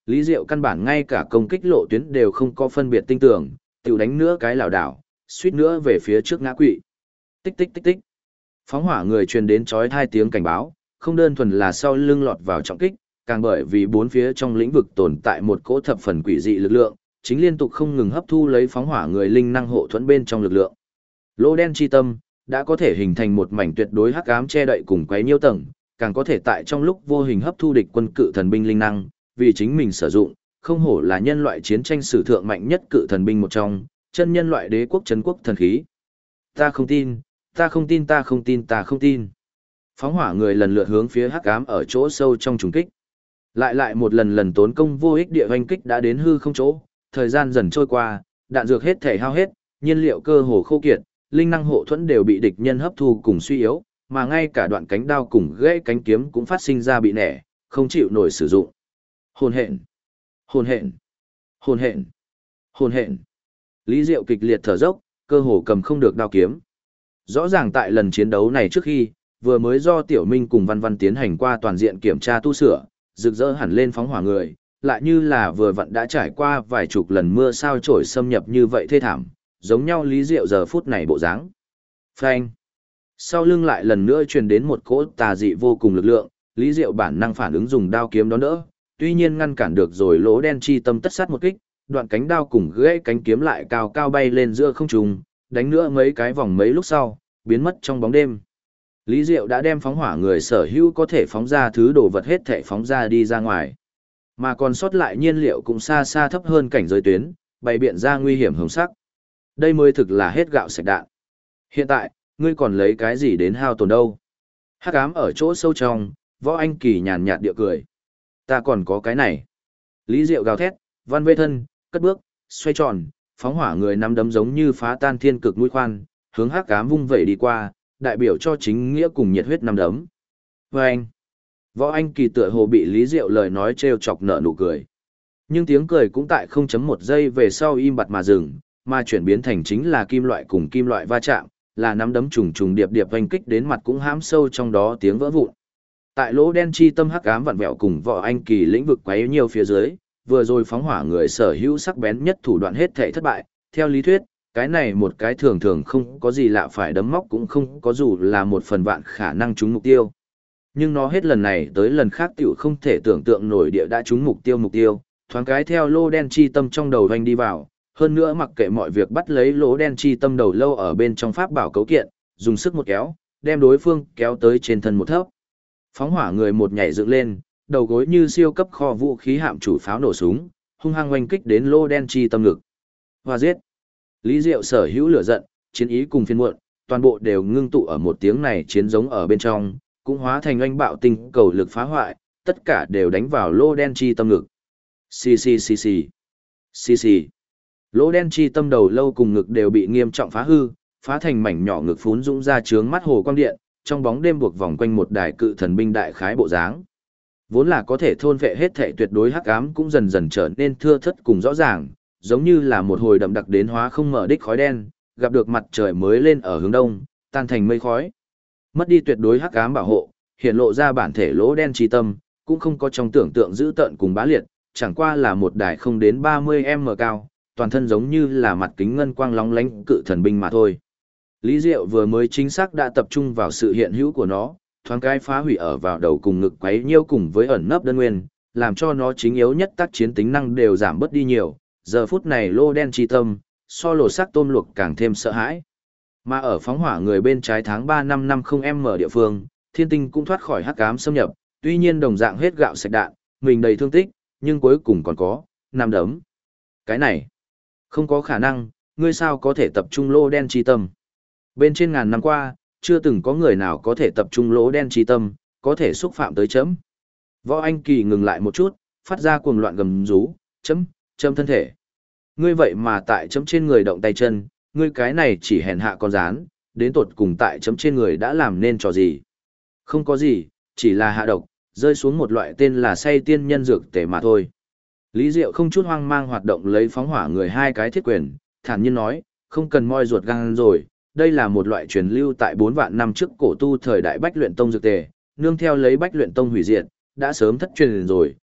Speaker 1: Lý Diệu căn bản ngay cả công kích lộ tuyến đều không có phân biệt tinh tường, tiểu đánh nữa cái lảo đảo, suýt nữa về phía trước ngã quỵ. Tích tích tích tích. Phóng hỏa người truyền đến chói tai tiếng cảnh báo, không đơn thuần là sau lưng lọt vào trọng kích, càng bởi vì bốn phía trong lĩnh vực tồn tại một cỗ thập phần quỷ dị lực lượng, chính liên tục không ngừng hấp thu lấy phóng hỏa người linh năng hộ thuẫn bên trong lực lượng. Lỗ đen chi tâm đã có thể hình thành một mảnh tuyệt đối hắc ám che đậy cùng quấy nhiễu tầng, càng có thể tại trong lúc vô hình hấp thu địch quân cự thần binh linh năng, vì chính mình sử dụng, không hổ là nhân loại chiến tranh sử thượng mạnh nhất cự thần binh một trong, chân nhân loại đế quốc trấn quốc thần khí. Ta không tin, ta không tin, ta không tin, ta không tin. Phóng hỏa người lần lượt hướng phía hắc ám ở chỗ sâu trong trùng kích. Lại một lần tốn công vô ích địa hoành kích đã đến hư không chỗ, thời gian dần trôi qua, đạn dược hết thể hao hết, nhiên liệu cơ hồ khô kiệt, linh năng hộ thuẫn đều bị địch nhân hấp thu cùng suy yếu, mà ngay cả đoạn cánh đao cùng gãy cánh kiếm cũng phát sinh ra bị nẻ, không chịu nổi sử dụng. Hồn hện, hồn hện, hồn hện, hồn hện. Lý Diệu kịch liệt thở dốc, cơ hồ cầm không được đao kiếm. Rõ ràng tại lần chiến đấu này trước khi, vừa mới do Tiểu Minh cùng Văn Văn tiến hành qua toàn diện kiểm tra tu sửa, rực rỡ hẳn lên phóng hỏa người, lại như là vừa vặn đã trải qua vài chục lần mưa sao trổi xâm nhập như vậy thê thảm, giống nhau Lý Diệu giờ phút này bộ dáng. Phanh. Sau lưng lại lần nữa truyền đến một cỗ tà dị vô cùng lực lượng, Lý Diệu bản năng phản ứng dùng đao kiếm đón đỡ, tuy nhiên ngăn cản được rồi lỗ đen chi tâm tất sát một kích, đoạn cánh đao cùng gãy cánh kiếm lại cao cao bay lên giữa không trung, đánh nữa mấy cái vòng mấy lúc sau, biến mất trong bóng đêm. Lý Diệu đã đem phóng hỏa người sở hữu có thể phóng ra thứ đồ vật hết thể phóng ra đi ra ngoài. Mà còn sót lại nhiên liệu cũng xa xa thấp hơn cảnh giới tuyến, bày biện ra nguy hiểm hồng sắc. Đây mới thực là hết gạo sạch đạn. Hiện tại, ngươi còn lấy cái gì đến hao tổn đâu? Hắc ám ở chỗ sâu trong, Võ Anh Kỳ nhàn nhạt địa cười. Ta còn có cái này. Lý Diệu gào thét, văn vê thân, cất bước, xoay tròn, phóng hỏa người nắm đấm giống như phá tan thiên cực mũi khoan, hướng hắc ám vung vẩy đi qua, đại biểu cho chính nghĩa cùng nhiệt huyết nắm đấm. Và anh, Võ Anh Kỳ tựa hồ bị Lý Diệu lời nói trêu chọc nở nụ cười. Nhưng tiếng cười cũng tại 0.1 giây về sau im bặt mà dừng, mà chuyển biến thành chính là kim loại cùng kim loại va chạm, là nắm đấm trùng trùng điệp điệp vành kích đến mặt cũng hãm sâu trong đó tiếng vỡ vụn. Tại lỗ đen chi tâm hắc ám vặn vẹo cùng Võ Anh Kỳ lĩnh vực quấy nhiều phía dưới, vừa rồi phóng hỏa người sở hữu sắc bén nhất thủ đoạn hết thảy thất bại, theo lý thuyết, cái này một cái thường thường không có gì lạ phải đấm móc cũng không có dù là một phần vạn khả năng trúng mục tiêu. Nhưng nó hết lần này tới lần khác tiểu không thể tưởng tượng nổi địa đã trúng mục tiêu, thoáng cái theo lỗ đen chi tâm trong đầu vành đi vào, hơn nữa mặc kệ mọi việc bắt lấy lỗ đen chi tâm đầu lâu ở bên trong pháp bảo cấu kiện, dùng sức một kéo, đem đối phương kéo tới trên thân một thấp. Phóng hỏa người một nhảy dựng lên, đầu gối như siêu cấp kho vũ khí hạm chủ pháo nổ súng, hung hăng oanh kích đến lỗ đen chi tâm ngực. Hoa giết. Lý Diệu sở hữu lửa giận, chiến ý cùng phiền muộn, toàn bộ đều ngưng tụ ở một tiếng này chiến giống ở bên trong, cũng hóa thành oanh bạo tinh cầu lực phá hoại, tất cả đều đánh vào lỗ đen chi tâm ngực. Xì xì xì xì. Xì xì. Lỗ đen chi tâm đầu lâu cùng ngực đều bị nghiêm trọng phá hư, phá thành mảnh nhỏ ngực phún dũng ra trướng mắt hồ quang điện, trong bóng đêm buộc vòng quanh một đài cự thần binh đại khái bộ dáng. Vốn là có thể thôn vệ hết thể tuyệt đối hắc ám cũng dần dần trở nên thưa thớt cùng rõ ràng, giống như là một hồi đậm đặc đến hóa không mở đích khói đen, gặp được mặt trời mới lên ở hướng đông, tan thành mây khói. Mất đi tuyệt đối hắc ám bảo hộ, hiện lộ ra bản thể lỗ đen chi tâm, cũng không có trong tưởng tượng dữ tợn cùng bá liệt, chẳng qua là một đài không đến 30m cao, toàn thân giống như là mặt kính ngân quang lóng lánh cự thần binh mà thôi. Lý Diệu vừa mới chính xác đã tập trung vào sự hiện hữu của nó, thoáng cái phá hủy ở vào đầu cùng ngực quấy nhiêu cùng với ẩn nấp đơn nguyên, làm cho nó chính yếu nhất tác chiến tính năng đều giảm bớt đi nhiều. Giờ phút này lô đen chi tâm, so lột xác tôm luộc càng thêm sợ hãi. Mà ở phóng hỏa người bên trái tháng 3 năm 50M địa phương, thiên tinh cũng thoát khỏi hắc ám xâm nhập, tuy nhiên đồng dạng hết gạo sạch đạn, mình đầy thương tích, nhưng cuối cùng còn có, nằm đấm. Cái này, không có khả năng, ngươi sao có thể tập trung lô đen chi tâm. Bên trên ngàn năm qua, chưa từng có người nào có thể tập trung lỗ đen chi tâm, có thể xúc phạm tới chấm. Võ Anh Kỳ ngừng lại một chút, phát ra cuồng loạn gầm rú, chấm thân thể. Ngươi vậy mà tại chấm trên người động tay chân, ngươi cái này chỉ hèn hạ con rán, đến tột cùng tại chấm trên người đã làm nên trò gì. Không có gì, chỉ là hạ độc, rơi xuống một loại tên là say tiên nhân dược tể mà thôi. Lý Diệu không chút hoang mang hoạt động lấy phóng hỏa người hai cái thiết quyền, thản nhiên nói, không cần moi ruột gan rồi. Đây là một loại truyền lưu tại 4 vạn năm trước cổ tu thời đại Bách Luyện Tông dược tề, nương theo lấy Bách Luyện Tông hủy diệt, đã sớm thất truyền rồi,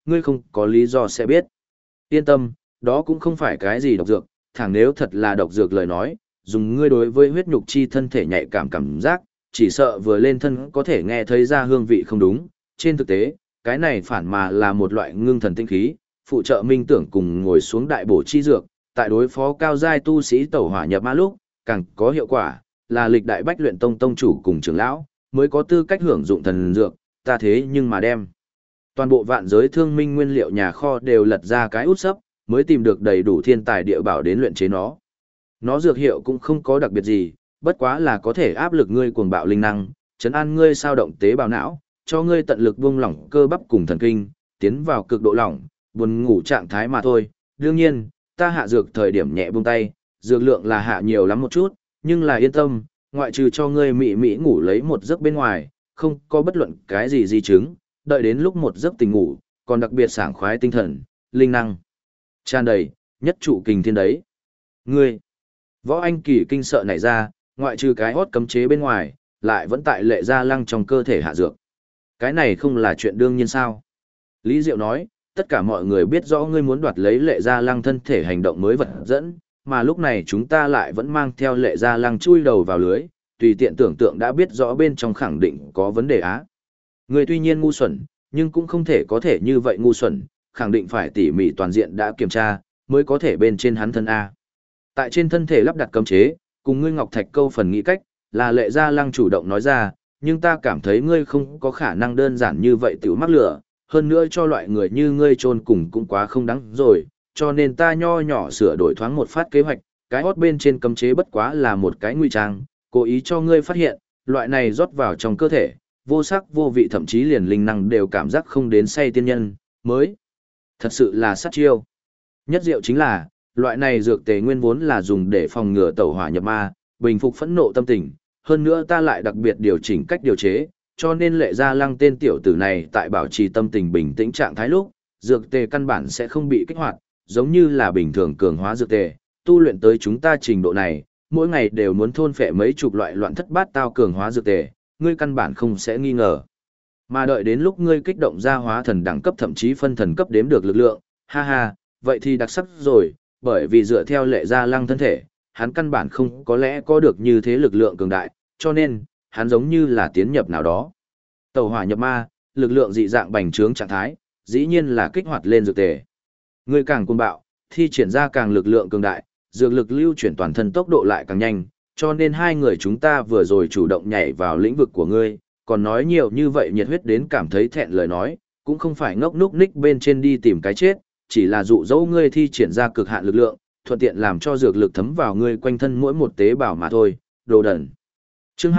Speaker 1: ngươi không có lý do sẽ biết. Yên tâm, đó cũng không phải cái gì độc dược, thẳng nếu thật là độc dược lời nói, dùng ngươi đối với huyết nhục chi thân thể nhạy cảm giác, chỉ sợ vừa lên thân có thể nghe thấy ra hương vị không đúng. Trên thực tế, cái này phản mà là một loại ngưng thần tinh khí, phụ trợ minh tưởng cùng ngồi xuống đại bổ chi dược, tại đối phó cao giai tu sĩ tẩu hỏa nhập ma lúc, càng có hiệu quả, là lịch đại bách luyện tông tông chủ cùng trưởng lão, mới có tư cách hưởng dụng thần dược, ta thế nhưng mà đem. Toàn bộ vạn giới thương minh nguyên liệu nhà kho đều lật ra cái út sấp, mới tìm được đầy đủ thiên tài địa bảo đến luyện chế nó. Nó dược hiệu cũng không có đặc biệt gì, bất quá là có thể áp lực ngươi cuồng bạo linh năng, chấn an ngươi sao động tế bào não, cho ngươi tận lực buông lỏng cơ bắp cùng thần kinh, tiến vào cực độ lỏng, buồn ngủ trạng thái mà thôi. Đương nhiên, ta hạ dược thời điểm nhẹ buông tay, dược lượng là hạ nhiều lắm một chút, nhưng là yên tâm, ngoại trừ cho ngươi mị mị ngủ lấy một giấc bên ngoài, không có bất luận cái gì di chứng, đợi đến lúc một giấc tỉnh ngủ, còn đặc biệt sảng khoái tinh thần, linh năng tràn đầy, nhất trụ kình thiên đấy. Ngươi, Võ Anh Kỳ kinh sợ nảy ra, ngoại trừ cái hót cấm chế bên ngoài, lại vẫn tại Lệ Gia Lăng trong cơ thể hạ dược. Cái này không là chuyện đương nhiên sao? Lý Diệu nói, tất cả mọi người biết rõ ngươi muốn đoạt lấy Lệ Gia Lăng thân thể hành động mới vật dẫn, mà lúc này chúng ta lại vẫn mang theo Lệ Gia Lăng chui đầu vào lưới, tùy tiện tưởng tượng đã biết rõ bên trong khẳng định có vấn đề á. Ngươi tuy nhiên ngu xuẩn, nhưng cũng không thể có thể như vậy ngu xuẩn, khẳng định phải tỉ mỉ toàn diện đã kiểm tra, mới có thể bên trên hắn thân A. Tại trên thân thể lắp đặt cấm chế, cùng ngươi Ngọc Thạch câu phần nghĩ cách, là Lệ Gia Lăng chủ động nói ra, nhưng ta cảm thấy ngươi không có khả năng đơn giản như vậy tự mắc lửa, hơn nữa cho loại người như ngươi chôn cùng cũng quá không đáng rồi, cho nên ta nho nhỏ sửa đổi thoáng một phát kế hoạch, cái hót bên trên cấm chế bất quá là một cái ngụy trang, cố ý cho ngươi phát hiện, loại này rót vào trong cơ thể, vô sắc vô vị thậm chí liền linh năng đều cảm giác không đến say tiên nhân, mới. Thật sự là sát chiêu. Nhất diệu chính là, loại này dược tề nguyên vốn là dùng để phòng ngừa tẩu hỏa nhập ma, bình phục phẫn nộ tâm tình, hơn nữa ta lại đặc biệt điều chỉnh cách điều chế, cho nên Lệ Gia Lăng tên tiểu tử này tại bảo trì tâm tình bình tĩnh trạng thái lúc, dược tề căn bản sẽ không bị kích hoạt, giống như là bình thường cường hóa dược tề, tu luyện tới chúng ta trình độ này, mỗi ngày đều muốn thôn phệ mấy chục loại loạn thất bát tao cường hóa dược tề, ngươi căn bản không sẽ nghi ngờ. Mà đợi đến lúc ngươi kích động ra hóa thần đẳng cấp thậm chí phân thần cấp đếm được lực lượng, ha ha, vậy thì đặc sắc rồi, bởi vì dựa theo Lệ Gia Lăng thân thể, hắn căn bản không có lẽ có được như thế lực lượng cường đại, cho nên, hắn giống như là tiến nhập nào đó. Tẩu hỏa nhập ma, lực lượng dị dạng bành trướng trạng thái, dĩ nhiên là kích hoạt lên dược tề. Ngươi càng cuồng bạo, thi triển ra càng lực lượng cường đại, dược lực lưu chuyển toàn thân tốc độ lại càng nhanh, cho nên hai người chúng ta vừa rồi chủ động nhảy vào lĩnh vực của ngươi, còn nói nhiều như vậy nhiệt huyết đến cảm thấy thẹn lời nói, cũng không phải ngốc núc ních bên trên đi tìm cái chết, chỉ là dụ dỗ ngươi thi triển ra cực hạn lực lượng, thuận tiện làm cho dược lực thấm vào ngươi quanh thân mỗi một tế bào mà thôi, đồ đần. Chương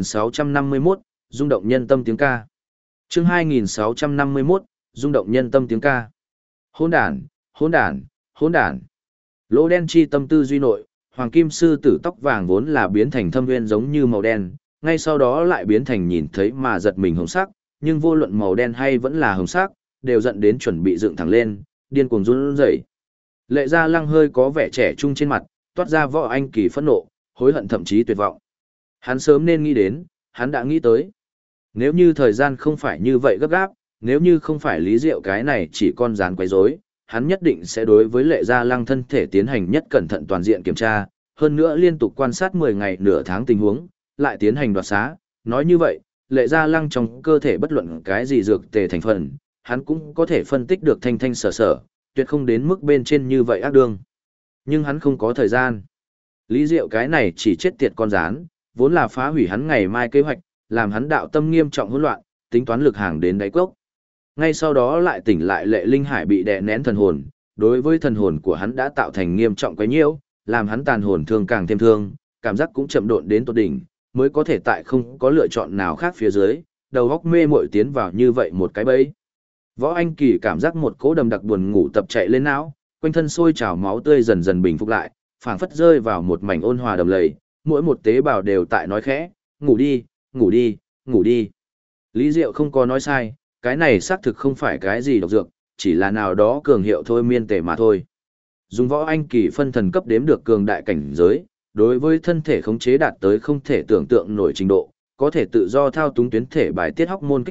Speaker 1: 2651, rung động nhân tâm tiếng ca. Chương 2651, rung động nhân tâm tiếng ca. Hỗn đản, hỗn đản, hỗn đản. Lỗ đen chi tâm tư duy nội, hoàng kim sư tử tóc vàng vốn là biến thành thâm nguyên giống như màu đen, ngay sau đó lại biến thành nhìn thấy mà giật mình hồng sắc, nhưng vô luận màu đen hay vẫn là hồng sắc, đều dẫn đến chuẩn bị dựng thẳng lên, điên cuồng run rẩy. Lệ Gia Lăng hơi có vẻ trẻ trung trên mặt, toát ra Võ Anh Kỳ phẫn nộ, hối hận thậm chí tuyệt vọng. Hắn sớm nên nghĩ đến, hắn đã nghĩ tới. Nếu như thời gian không phải như vậy gấp gáp, nếu như không phải Lý Diệu cái này chỉ con rán quấy rối, hắn nhất định sẽ đối với Lệ Gia Lăng thân thể tiến hành nhất cẩn thận toàn diện kiểm tra, hơn nữa liên tục quan sát 10 ngày nửa tháng tình huống, lại tiến hành đoạt xá. Nói như vậy, Lệ Gia Lăng trong cơ thể bất luận cái gì dược tề thành phần, hắn cũng có thể phân tích được thanh thanh sở sở, tuyệt không đến mức bên trên như vậy ác đương. Nhưng hắn không có thời gian. Lý Diệu cái này chỉ chết tiệt con rán, vốn là phá hủy hắn ngày mai kế hoạch, làm hắn đạo tâm nghiêm trọng hỗn loạn, tính toán lực hàng đến đáy cốc. Ngay sau đó lại tỉnh lại Lệ Linh Hải bị đè nén thần hồn, đối với thần hồn của hắn đã tạo thành nghiêm trọng quấy nhiễu, làm hắn tàn hồn thương càng thêm thương, cảm giác cũng chậm độn đến tột đỉnh, mới có thể tại không có lựa chọn nào khác phía dưới, đầu óc mê muội tiến vào như vậy một cái bẫy. Võ Anh Kỳ cảm giác một cỗ đầm đặc buồn ngủ tập chạy lên não, quanh thân sôi trào máu tươi dần dần bình phục lại, phảng phất rơi vào một mảnh ôn hòa đầm lầy, mỗi một tế bào đều tại nói khẽ, ngủ đi, ngủ đi, ngủ đi. Lý Diệu không có nói sai, cái này xác thực không phải cái gì độc dược, chỉ là nào đó cường hiệu thôi miên tề mà thôi. Dùng Võ Anh Kỳ phân thần cấp đếm được cường đại cảnh giới, đối với thân thể khống chế đạt tới không thể tưởng tượng nổi trình độ, có thể tự do thao túng tuyến thể bài tiết hormone kích thích,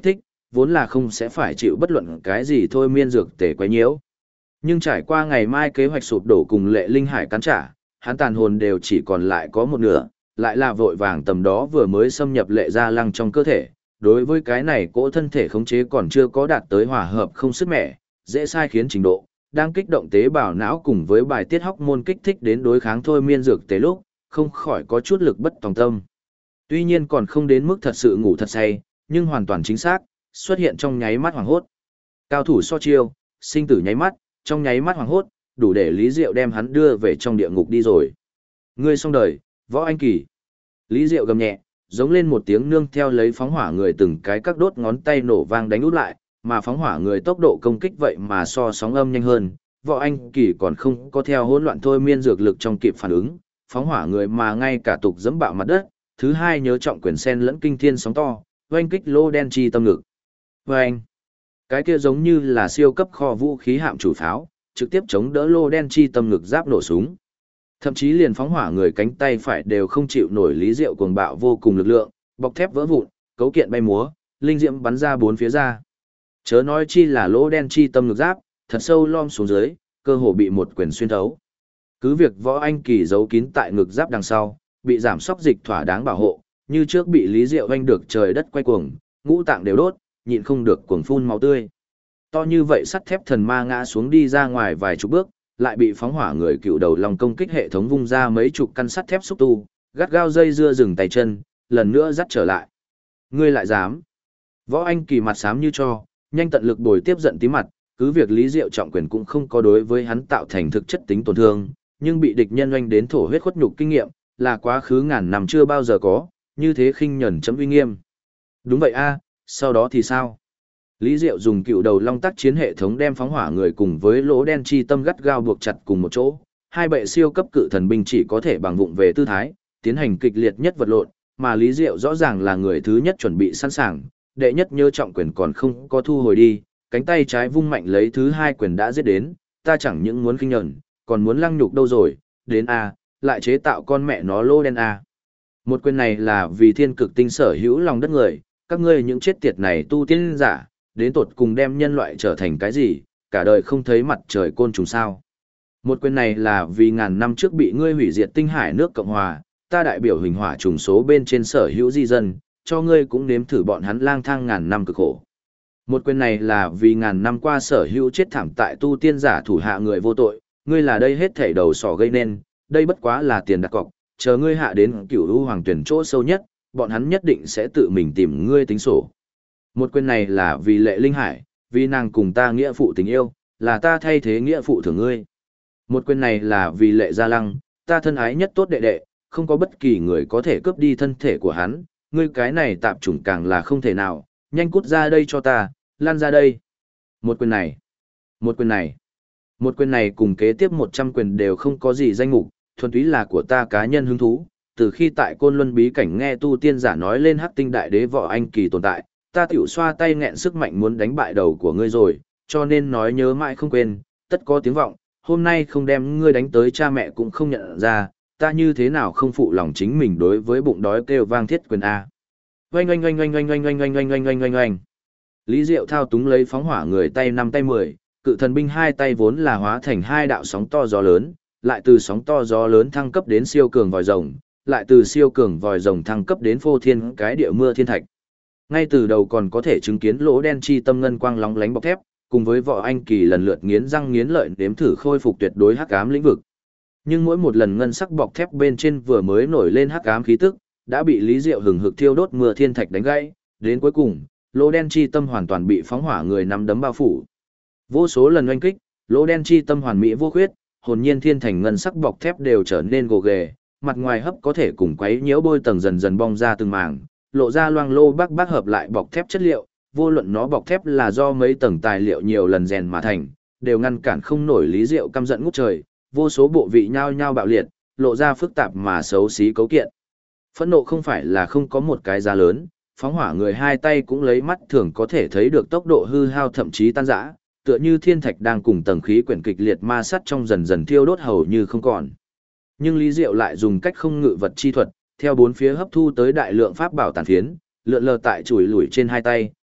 Speaker 1: vốn là không sẽ phải chịu bất luận cái gì thôi miên dược tề quấy nhiễu. Nhưng trải qua ngày mai kế hoạch sụp đổ cùng Lệ Linh Hải cắn trả, hắn tàn hồn đều chỉ còn lại có một nửa, lại là vội vàng tầm đó vừa mới xâm nhập Lệ Gia Lăng trong cơ thể. Đối với cái này cỗ thân thể khống chế còn chưa có đạt tới hòa hợp không sức mẻ, dễ sai khiến trình độ, đang kích động tế bào não cùng với bài tiết hóc môn kích thích đến đối kháng thôi miên dược tế lúc, không khỏi có chút lực bất tòng tâm. Tuy nhiên còn không đến mức thật sự ngủ thật say, nhưng hoàn toàn chính xác, xuất hiện trong nháy mắt hoàng hốt. Cao thủ so chiêu, sinh tử nháy mắt, trong nháy mắt hoàng hốt, đủ để Lý Diệu đem hắn đưa về trong địa ngục đi rồi. Ngươi xong đời, Võ Anh Kỳ. Lý Diệu gầm nhẹ, giống lên một tiếng nương theo lấy phóng hỏa người từng cái các đốt ngón tay nổ vang đánh út lại, mà phóng hỏa người tốc độ công kích vậy mà so sóng âm nhanh hơn. Võ Anh Kỳ còn không có theo hỗn loạn thôi miên dược lực trong kịp phản ứng, phóng hỏa người mà ngay cả tục dẫm bạo mặt đất, thứ hai nhớ trọng quyền sen lẫn kinh thiên sóng to, oanh kích lô đen chi tâm ngực. Oanh! Cái kia giống như là siêu cấp kho vũ khí hạm chủ pháo, trực tiếp chống đỡ lô đen chi tâm ngực giáp nổ súng. Thậm chí liền phóng hỏa người cánh tay phải đều không chịu nổi Lý Diệu cuồng bạo vô cùng lực lượng, bọc thép vỡ vụn, cấu kiện bay múa, linh diễm bắn ra bốn phía ra. Chớ nói chi là lỗ đen chi tâm ngực giáp, thật sâu lom xuống dưới, cơ hồ bị một quyền xuyên thấu. Cứ việc Võ Anh Kỳ giấu kín tại ngực giáp đằng sau, bị giảm sóc dịch thỏa đáng bảo hộ, như trước bị Lý Diệu oanh được trời đất quay cuồng, ngũ tạng đều đốt, nhịn không được cuồng phun máu tươi. To như vậy sắt thép thần ma ngã xuống đi ra ngoài vài chục bước, lại bị phóng hỏa người cựu đầu lòng công kích hệ thống vung ra mấy chục căn sắt thép xúc tu, gắt gao dây dưa dừng tay chân, lần nữa dắt trở lại. Ngươi lại dám? Võ Anh Kỳ mặt xám như cho, nhanh tận lực bồi tiếp giận tí mặt, cứ việc Lý Diệu trọng quyền cũng không có đối với hắn tạo thành thực chất tính tổn thương, nhưng bị địch nhân oanh đến thổ huyết khuất nhục kinh nghiệm, là quá khứ ngàn năm chưa bao giờ có, như thế khinh nhẫn chấm uy nghiêm. Đúng vậy a, sau đó thì sao? Lý Diệu dùng cựu đầu long tác chiến hệ thống đem phóng hỏa người cùng với lỗ đen chi tâm gắt gao buộc chặt cùng một chỗ, hai bệ siêu cấp cự thần binh chỉ có thể bằng vụng về tư thái, tiến hành kịch liệt nhất vật lộn, mà Lý Diệu rõ ràng là người thứ nhất chuẩn bị sẵn sàng, đệ nhất nhớ trọng quyền còn không có thu hồi đi, cánh tay trái vung mạnh lấy thứ hai quyền đã giết đến, ta chẳng những muốn khinh nhẫn, còn muốn lăng nhục đâu rồi, đến a, lại chế tạo con mẹ nó lô đen a. Một quyền này là vì thiên cực tinh sở hữu lòng đất người, các ngươi những chết tiệt này tu tiên giả, đến tột cùng đem nhân loại trở thành cái gì, cả đời không thấy mặt trời côn trùng sao. Một quyền này là vì ngàn năm trước bị ngươi hủy diệt tinh hải nước Cộng Hòa, ta đại biểu hình hỏa trùng số bên trên sở hữu di dân, cho ngươi cũng nếm thử bọn hắn lang thang ngàn năm cực khổ. Một quyền này là vì ngàn năm qua sở hữu chết thảm tại tu tiên giả thủ hạ người vô tội, ngươi là đây hết thảy đầu sỏ gây nên, đây bất quá là tiền đặt cọc, chờ ngươi hạ đến Cửu U Hoàng Tuyển chỗ sâu nhất, bọn hắn nhất định sẽ tự mình tìm ngươi tính sổ. Một quyền này là vì Lệ Linh Hải, vì nàng cùng ta nghĩa phụ tình yêu, là ta thay thế nghĩa phụ thưởng ngươi. Một quyền này là vì Lệ Gia Lăng, ta thân ái nhất tốt đệ đệ, không có bất kỳ người có thể cướp đi thân thể của hắn, ngươi cái này tạp chủng càng là không thể nào, nhanh cút ra đây cho ta, lan ra đây. Một quyền này, một quyền này, một quyền này cùng kế tiếp 100 quyền đều không có gì danh mục, thuần túy là của ta cá nhân hứng thú. Từ khi tại Côn Luân bí cảnh nghe tu tiên giả nói lên Hắc Tinh Đại Đế Võ Anh Kỳ tồn tại, ta tiểu xoa tay nghẹn sức mạnh muốn đánh bại đầu của ngươi rồi, cho nên nói nhớ mãi không quên, tất có tiếng vọng, hôm nay không đem ngươi đánh tới cha mẹ cũng không nhận ra, ta như thế nào không phụ lòng chính mình đối với bụng đói kêu vang thiết quyền a. Oanh oanh oanh oanh oanh oanh oanh oanh oanh oanh oanh oanh oanh. Lý Diệu thao túng lấy phóng hỏa người tay 5 tay 10, cự thần binh hai tay vốn là hóa thành hai đạo sóng to gió lớn, lại từ sóng to gió lớn thăng cấp đến siêu cường vòi rồng, lại từ siêu cường vòi rồng thăng cấp đến phô thiên cái địa mưa thiên thạch. Ngay từ đầu còn có thể chứng kiến lỗ đen chi tâm ngân quang lóng lánh bọc thép, cùng với Võ Anh Kỳ lần lượt nghiến răng nghiến lợi nếm thử khôi phục tuyệt đối hắc ám lĩnh vực. Nhưng mỗi một lần ngân sắc bọc thép bên trên vừa mới nổi lên hắc ám khí tức, đã bị Lý Diệu hừng hực thiêu đốt mưa thiên thạch đánh gãy, đến cuối cùng, lỗ đen chi tâm hoàn toàn bị phóng hỏa người nắm đấm bao phủ. Vô số lần oanh kích, lỗ đen chi tâm hoàn mỹ vô khuyết, hồn nhiên thiên thành ngân sắc bọc thép đều trở nên gồ ghề, mặt ngoài hấp có thể cùng quấy nhiễu bôi tầng dần dần bong ra từng mảng, lộ ra loang lô bác hợp lại bọc thép chất liệu, vô luận nó bọc thép là do mấy tầng tài liệu nhiều lần rèn mà thành, đều ngăn cản không nổi Lý Diệu căm giận ngút trời, vô số bộ vị nhao nhao bạo liệt, lộ ra phức tạp mà xấu xí cấu kiện. Phẫn nộ không phải là không có một cái giá lớn, phóng hỏa người hai tay cũng lấy mắt thường có thể thấy được tốc độ hư hao thậm chí tan rã, tựa như thiên thạch đang cùng tầng khí quyển kịch liệt ma sát trong dần dần thiêu đốt hầu như không còn. Nhưng Lý Diệu lại dùng cách không ngự vật chi thuật, theo bốn phía hấp thu tới đại lượng pháp bảo tàn phiến, lượn lờ tại chùi lủi trên hai tay,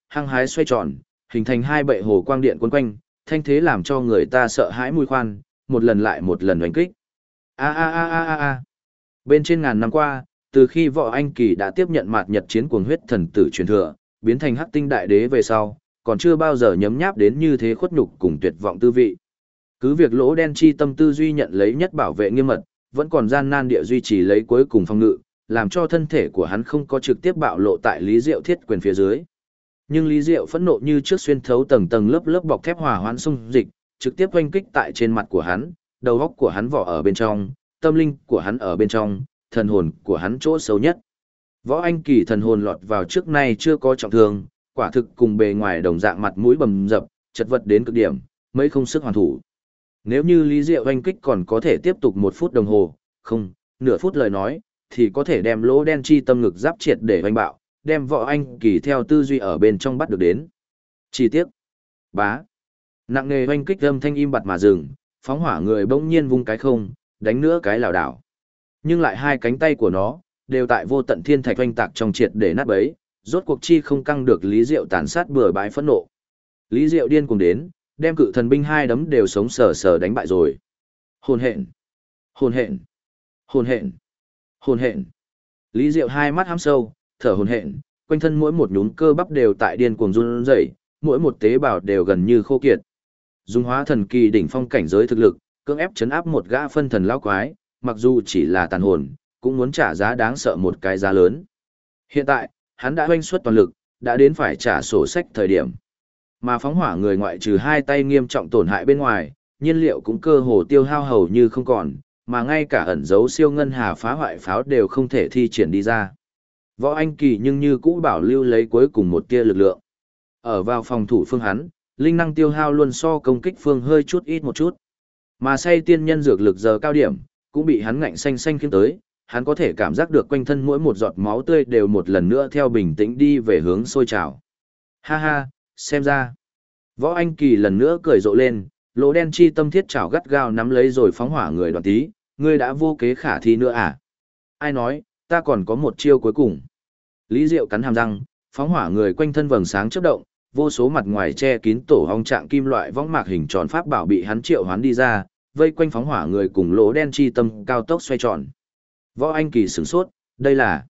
Speaker 1: hăng hái xoay tròn, hình thành hai bệ hồ quang điện quấn quanh, thanh thế làm cho người ta sợ hãi mũi khoan, một lần lại một lần đánh kích. A a a a a a. Bên trên ngàn năm qua, từ khi Võ Anh Kỳ đã tiếp nhận mạt nhật chiến cuồng huyết thần tử truyền thừa, biến thành Hắc Tinh đại đế về sau, còn chưa bao giờ nhấm nháp đến như thế khuất nhục cùng tuyệt vọng tư vị. Cứ việc lỗ đen chi tâm tư duy nhận lấy nhất bảo vệ nghiêm mật, vẫn còn gian nan địa duy trì lấy cuối cùng phòng ngự, làm cho thân thể của hắn không có trực tiếp bạo lộ tại Lý Diệu thiết quyền phía dưới. Nhưng Lý Diệu phẫn nộ như trước xuyên thấu tầng tầng lớp lớp bọc thép hỏa hoãn xung dịch, trực tiếp oanh kích tại trên mặt của hắn, đầu óc của hắn vỏ ở bên trong, tâm linh của hắn ở bên trong, thần hồn của hắn chỗ sâu nhất. Võ Anh Kỳ thần hồn lọt vào trước nay chưa có trọng thương, quả thực cùng bề ngoài đồng dạng mặt mũi bầm dập, chật vật đến cực điểm, mấy không sức hoàn thủ. Nếu như Lý Diệu oanh kích còn có thể tiếp tục 1 phút đồng hồ, không, nửa phút lời nói, thì có thể đem lỗ đen chi tâm ngực giáp triệt để oanh bạo, đem Võ Anh Kỳ theo tư duy ở bên trong bắt được đến. Chi tiết. Bá. Nặng nề oanh kích âm thanh im bặt mà dừng, phóng hỏa người bỗng nhiên vung cái không, đánh nữa cái lảo đảo. Nhưng lại hai cánh tay của nó, đều tại vô tận thiên thạch oanh tạc trong triệt để nát bấy, rốt cuộc chi không căng được Lý Diệu tàn sát bừa bãi phẫn nộ. Lý Diệu điên cuồng đến, đem cự thần binh hai đấm đều sống sờ sờ đánh bại rồi. Hồn hện, hồn hện, hồn hện, hồn hện. Lý Diệu hai mắt hăm sâu, thở hồn hện, quanh thân mỗi một nhún cơ bắp đều tại điên cuồng run rẩy, mỗi một tế bào đều gần như khô kiệt. Dùng hóa thần kỳ đỉnh phong cảnh giới thực lực, cưỡng ép chấn áp một gã phân thần lão quái, mặc dù chỉ là tàn hồn, cũng muốn trả giá đáng sợ một cái giá lớn. Hiện tại, hắn đã hoanh suất toàn lực, đã đến phải trả sổ sách thời điểm. Mà phóng hỏa người ngoại trừ hai tay nghiêm trọng tổn hại bên ngoài, nhiên liệu cũng cơ hồ tiêu hao hầu như không còn, mà ngay cả ẩn dấu siêu ngân hà phá hoại pháo đều không thể thi triển đi ra. Võ Anh Kỳ nhưng như cũ bảo lưu lấy cuối cùng một tia lực lượng. Ở vào phòng thủ phương hắn, linh năng tiêu hao luôn so công kích phương hơi chút ít một chút. Mà say tiên nhân dược lực giờ cao điểm, cũng bị hắn ngạnh xanh xanh khiến tới, hắn có thể cảm giác được quanh thân mỗi một giọt máu tươi đều một lần nữa theo bình tĩnh đi về hướng sôi trào. Ha ha, xem ra. Võ Anh Kỳ lần nữa cười rộ lên, lỗ đen chi tâm thiết chảo gắt gao nắm lấy rồi phóng hỏa người Đoàn Tý, ngươi đã vô kế khả thi nữa à? Ai nói, ta còn có một chiêu cuối cùng. Lý Diệu cắn hàm răng, phóng hỏa người quanh thân vầng sáng chớp động, vô số mặt ngoài che kín tổ ong trạng kim loại võng mạc hình tròn pháp bảo bị hắn triệu hoán đi ra, vây quanh phóng hỏa người cùng lỗ đen chi tâm cao tốc xoay tròn. Võ Anh Kỳ sửng sốt, đây là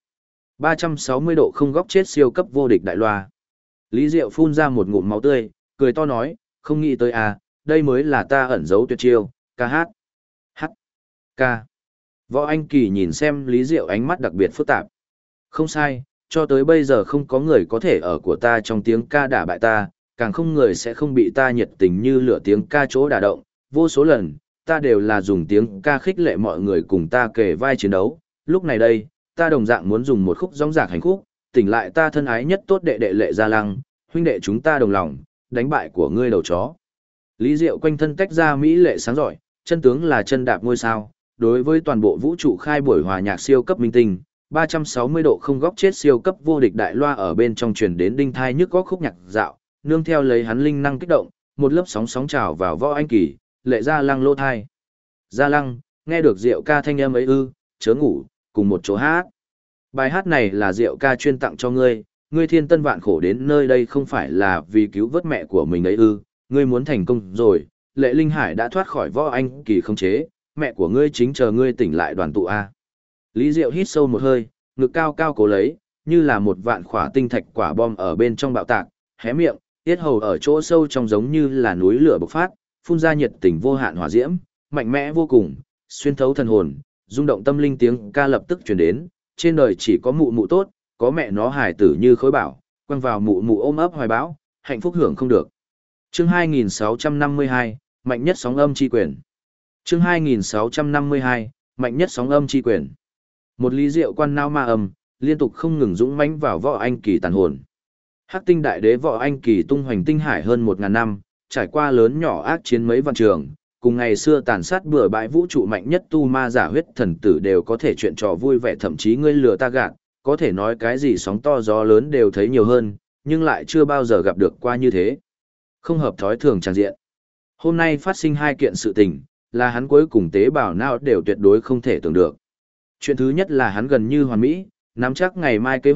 Speaker 1: 360 độ không góc chết siêu cấp vô địch đại loa. Lý Diệu phun ra một ngụm máu tươi, cười to nói, không nghĩ tới à, đây mới là ta ẩn giấu tuyệt chiêu, ca hát. Hát. Ca. Võ Anh Kỳ nhìn xem Lý Diệu ánh mắt đặc biệt phức tạp. Không sai, cho tới bây giờ không có người có thể ở của ta trong tiếng ca đả bại ta, càng không người sẽ không bị ta nhiệt tình như lửa tiếng ca chỗ đả động. Vô số lần, ta đều là dùng tiếng ca khích lệ mọi người cùng ta kề vai chiến đấu. Lúc này đây, ta đồng dạng muốn dùng một khúc rõng rạc hành khúc, tỉnh lại ta thân ái nhất tốt đệ đệ Lệ Gia Lăng, huynh đệ chúng ta đồng lòng, đánh bại của ngươi đầu chó. Lý Diệu quanh thân tách ra mỹ lệ sáng giỏi, chân tướng là chân đạp ngôi sao, đối với toàn bộ vũ trụ khai buổi hòa nhạc siêu cấp minh tinh, 360 độ không góc chết siêu cấp vô địch đại loa ở bên trong truyền đến đinh thai nhức góc khúc nhạc dạo, nương theo lấy hắn linh năng kích động, một lớp sóng sóng trào vào Võ Anh Kỳ, Lệ Gia Lăng lô thai. Gia Lăng, nghe được Diệu ca thanh âm ấy ư, chớ ngủ, cùng một chỗ hát. Bài hát này là Diệu ca chuyên tặng cho ngươi, ngươi thiên tân vạn khổ đến nơi đây không phải là vì cứu vớt mẹ của mình ấy ư, ngươi muốn thành công rồi, Lệ Linh Hải đã thoát khỏi Võ Anh Kỳ khống chế, mẹ của ngươi chính chờ ngươi tỉnh lại đoàn tụ A. Lý Diệu hít sâu một hơi, ngực cao cao cố lấy, như là một vạn khỏa tinh thạch quả bom ở bên trong bạo tạc, hé miệng, tiết hầu ở chỗ sâu trong giống như là núi lửa bộc phát, phun ra nhiệt tình vô hạn hỏa diễm, mạnh mẽ vô cùng, xuyên thấu thần hồn, rung động tâm linh tiếng ca lập tức truyền đến, trên đời chỉ có mụ mụ tốt, có mẹ nó hài tử như khối bảo, quăng vào mụ mụ ôm ấp hoài bão, hạnh phúc hưởng không được. Chương 2652, mạnh nhất sóng âm chi quyền. Chương 2652, mạnh nhất sóng âm chi quyền. Một Lý Diệu quan não ma âm, liên tục không ngừng dũng mãnh vào Võ Anh Kỳ tàn hồn. Hắc Tinh đại đế Võ Anh Kỳ tung hoành tinh hải hơn 1000 năm, trải qua lớn nhỏ ác chiến mấy vạn trường, cùng ngày xưa tàn sát bừa bãi vũ trụ mạnh nhất tu ma giả huyết thần tử đều có thể chuyện trò vui vẻ, thậm chí ngươi lừa ta gạt, có thể nói cái gì sóng to gió lớn đều thấy nhiều hơn, nhưng lại chưa bao giờ gặp được qua như thế. Không hợp thói thường tràn diện. Hôm nay phát sinh hai kiện sự tình, là hắn cuối cùng tế bào não đều tuyệt đối không thể tưởng được. Chuyện thứ nhất là hắn gần như hoàn mỹ, nắm chắc ngày mai kế hoạch,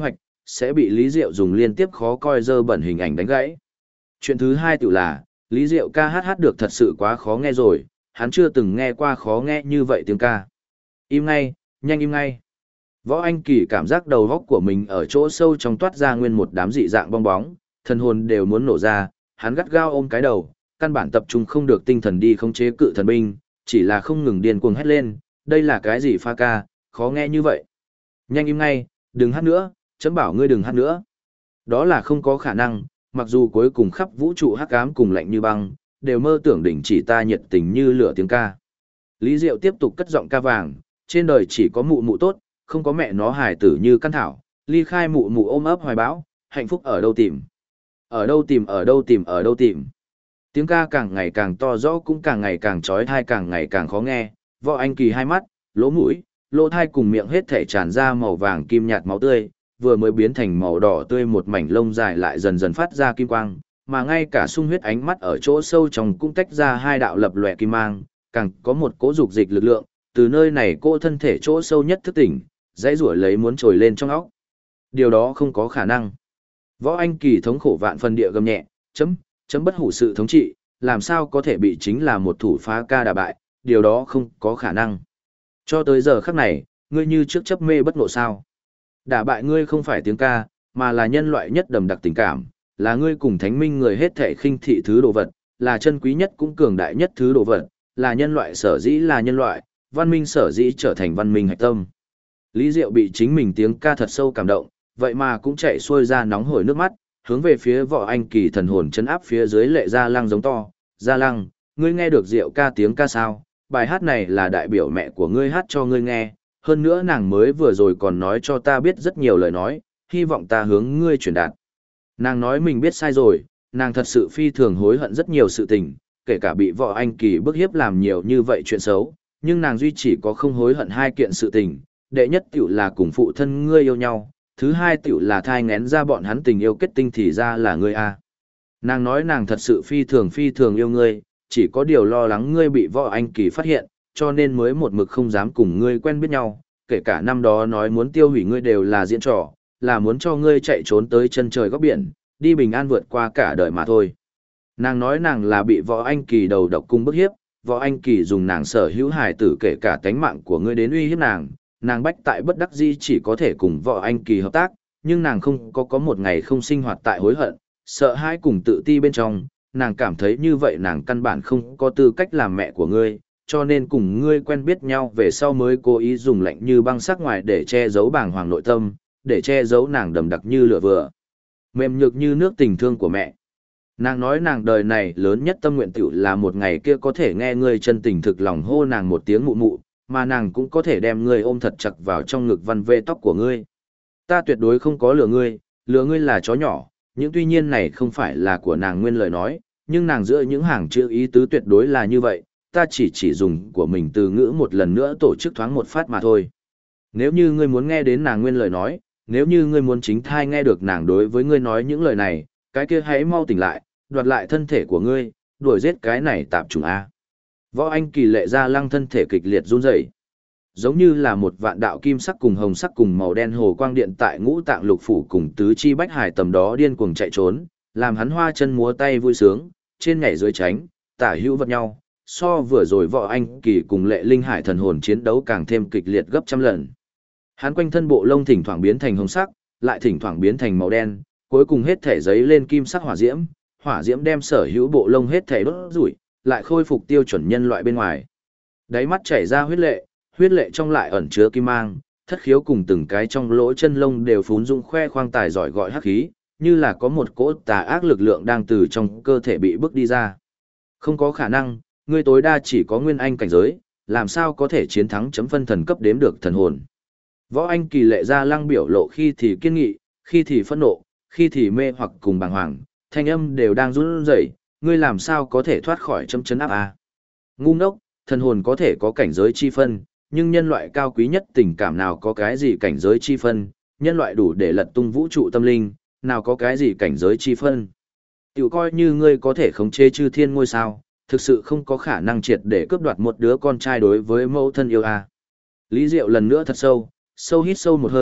Speaker 1: sẽ bị Lý Diệu dùng liên tiếp khó coi dơ bẩn hình ảnh đánh gãy. Chuyện thứ hai tự là, Lý Diệu ca hát được thật sự quá khó nghe rồi, hắn chưa từng nghe qua khó nghe như vậy tiếng ca. Im ngay, nhanh im ngay. Võ Anh Kỳ cảm giác đầu góc của mình ở chỗ sâu trong toát ra nguyên một đám dị dạng bong bóng, thần hồn đều muốn nổ ra, hắn gắt gao ôm cái đầu, căn bản tập trung không được tinh thần đi khống chế cự thần binh, chỉ là không ngừng điên cuồng hét lên, đây là cái gì pha ca, khó nghe như vậy. Nhanh im ngay, đừng hát nữa, chấm bảo ngươi đừng hát nữa. Đó là không có khả năng, mặc dù cuối cùng khắp vũ trụ hắc ám cùng lạnh như băng, đều mơ tưởng đỉnh chỉ ta nhiệt tình như lửa tiếng ca. Lý Diệu tiếp tục cất giọng ca vàng, trên đời chỉ có mụ mụ tốt, không có mẹ nó hài tử như căn thảo, ly khai mụ mụ ôm ấp hoài bão, hạnh phúc ở đâu tìm. Ở đâu tìm ở đâu tìm ở đâu tìm. Tiếng ca càng ngày càng to rõ cũng càng ngày càng trói tai càng ngày càng khó nghe, Võ Anh Kỳ hai mắt, lỗ mũi, lỗ thai cùng miệng hết thể tràn ra màu vàng kim nhạt máu tươi, vừa mới biến thành màu đỏ tươi một mảnh lông dài lại dần dần phát ra kim quang, mà ngay cả sung huyết ánh mắt ở chỗ sâu trong cũng tách ra hai đạo lập lòe kim mang, càng có một cỗ dục dịch lực lượng, từ nơi này cô thân thể chỗ sâu nhất thức tỉnh, dãy rủa lấy muốn trồi lên trong óc. Điều đó không có khả năng. Võ Anh Kỳ thống khổ vạn phần địa gầm nhẹ, chấm bất hủ sự thống trị, làm sao có thể bị chính là một thủ phá ca đả bại, điều đó không có khả năng. Cho tới giờ khắc này, ngươi như trước chấp mê bất ngộ sao. Đả bại ngươi không phải tiếng ca, mà là nhân loại nhất đầm đặc tình cảm, là ngươi cùng thánh minh người hết thể khinh thị thứ đồ vật, là chân quý nhất cũng cường đại nhất thứ đồ vật, là nhân loại sở dĩ là nhân loại, văn minh sở dĩ trở thành văn minh hạch tâm. Lý Diệu bị chính mình tiếng ca thật sâu cảm động, vậy mà cũng chạy xuôi ra nóng hổi nước mắt, hướng về phía Võ Anh Kỳ thần hồn chấn áp phía dưới lệ Gia Lăng giống to, Gia Lăng, ngươi nghe được Diệu ca tiếng ca sao? Bài hát này là đại biểu mẹ của ngươi hát cho ngươi nghe, hơn nữa nàng mới vừa rồi còn nói cho ta biết rất nhiều lời nói, hy vọng ta hướng ngươi truyền đạt. Nàng nói mình biết sai rồi, nàng thật sự phi thường hối hận rất nhiều sự tình, kể cả bị Võ Anh Kỳ bức hiếp làm nhiều như vậy chuyện xấu, nhưng nàng duy chỉ có không hối hận hai kiện sự tình, đệ nhất tiểu là cùng phụ thân ngươi yêu nhau, thứ hai tiểu là thai ngén ra bọn hắn tình yêu kết tinh thì ra là ngươi a. Nàng nói nàng thật sự phi thường yêu ngươi, chỉ có điều lo lắng ngươi bị Võ Anh Kỳ phát hiện, cho nên mới một mực không dám cùng ngươi quen biết nhau, kể cả năm đó nói muốn tiêu hủy ngươi đều là diễn trò, là muốn cho ngươi chạy trốn tới chân trời góc biển, đi bình an vượt qua cả đời mà thôi. Nàng nói nàng là bị Võ Anh Kỳ đầu độc cung bức hiếp, Võ Anh Kỳ dùng nàng sở hữu hài tử kể cả tánh mạng của ngươi đến uy hiếp nàng bách tại bất đắc dĩ chỉ có thể cùng Võ Anh Kỳ hợp tác, nhưng nàng không có một ngày không sinh hoạt tại hối hận, sợ hãi cùng tự ti bên trong, nàng cảm thấy như vậy nàng căn bản không có tư cách làm mẹ của ngươi, cho nên cùng ngươi quen biết nhau về sau mới cố ý dùng lạnh như băng sắc ngoài để che giấu bàng hoàng nội tâm, để che giấu nàng đầm đặc như lửa vừa, mềm nhược như nước tình thương của mẹ. Nàng nói nàng đời này lớn nhất tâm nguyện tiểu là một ngày kia có thể nghe ngươi chân tình thực lòng hô nàng một tiếng mụ mụ, mà nàng cũng có thể đem ngươi ôm thật chặt vào trong ngực văn vê tóc của ngươi. Ta tuyệt đối không có lừa ngươi là chó nhỏ, những tuy nhiên này không phải là của nàng nguyên lời nói, nhưng nàng giữa những hàng chữ ý tứ tuyệt đối là như vậy, ta chỉ dùng của mình từ ngữ một lần nữa tổ chức thoáng một phát mà thôi. Nếu như ngươi muốn nghe đến nàng nguyên lời nói, nếu như ngươi muốn chính thai nghe được nàng đối với ngươi nói những lời này, cái kia hãy mau tỉnh lại, đoạt lại thân thể của ngươi, đuổi giết cái này tạp chủng A. Võ Anh Kỳ lệ Gia Lăng thân thể kịch liệt run rẩy, giống như là một vạn đạo kim sắc cùng hồng sắc cùng màu đen hồ quang điện tại ngũ tạng lục phủ cùng tứ chi bách hải tầm đó điên cuồng chạy trốn, làm hắn hoa chân múa tay vui sướng, trên nhảy dưới tránh, tả hữu vật nhau, so vừa rồi Võ Anh Kỳ cùng lệ linh hải thần hồn chiến đấu càng thêm kịch liệt gấp trăm lần. Hắn quanh thân bộ lông thỉnh thoảng biến thành hồng sắc, lại thỉnh thoảng biến thành màu đen, cuối cùng hết thể giấy lên kim sắc hỏa diễm đem sở hữu bộ lông hết thể đốt rủi, lại khôi phục tiêu chuẩn nhân loại bên ngoài. Đáy mắt chảy ra huyết lệ trong lại ẩn chứa kim mang, thất khiếu cùng từng cái trong lỗ chân lông đều phún dũng khoe khoang tài giỏi gọi hắc khí, như là có một cỗ tà ác lực lượng đang từ trong cơ thể bị bức đi ra. Không có khả năng, ngươi tối đa chỉ có nguyên anh cảnh giới, làm sao có thể chiến thắng chấm phân thần cấp đếm được thần hồn. Võ Anh Kỳ lệ Gia Lăng biểu lộ khi thì kiên nghị, khi thì phẫn nộ, khi thì mê hoặc cùng bàng hoàng, thanh âm đều đang run rẩy, ngươi làm sao có thể thoát khỏi chấm chấn áp a? Ngu ngốc, thần hồn có thể có cảnh giới chi phân, nhưng nhân loại cao quý nhất tình cảm nào có cái gì cảnh giới chi phân, nhân loại đủ để lật tung vũ trụ tâm linh, nào có cái gì cảnh giới chi phân. Tiểu coi như ngươi có thể khống chế chư thiên ngôi sao, thực sự không có khả năng triệt để cướp đoạt một đứa con trai đối với mẫu thân yêu a. Lý Diệu lần nữa thật sâu hít sâu một hơi,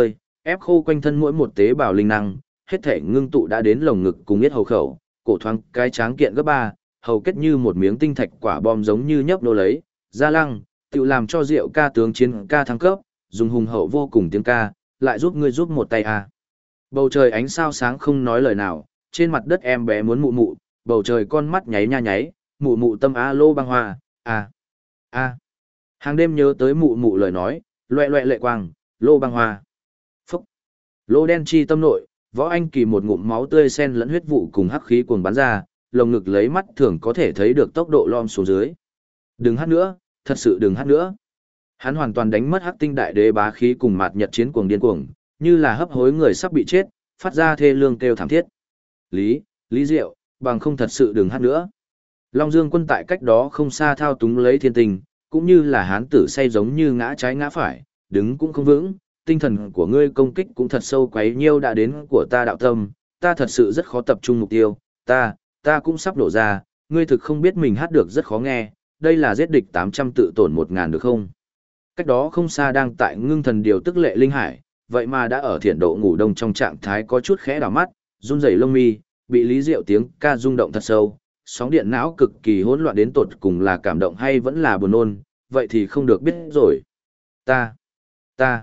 Speaker 1: ép khô quanh thân mỗi một tế bào linh năng, hết thể ngưng tụ đã đến lồng ngực cùng yết hầu khẩu, cổ thoáng cái tráng kiện gấp ba, hầu kết như một miếng tinh thạch quả bom giống như nhấp nô lấy, Gia Lăng, tự làm cho Diệu ca tướng chiến ca thăng cấp, dùng hùng hậu vô cùng tiếng ca, lại giúp ngươi giúp một tay à. Bầu trời ánh sao sáng không nói lời nào, trên mặt đất em bé muốn mụ mụ, bầu trời con mắt nháy nha nháy, mụ mụ tâm á lô băng hoa, à, à. Hàng đêm nhớ tới mụ mụ lời nói, loẹ loẹ lệ quang, lô băng hoa. Phúc. Lô đen chi tâm nội, Võ Anh Kỳ một ngụm máu tươi xen lẫn huyết vụ cùng hắc khí cuồng bắn ra, lồng ngực lấy mắt thường có thể thấy được tốc độ lom xuống dưới. Đừng hát nữa, thật sự đừng hát nữa. Hắn hoàn toàn đánh mất hắc tinh đại đế bá khí cùng mạt nhật chiến cuồng điên cuồng, như là hấp hối người sắp bị chết, phát ra thê lương kêu thảm thiết. Lý Diệu, bằng không thật sự đừng hát nữa. Long Dương quân tại cách đó không xa thao túng lấy thiên tình, cũng như là hán tử say giống như ngã trái ngã phải, đứng cũng không vững, tinh thần của ngươi công kích cũng thật sâu quấy nhiêu đã đến của ta đạo tâm, ta thật sự rất khó tập trung mục tiêu, ta cũng sắp đổ ra, ngươi thực không biết mình hát được rất khó nghe, đây là giết địch 800 tự tổn 1000 được không? Cách đó không xa đang tại ngưng thần điều tức Lệ Linh Hải, vậy mà đã ở thiện độ ngủ đông trong trạng thái có chút khẽ đảo mắt, run rẩy lông mi, bị Lý Diệu tiếng ca rung động thật sâu, sóng điện não cực kỳ hỗn loạn đến tột cùng là cảm động hay vẫn là buồn nôn, vậy thì không được biết rồi. Ta.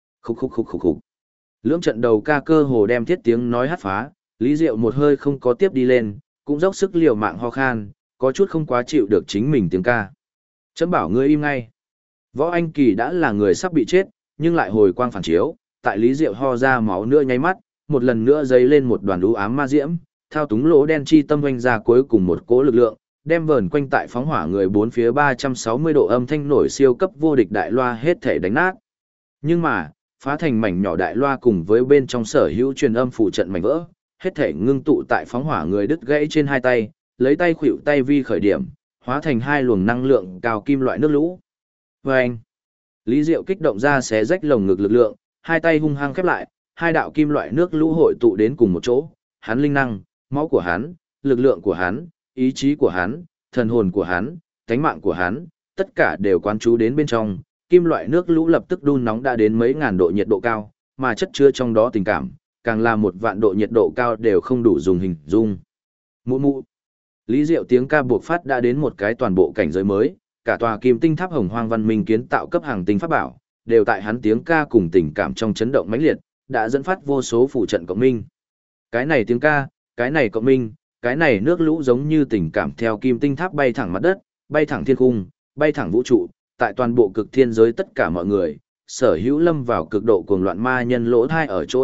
Speaker 1: Khúc. Lưỡng trận đầu ca cơ hồ đem thiết tiếng nói hát phá, Lý Diệu một hơi không có tiếp đi lên, cũng dốc sức liều mạng ho khan, có chút không quá chịu được chính mình tiếng ca. Chấm bảo ngươi im ngay. Võ Anh Kỳ đã là người sắp bị chết, nhưng lại hồi quang phản chiếu, tại Lý Diệu ho ra máu nữa nháy mắt, một lần nữa dấy lên một đoàn u ám ma diễm, thao túng lỗ đen chi tâm oanh ra cuối cùng một cỗ lực lượng, đem vờn quanh tại phóng hỏa người bốn phía 360 độ âm thanh nổi siêu cấp vô địch đại loa hết thể đánh nát. Nhưng mà, phá thành mảnh nhỏ đại loa cùng với bên trong sở hữu truyền âm phụ trận mảnh vỡ, hết thể ngưng tụ tại phóng hỏa người đứt gãy trên hai tay, lấy tay khuỵu tay vi khởi điểm, hóa thành hai luồng năng lượng cao kim loại nước lũ. Vâng! Lý Diệu kích động ra xé rách lồng ngực lực lượng, hai tay hung hăng khép lại, hai đạo kim loại nước lũ hội tụ đến cùng một chỗ, hắn linh năng, máu của hắn, lực lượng của hắn, ý chí của hắn, thần hồn của hắn, tánh mạng của hắn, tất cả đều quán chú đến bên trong, kim loại nước lũ lập tức đun nóng đã đến mấy ngàn độ nhiệt độ cao, mà chất chứa trong đó tình cảm, càng là 1.000.000 độ nhiệt độ cao đều không đủ dùng hình dung. Mụ. Lý Diệu tiếng ca buộc phát đã đến một cái toàn bộ cảnh giới mới, cả tòa kim tinh tháp hồng hoang văn minh kiến tạo cấp hàng tinh pháp bảo, đều tại hắn tiếng ca cùng tình cảm trong chấn động mãnh liệt, đã dẫn phát vô số phụ trận cộng minh. Cái này tiếng ca, cái này cộng minh, cái này nước lũ giống như tình cảm theo kim tinh tháp bay thẳng mặt đất, bay thẳng thiên cung, bay thẳng vũ trụ, tại toàn bộ cực thiên giới tất cả mọi người, sở hữu lâm vào cực độ cuồng loạn ma nhân lỗ thai ở chỗ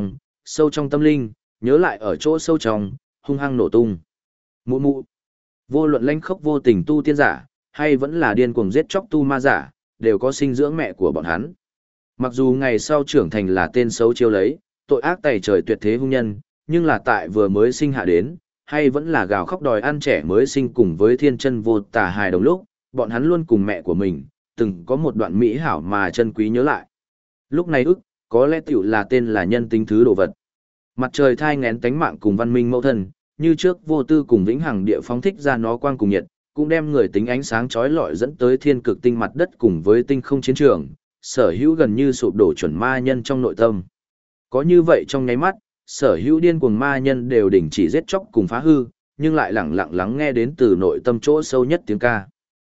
Speaker 1: sâu trong tâm linh, nhớ lại ở chỗ sâu trong, hung hăng nổ tung. Mụ. Vô luận lãnh khốc vô tình tu tiên giả, hay vẫn là điên cuồng giết chóc tu ma giả, đều có sinh dưỡng mẹ của bọn hắn. Mặc dù ngày sau trưởng thành là tên xấu chiêu lấy, tội ác tày trời tuyệt thế hung nhân, nhưng là tại vừa mới sinh hạ đến, hay vẫn là gào khóc đòi ăn trẻ mới sinh cùng với thiên chân vô tà hài đồng lúc, bọn hắn luôn cùng mẹ của mình, từng có một đoạn mỹ hảo mà chân quý nhớ lại. Lúc này có lẽ tiểu là tên là nhân tính thứ đồ vật. Mặt trời thai ngén tánh mạng cùng văn minh mẫu thân, như trước vô tư cùng vĩnh hằng địa phóng thích ra nó quang cùng nhiệt, cũng đem người tính ánh sáng chói lọi dẫn tới thiên cực tinh mặt đất cùng với tinh không chiến trường, sở hữu gần như sụp đổ chuẩn ma nhân trong nội tâm. Có như vậy trong nháy mắt, sở hữu điên cuồng ma nhân đều đình chỉ giết chóc cùng phá hư, nhưng lại lặng lặng lắng nghe đến từ nội tâm chỗ sâu nhất tiếng ca.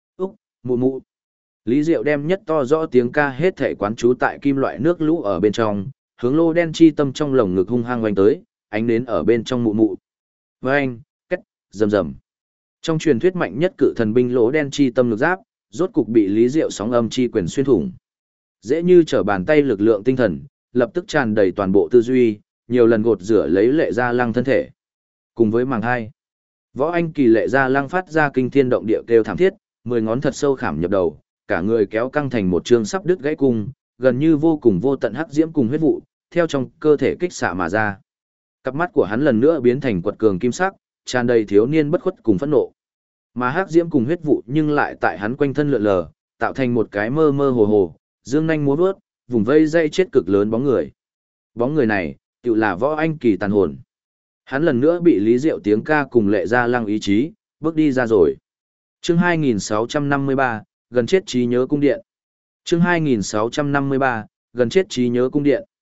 Speaker 1: Mụ. Lý Diệu đem nhất to rõ tiếng ca hết thể quán trú tại kim loại nước lũ ở bên trong, hướng lô đen chi tâm trong lồng ngực hung hăng oanh tới, ánh đến ở bên trong mụ. Vâng, cách, rầm. Trong truyền thuyết mạnh nhất cự thần binh lỗ đen chi tâm lực giáp, rốt cục bị Lý Diệu sóng âm chi quyền xuyên thủng. Dễ như trở bàn tay lực lượng tinh thần, lập tức tràn đầy toàn bộ tư duy, nhiều lần gột rửa lấy Lệ Gia Lăng thân thể. Cùng với màng hai, Võ Anh Kỳ Lệ Gia Lăng phát ra kinh thiên động địa kêu thảm thiết, 10 ngón thật sâu khảm nhập đầu, cả người kéo căng thành một chương sắp đứt gãy cung, gần như vô cùng vô tận hắc diễm cùng huyết vụ, theo trong cơ thể kích xạ mà ra. Cặp mắt của hắn lần nữa biến thành quật cường kim sắc, tràn đầy thiếu niên bất khuất cùng phẫn nộ. Mà hắc diễm cùng huyết vụ nhưng lại tại hắn quanh thân lượn lờ, tạo thành một cái mơ mơ hồ hồ, dương nhanh múa vớt, vùng vây dây chết cực lớn bóng người. Bóng người này, tự là Võ Anh Kỳ tàn hồn. Hắn lần nữa bị Lý Diệu tiếng ca cùng Lệ Gia Lăng ý chí, bước đi ra rồi. Chương 2653, gần chết trí nhớ cung điện. Chương 2653, gần chết trí nhớ cung điện.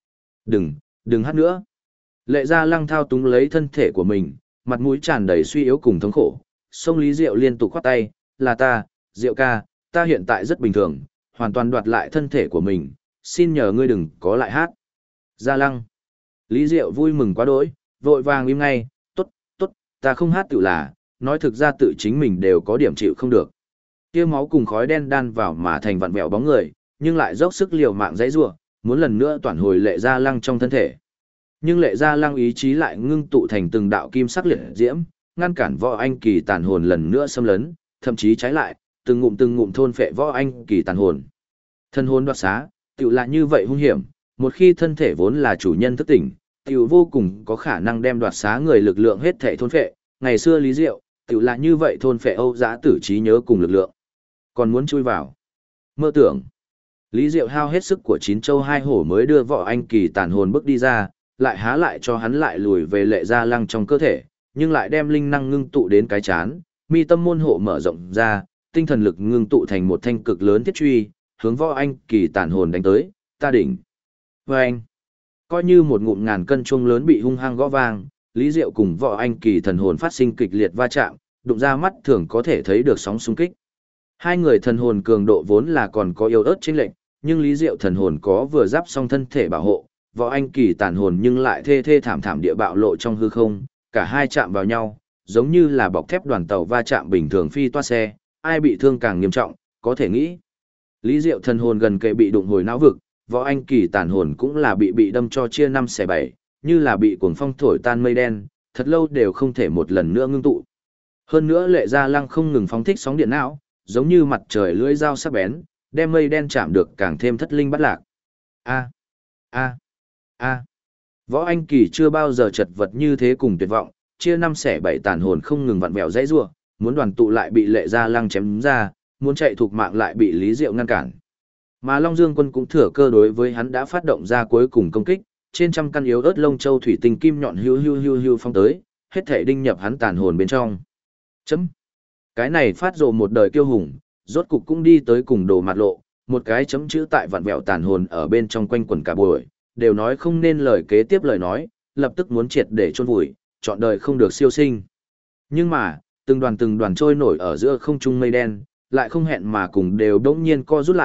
Speaker 1: Đừng, đừng hát nữa. Lệ Gia Lăng thao túng lấy thân thể của mình, mặt mũi tràn đầy suy yếu cùng thống khổ. Sông Lý Diệu liên tục khoát tay, là ta, Diệu ca, ta hiện tại rất bình thường, hoàn toàn đoạt lại thân thể của mình, xin nhờ ngươi đừng có lại hát. Gia Lăng. Lý Diệu vui mừng quá đỗi, vội vàng im ngay, tốt, tốt, ta không hát tự là, nói thực ra tự chính mình đều có điểm chịu không được. Kia máu cùng khói đen đan vào mà thành vặn vẹo bóng người, nhưng lại dốc sức liều mạng dãy rủa, muốn lần nữa toàn hồi Lệ Gia Lăng trong thân thể. Nhưng Lệ Gia Lăng ý chí lại ngưng tụ thành từng đạo kim sắc liệt diễm, ngăn cản Võ Anh Kỳ tàn hồn lần nữa xâm lấn, thậm chí trái lại, từng ngụm thôn phệ Võ Anh Kỳ tàn hồn. Thân hồn đoạt xá, tựu là như vậy hung hiểm, một khi thân thể vốn là chủ nhân thức tỉnh, tựu vô cùng có khả năng đem đoạt xá người lực lượng hết thể thôn phệ. Ngày xưa Lý Diệu, tựu là như vậy thôn phệ Âu Dã Tử trí nhớ cùng lực lượng. Còn muốn chui vào? Mơ tưởng. Lý Diệu hao hết sức của chín châu hai hổ mới đưa Võ Anh Kỳ tàn hồn bước đi ra, lại há lại cho hắn lại lùi về Lệ Gia Lăng trong cơ thể, nhưng lại đem linh năng ngưng tụ đến cái chán, mi tâm môn hộ mở rộng ra, tinh thần lực ngưng tụ thành một thanh cực lớn thiết truy, hướng Võ Anh Kỳ tàn hồn đánh tới, ta đỉnh. Và anh, coi như một ngụm ngàn cân chuông lớn bị hung hăng gõ vang, Lý Diệu cùng Võ Anh Kỳ thần hồn phát sinh kịch liệt va chạm, đụng ra mắt thường có thể thấy được sóng xung kích. Hai người thần hồn cường độ vốn là còn có yếu ớt chênh lệch, nhưng Lý Diệu thần hồn có vừa giáp xong thân thể bảo hộ, Võ Anh Kỳ tàn hồn nhưng lại thê thê thảm thảm địa bạo lộ trong hư không, cả hai chạm vào nhau, giống như là bọc thép đoàn tàu va chạm bình thường phi toa xe, ai bị thương càng nghiêm trọng, có thể nghĩ. Lý Diệu thần hồn gần kề bị đụng hồi não vực, Võ Anh Kỳ tàn hồn cũng là bị đâm cho chia 5/7, như là bị cuồng phong thổi tan mây đen, thật lâu đều không thể một lần nữa ngưng tụ. Hơn nữa Lệ Gia Lăng không ngừng phóng thích sóng điện não, giống như mặt trời lưỡi dao sắc bén, đem mây đen chạm được càng thêm thất linh bắt lạc. A, a, a. Võ Anh Kỳ chưa bao giờ chật vật như thế cùng tuyệt vọng, chia 5/7 tàn hồn không ngừng vặn vẹo dãy rủa, muốn đoàn tụ lại bị Lệ Gia Lăng chém ra, muốn chạy thục mạng lại bị Lý Diệu ngăn cản. Mà Long Dương Quân cũng thừa cơ đối với hắn đã phát động ra cuối cùng công kích, trên trăm căn yếu ớt lông châu thủy tinh kim nhọn hưu phong tới, hết thể đinh nhập hắn tàn hồn bên trong. Chấm. Cái này phát rồ một đời kiêu hùng, rốt cục cũng đi tới cùng đồ mặt lộ, một cái chấm chữ tại vặn vẹo tàn hồn ở bên trong quanh quẩn cả buổi, đều nói không nên lời kế tiếp lời nói, lập tức muốn triệt để chôn vùi, chọn đời không được siêu sinh. Nhưng mà, từng đoàn trôi nổi ở giữa không trung mây đen, lại không hẹn mà cùng đều đống nhiên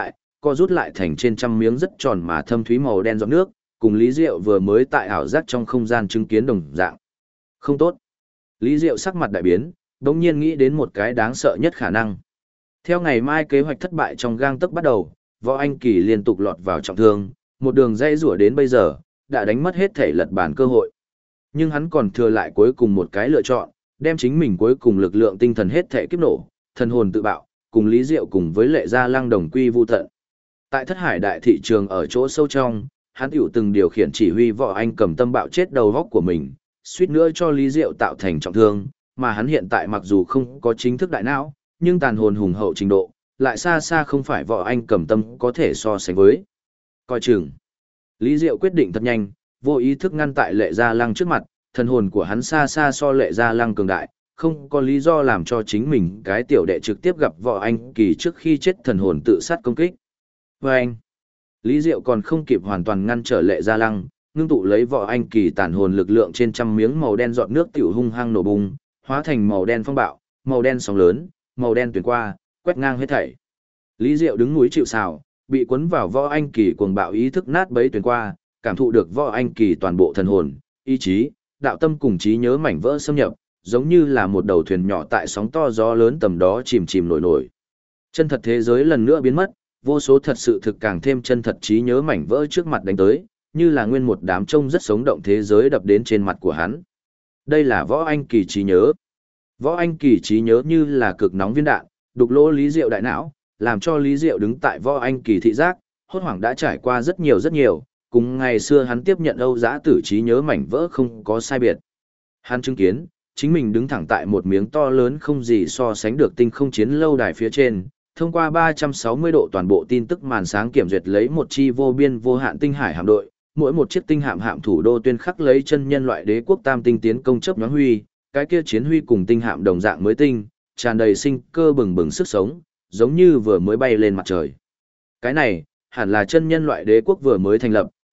Speaker 1: co rút lại thành trên trăm miếng rất tròn mà thâm thúy màu đen giọt nước, cùng Lý Diệu vừa mới tại ảo giác trong không gian chứng kiến đồng dạng. Không tốt. Lý Diệu sắc mặt đại biến, đống nhiên nghĩ đến một cái đáng sợ nhất khả năng. Theo ngày mai kế hoạch thất bại trong gang tấc bắt đầu, Võ Anh Kỳ liên tục lọt vào trọng thương, một đường dây rủa đến bây giờ, đã đánh mất hết thể lật bản cơ hội. Nhưng hắn còn thừa lại cuối cùng một cái lựa chọn, đem chính mình cuối cùng lực lượng tinh thần hết thể kiếp nổ, thần hồn tự bạo, cùng Lý Diệu cùng với Lệ Gia Lăng đồng quy vu tận. Tại Thất Hải đại thị trường ở chỗ sâu trong, hắn tiểu từng điều khiển chỉ huy Võ Anh cầm tâm bạo chết đầu góc của mình, suýt nữa cho Lý Diệu tạo thành trọng thương, mà hắn hiện tại mặc dù không có chính thức đại não, nhưng tàn hồn hùng hậu trình độ, lại xa xa không phải Võ Anh cầm tâm có thể so sánh với. Coi chừng. Lý Diệu quyết định thật nhanh, vô ý thức ngăn tại Lệ Gia Lăng trước mặt, thần hồn của hắn xa xa so Lệ Gia Lăng cường đại, không có lý do làm cho chính mình cái tiểu đệ trực tiếp gặp Võ Anh Kỳ trước khi chết thần hồn tự sát công kích. Và anh, Lý Diệu còn không kịp hoàn toàn ngăn trở Lệ Gia Lăng, ngưng tụ lấy Võ Anh Kỳ tàn hồn lực lượng trên trăm miếng màu đen giọt nước tiểu hung hăng nổ bùng, hóa thành màu đen phong bạo, màu đen sóng lớn, màu đen tuyển qua, quét ngang hết thảy. Lý Diệu đứng núi chịu sào, bị cuốn vào Võ Anh Kỳ cuồng bạo ý thức nát bấy tuyển qua, cảm thụ được Võ Anh Kỳ toàn bộ thần hồn, ý chí, đạo tâm cùng trí nhớ mảnh vỡ xâm nhập, giống như là một đầu thuyền nhỏ tại sóng to gió lớn tầm đó chìm nổi. Chân thật thế giới lần nữa biến mất, vô số thật sự thực càng thêm chân thật trí nhớ mảnh vỡ trước mặt đánh tới, như là nguyên một đám trông rất sống động thế giới đập đến trên mặt của hắn. Đây là Võ Anh Kỳ trí nhớ. Võ Anh Kỳ trí nhớ như là cực nóng viên đạn, đục lỗ Lý Diệu đại não, làm cho Lý Diệu đứng tại Võ Anh Kỳ thị giác, hốt hoảng đã trải qua rất nhiều, cùng ngày xưa hắn tiếp nhận Âu Dã Tử trí nhớ mảnh vỡ không có sai biệt. Hắn chứng kiến, chính mình đứng thẳng tại một miếng to lớn không gì so sánh được tinh không chiến lâu đài phía trên, thông qua 360 độ toàn bộ tin tức màn sáng kiểm duyệt lấy một chi vô biên vô hạn tinh hải hạm đội, mỗi một chiếc tinh hạm thủ đô tuyên khắc lấy chân nhân loại đế quốc tam tinh tiến công chớp nhoáng huy, cái kia chiến huy cùng tinh hạm đồng dạng mới tinh, tràn đầy sinh cơ bừng sức sống, giống như vừa mới bay lên mặt trời. Cái này, hẳn là chân nhân loại đế quốc vừa mới thành lập,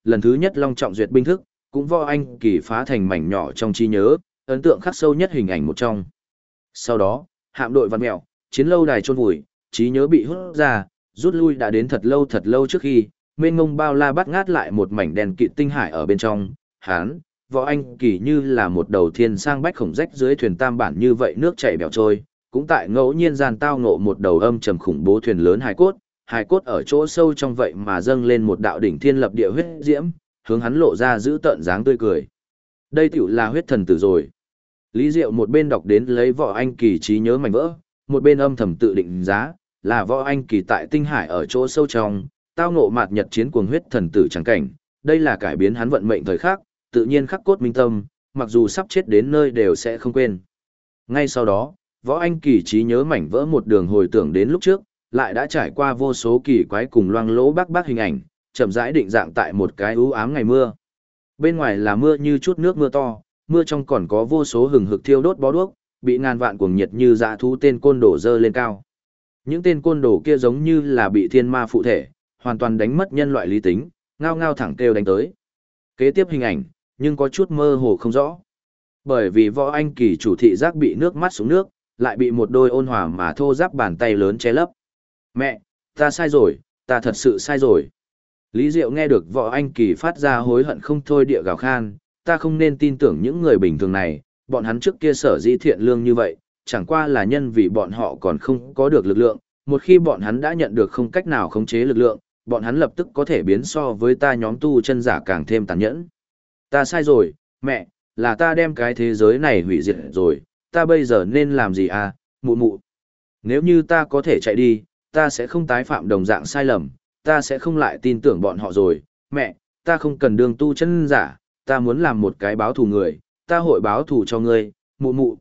Speaker 1: lần thứ nhất long trọng duyệt binh thức, cũng Võ Anh Kỳ phá thành mảnh nhỏ trong trí nhớ, ấn tượng khắc sâu nhất hình ảnh một trong. Sau đó, hạm đội vặn mèo, chiến lâu đài chôn vùi, trí nhớ bị hút ra, rút lui đã đến thật lâu trước khi, mênh mông bao la bắt ngát lại một mảnh đèn kịt tinh hải ở bên trong, hán, Võ Anh Kỳ như là một đầu thiên sang bách khổng rách dưới thuyền tam bản như vậy nước chảy bèo trôi, cũng tại ngẫu nhiên gian tao ngộ một đầu âm trầm khủng bố thuyền lớn hài cốt ở chỗ sâu trong vậy mà dâng lên một đạo đỉnh thiên lập địa huyết diễm, hướng hắn lộ ra giữ tợn dáng tươi cười. Đây tiểu là huyết thần tử rồi. Lý Diệu một bên đọc đến lấy Võ Anh Kỳ trí nhớ mảnh vỡ, một bên âm thầm tự định giá, là Võ Anh Kỳ tại tinh hải ở chỗ sâu trong, tao ngộ mạt nhật chiến cuồng huyết thần tử chẳng cảnh, đây là cải biến hắn vận mệnh thời khắc, tự nhiên khắc cốt minh tâm, mặc dù sắp chết đến nơi đều sẽ không quên. Ngay sau đó, Võ Anh Kỳ trí nhớ mảnh vỡ một đường hồi tưởng đến lúc trước, lại đã trải qua vô số kỳ quái cùng loang lỗ bác hình ảnh, chậm rãi định dạng tại một cái u ám ngày mưa. Bên ngoài là mưa như chút nước mưa to, mưa trong còn có vô số hừng hực thiêu đốt bó đuốc, bị ngàn vạn cuồng nhiệt như dã thú tên côn đồ dơ lên cao. Những tên côn đồ kia giống như là bị thiên ma phụ thể, hoàn toàn đánh mất nhân loại lý tính, ngao ngao thẳng kêu đánh tới. Kế tiếp hình ảnh, nhưng có chút mơ hồ không rõ. Bởi vì Võ Anh Kỳ chủ thị giác bị nước mắt xuống nước, lại bị một đôi ôn hòa mà thô ráp bàn tay lớn che lấp. Mẹ, ta sai rồi, ta thật sự sai rồi. Lý Diệu nghe được Võ Anh Kỳ phát ra hối hận không thôi địa gào khan, ta không nên tin tưởng những người bình thường này, bọn hắn trước kia sở dĩ thiện lương như vậy, chẳng qua là nhân vì bọn họ còn không có được lực lượng, một khi bọn hắn đã nhận được không cách nào khống chế lực lượng, bọn hắn lập tức có thể biến so với ta nhóm tu chân giả càng thêm tàn nhẫn. Ta sai rồi, mẹ, là ta đem cái thế giới này hủy diệt rồi, ta bây giờ nên làm gì à, mụ mụ. Nếu như ta có thể chạy đi, ta sẽ không tái phạm đồng dạng sai lầm, ta sẽ không lại tin tưởng bọn họ rồi, mẹ, ta không cần đường tu chân giả, ta muốn làm một cái báo thù người, ta hội báo thù cho ngươi, mụ mụ,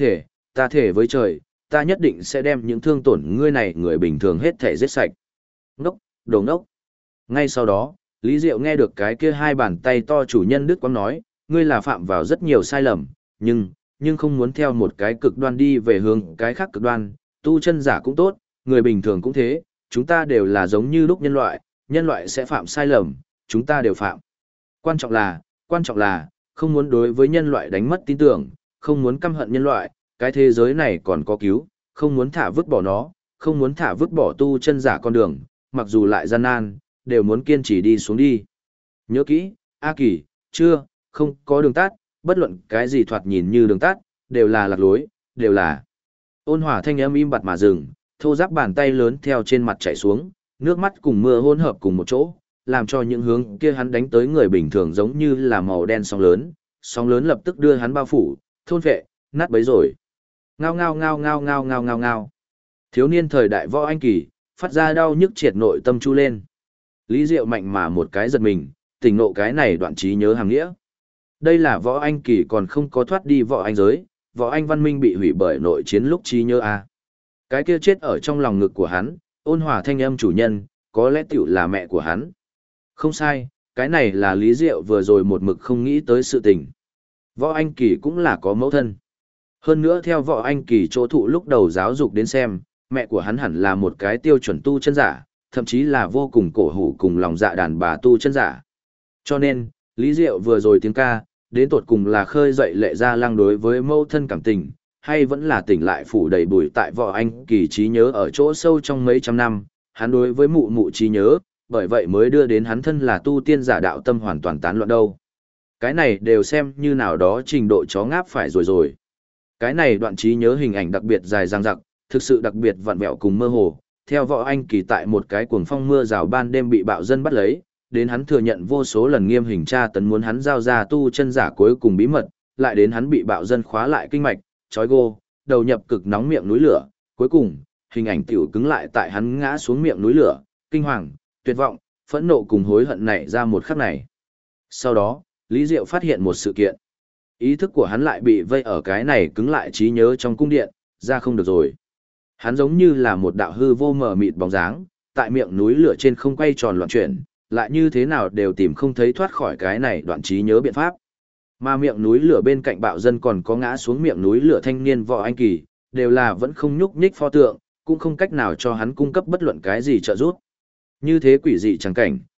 Speaker 1: ta thể với trời, ta nhất định sẽ đem những thương tổn ngươi này người bình thường hết thể giết sạch. Ngốc, đồ ngốc. Ngay sau đó, Lý Diệu nghe được cái kia hai bàn tay to chủ nhân Đức Quang nói, ngươi là phạm vào rất nhiều sai lầm, nhưng không muốn theo một cái cực đoan đi về hướng cái khác cực đoan, tu chân giả cũng tốt, người bình thường cũng thế, chúng ta đều là giống như lúc nhân loại sẽ phạm sai lầm, chúng ta đều phạm. Quan trọng là, không muốn đối với nhân loại đánh mất tin tưởng, không muốn căm hận nhân loại, cái thế giới này còn có cứu, không muốn thả vứt bỏ nó, không muốn thả vứt bỏ tu chân giả con đường, mặc dù lại gian nan, đều muốn kiên trì đi xuống đi. Nhớ kỹ, A Kỳ, không có đường tắt, bất luận cái gì thoạt nhìn như đường tắt, đều là lạc lối, đều là. Ôn hòa thanh âm im bặt mà dừng, thô ráp bàn tay lớn theo trên mặt chảy xuống, nước mắt cùng mưa hỗn hợp cùng một chỗ, làm cho những hướng kia hắn đánh tới người bình thường giống như là màu đen sóng lớn lập tức đưa hắn bao phủ, thôn vệ, nát bấy rồi. Ngao ngao ngao ngao ngao ngao ngao ngao. Thiếu niên thời đại Võ Anh Kỳ, phát ra đau nhức triệt nội tâm chu lên. Lý Diệu mạnh mà một cái giật mình, tỉnh ngộ cái này đoạn trí nhớ hàng nghĩa. Đây là Võ Anh Kỳ còn không có thoát đi Võ Anh giới, Võ Anh văn minh bị hủy bởi nội chiến lúc trí nhớ a. Cái kia chết ở trong lòng ngực của hắn, ôn hòa thanh âm chủ nhân, có lẽ tiểu là mẹ của hắn. Không sai, cái này là Lý Diệu vừa rồi một mực không nghĩ tới sự tình. Võ Anh Kỳ cũng là có mẫu thân. Hơn nữa theo Võ Anh Kỳ chỗ thụ lúc đầu giáo dục đến xem, mẹ của hắn hẳn là một cái tiêu chuẩn tu chân giả, thậm chí là vô cùng cổ hủ cùng lòng dạ đàn bà tu chân giả. Cho nên, Lý Diệu vừa rồi tiếng ca, đến tột cùng là khơi dậy lệ gia lăng đối với mẫu thân cảm tình, hay vẫn là tỉnh lại phủ đầy bụi tại Võ Anh Kỳ trí nhớ ở chỗ sâu trong mấy trăm năm, hắn đối với mụ mụ trí nhớ, bởi vậy mới đưa đến hắn thân là tu tiên giả đạo tâm hoàn toàn tán loạn đâu. Cái này đều xem như nào đó trình độ chó ngáp phải rồi. Cái này đoạn trí nhớ hình ảnh đặc biệt dài dằng dặc, thực sự đặc biệt vặn vẹo cùng mơ hồ, theo Võ Anh Kỳ tại một cái cuồng phong mưa rào ban đêm bị bạo dân bắt lấy, đến hắn thừa nhận vô số lần nghiêm hình tra tấn muốn hắn giao ra tu chân giả cuối cùng bí mật, lại đến hắn bị bạo dân khóa lại kinh mạch, trói gô, đầu nhập cực nóng miệng núi lửa, cuối cùng, hình ảnh tiểu cứng lại tại hắn ngã xuống miệng núi lửa, kinh hoàng, tuyệt vọng, phẫn nộ cùng hối hận nảy ra một khắc này. Sau đó, Lý Diệu phát hiện một sự kiện. Ý thức của hắn lại bị vây ở cái này cứng lại trí nhớ trong cung điện, ra không được rồi. Hắn giống như là một đạo hư vô mờ mịt bóng dáng, tại miệng núi lửa trên không quay tròn loạn chuyển, lại như thế nào đều tìm không thấy thoát khỏi cái này đoạn trí nhớ biện pháp. Mà miệng núi lửa bên cạnh bạo dân còn có ngã xuống miệng núi lửa thanh niên Võ Anh Kỳ, đều là vẫn không nhúc nhích pho tượng, cũng không cách nào cho hắn cung cấp bất luận cái gì trợ giúp. Như thế quỷ dị chẳng cảnh,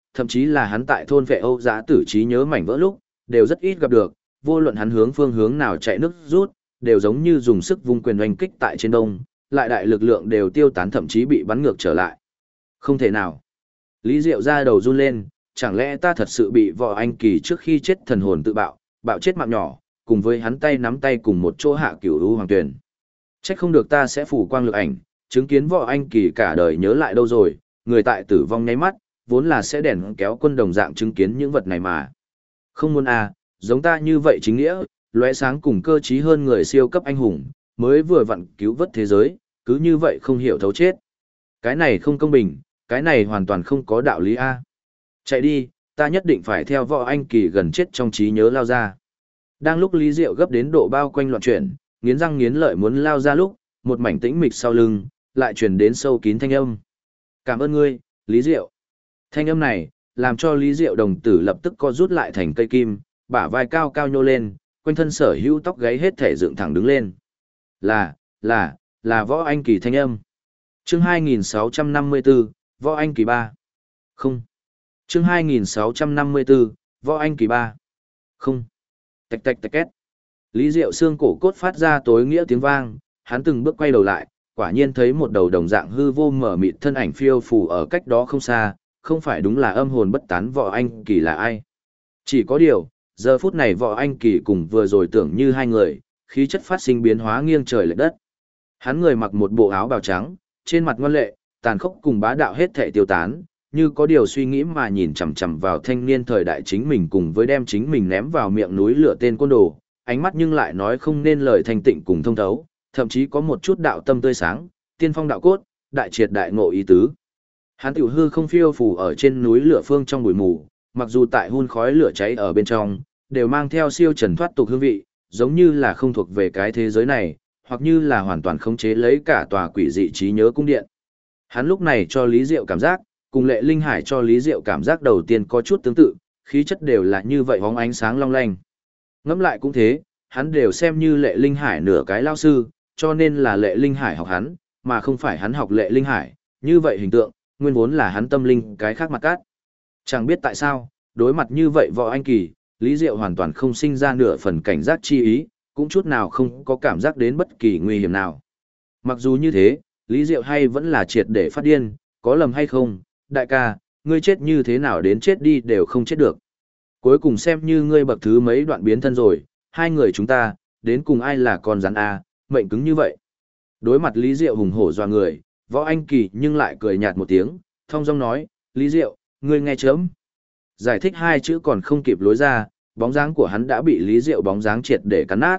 Speaker 1: thậm chí là hắn tại thôn vệ Âu Dã Tử trí nhớ mảnh vỡ lúc, đều rất ít gặp được, vô luận hắn hướng phương hướng nào chạy nước rút, đều giống như dùng sức vung quyền oanh kích tại trên đông, lại đại lực lượng đều tiêu tán thậm chí bị bắn ngược trở lại. Không thể nào. Lý Diệu ra đầu run lên, chẳng lẽ ta thật sự bị Võ Anh Kỳ trước khi chết thần hồn tự bạo, bạo chết mạng nhỏ, cùng với hắn tay nắm tay cùng một chỗ hạ cửu u hoàng tuyển. Trách không được ta sẽ phủ quang lực ảnh, chứng kiến Võ Anh Kỳ cả đời nhớ lại đâu rồi, người tại tử vong nháy mắt, vốn là sẽ đèn kéo quân đồng dạng chứng kiến những vật này mà. Không muốn à, giống ta như vậy chính nghĩa, lóe sáng cùng cơ trí hơn người siêu cấp anh hùng, mới vừa vặn cứu vớt thế giới, cứ như vậy không hiểu thấu chết. Cái này không công bình, cái này hoàn toàn không có đạo lý a. Chạy đi, ta nhất định phải theo Võ Anh Kỳ gần chết trong trí nhớ lao ra. Đang lúc Lý Diệu gấp đến độ bao quanh loạn chuyển, nghiến răng nghiến lợi muốn lao ra lúc, một mảnh tĩnh mịch sau lưng, lại truyền đến sâu kín thanh âm. Cảm ơn ngươi, Lý Diệu. Thanh âm này, làm cho Lý Diệu đồng tử lập tức co rút lại thành cây kim, bả vai cao cao nhô lên, quanh thân sở hữu tóc gáy hết thể dựng thẳng đứng lên. Là Võ Anh Kỳ thanh âm. Chương 2654, Võ Anh Kỳ 3. Không. Chương 2654, Võ Anh Kỳ 3. Không. Tạch tạch tạch két. Lý Diệu xương cổ cốt phát ra tối nghĩa tiếng vang, hắn từng bước quay đầu lại, quả nhiên thấy một đầu đồng dạng hư vô mở mịt thân ảnh phiêu phù ở cách đó không xa, không phải đúng là âm hồn bất tán Võ Anh Kỳ là ai. Chỉ có điều, giờ phút này Võ Anh Kỳ cùng vừa rồi tưởng như hai người, khí chất phát sinh biến hóa nghiêng trời lệch đất. Hắn người mặc một bộ áo bào trắng, trên mặt ngoan lệ, tàn khốc cùng bá đạo hết thảy tiêu tán, như có điều suy nghĩ mà nhìn chằm chằm vào thanh niên thời đại chính mình cùng với đem chính mình ném vào miệng núi lửa tên côn đồ, ánh mắt nhưng lại nói không nên lời thanh tịnh cùng thông thấu, thậm chí có một chút đạo tâm tươi sáng, tiên phong đạo cốt, đại triệt đại ngộ ý tứ. Hắn tiểu hư không phiêu phù ở trên núi lửa phương trong bụi mù, mặc dù tại hun khói lửa cháy ở bên trong, đều mang theo siêu trần thoát tục hương vị, giống như là không thuộc về cái thế giới này, hoặc như là hoàn toàn khống chế lấy cả tòa quỷ dị trí nhớ cung điện. Hắn lúc này cho Lý Diệu cảm giác, cùng Lệ Linh Hải cho Lý Diệu cảm giác đầu tiên có chút tương tự, khí chất đều là như vậy bóng ánh sáng long lanh. Ngẫm lại cũng thế, hắn đều xem như Lệ Linh Hải nửa cái lao sư, cho nên là Lệ Linh Hải học hắn, mà không phải hắn học Lệ Linh Hải, như vậy hình tượng, nguyên vốn là hắn tâm linh cái khác mặt cát. Chẳng biết tại sao, đối mặt như vậy Võ Anh Kỳ, Lý Diệu hoàn toàn không sinh ra nửa phần cảnh giác chi ý, cũng chút nào không có cảm giác đến bất kỳ nguy hiểm nào. Mặc dù như thế, Lý Diệu hay vẫn là triệt để phát điên, có lầm hay không, đại ca, ngươi chết như thế nào đến chết đi đều không chết được. Cuối cùng xem như ngươi bậc thứ mấy đoạn biến thân rồi, hai người chúng ta, đến cùng ai là con rắn A, mệnh cứng như vậy. Đối mặt Lý Diệu hùng hổ doa người, Võ Anh Kỳ nhưng lại cười nhạt một tiếng, thong dong nói, Lý Diệu, ngươi nghe chớm. Giải thích hai chữ còn không kịp lối ra, bóng dáng của hắn đã bị Lý Diệu bóng dáng triệt để cắn nát.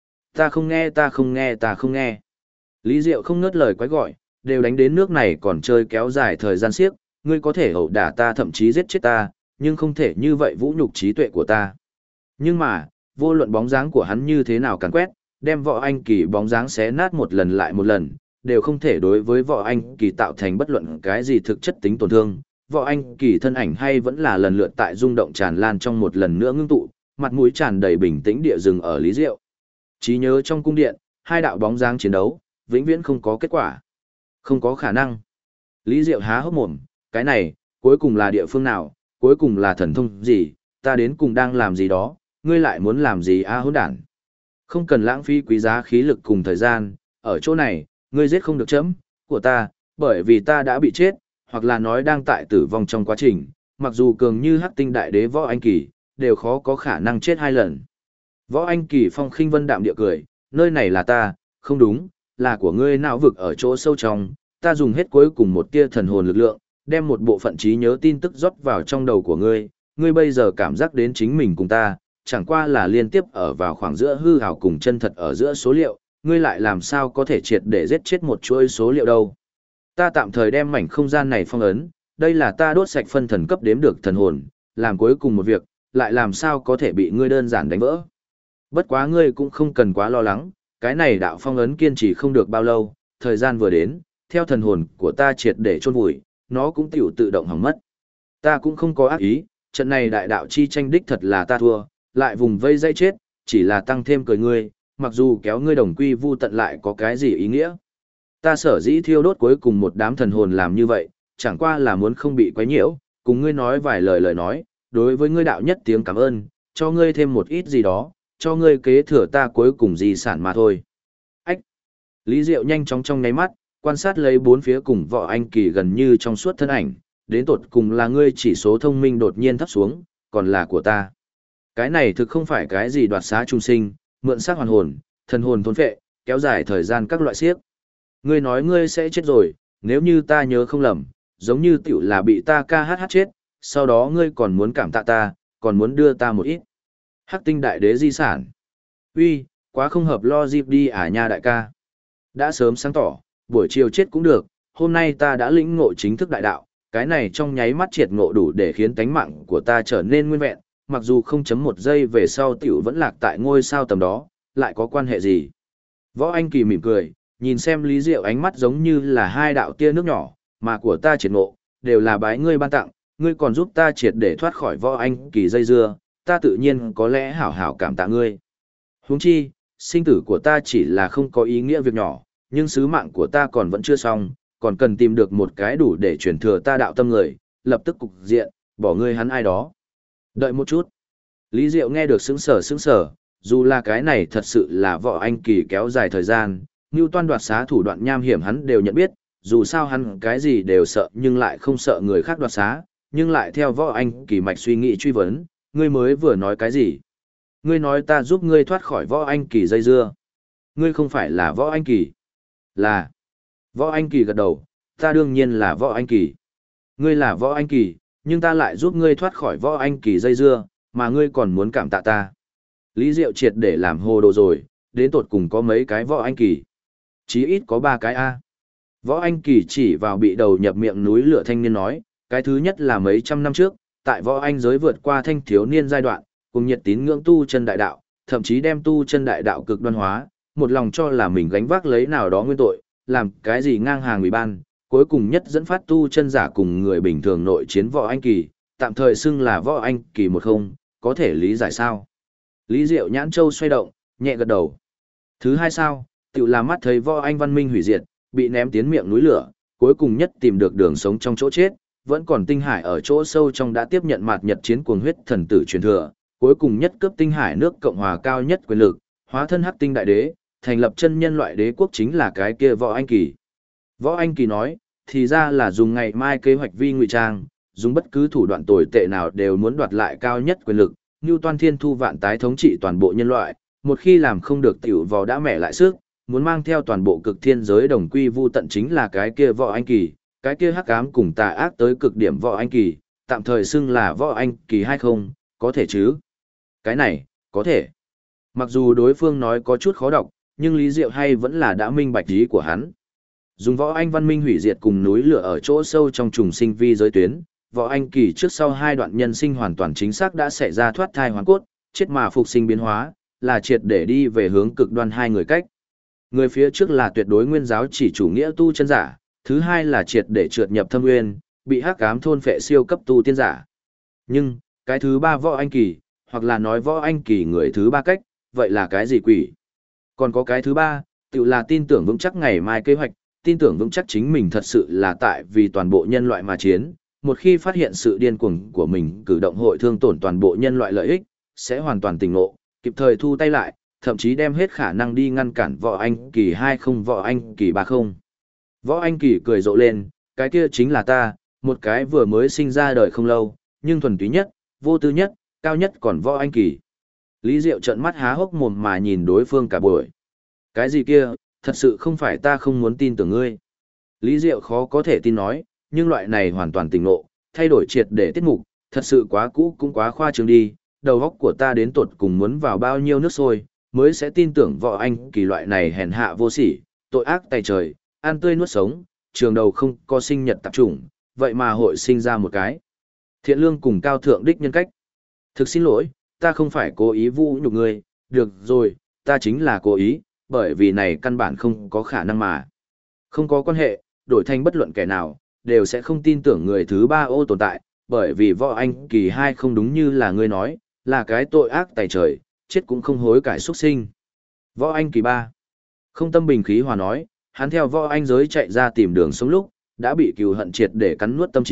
Speaker 1: Ta không nghe, ta không nghe, ta không nghe. Lý Diệu không ngớt lời quái gọi, đều đánh đến nước này còn chơi kéo dài thời gian siếc, ngươi có thể ẩu đả ta thậm chí giết chết ta, nhưng không thể như vậy vũ nhục trí tuệ của ta. Nhưng mà, vô luận bóng dáng của hắn như thế nào càn quét, đem Võ Anh Kỳ bóng dáng xé nát một lần lại một lần, đều không thể đối với Võ Anh Kỳ tạo thành bất luận cái gì thực chất tính tổn thương. Võ Anh Kỳ thân ảnh hay vẫn là lần lượt tại rung động tràn lan trong một lần nữa ngưng tụ, mặt mũi tràn đầy bình tĩnh địa dừng ở Lý Diệu. Trí nhớ trong cung điện, hai đạo bóng dáng chiến đấu, vĩnh viễn không có kết quả. Không có khả năng. Lý Diệu há hốc mồm, cái này, cuối cùng là địa phương nào, cuối cùng là thần thông gì, ta đến cùng đang làm gì đó, ngươi lại muốn làm gì a hỗn đản. Không cần lãng phí quý giá khí lực cùng thời gian, ở chỗ này, ngươi giết không được chấm, của ta, bởi vì ta đã bị chết, hoặc là nói đang tại tử vong trong quá trình, mặc dù cường như Hắc Tinh Đại Đế Võ Anh Kỳ, đều khó có khả năng chết hai lần. Võ Anh Kỳ phong khinh vân đạm địa cười, nơi này là ta, không đúng, là của ngươi não vực ở chỗ sâu trong, ta dùng hết cuối cùng một tia thần hồn lực lượng, đem một bộ phận trí nhớ tin tức rót vào trong đầu của ngươi, ngươi bây giờ cảm giác đến chính mình cùng ta, chẳng qua là liên tiếp ở vào khoảng giữa hư ảo cùng chân thật ở giữa số liệu, ngươi lại làm sao có thể triệt để giết chết một chuỗi số liệu đâu. Ta tạm thời đem mảnh không gian này phong ấn, đây là ta đốt sạch phân thần cấp đếm được thần hồn, làm cuối cùng một việc, lại làm sao có thể bị ngươi đơn giản đánh vỡ. Bất quá ngươi cũng không cần quá lo lắng, cái này đạo phong ấn kiên trì không được bao lâu, thời gian vừa đến, theo thần hồn của ta triệt để chôn vùi, nó cũng tiểu tự động hỏng mất. Ta cũng không có ác ý, trận này đại đạo chi tranh đích thật là ta thua, lại vùng vây dây chết, chỉ là tăng thêm cười ngươi, mặc dù kéo ngươi đồng quy vu tận lại có cái gì ý nghĩa. Ta sở dĩ thiêu đốt cuối cùng một đám thần hồn làm như vậy, chẳng qua là muốn không bị quấy nhiễu, cùng ngươi nói vài lời lời nói, đối với ngươi đạo nhất tiếng cảm ơn, cho ngươi thêm một ít gì đó, cho ngươi kế thừa ta cuối cùng di sản mà thôi. Ách! Lý Diệu nhanh chóng trong nháy mắt, quan sát lấy bốn phía cùng Võ Anh Kỳ gần như trong suốt thân ảnh, đến tột cùng là ngươi chỉ số thông minh đột nhiên thấp xuống, còn là của ta. Cái này thực không phải cái gì đoạt xá trung sinh, mượn xác hoàn hồn, thần hồn thôn phệ, kéo dài thời gian các loại siếc. Ngươi nói ngươi sẽ chết rồi, nếu như ta nhớ không lầm, giống như tiểu là bị ta ca hát hát chết, sau đó ngươi còn muốn cảm tạ ta, còn muốn đưa ta một ít. Hắc tinh đại đế di sản. Uy, quá không hợp lo dịp đi à nha đại ca. Đã sớm sáng tỏ, buổi chiều chết cũng được, hôm nay ta đã lĩnh ngộ chính thức đại đạo, cái này trong nháy mắt triệt ngộ đủ để khiến tánh mạng của ta trở nên nguyên vẹn, mặc dù 0.1 giây về sau tiểu vẫn lạc tại ngôi sao tầm đó, lại có quan hệ gì? Võ Anh Kỳ mỉm cười, nhìn xem Lý Diệu ánh mắt giống như là hai đạo tia nước nhỏ, mà của ta triệt ngộ, đều là bái ngươi ban tặng, ngươi còn giúp ta triệt để thoát khỏi Võ Anh Kỳ dây dưa, ta tự nhiên có lẽ hảo hảo cảm tạ ngươi. Huống chi, sinh tử của ta chỉ là không có ý nghĩa việc nhỏ, nhưng sứ mạng của ta còn vẫn chưa xong, còn cần tìm được một cái đủ để truyền thừa ta đạo tâm người, lập tức cục diện, bỏ ngươi hắn ai đó. Đợi một chút. Lý Diệu nghe được sững sờ, dù là cái này thật sự là Võ Anh Kỳ kéo dài thời gian, như toan đoạt xá thủ đoạn nham hiểm hắn đều nhận biết, dù sao hắn cái gì đều sợ nhưng lại không sợ người khác đoạt xá, nhưng lại theo Võ Anh Kỳ mạch suy nghĩ truy vấn, ngươi mới vừa nói cái gì? Ngươi nói ta giúp ngươi thoát khỏi Võ Anh Kỳ dây dưa. Ngươi không phải là Võ Anh Kỳ. Là. Võ Anh Kỳ gật đầu, ta đương nhiên là Võ Anh Kỳ. Ngươi là Võ Anh Kỳ, nhưng ta lại giúp ngươi thoát khỏi Võ Anh Kỳ dây dưa, mà ngươi còn muốn cảm tạ ta. Lý Diệu triệt để làm hồ đồ rồi, đến tột cùng có mấy cái Võ Anh Kỳ. Chí ít có 3 cái A. Võ Anh Kỳ chỉ vào bị đầu nhập miệng núi lửa thanh niên nói, cái thứ nhất là mấy trăm năm trước, tại Võ Anh giới vượt qua thanh thiếu niên giai đoạn, cùng nhiệt tín ngưỡng tu chân đại đạo, thậm chí đem tu chân đại đạo cực đoan hóa, một lòng cho là mình gánh vác lấy nào đó nguyên tội, làm cái gì ngang hàng ủy ban, cuối cùng nhất dẫn phát tu chân giả cùng người bình thường nội chiến Võ Anh Kỳ, tạm thời xưng là Võ Anh Kỳ 10, có thể lý giải sao? Lý Diệu nhãn châu xoay động, nhẹ gật đầu. Thứ hai sao, tự là mắt thấy Võ Anh văn minh hủy diệt, bị ném tiến miệng núi lửa, cuối cùng nhất tìm được đường sống trong chỗ chết, vẫn còn tinh hải ở chỗ sâu trong đã tiếp nhận mạt nhật chiến cuồng huyết thần tử truyền thừa, cuối cùng nhất cướp tinh hải nước Cộng hòa cao nhất quyền lực, hóa thân hắc tinh đại đế, thành lập chân nhân loại đế quốc chính là cái kia Võ Anh Kỳ. Võ Anh Kỳ nói, thì ra là dùng ngày mai kế hoạch vi ngụy trang, dùng bất cứ thủ đoạn tồi tệ nào đều muốn đoạt lại cao nhất quyền lực, như toan thiên thu vạn tái thống trị toàn bộ nhân loại, một khi làm không được tiểu vò đã mẹ lại sức, muốn mang theo toàn bộ cực thiên giới đồng quy vu tận chính là cái kia Võ Anh Kỳ, cái kia hắc ám cùng tà ác tới cực điểm Võ Anh Kỳ, tạm thời xưng là Võ Anh Kỳ hay không, có thể chứ? Cái này, có thể. Mặc dù đối phương nói có chút khó đọc, nhưng Lý Diệu hay vẫn là đã minh bạch ý của hắn. Dùng Võ Anh văn minh hủy diệt cùng núi lửa ở chỗ sâu trong trùng sinh vi giới tuyến, Võ Anh Kỳ trước sau 2 đoạn nhân sinh hoàn toàn chính xác đã xảy ra thoát thai hoàn cốt, chết mà phục sinh biến hóa, là triệt để đi về hướng cực đoan hai người cách. Người phía trước là tuyệt đối nguyên giáo chỉ chủ nghĩa tu chân giả, thứ hai là triệt để trượt nhập thâm nguyên, bị hắc ám thôn phệ siêu cấp tu tiên giả. Nhưng, cái thứ ba Võ Anh Kỳ, hoặc là nói Võ Anh Kỳ người thứ ba cách, vậy là cái gì quỷ? Còn có cái thứ ba, tự là tin tưởng vững chắc ngày mai kế hoạch, tin tưởng vững chắc chính mình thật sự là tại vì toàn bộ nhân loại mà chiến, một khi phát hiện sự điên cuồng của mình cử động hội thương tổn toàn bộ nhân loại lợi ích, sẽ hoàn toàn tỉnh ngộ, kịp thời thu tay lại, thậm chí đem hết khả năng đi ngăn cản Võ Anh Kỳ 20 Võ Anh Kỳ 30. Võ Anh Kỳ cười rộ lên, cái kia chính là ta, một cái vừa mới sinh ra đời không lâu, nhưng thuần túy nhất, vô tư nhất, cao nhất còn Võ Anh Kỳ. Lý Diệu trợn mắt há hốc mồm mà nhìn đối phương cả buổi. Cái gì kia, thật sự không phải ta không muốn tin tưởng ngươi. Lý Diệu khó có thể tin nói, nhưng loại này hoàn toàn tỉnh ngộ, thay đổi triệt để tiết mục, thật sự quá cũ cũng quá khoa trương đi, đầu óc của ta đến tột cùng muốn vào bao nhiêu nước sôi, mới sẽ tin tưởng Võ Anh Kỳ loại này hèn hạ vô sỉ, tội ác tày trời, ăn tươi nuốt sống, trường đầu không có sinh nhật tạp chủng, vậy mà hội sinh ra một cái thiện lương cùng cao thượng đích nhân cách. Thực xin lỗi, ta không phải cố ý vu nhục ngươi, được rồi, ta chính là cố ý, bởi vì này căn bản không có khả năng mà. Không có quan hệ, đổi thành bất luận kẻ nào, đều sẽ không tin tưởng người thứ ba ô tồn tại, bởi vì Võ Anh Kỳ 2 không đúng như là ngươi nói, là cái tội ác tày trời, chết cũng không hối cải xuất sinh. Võ Anh Kỳ 3 không tâm bình khí hòa nói, hắn theo Võ Anh giới chạy ra tìm đường sống lúc, đã bị cừu hận triệt để cắn nuốt tâm trí,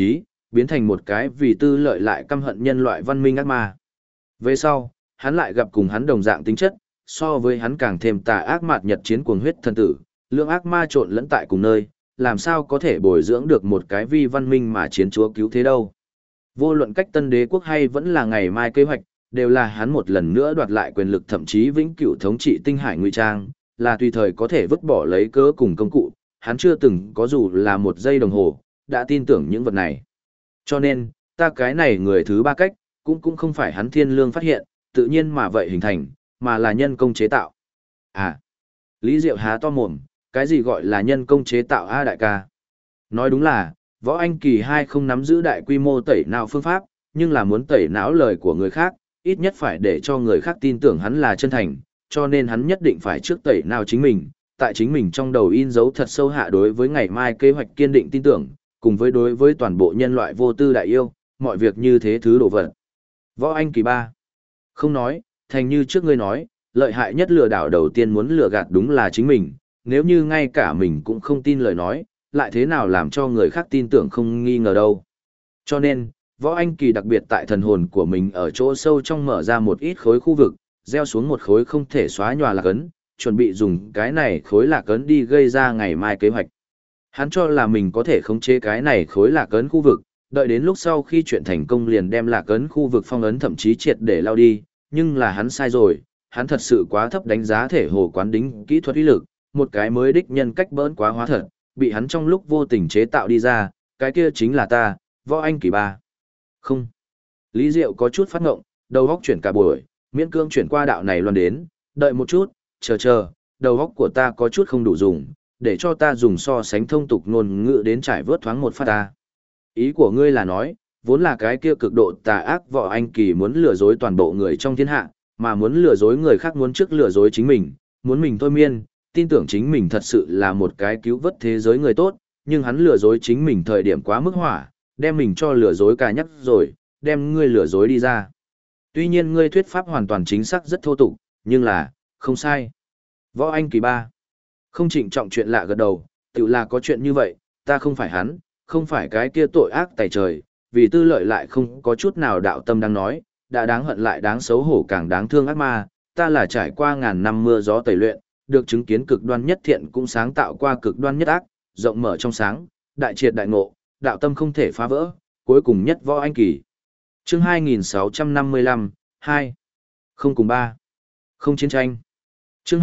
Speaker 1: biến thành một cái vì tư lợi lại căm hận nhân loại văn minh ác ma. Về sau, hắn lại gặp cùng hắn đồng dạng tính chất, so với hắn càng thêm tà ác mạt nhật chiến cuồng huyết thần tử, lượng ác ma trộn lẫn tại cùng nơi, làm sao có thể bồi dưỡng được một cái vi văn minh mà chiến chúa cứu thế đâu. Vô luận cách tân đế quốc hay vẫn là ngày mai kế hoạch, đều là hắn một lần nữa đoạt lại quyền lực, thậm chí vĩnh cửu thống trị tinh hải ngụy trang, là tùy thời có thể vứt bỏ lấy cớ cùng công cụ, hắn chưa từng có dù là một giây đồng hồ, đã tin tưởng những vật này. Cho nên, ta cái này người thứ ba cách, cũng không phải hắn thiên lương phát hiện, tự nhiên mà vậy hình thành, mà là nhân công chế tạo. À, Lý Diệu há to mồm, cái gì gọi là nhân công chế tạo a đại ca? Nói đúng là, Võ Anh Kỳ 2 không nắm giữ đại quy mô tẩy não phương pháp, nhưng là muốn tẩy não lời của người khác, ít nhất phải để cho người khác tin tưởng hắn là chân thành, cho nên hắn nhất định phải trước tẩy não chính mình, tại chính mình trong đầu in dấu thật sâu hạ đối với ngày mai kế hoạch kiên định tin tưởng, cùng với đối với toàn bộ nhân loại vô tư đại yêu, mọi việc như thế thứ đổ vật. Võ Anh Kỳ 3 không nói, thành như trước ngươi nói, lợi hại nhất lừa đảo đầu tiên muốn lừa gạt đúng là chính mình, nếu như ngay cả mình cũng không tin lời nói, lại thế nào làm cho người khác tin tưởng không nghi ngờ đâu. Cho nên, Võ Anh Kỳ đặc biệt tại thần hồn của mình ở chỗ sâu trong mở ra một ít khối khu vực, gieo xuống một khối không thể xóa nhòa lạc ấn, chuẩn bị dùng cái này khối lạc ấn đi gây ra ngày mai kế hoạch. Hắn cho là mình có thể khống chế cái này khối lạc ấn khu vực, đợi đến lúc sau khi chuyện thành công liền đem lạc ấn khu vực phong ấn thậm chí triệt để lao đi, nhưng là hắn sai rồi, hắn thật sự quá thấp đánh giá thể hồ quán đính kỹ thuật uy lực, một cái mới đích nhân cách bỡn quá hóa thật, bị hắn trong lúc vô tình chế tạo đi ra, cái kia chính là ta, Võ Anh Kỳ 3. Không. Lý Diệu có chút phát ngộng, đầu óc chuyển cả buổi, miễn cương chuyển qua đạo này loan đến, đợi một chút, chờ, đầu óc của ta có chút không đủ dùng, để cho ta dùng so sánh thông tục ngôn ngữ đến trải vớt thoáng một phát ta. Ý của ngươi là nói, vốn là cái kia cực độ tà ác Võ Anh Kỳ muốn lừa dối toàn bộ người trong thiên hạ, mà muốn lừa dối người khác muốn trước lừa dối chính mình, muốn mình thôi miên, tin tưởng chính mình thật sự là một cái cứu vớt thế giới người tốt, nhưng hắn lừa dối chính mình thời điểm quá mức hỏa, đem mình cho lừa dối cả nhắc rồi, đem ngươi lừa dối đi ra. Tuy nhiên ngươi thuyết pháp hoàn toàn chính xác rất thô tục, nhưng là, không sai. Võ Anh Kỳ 3. Không trịnh trọng chuyện lạ gật đầu, tự là có chuyện như vậy, ta không phải hắn, không phải cái kia tội ác tày trời, vì tư lợi lại không có chút nào đạo tâm đang nói, đã đáng hận lại đáng xấu hổ càng đáng thương ác ma, ta là trải qua ngàn năm mưa gió tẩy luyện, được chứng kiến cực đoan nhất thiện cũng sáng tạo qua cực đoan nhất ác, rộng mở trong sáng, đại triệt đại ngộ, đạo tâm không thể phá vỡ, cuối cùng nhất Võ Anh Kỳ. Chương 2655, 2. Không cùng 3. Không chiến tranh. Chương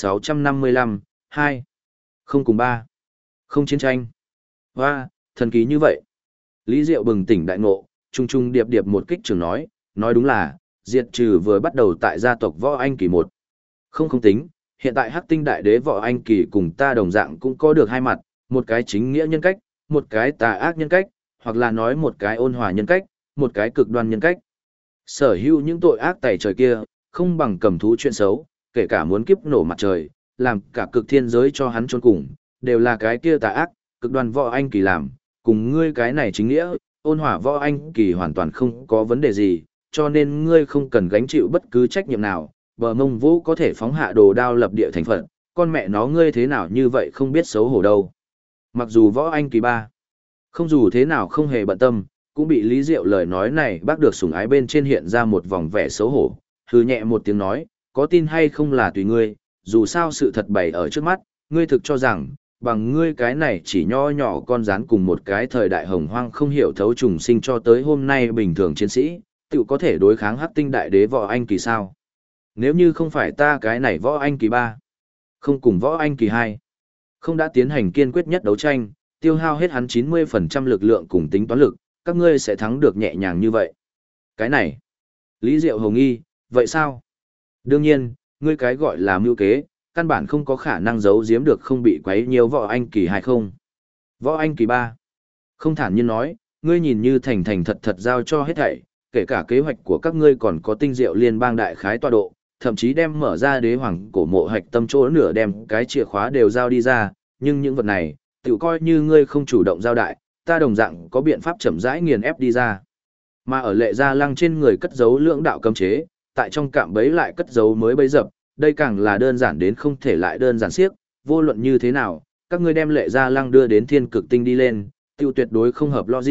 Speaker 1: 2655, 2. Không cùng 3. Không chiến tranh. Hoa, thần kỳ như vậy. Lý Diệu bừng tỉnh đại ngộ, trung trung điệp điệp một kích trường nói đúng là, diệt trừ vừa bắt đầu tại gia tộc Võ Anh Kỳ 1. Không tính, hiện tại Hắc Tinh Đại Đế Võ Anh Kỳ cùng ta đồng dạng cũng có được hai mặt, một cái chính nghĩa nhân cách, một cái tà ác nhân cách, hoặc là nói một cái ôn hòa nhân cách, một cái cực đoan nhân cách. Sở hữu những tội ác tày trời kia, không bằng cầm thú chuyện xấu, kể cả muốn kiếp nổ mặt trời, làm cả cực thiên giới cho hắn chôn cùng, đều là cái kia tà ác, cực đoan Võ Anh Kỳ làm, cùng ngươi cái này chính nghĩa, ôn hòa Võ Anh Kỳ hoàn toàn không có vấn đề gì, cho nên ngươi không cần gánh chịu bất cứ trách nhiệm nào, bờ mông vũ có thể phóng hạ đồ đao lập địa thành phận, con mẹ nó ngươi thế nào như vậy không biết xấu hổ đâu. Mặc dù Võ Anh Kỳ 3, không dù thế nào không hề bận tâm, cũng bị Lý Diệu lời nói này bác được sủng ái bên trên hiện ra một vòng vẻ xấu hổ, hừ nhẹ một tiếng nói, có tin hay không là tùy ngươi, dù sao sự thật bày ở trước mắt, ngươi thực cho rằng, bằng ngươi cái này chỉ nho nhỏ con rán cùng một cái thời đại hồng hoang không hiểu thấu trùng sinh cho tới hôm nay bình thường chiến sĩ, tự có thể đối kháng Hắc Tinh Đại Đế Võ Anh Kỳ sao? Nếu như không phải ta cái này Võ Anh Kỳ 3, không cùng Võ Anh Kỳ 2, không đã tiến hành kiên quyết nhất đấu tranh, tiêu hao hết hắn 90% lực lượng cùng tính toán lực, các ngươi sẽ thắng được nhẹ nhàng như vậy. Cái này, Lý Diệu hồng nghi, vậy sao? Đương nhiên, ngươi cái gọi là mưu kế, căn bản không có khả năng giấu giếm được không bị quấy nhiều Võ Anh Kỳ 2 không. Võ Anh Kỳ 3, không thản nhiên nói, ngươi nhìn như thành thành thật thật giao cho hết thảy, kể cả kế hoạch của các ngươi còn có tinh diệu liên bang đại khái tọa độ, thậm chí đem mở ra đế hoàng cổ mộ hạch tâm chỗ nửa đem cái chìa khóa đều giao đi ra, nhưng những vật này, tự coi như ngươi không chủ động giao đại, ta đồng dạng có biện pháp chậm rãi nghiền ép đi ra. Mà ở Lệ Gia Lăng trên người cất giấu lưỡng đạo cấm chế, tại trong cạm bẫy lại cất giấu mới bấy dập, đây càng là đơn giản đến không thể lại đơn giản xiếc, vô luận như thế nào, các ngươi đem Lệ Gia Lăng đưa đến thiên cực tinh đi lên, tiêu tuyệt đối không hợp logic,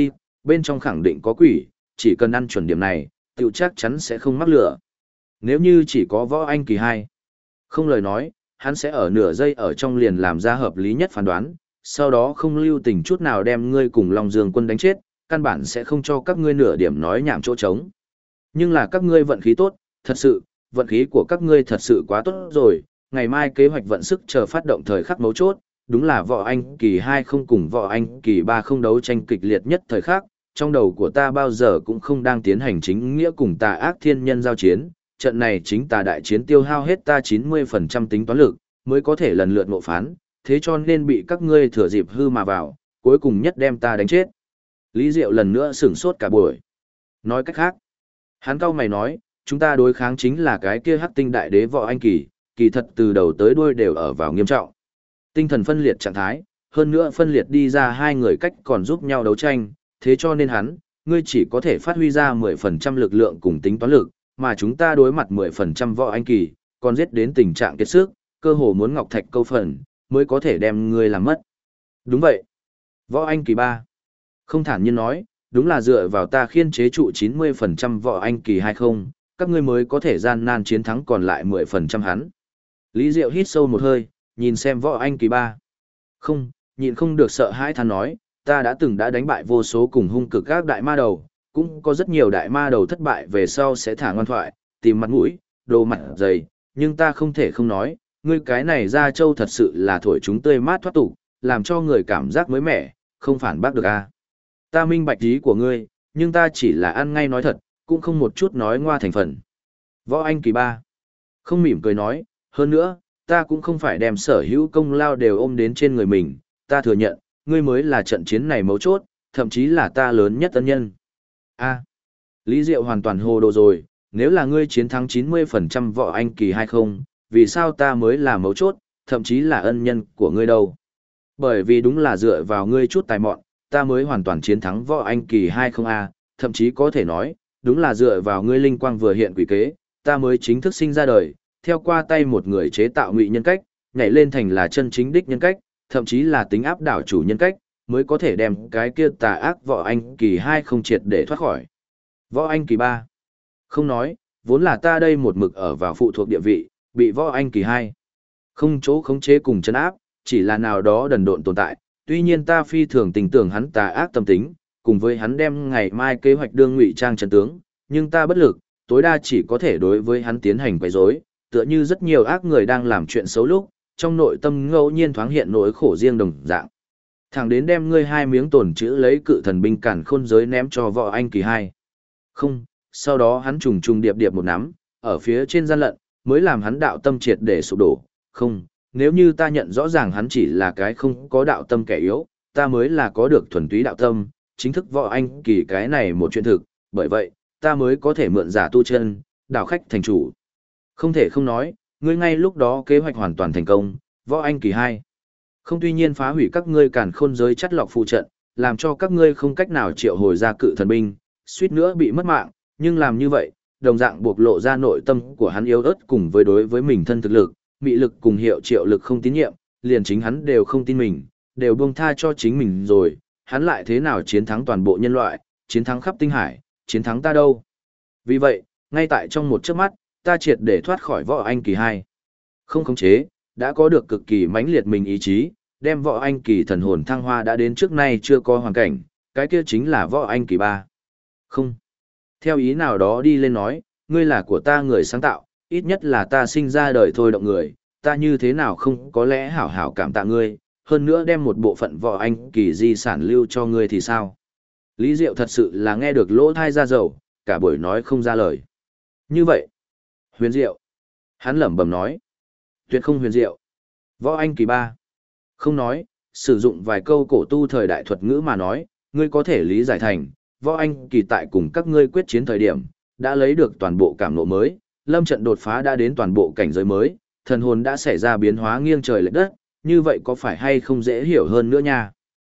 Speaker 1: bên trong khẳng định có quỷ, chỉ cần ăn chuẩn điểm này, tiểu chắc chắn sẽ không mắc lửa. Nếu như chỉ có Võ Anh Kỳ 2, không lời nói, hắn sẽ ở nửa giây ở trong liền làm ra hợp lý nhất phán đoán, sau đó không lưu tình chút nào đem ngươi cùng Long Dương Quân đánh chết, căn bản sẽ không cho các ngươi nửa điểm nói nhảm chỗ trống. Nhưng là các ngươi vận khí tốt, thật sự, vận khí của các ngươi thật sự quá tốt rồi, ngày mai kế hoạch vận sức chờ phát động thời khắc mấu chốt, đúng là Võ Anh Kỳ 2 không cùng Võ Anh Kỳ 3 không đấu tranh kịch liệt nhất thời khắc, trong đầu của ta bao giờ cũng không đang tiến hành chính nghĩa cùng tà ác thiên nhân giao chiến, trận này chính tà đại chiến tiêu hao hết ta 90% tính toán lực, mới có thể lần lượt ngộ phán, thế cho nên bị các ngươi thừa dịp hư mà vào, cuối cùng nhất đem ta đánh chết. Lý Diệu lần nữa sửng sốt cả buổi. Nói cách khác, hắn cau mày nói, chúng ta đối kháng chính là cái kia Hắc Tinh Đại Đế Võ Anh Kỳ, kỳ thật từ đầu tới đuôi đều ở vào nghiêm trọng. Tinh thần phân liệt trạng thái, hơn nữa phân liệt đi ra hai người cách còn giúp nhau đấu tranh, thế cho nên ngươi chỉ có thể phát huy ra 10% lực lượng cùng tính toán lực, mà chúng ta đối mặt 10% Võ Anh Kỳ, còn giết đến tình trạng kiệt sức, cơ hồ muốn ngọc thạch câu phần, mới có thể đem ngươi làm mất. Đúng vậy. Võ Anh Kỳ 3. Không thản nhiên nói, đúng là dựa vào ta khiên chế trụ 90% Võ Anh Kỳ hay không, các ngươi mới có thể gian nan chiến thắng còn lại 10% hắn. Lý Diệu hít sâu một hơi, nhìn xem Võ Anh Kỳ 3. Không, nhịn không được sợ hãi than nói, ta đã đánh bại vô số cùng hung cực các đại ma đầu, cũng có rất nhiều đại ma đầu thất bại về sau sẽ thả ngoan thoại, tìm mặt mũi, đồ mặt dày, nhưng ta không thể không nói, ngươi cái này ra châu thật sự là thổi chúng tươi mát thoát tục, làm cho người cảm giác mới mẻ, không phản bác được a. Ta minh bạch ý của ngươi, nhưng ta chỉ là ăn ngay nói thật, cũng không một chút nói ngoa thành phần. Võ Anh Kỳ 3. Không mỉm cười nói, hơn nữa, ta cũng không phải đem sở hữu công lao đều ôm đến trên người mình, ta thừa nhận, ngươi mới là trận chiến này mấu chốt, thậm chí là ta lớn nhất ân nhân. A. Lý Diệu hoàn toàn hồ đồ rồi, nếu là ngươi chiến thắng 90% Võ Anh Kỳ hay không, vì sao ta mới là mấu chốt, thậm chí là ân nhân của ngươi đâu? Bởi vì đúng là dựa vào ngươi chút tài mọn, ta mới hoàn toàn chiến thắng Võ Anh Kỳ 20A, thậm chí có thể nói, đúng là dựa vào ngươi linh quang vừa hiện quỷ kế, ta mới chính thức sinh ra đời, theo qua tay một người chế tạo ngụy nhân cách, nhảy lên thành là chân chính đích nhân cách, thậm chí là tính áp đảo chủ nhân cách, mới có thể đem cái kia tà ác Võ Anh Kỳ 2 không triệt để thoát khỏi. Võ Anh Kỳ 3. Không nói, vốn là ta đây một mực ở vào phụ thuộc địa vị, bị Võ Anh Kỳ 2. Không chỗ khống chế cùng chân áp, chỉ là nào đó đần độn tồn tại, tuy nhiên ta phi thường tình tưởng hắn tà ác tâm tính, cùng với hắn đem ngày mai kế hoạch đương ngụy trang chân tướng, nhưng ta bất lực, tối đa chỉ có thể đối với hắn tiến hành quấy rối, tựa như rất nhiều ác người đang làm chuyện xấu lúc, trong nội tâm ngẫu nhiên thoáng hiện nỗi khổ riêng đồng dạng. Thẳng đến đem ngươi hai miếng tổn chữ lấy cự thần binh cản khôn giới ném cho Võ Anh Kỳ 2. Không, sau đó hắn trùng trùng điệp điệp một nắm, ở phía trên gian lận, mới làm hắn đạo tâm triệt để sụp đổ. Không, nếu như ta nhận rõ ràng hắn chỉ là cái không có đạo tâm kẻ yếu, ta mới là có được thuần túy đạo tâm, chính thức Võ Anh Kỳ cái này một chuyện thực, bởi vậy, ta mới có thể mượn giả tu chân, đảo khách thành chủ. Không thể không nói, ngươi ngay lúc đó kế hoạch hoàn toàn thành công, Võ Anh Kỳ 2. Không tuy nhiên phá hủy các ngươi càn khôn giới chắt lọc phụ trận, làm cho các ngươi không cách nào triệu hồi ra cự thần binh, suýt nữa bị mất mạng, nhưng làm như vậy, đồng dạng bộc lộ ra nội tâm của hắn yếu ớt cùng với đối với mình thân thực lực, mị lực cùng hiệu triệu lực không tín nhiệm, liền chính hắn đều không tin mình, đều buông tha cho chính mình rồi, hắn lại thế nào chiến thắng toàn bộ nhân loại, chiến thắng khắp tinh hải, chiến thắng ta đâu. Vì vậy, ngay tại trong một chớp mắt, ta triệt để thoát khỏi Võ Anh Kỳ 2. Không khống chế, đã có được cực kỳ mãnh liệt mình ý chí, đem Võ Anh Kỳ thần hồn thăng hoa đã đến trước nay chưa có hoàn cảnh, cái kia chính là Võ Anh Kỳ 3. Không. Theo ý nào đó đi lên nói, ngươi là của ta người sáng tạo, ít nhất là ta sinh ra đời thôi động người, ta như thế nào không có lẽ hảo hảo cảm tạ ngươi, hơn nữa đem một bộ phận Võ Anh Kỳ di sản lưu cho ngươi thì sao? Lý Diệu thật sự là nghe được lỗ thai ra dầu, cả buổi nói không ra lời. Như vậy, huyền diệu. Hắn lẩm bẩm nói, tuyệt không huyền diệu. Võ Anh Kỳ 3. Không nói, sử dụng vài câu cổ tu thời đại thuật ngữ mà nói, ngươi có thể lý giải thành, Võ Anh Kỳ tại cùng các ngươi quyết chiến thời điểm, đã lấy được toàn bộ cảm ngộ mới, lâm trận đột phá đã đến toàn bộ cảnh giới mới, thần hồn đã xảy ra biến hóa nghiêng trời lệch đất, như vậy có phải hay không dễ hiểu hơn nữa nha?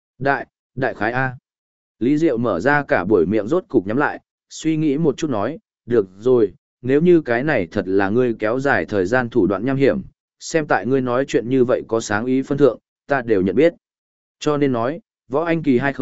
Speaker 1: Đại khái A. Lý Diệu mở ra cả buổi miệng rốt cục nhắm lại, suy nghĩ một chút nói, được rồi, nếu như cái này thật là ngươi kéo dài thời gian thủ đoạn nham hiểm, xem tại ngươi nói chuyện như vậy có sáng ý phân thượng, ta đều nhận biết. Cho nên nói, Võ Anh Kỳ hay không,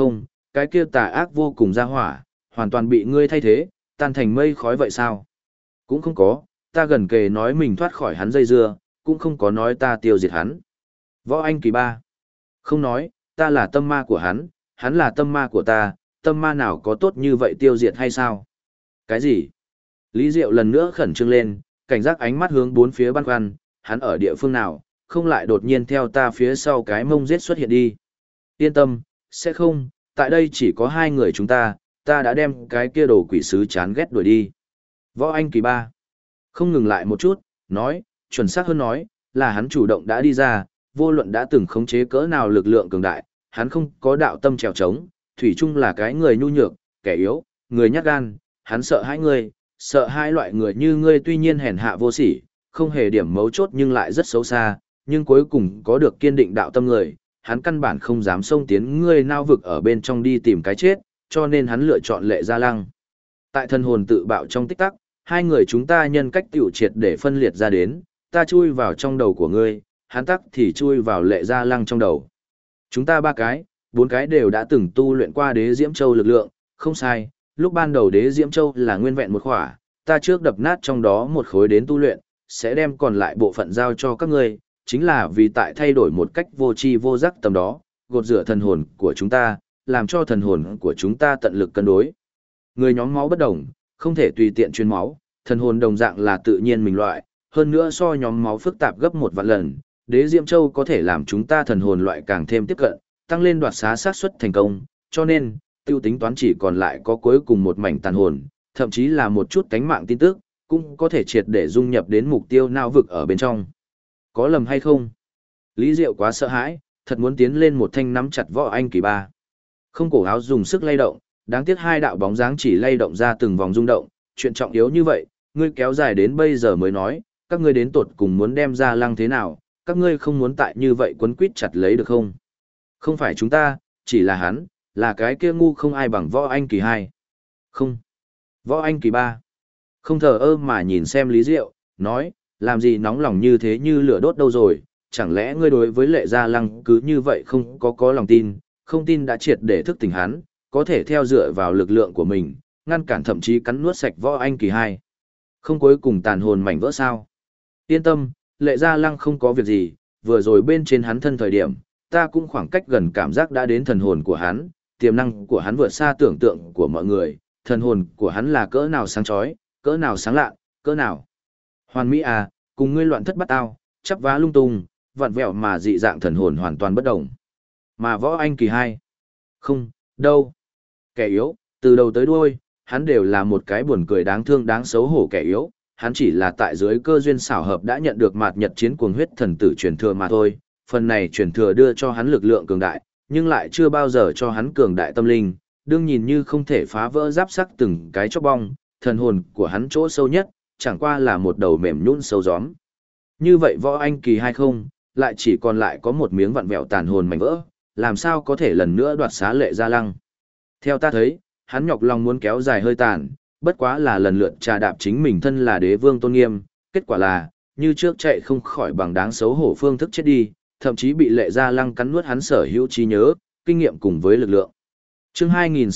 Speaker 1: cái kia tà ác vô cùng ra hỏa, hoàn toàn bị ngươi thay thế, tan thành mây khói vậy sao? Cũng không có, ta gần kề nói mình thoát khỏi hắn dây dưa, cũng không có nói ta tiêu diệt hắn. Võ Anh Kỳ Ba. Không nói, ta là tâm ma của hắn là tâm ma của ta, tâm ma nào có tốt như vậy tiêu diệt hay sao? Cái gì? Lý Diệu lần nữa khẩn trương lên, cảnh giác ánh mắt hướng bốn phía băn khoăn, hắn ở địa phương nào, không lại đột nhiên theo ta phía sau cái mông giết xuất hiện đi. Yên tâm, sẽ không, tại đây chỉ có hai người chúng ta đã đem cái kia đồ quỷ sứ chán ghét đuổi đi. Võ Anh Kỳ Ba. Không ngừng lại một chút, nói, chuẩn xác hơn nói, là hắn chủ động đã đi ra, vô luận đã từng khống chế cỡ nào lực lượng cường đại, hắn không có đạo tâm trèo trống, thủy chung là cái người nhu nhược, kẻ yếu, người nhát gan, hắn sợ hãi người, sợ hai loại người như ngươi tuy nhiên hèn hạ vô sỉ, không hề điểm mấu chốt nhưng lại rất xấu xa, nhưng cuối cùng có được kiên định đạo tâm người, hắn căn bản không dám xông tiến ngươi nao vực ở bên trong đi tìm cái chết, cho nên hắn lựa chọn Lệ Gia Lăng. Tại thân hồn tự bạo trong tích tắc, hai người chúng ta nhân cách tiểu triệt để phân liệt ra đến, ta chui vào trong đầu của ngươi, hắn tắc thì chui vào Lệ Gia Lăng trong đầu. Chúng ta ba cái, bốn cái đều đã từng tu luyện qua Đế Diễm Châu lực lượng, không sai, lúc ban đầu Đế Diễm Châu là nguyên vẹn một khỏa, ta trước đập nát trong đó một khối đến tu luyện, sẽ đem còn lại bộ phận giao cho các ngươi, chính là vì tại thay đổi một cách vô tri vô giác tầm đó, gột rửa thần hồn của chúng ta, làm cho thần hồn của chúng ta tận lực cân đối. Người nhóm máu bất đồng, không thể tùy tiện truyền máu, thần hồn đồng dạng là tự nhiên mình loại, hơn nữa so nhóm máu phức tạp gấp 1 vạn lần, Đế Diễm Châu có thể làm chúng ta thần hồn loại càng thêm tiếp cận, tăng lên đoạt xá xác suất thành công, cho nên, tiêu tính toán chỉ còn lại có cuối cùng một mảnh tàn hồn, thậm chí là một chút cánh mạng tin tức, cũng có thể triệt để dung nhập đến mục tiêu não vực ở bên trong. Có lầm hay không? Lý Diệu quá sợ hãi, thật muốn tiến lên một thanh nắm chặt Võ Anh Kỳ Ba. Không cổ áo dùng sức lay động, đáng tiếc hai đạo bóng dáng chỉ lay động ra từng vòng rung động, chuyện trọng yếu như vậy, ngươi kéo dài đến bây giờ mới nói, các ngươi đến tột cùng muốn đem ra lăng thế nào, các ngươi không muốn tại như vậy quấn quýt chặt lấy được không? Không phải chúng ta, chỉ là hắn, là cái kia ngu không ai bằng Võ Anh Kỳ Hai. Không. Võ Anh Kỳ Ba. Không thờ ơ mà nhìn xem Lý Diệu, nói, làm gì nóng lòng như thế như lửa đốt đâu rồi, chẳng lẽ ngươi đối với Lệ Gia Lăng cứ như vậy không có lòng tin, không tin đã triệt để thức tỉnh hắn, có thể theo dựa vào lực lượng của mình, ngăn cản thậm chí cắn nuốt sạch Võ Anh Kỳ Hai. Không cuối cùng tàn hồn mảnh vỡ sao? Yên tâm, Lệ Gia Lăng không có việc gì, vừa rồi bên trên hắn thân thời điểm, ta cũng khoảng cách gần cảm giác đã đến thần hồn của hắn, tiềm năng của hắn vượt xa tưởng tượng của mọi người, thần hồn của hắn là cỡ nào sáng chói, cỡ nào sáng lạ, cỡ nào. Hoàn Mỹ à, cùng ngươi loạn thất bắt ao, chắp vá lung tung, vặn vẹo mà dị dạng thần hồn hoàn toàn bất động. Mà Võ Anh Kỳ Hai, không, đâu. Kẻ yếu, từ đầu tới đuôi, hắn đều là một cái buồn cười đáng thương đáng xấu hổ kẻ yếu, hắn chỉ là tại dưới cơ duyên xảo hợp đã nhận được mạt nhật chiến cuồng huyết thần tử truyền thừa mà thôi, phần này truyền thừa đưa cho hắn lực lượng cường đại, nhưng lại chưa bao giờ cho hắn cường đại tâm linh, đương nhìn như không thể phá vỡ giáp sắc từng cái chốc bong, thần hồn của hắn chỗ sâu nhất, chẳng qua là một đầu mềm nhũn sâu gióm. Như vậy Võ Anh Kỳ Hai không, lại chỉ còn lại có một miếng vặn vẹo tàn hồn mảnh vỡ, làm sao có thể lần nữa đoạt xá Lệ Gia Lăng. Theo ta thấy, hắn nhọc lòng muốn kéo dài hơi tàn, bất quá là lần lượt trà đạp chính mình thân là đế vương tôn nghiêm, kết quả là, như trước chạy không khỏi bằng đáng xấu hổ phương thức chết đi, thậm chí bị Lệ Gia Lăng cắn nuốt hắn sở hữu trí nhớ, kinh nghiệm cùng với lực lượng. Chương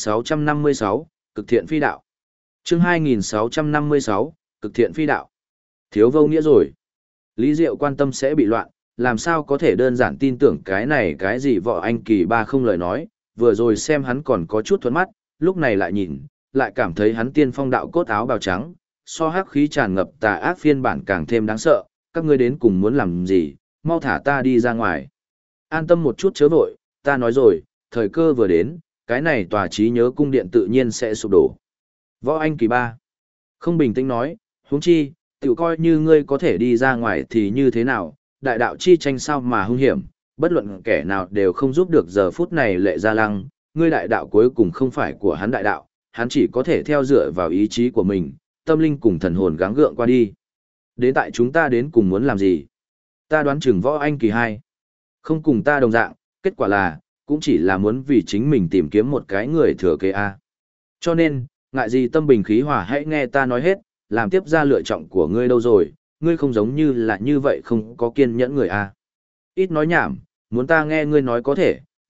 Speaker 1: 2656, Cực thiện phi đạo. Chương 2656, Cực thiện phi đạo. Thiếu vô nghĩa rồi. Lý Diệu quan tâm sẽ bị loạn, làm sao có thể đơn giản tin tưởng cái này cái gì Võ Anh Kỳ Ba không lời nói, vừa rồi xem hắn còn có chút thuẫn mắt, lúc này lại nhìn, lại cảm thấy hắn tiên phong đạo cốt áo bào trắng, so hắc khí tràn ngập tà ác phiên bản càng thêm đáng sợ, các ngươi đến cùng muốn làm gì, mau thả ta đi ra ngoài. An tâm một chút chớ vội, ta nói rồi, thời cơ vừa đến, cái này tòa trí nhớ cung điện tự nhiên sẽ sụp đổ. Võ Anh Kỳ Ba không bình tĩnh nói, huống chi, tự coi như ngươi có thể đi ra ngoài thì như thế nào, đại đạo chi tranh sao mà hung hiểm, bất luận kẻ nào đều không giúp được giờ phút này Lệ Gia Lăng, ngươi đại đạo cuối cùng không phải của hắn đại đạo, hắn chỉ có thể theo dựa vào ý chí của mình, tâm linh cùng thần hồn gắng gượng qua đi. Đến tại chúng ta đến cùng muốn làm gì? Ta đoán chừng Võ Anh Kỳ Hai không cùng ta đồng dạng, kết quả là, cũng chỉ là muốn vì chính mình tìm kiếm một cái người thừa kế A. Cho nên, ngại gì tâm bình khí hòa hãy nghe ta nói hết, làm tiếp ra lựa chọn của ngươi đâu rồi, ngươi không giống như là như vậy không có kiên nhẫn người A. Ít nói nhảm, muốn ta nghe ngươi nói có thể,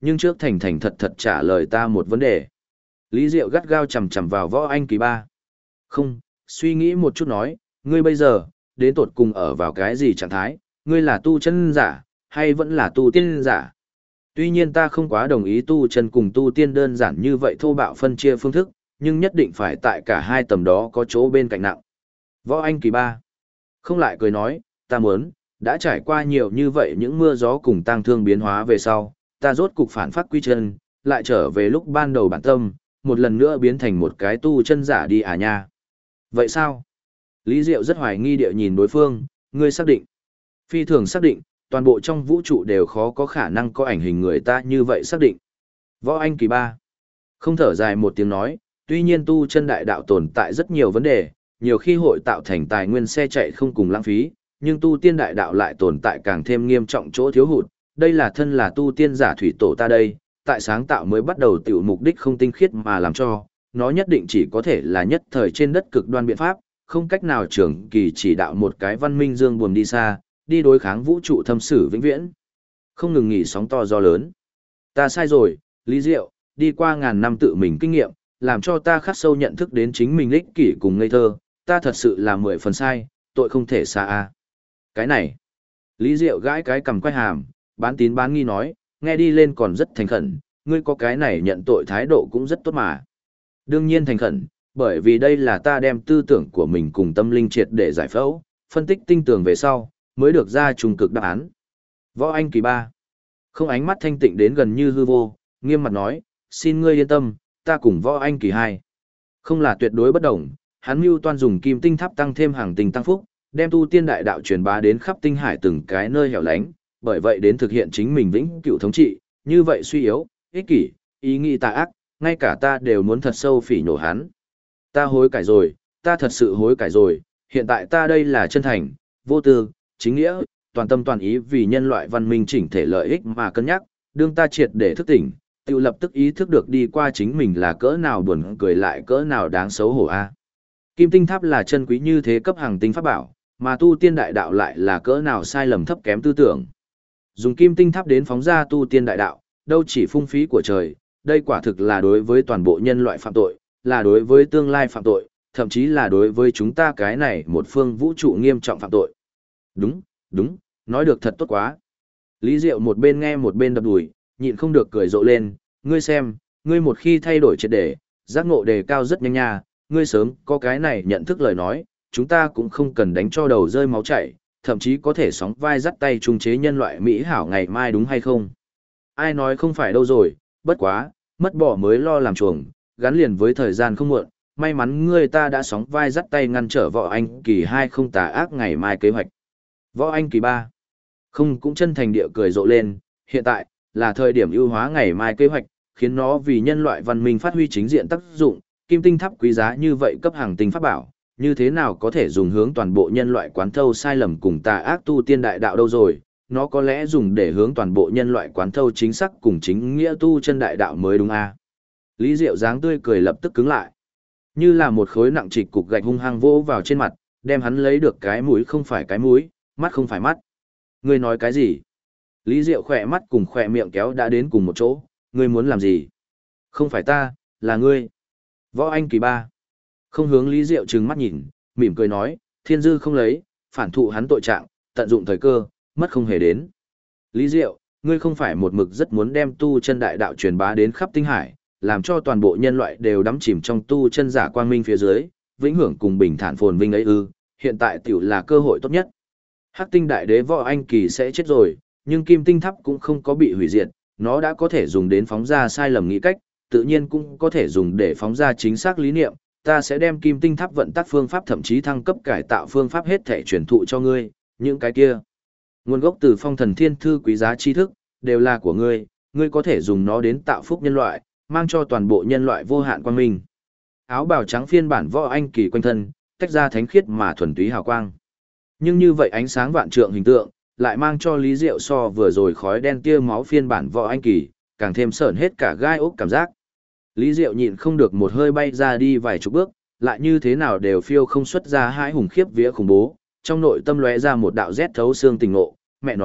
Speaker 1: nhưng trước thành thành thật thật trả lời ta một vấn đề. Lý Diệu gắt gao chằm chằm vào Võ Anh Kỳ ba. Không, suy nghĩ một chút nói, ngươi bây giờ, đến tột cùng ở vào cái gì trạng thái, ngươi là tu chân giả, hay vẫn là tu tiên giả? Tuy nhiên ta không quá đồng ý tu chân cùng tu tiên đơn giản như vậy thô bạo phân chia phương thức, nhưng nhất định phải tại cả hai tầm đó có chỗ bên cạnh nặng. Võ Anh Kỳ ba không lại cười nói, ta muốn, đã trải qua nhiều như vậy những mưa gió cùng tang thương biến hóa về sau, ta rốt cục phản phát quy chân, lại trở về lúc ban đầu bản tâm, một lần nữa biến thành một cái tu chân giả đi à nha. Vậy sao? Lý Diệu rất hoài nghi địa nhìn đối phương, ngươi xác định. Phi thường xác định, toàn bộ trong vũ trụ đều khó có khả năng có ảnh hình người ta như vậy xác định. Võ Anh Kỳ ba không thở dài một tiếng nói, tuy nhiên tu chân đại đạo tồn tại rất nhiều vấn đề, nhiều khi hội tạo thành tài nguyên xe chạy không cùng lãng phí, nhưng tu tiên đại đạo lại tồn tại càng thêm nghiêm trọng chỗ thiếu hụt, đây là thân là tu tiên giả thủy tổ ta đây, tại sáng tạo mới bắt đầu tiểu mục đích không tinh khiết mà làm cho, nó nhất định chỉ có thể là nhất thời trên đất cực đoan biện pháp, không cách nào trường kỳ chỉ đạo một cái văn minh dương buồm đi xa, đi đối kháng vũ trụ thâm sử vĩnh viễn. Không ngừng nghỉ sóng to gió lớn. Ta sai rồi, Lý Diệu, đi qua ngàn năm tự mình kinh nghiệm, làm cho ta khắc sâu nhận thức đến chính mình ích kỷ cùng ngây thơ, ta thật sự là 10 phần sai, tội không thể xa a. Cái này, Lý Diệu gãi cái cầm quay hàm, bán tín bán nghi nói, nghe đi lên còn rất thành khẩn, ngươi có cái này nhận tội thái độ cũng rất tốt mà. Đương nhiên thành khẩn, bởi vì đây là ta đem tư tưởng của mình cùng tâm linh triệt để giải phẫu, phân tích tinh tường về sau, mới được ra trùng cực đáp án. Võ Anh Kỳ ba không ánh mắt thanh tịnh đến gần như hư vô, nghiêm mặt nói, xin ngươi yên tâm, ta cùng Võ Anh Kỳ hai không là tuyệt đối bất đồng, hắn mưu toan dùng kim tinh tháp tăng thêm hàng tinh tăng phúc, đem tu tiên đại đạo truyền bá đến khắp tinh hải từng cái nơi hẻo lánh, bởi vậy đến thực hiện chính mình vĩnh cửu thống trị, như vậy suy yếu, ích kỷ, ý nghĩ tà ác, ngay cả ta đều muốn thật sâu phỉ nhổ hắn. Ta hối cải rồi, ta thật sự hối cải rồi, hiện tại ta đây là chân thành, vô tư, chính nghĩa, toàn tâm toàn ý vì nhân loại văn minh chỉnh thể lợi ích mà cân nhắc, đương ta triệt để thức tỉnh, tự lập tức ý thức được đi qua chính mình là cỡ nào buồn cười lại cỡ nào đáng xấu hổ a. Kim tinh tháp là chân quý như thế cấp hàng tinh pháp bảo, mà tu tiên đại đạo lại là cỡ nào sai lầm thấp kém tư tưởng. Dùng kim tinh tháp đến phóng ra tu tiên đại đạo, đâu chỉ phung phí của trời, đây quả thực là đối với toàn bộ nhân loại phạm tội, là đối với tương lai phạm tội, thậm chí là đối với chúng ta cái này một phương vũ trụ nghiêm trọng phạm tội. Đúng, đúng, nói được thật tốt quá. Lý Diệu một bên nghe một bên đập đùi, nhịn không được cười rộ lên, ngươi xem, ngươi một khi thay đổi triệt để, giác ngộ đề cao rất nhanh nha, ngươi sớm có cái này nhận thức lời nói, chúng ta cũng không cần đánh cho đầu rơi máu chảy, thậm chí có thể sóng vai dắt tay trung chế nhân loại Mỹ hảo ngày mai đúng hay không? Ai nói không phải đâu rồi, bất quá, mất bỏ mới lo làm chuồng, gắn liền với thời gian không muộn, may mắn ngươi ta đã sóng vai dắt tay ngăn trở Võ Anh Kỳ 2 không tà ác ngày mai kế hoạch. Võ Anh Kỳ 3 không cũng chân thành địa cười rộ lên, hiện tại, là thời điểm ưu hóa ngày mai kế hoạch, khiến nó vì nhân loại văn minh phát huy chính diện tác dụng, kim tinh tháp quý giá như vậy cấp hàng tinh pháp bảo, như thế nào có thể dùng hướng toàn bộ nhân loại quán thâu sai lầm cùng tà ác tu tiên đại đạo đâu rồi, nó có lẽ dùng để hướng toàn bộ nhân loại quán thâu chính xác cùng chính nghĩa tu chân đại đạo mới đúng a. Lý Diệu dáng tươi cười lập tức cứng lại, như là một khối nặng trịch cục gạch hung hăng vỗ vào trên mặt, đem hắn lấy được cái mũi không phải cái mũi, mắt không phải mắt. Ngươi nói cái gì? Lý Diệu khỏe mắt cùng khỏe miệng kéo đã đến cùng một chỗ, ngươi muốn làm gì? Không phải ta, là ngươi. Võ Anh Kỳ 3 không hướng Lý Diệu trừng mắt nhìn, mỉm cười nói, thiên dư không lấy, phản thụ hắn tội trạng, tận dụng thời cơ, mất không hề đến. Lý Diệu, ngươi không phải một mực rất muốn đem tu chân đại đạo truyền bá đến khắp tinh hải, làm cho toàn bộ nhân loại đều đắm chìm trong tu chân giả quang minh phía dưới, vĩnh hưởng cùng bình thản phồn vinh ấy ư, hiện tại tiểu là cơ hội tốt nhất. Hắc tinh đại đế Võ Anh Kỳ sẽ chết rồi, nhưng kim tinh tháp cũng không có bị hủy diệt, nó đã có thể dùng đến phóng ra sai lầm nghĩ cách, tự nhiên cũng có thể dùng để phóng ra chính xác lý niệm, ta sẽ đem kim tinh tháp vận tắc phương pháp thậm chí thăng cấp cải tạo phương pháp hết thể truyền thụ cho ngươi, những cái kia. Nguồn gốc từ phong thần thiên thư quý giá tri thức, đều là của ngươi, ngươi có thể dùng nó đến tạo phúc nhân loại, mang cho toàn bộ nhân loại vô hạn quang minh. Áo bào trắng phiên bản Võ Anh Kỳ quanh thân, tách ra thánh khiết mà thuần túy hào quang. Nhưng như vậy ánh sáng vạn trượng hình tượng, lại mang cho Lý Diệu so vừa rồi khói đen tia máu phiên bản Võ Anh Kỳ, càng thêm sởn hết cả gai ốc cảm giác. Lý Diệu nhịn không được một hơi bay ra đi vài chục bước, lại như thế nào đều phiêu không xuất ra hai hùng khiếp vía khủng bố, trong nội tâm lóe ra một đạo rét thấu xương tình ngộ, mẹ nó,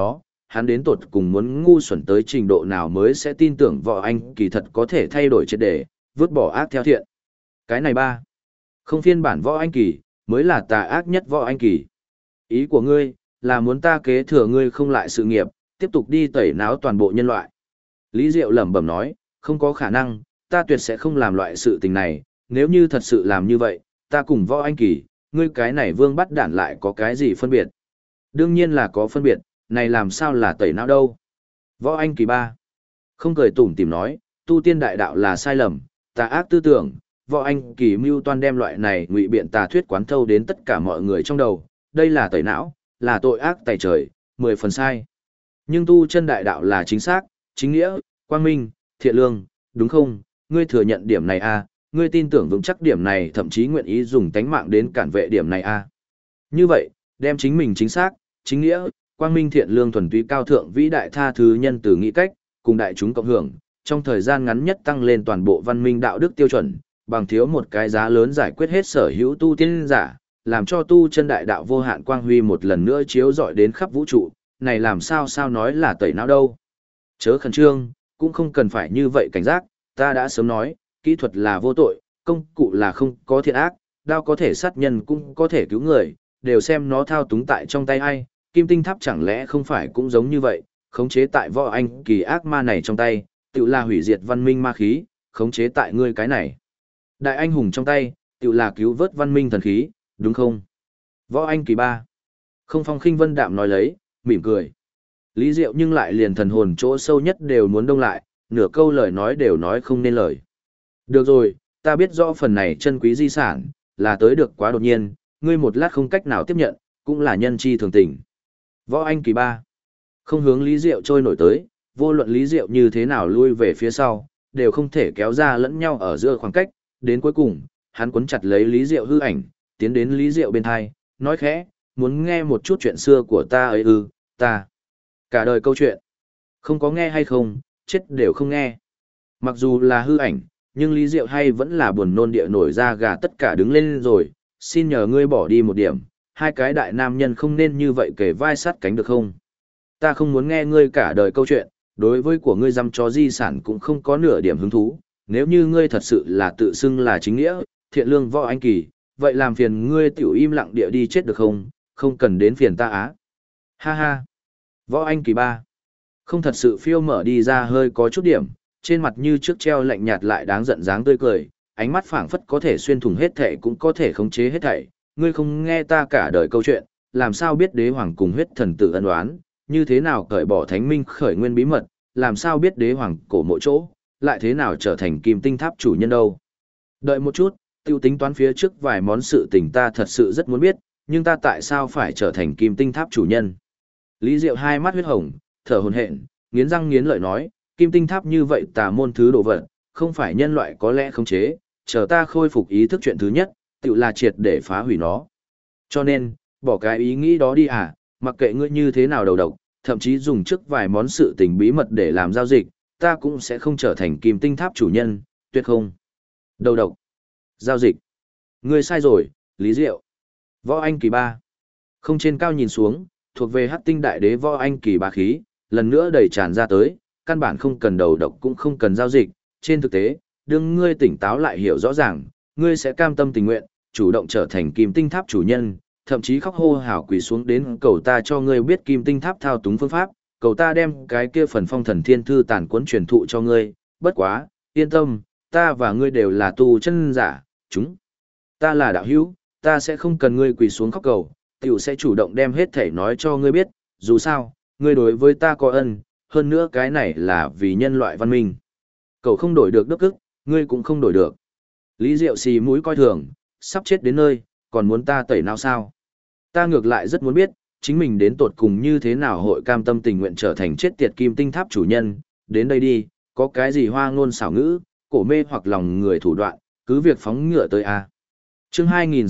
Speaker 1: hắn đến tột cùng muốn ngu xuẩn tới trình độ nào mới sẽ tin tưởng Võ Anh Kỳ thật có thể thay đổi triệt để, vứt bỏ ác theo thiện. Cái này ba, không phiên bản Võ Anh Kỳ, mới là tà ác nhất Võ Anh Kỳ. Ý của ngươi, là muốn ta kế thừa ngươi không lại sự nghiệp, tiếp tục đi tẩy não toàn bộ nhân loại. Lý Diệu lẩm bẩm nói, không có khả năng, ta tuyệt sẽ không làm loại sự tình này, nếu như thật sự làm như vậy, ta cùng Võ Anh Kỳ, ngươi cái này vương bắt đản lại có cái gì phân biệt? Đương nhiên là có phân biệt, này làm sao là tẩy não đâu? Võ Anh Kỳ ba, không cười tủm tỉm nói, tu tiên đại đạo là sai lầm, tà ác tư tưởng, Võ Anh Kỳ mưu toan đem loại này ngụy biện tà thuyết quán thâu đến tất cả mọi người trong đầu, đây là tẩy não, là tội ác tày trời, 10 phần sai. Nhưng tu chân đại đạo là chính xác, chính nghĩa, quang minh, thiện lương, đúng không? Ngươi thừa nhận điểm này à, ngươi tin tưởng vững chắc điểm này, thậm chí nguyện ý dùng tánh mạng đến cản vệ điểm này à. Như vậy, đem chính mình chính xác, chính nghĩa, quang minh thiện lương thuần túy cao thượng vĩ đại tha thứ nhân từ nghĩ cách, cùng đại chúng cộng hưởng, trong thời gian ngắn nhất tăng lên toàn bộ văn minh đạo đức tiêu chuẩn, bằng thiếu một cái giá lớn giải quyết hết sở hữu tu tiên giả, làm cho tu chân đại đạo vô hạn quang huy một lần nữa chiếu rọi đến khắp vũ trụ, này làm sao nói là tẩy não đâu. Chớ khẩn trương, cũng không cần phải như vậy cảnh giác, ta đã sớm nói, kỹ thuật là vô tội, công cụ là không có thiện ác, đao có thể sát nhân cũng có thể cứu người, đều xem nó thao túng tại trong tay ai, kim tinh tháp chẳng lẽ không phải cũng giống như vậy, khống chế tại Võ Anh Kỳ ác ma này trong tay, tự là hủy diệt văn minh ma khí, khống chế tại ngươi cái này. Đại anh hùng trong tay, tự là cứu vớt văn minh thần khí, đúng không? Võ Anh Kỳ ba, không phong khinh vân đạm nói lấy, mỉm cười. Lý Diệu nhưng lại liền thần hồn chỗ sâu nhất đều muốn đông lại, nửa câu lời nói đều nói không nên lời. Được rồi, ta biết rõ phần này chân quý di sản, là tới được quá đột nhiên, ngươi một lát không cách nào tiếp nhận, cũng là nhân chi thường tình. Võ Anh Kỳ ba, không hướng Lý Diệu trôi nổi tới, vô luận Lý Diệu như thế nào lui về phía sau, đều không thể kéo ra lẫn nhau ở giữa khoảng cách, đến cuối cùng, hắn cuốn chặt lấy Lý Diệu hư ảnh, tiến đến Lý Diệu bên thai, nói khẽ, muốn nghe một chút chuyện xưa của ta ấy ư, ta. Cả đời câu chuyện, không có nghe hay không, chết đều không nghe. Mặc dù là hư ảnh, nhưng Lý Diệu hay vẫn là buồn nôn địa nổi ra gà tất cả đứng lên rồi, xin nhờ ngươi bỏ đi một điểm, hai cái đại nam nhân không nên như vậy kể vai sát cánh được không? Ta không muốn nghe ngươi cả đời câu chuyện, đối với của ngươi dăm chó di sản cũng không có nửa điểm hứng thú, nếu như ngươi thật sự là tự xưng là chính nghĩa, thiện lương Võ Anh Kỳ, vậy làm phiền ngươi tiểu im lặng địa đi chết được không, không cần đến phiền ta á. Ha ha. Võ Anh Kỳ ba, không thật sự phiêu mở đi ra hơi có chút điểm, trên mặt như trước treo lạnh nhạt lại đáng giận dáng tươi cười, ánh mắt phảng phất có thể xuyên thủng hết thảy cũng có thể khống chế hết thảy, ngươi không nghe ta cả đời câu chuyện, làm sao biết đế hoàng cùng huyết thần tử ân oán, như thế nào cởi bỏ thánh minh khởi nguyên bí mật, làm sao biết đế hoàng cổ mộ chỗ, lại thế nào trở thành kim tinh tháp chủ nhân đâu. Đợi một chút, tiêu tính toán phía trước vài món sự tình ta thật sự rất muốn biết, nhưng ta tại sao phải trở thành kim tinh tháp chủ nhân? Lý Diệu hai mắt huyết hồng, thở hổn hển, nghiến răng nghiến lợi nói, kim tinh tháp như vậy tà môn thứ đồ vật, không phải nhân loại có lẽ khống chế, chờ ta khôi phục ý thức chuyện thứ nhất, tự là triệt để phá hủy nó. Cho nên, bỏ cái ý nghĩ đó đi à, mặc kệ ngươi như thế nào đầu độc, thậm chí dùng trước vài món sự tình bí mật để làm giao dịch, ta cũng sẽ không trở thành kim tinh tháp chủ nhân, tuyệt không. Đầu độc. Giao dịch. Ngươi sai rồi, Lý Diệu. Võ Anh Kỳ ba, không trên cao nhìn xuống, thuộc về Hắc Tinh Đại Đế Võ Anh Kỳ bá khí, lần nữa đầy tràn ra tới, căn bản không cần đầu độc cũng không cần giao dịch, trên thực tế, đương ngươi tỉnh táo lại hiểu rõ ràng, ngươi sẽ cam tâm tình nguyện, chủ động trở thành kim tinh tháp chủ nhân, thậm chí khóc hô hào quỳ xuống đến cầu ta cho ngươi biết kim tinh tháp thao túng phương pháp, cầu ta đem cái kia phần phong thần thiên thư tàn cuốn truyền thụ cho ngươi, bất quá, yên tâm, ta và ngươi đều là tu chân giả, chúng ta là đạo hữu, ta sẽ không cần ngươi quỳ xuống khóc cầu, tiểu sẽ chủ động đem hết thể nói cho ngươi biết, dù sao, ngươi đối với ta có ân, hơn nữa cái này là vì nhân loại văn minh. Cậu không đổi được đức ức, ngươi cũng không đổi được. Lý Diệu xì mũi coi thường, sắp chết đến nơi, còn muốn ta tẩy não sao? Ta ngược lại rất muốn biết, chính mình đến tột cùng như thế nào hội cam tâm tình nguyện trở thành chết tiệt kim tinh tháp chủ nhân, đến đây đi, có cái gì hoa ngôn xảo ngữ, cổ mê hoặc lòng người thủ đoạn, cứ việc phóng ngựa tới a. Chương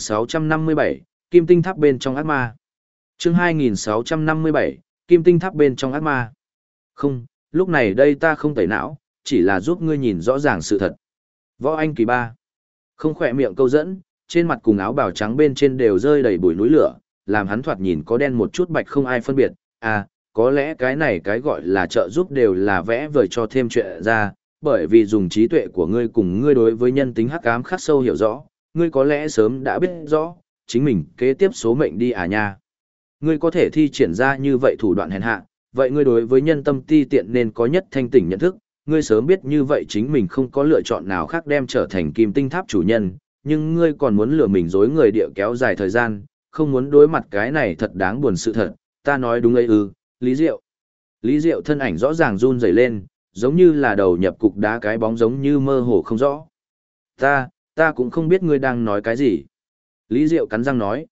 Speaker 1: 2657, Kim tinh tháp bên trong ác ma. Chương 2657, Kim tinh tháp bên trong ác ma. Không, lúc này đây ta không tẩy não, chỉ là giúp ngươi nhìn rõ ràng sự thật. Võ Anh Kỳ ba, không khỏe miệng câu dẫn, trên mặt cùng áo bào trắng bên trên đều rơi đầy bụi núi lửa, làm hắn thoạt nhìn có đen một chút bạch không ai phân biệt, à, có lẽ cái này cái gọi là trợ giúp đều là vẽ vời cho thêm chuyện ra, bởi vì dùng trí tuệ của ngươi cùng ngươi đối với nhân tính hắc ám khắc sâu hiểu rõ, ngươi có lẽ sớm đã biết rõ, chính mình kế tiếp số mệnh đi à nha. Ngươi có thể thi triển ra như vậy thủ đoạn hèn hạ, vậy ngươi đối với nhân tâm ti tiện nên có nhất thanh tỉnh nhận thức, ngươi sớm biết như vậy chính mình không có lựa chọn nào khác đem trở thành kim tinh tháp chủ nhân, nhưng ngươi còn muốn lừa mình dối người địa kéo dài thời gian, không muốn đối mặt cái này thật đáng buồn sự thật, ta nói đúng ấy ư, Lý Diệu. Lý Diệu thân ảnh rõ ràng run rẩy lên, giống như là đầu nhập cục đá cái bóng giống như mơ hồ không rõ. Ta cũng không biết ngươi đang nói cái gì. Lý Diệu cắn răng nói,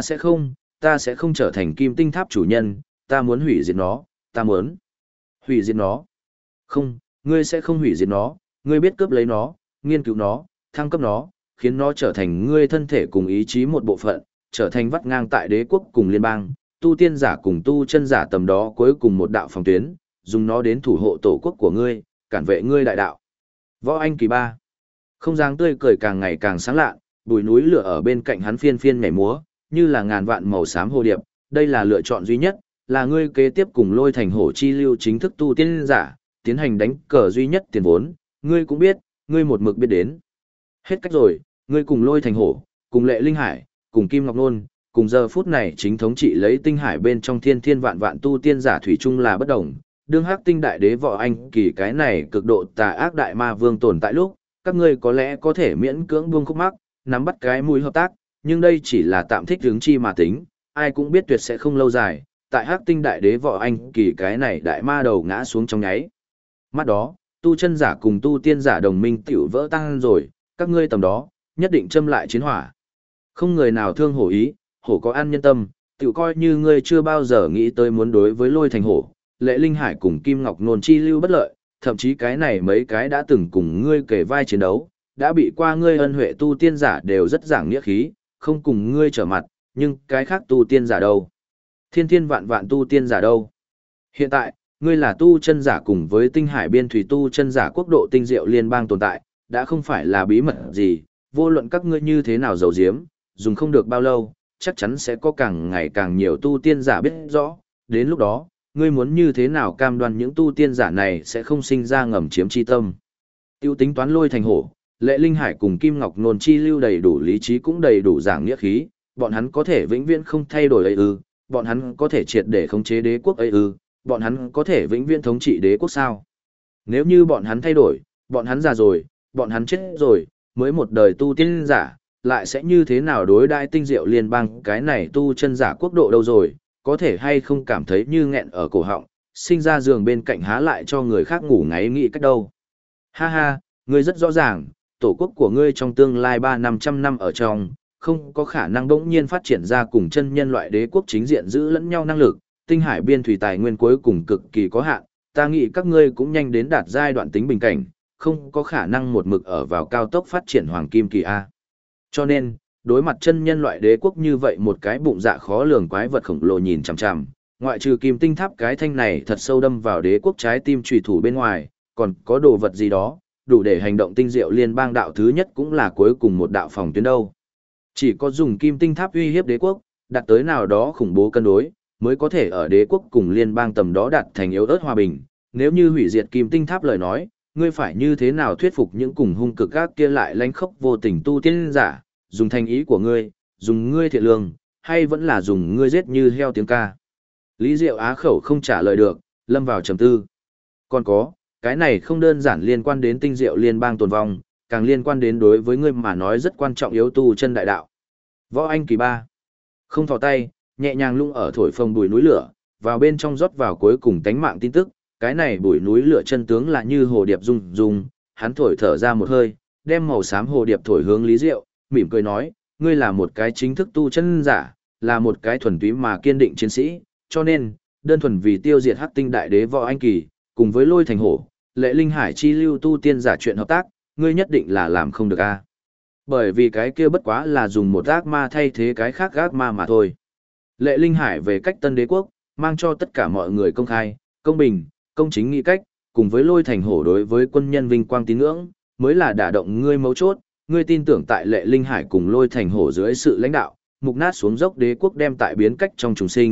Speaker 1: ta sẽ không trở thành kim tinh tháp chủ nhân, ta muốn hủy diệt nó, ta muốn hủy diệt nó. Không, ngươi sẽ không hủy diệt nó, ngươi biết cướp lấy nó, nghiên cứu nó, thăng cấp nó, khiến nó trở thành ngươi thân thể cùng ý chí một bộ phận, trở thành vắt ngang tại đế quốc cùng liên bang, tu tiên giả cùng tu chân giả tầm đó cuối cùng một đạo phòng tuyến, dùng nó đến thủ hộ tổ quốc của ngươi, cản vệ ngươi đại đạo. Võ Anh Kỳ Ba. Không dáng tươi cười càng ngày càng sáng lạ, bùi núi lửa ở bên cạnh hắn phiên phiên nhảy múa, như là ngàn vạn màu xám hồ điệp, đây là lựa chọn duy nhất, là ngươi kế tiếp cùng Lôi Thành Hổ chi lưu chính thức tu tiên giả, tiến hành đánh cờ duy nhất tiền vốn, ngươi cũng biết, ngươi một mực biết đến. Hết cách rồi, ngươi cùng Lôi Thành Hổ, cùng Lệ Linh Hải, cùng Kim Ngọc Nôn, cùng giờ phút này chính thống trị lấy tinh hải bên trong thiên thiên vạn vạn tu tiên giả thủy chung là bất đồng. Đương Hắc Tinh Đại Đế Võ Anh Kỳ cái này cực độ tà ác đại ma vương tồn tại lúc, các ngươi có lẽ có thể miễn cưỡng buông khúc mắc, nắm bắt cái mũi hợp tác, nhưng đây chỉ là tạm thích hướng chi mà tính, ai cũng biết tuyệt sẽ không lâu dài, tại Hắc Tinh Đại Đế Võ Anh Kỳ cái này đại ma đầu ngã xuống trong nháy. Mắt đó, tu chân giả cùng tu tiên giả đồng minh tiểu vỡ tan rồi, các ngươi tầm đó, nhất định châm lại chiến hỏa. Không người nào thương hổ ý, hổ có an nhân tâm, tiểu coi như ngươi chưa bao giờ nghĩ tới muốn đối với Lôi Thành Hổ, Lệ Linh Hải cùng Kim Ngọc Nôn chi lưu bất lợi, thậm chí cái này mấy cái đã từng cùng ngươi kể vai chiến đấu, đã bị qua ngươi ân huệ tu tiên giả đều rất giảng nghĩa khí, không cùng ngươi trở mặt, nhưng cái khác tu tiên giả đâu? Thiên thiên vạn vạn tu tiên giả đâu? Hiện tại, ngươi là tu chân giả cùng với tinh hải biên thủy tu chân giả quốc độ tinh diệu liên bang tồn tại, đã không phải là bí mật gì, vô luận các ngươi như thế nào giấu giếm, dùng không được bao lâu, chắc chắn sẽ có càng ngày càng nhiều tu tiên giả biết rõ, đến lúc đó, ngươi muốn như thế nào cam đoan những tu tiên giả này sẽ không sinh ra ngầm chiếm chi tâm. Tiêu tính toán Lôi Thành Hổ, Lệ Linh Hải cùng Kim Ngọc Nôn chi lưu đầy đủ lý trí cũng đầy đủ giảng nghĩa khí, bọn hắn có thể vĩnh viễn không thay đổi ấy ư, bọn hắn có thể triệt để khống chế đế quốc ấy ư, bọn hắn có thể vĩnh viễn thống trị đế quốc sao. Nếu như bọn hắn thay đổi, bọn hắn già rồi, bọn hắn chết rồi, mới một đời tu tiên giả, lại sẽ như thế nào đối đãi tinh diệu liên bang cái này tu chân giả quốc độ đâu rồi, có thể hay không cảm thấy như nghẹn ở cổ họng, sinh ra giường bên cạnh há lại cho người khác ngủ ngáy nghĩ cách đâu. Ha ha, ngươi rất rõ ràng, tổ quốc của ngươi trong tương lai 300-500 năm ở trong, không có khả năng bỗng nhiên phát triển ra cùng chân nhân loại đế quốc chính diện giữ lẫn nhau năng lực, tinh hải biên thủy tài nguyên cuối cùng cực kỳ có hạn, ta nghĩ các ngươi cũng nhanh đến đạt giai đoạn tính bình cảnh, không có khả năng một mực ở vào cao tốc phát triển hoàng kim kỳ A. Cho nên, đối mặt chân nhân loại đế quốc như vậy một cái bụng dạ khó lường quái vật khổng lồ nhìn chằm chằm, ngoại trừ kim tinh tháp cái thanh này thật sâu đâm vào đế quốc trái tim trùy thủ bên ngoài, còn có đồ vật gì đó, đủ để hành động tinh diệu liên bang đạo thứ nhất cũng là cuối cùng một đạo phòng tuyến đâu. Chỉ có dùng kim tinh tháp uy hiếp đế quốc, đạt tới nào đó khủng bố cân đối, mới có thể ở đế quốc cùng liên bang tầm đó đạt thành yếu ớt hòa bình. Nếu như hủy diệt kim tinh tháp lời nói, ngươi phải như thế nào thuyết phục những cùng hung cực ác kia lại lánh khốc vô tình tu tiên giả, dùng thành ý của ngươi, dùng ngươi thiện lương, hay vẫn là dùng ngươi giết như heo tiếng ca. Lý Diệu á khẩu không trả lời được, lâm vào trầm tư. Còn có, cái này không đơn giản liên quan đến tinh diệu liên bang tồn vong, càng liên quan đến đối với ngươi mà nói rất quan trọng yếu tu chân đại đạo. Võ Anh Kỳ Ba. Không thò tay, nhẹ nhàng lung ở thổi phồng bùi núi lửa, vào bên trong rót vào cuối cùng tánh mạng tin tức, cái này bùi núi lửa chân tướng là như hồ điệp rung rung, hắn thổi thở ra một hơi, đem màu xám hồ điệp thổi hướng Lý Diệu, mỉm cười nói, ngươi là một cái chính thức tu chân giả, là một cái thuần túy mà kiên định chiến sĩ, cho nên, đơn thuần vì tiêu diệt Hắc Tinh Đại Đế Võ Anh Kỳ, cùng với Lôi Thành Hổ, Lệ Linh Hải chi lưu tu tiên giả chuyện hợp tác, ngươi nhất định là làm không được a. Bởi vì cái kia bất quá là dùng một ác ma thay thế cái khác ác ma mà thôi. Lệ Linh Hải về cách Tân Đế quốc, mang cho tất cả mọi người công khai, công bình, công chính nghị cách, cùng với Lôi Thành Hổ đối với quân nhân vinh quang tín ngưỡng, mới là đả động ngươi mấu chốt, ngươi tin tưởng tại Lệ Linh Hải cùng Lôi Thành Hổ dưới sự lãnh đạo, mục nát xuống dốc đế quốc đem tại biến cách trong trùng sinh,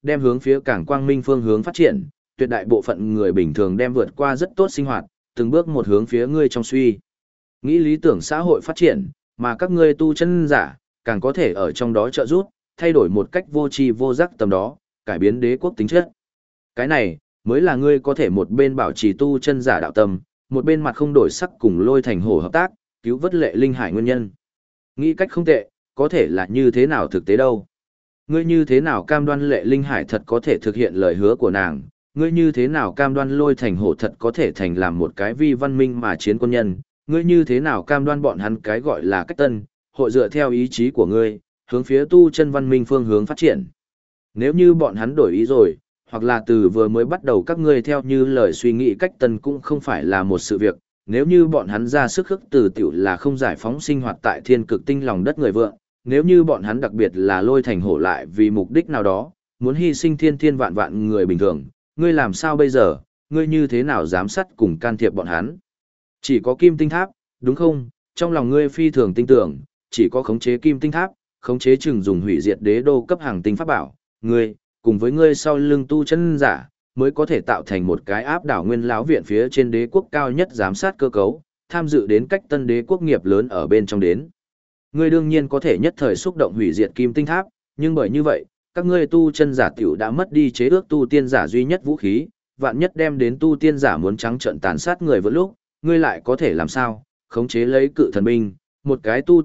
Speaker 1: đem hướng phía càng quang minh phương hướng phát triển, tuyệt đại bộ phận người bình thường đem vượt qua rất tốt sinh hoạt, từng bước một hướng phía ngươi trong suy. Nghĩ lý tưởng xã hội phát triển, mà các ngươi tu chân giả, càng có thể ở trong đó trợ giúp, thay đổi một cách vô tri vô giác tầm đó, cải biến đế quốc tính chất. Cái này, mới là ngươi có thể một bên bảo trì tu chân giả đạo tâm, một bên mặt không đổi sắc cùng Lôi Thành Hổ hợp tác, cứu vớt Lệ Linh Hải nguyên nhân. Nghĩ cách không tệ, có thể là như thế nào thực tế đâu. Ngươi như thế nào cam đoan Lệ Linh Hải thật có thể thực hiện lời hứa của nàng, ngươi như thế nào cam đoan Lôi Thành Hổ thật có thể thành làm một cái vi văn minh mà chiến quân nhân, ngươi như thế nào cam đoan bọn hắn cái gọi là cách tân, hội dựa theo ý chí của ngươi, hướng phía tu chân văn minh phương hướng phát triển. Nếu như bọn hắn đổi ý rồi, hoặc là từ vừa mới bắt đầu các ngươi theo như lời suy nghĩ cách tân cũng không phải là một sự việc, nếu như bọn hắn ra sức khước từ tiểu là không giải phóng sinh hoạt tại thiên cực tinh lòng đất người vượng, nếu như bọn hắn đặc biệt là Lôi Thành Hổ lại vì mục đích nào đó, muốn hy sinh thiên thiên vạn vạn người bình thường, ngươi làm sao bây giờ, ngươi như thế nào giám sát cùng can thiệp bọn hắn? Chỉ có kim tinh tháp, đúng không? Trong lòng ngươi phi thường tin tưởng, chỉ có khống chế kim tinh tháp, khống chế chừng dùng hủy diệt đế đô cấp hàng tinh pháp bảo, ngươi, cùng với ngươi sau lưng tu chân giả, mới có thể tạo thành một cái áp đảo nguyên lão viện phía trên đế quốc cao nhất giám sát cơ cấu, tham dự đến cách tân đế quốc nghiệp lớn ở bên trong đến. Ngươi đương nhiên có thể nhất thời xúc động hủy diệt kim tinh tháp, nhưng bởi như vậy, các ngươi tu chân giả tiểu đã mất đi chế ước tu tiên giả duy nhất vũ khí, vạn nhất đem đến tu tiên giả muốn trắng trợn tàn sát người vượt lúc, ngươi lại có thể làm sao? Khống chế lấy cự thần binh, một cái tu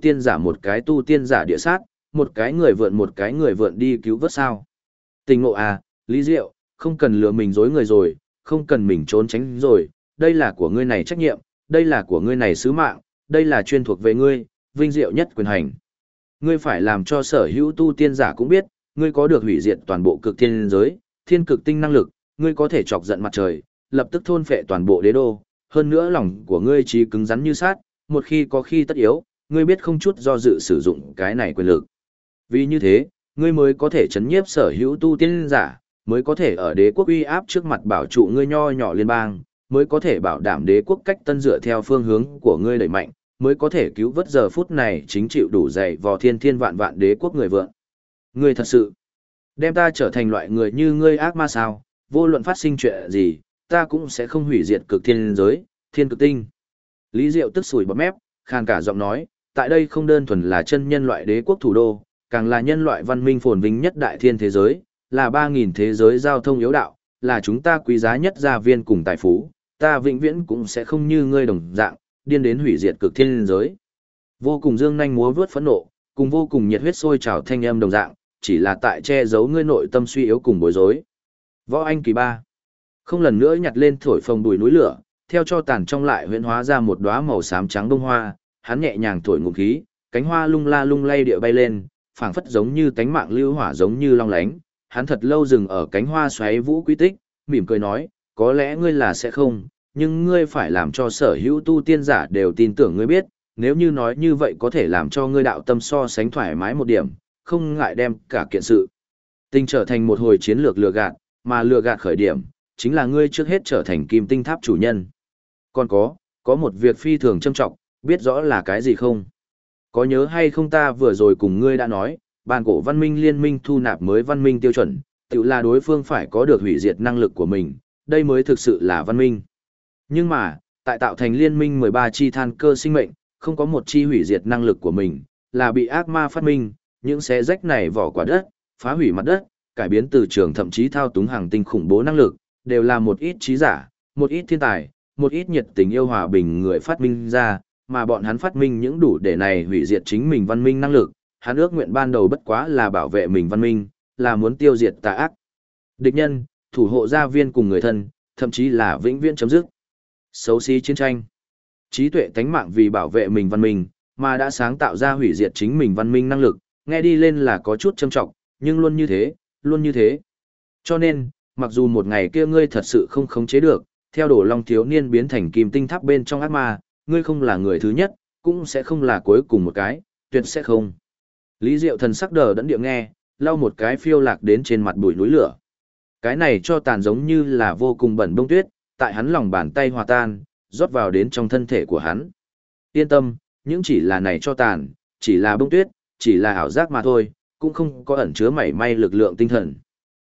Speaker 1: tiên giả địa sát, một cái người vượn đi cứu vớt sao? Tình ngộ à, Lý Diệu, không cần lừa mình dối người rồi, không cần mình trốn tránh rồi, đây là của ngươi này trách nhiệm, đây là của ngươi này sứ mạng, đây là chuyên thuộc về ngươi, vinh diệu nhất quyền hành. Ngươi phải làm cho sở hữu tu tiên giả cũng biết, ngươi có được hủy diệt toàn bộ cực thiên giới, thiên cực tinh năng lực, ngươi có thể chọc giận mặt trời, lập tức thôn phệ toàn bộ đế đô, hơn nữa lòng của ngươi trí cứng rắn như sát, một khi có khi tất yếu, ngươi biết không chút do dự sử dụng cái này quyền lực. Vì như thế, ngươi mới có thể chấn nhiếp sở hữu tu tiên giả, mới có thể ở đế quốc uy áp trước mặt bảo trụ ngươi nho nhỏ liên bang, mới có thể bảo đảm đế quốc cách tân dựa theo phương hướng của ngươi đẩy mạnh, mới có thể cứu vớt giờ phút này chính chịu đủ dày vò thiên thiên vạn vạn đế quốc người vượng. Ngươi thật sự đem ta trở thành loại người như ngươi ác ma sao? Vô luận phát sinh chuyện gì, ta cũng sẽ không hủy diệt cực thiên giới, thiên cực tinh. Lý Diệu tức sủi bọt mép, khàn cả giọng nói, tại đây không đơn thuần là chân nhân loại đế quốc thủ đô, càng là nhân loại văn minh phồn vinh nhất đại thiên thế giới, là 3.000 thế giới giao thông yếu đạo, là chúng ta quý giá nhất gia viên cùng tài phú, ta vĩnh viễn cũng sẽ không như ngươi đồng dạng, điên đến hủy diệt cực thiên giới. Vô cùng dương nhanh múa vướt phẫn nộ, cùng vô cùng nhiệt huyết sôi trào thanh âm đồng dạng, chỉ là tại che giấu ngươi nội tâm suy yếu cùng bối rối. Võ Anh kỳ 3. Không lần nữa nhặt lên thổi phồng đùi núi lửa, theo cho tàn trong lại huyễn hóa ra một đóa màu xám trắng bông hoa, hắn nhẹ nhàng thổi ngụm khí, cánh hoa lung la lung lay địa bay lên, phảng phất giống như tánh mạng lưu hỏa giống như long lánh. Hắn thật lâu dừng ở cánh hoa xoáy vũ quy tích, mỉm cười nói, có lẽ ngươi là sẽ không, nhưng ngươi phải làm cho sở hữu tu tiên giả đều tin tưởng ngươi biết, nếu như nói như vậy có thể làm cho ngươi đạo tâm so sánh thoải mái một điểm, không ngại đem cả kiện sự tình trở thành một hồi chiến lược lừa gạt, mà lừa gạt khởi điểm, chính là ngươi trước hết trở thành kim tinh tháp chủ nhân. Còn có một việc phi thường châm trọng, biết rõ là cái gì không? Có nhớ hay không ta vừa rồi cùng ngươi đã nói, bàn cổ văn minh liên minh thu nạp mới văn minh tiêu chuẩn, tự là đối phương phải có được hủy diệt năng lực của mình, đây mới thực sự là văn minh. Nhưng mà, tại tạo thành liên minh 13 chi than cơ sinh mệnh, không có một chi hủy diệt năng lực của mình, là bị ác ma phát minh, những xé rách này vỏ quả đất, phá hủy mặt đất, cải biến từ trường thậm chí thao túng hàng tinh khủng bố năng lực, đều là một ít trí giả, một ít thiên tài, một ít nhiệt tình yêu hòa bình người phát minh ra, mà bọn hắn phát minh những đủ để này hủy diệt chính mình văn minh năng lực, hắn ước nguyện ban đầu bất quá là bảo vệ mình văn minh, là muốn tiêu diệt tà ác. Địch nhân, thủ hộ gia viên cùng người thân, thậm chí là vĩnh viễn chấm dứt. Xấu xí chiến tranh. Trí tuệ tánh mạng vì bảo vệ mình văn minh, mà đã sáng tạo ra hủy diệt chính mình văn minh năng lực, nghe đi lên là có chút châm trọng, nhưng luôn như thế, luôn như thế. Cho nên, mặc dù một ngày kia ngươi thật sự không khống chế được, theo đổ long thiếu niên biến thành kim tinh tháp bên trong ác ma, ngươi không là người thứ nhất, cũng sẽ không là cuối cùng một cái, tuyệt sẽ không. Lý Diệu thần sắc đờ đẫn địa nghe, lau một cái phiêu lạc đến trên mặt bụi núi lửa. Cái này cho tàn giống như là vô cùng bẩn bông tuyết, tại hắn lòng bàn tay hòa tan, rót vào đến trong thân thể của hắn. Yên tâm, những chỉ là này cho tàn, chỉ là bông tuyết, chỉ là ảo giác mà thôi, cũng không có ẩn chứa mảy may lực lượng tinh thần.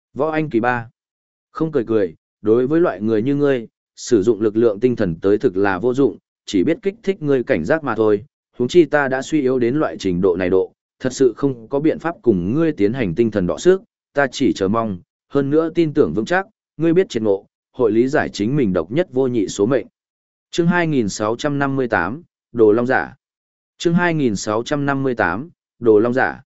Speaker 1: Võ Anh Kỳ ba. Không cười cười, đối với loại người như ngươi, sử dụng lực lượng tinh thần tới thực là vô dụng, chỉ biết kích thích ngươi cảnh giác mà thôi. Huống chi ta đã suy yếu đến loại trình độ này độ, thật sự không có biện pháp cùng ngươi tiến hành tinh thần đọ sức, ta chỉ chờ mong, hơn nữa tin tưởng vững chắc, ngươi biết triệt ngộ, hội lý giải chính mình độc nhất vô nhị số mệnh. Chương 2658, Đồ Long Giả. Chương 2658, Đồ Long Giả.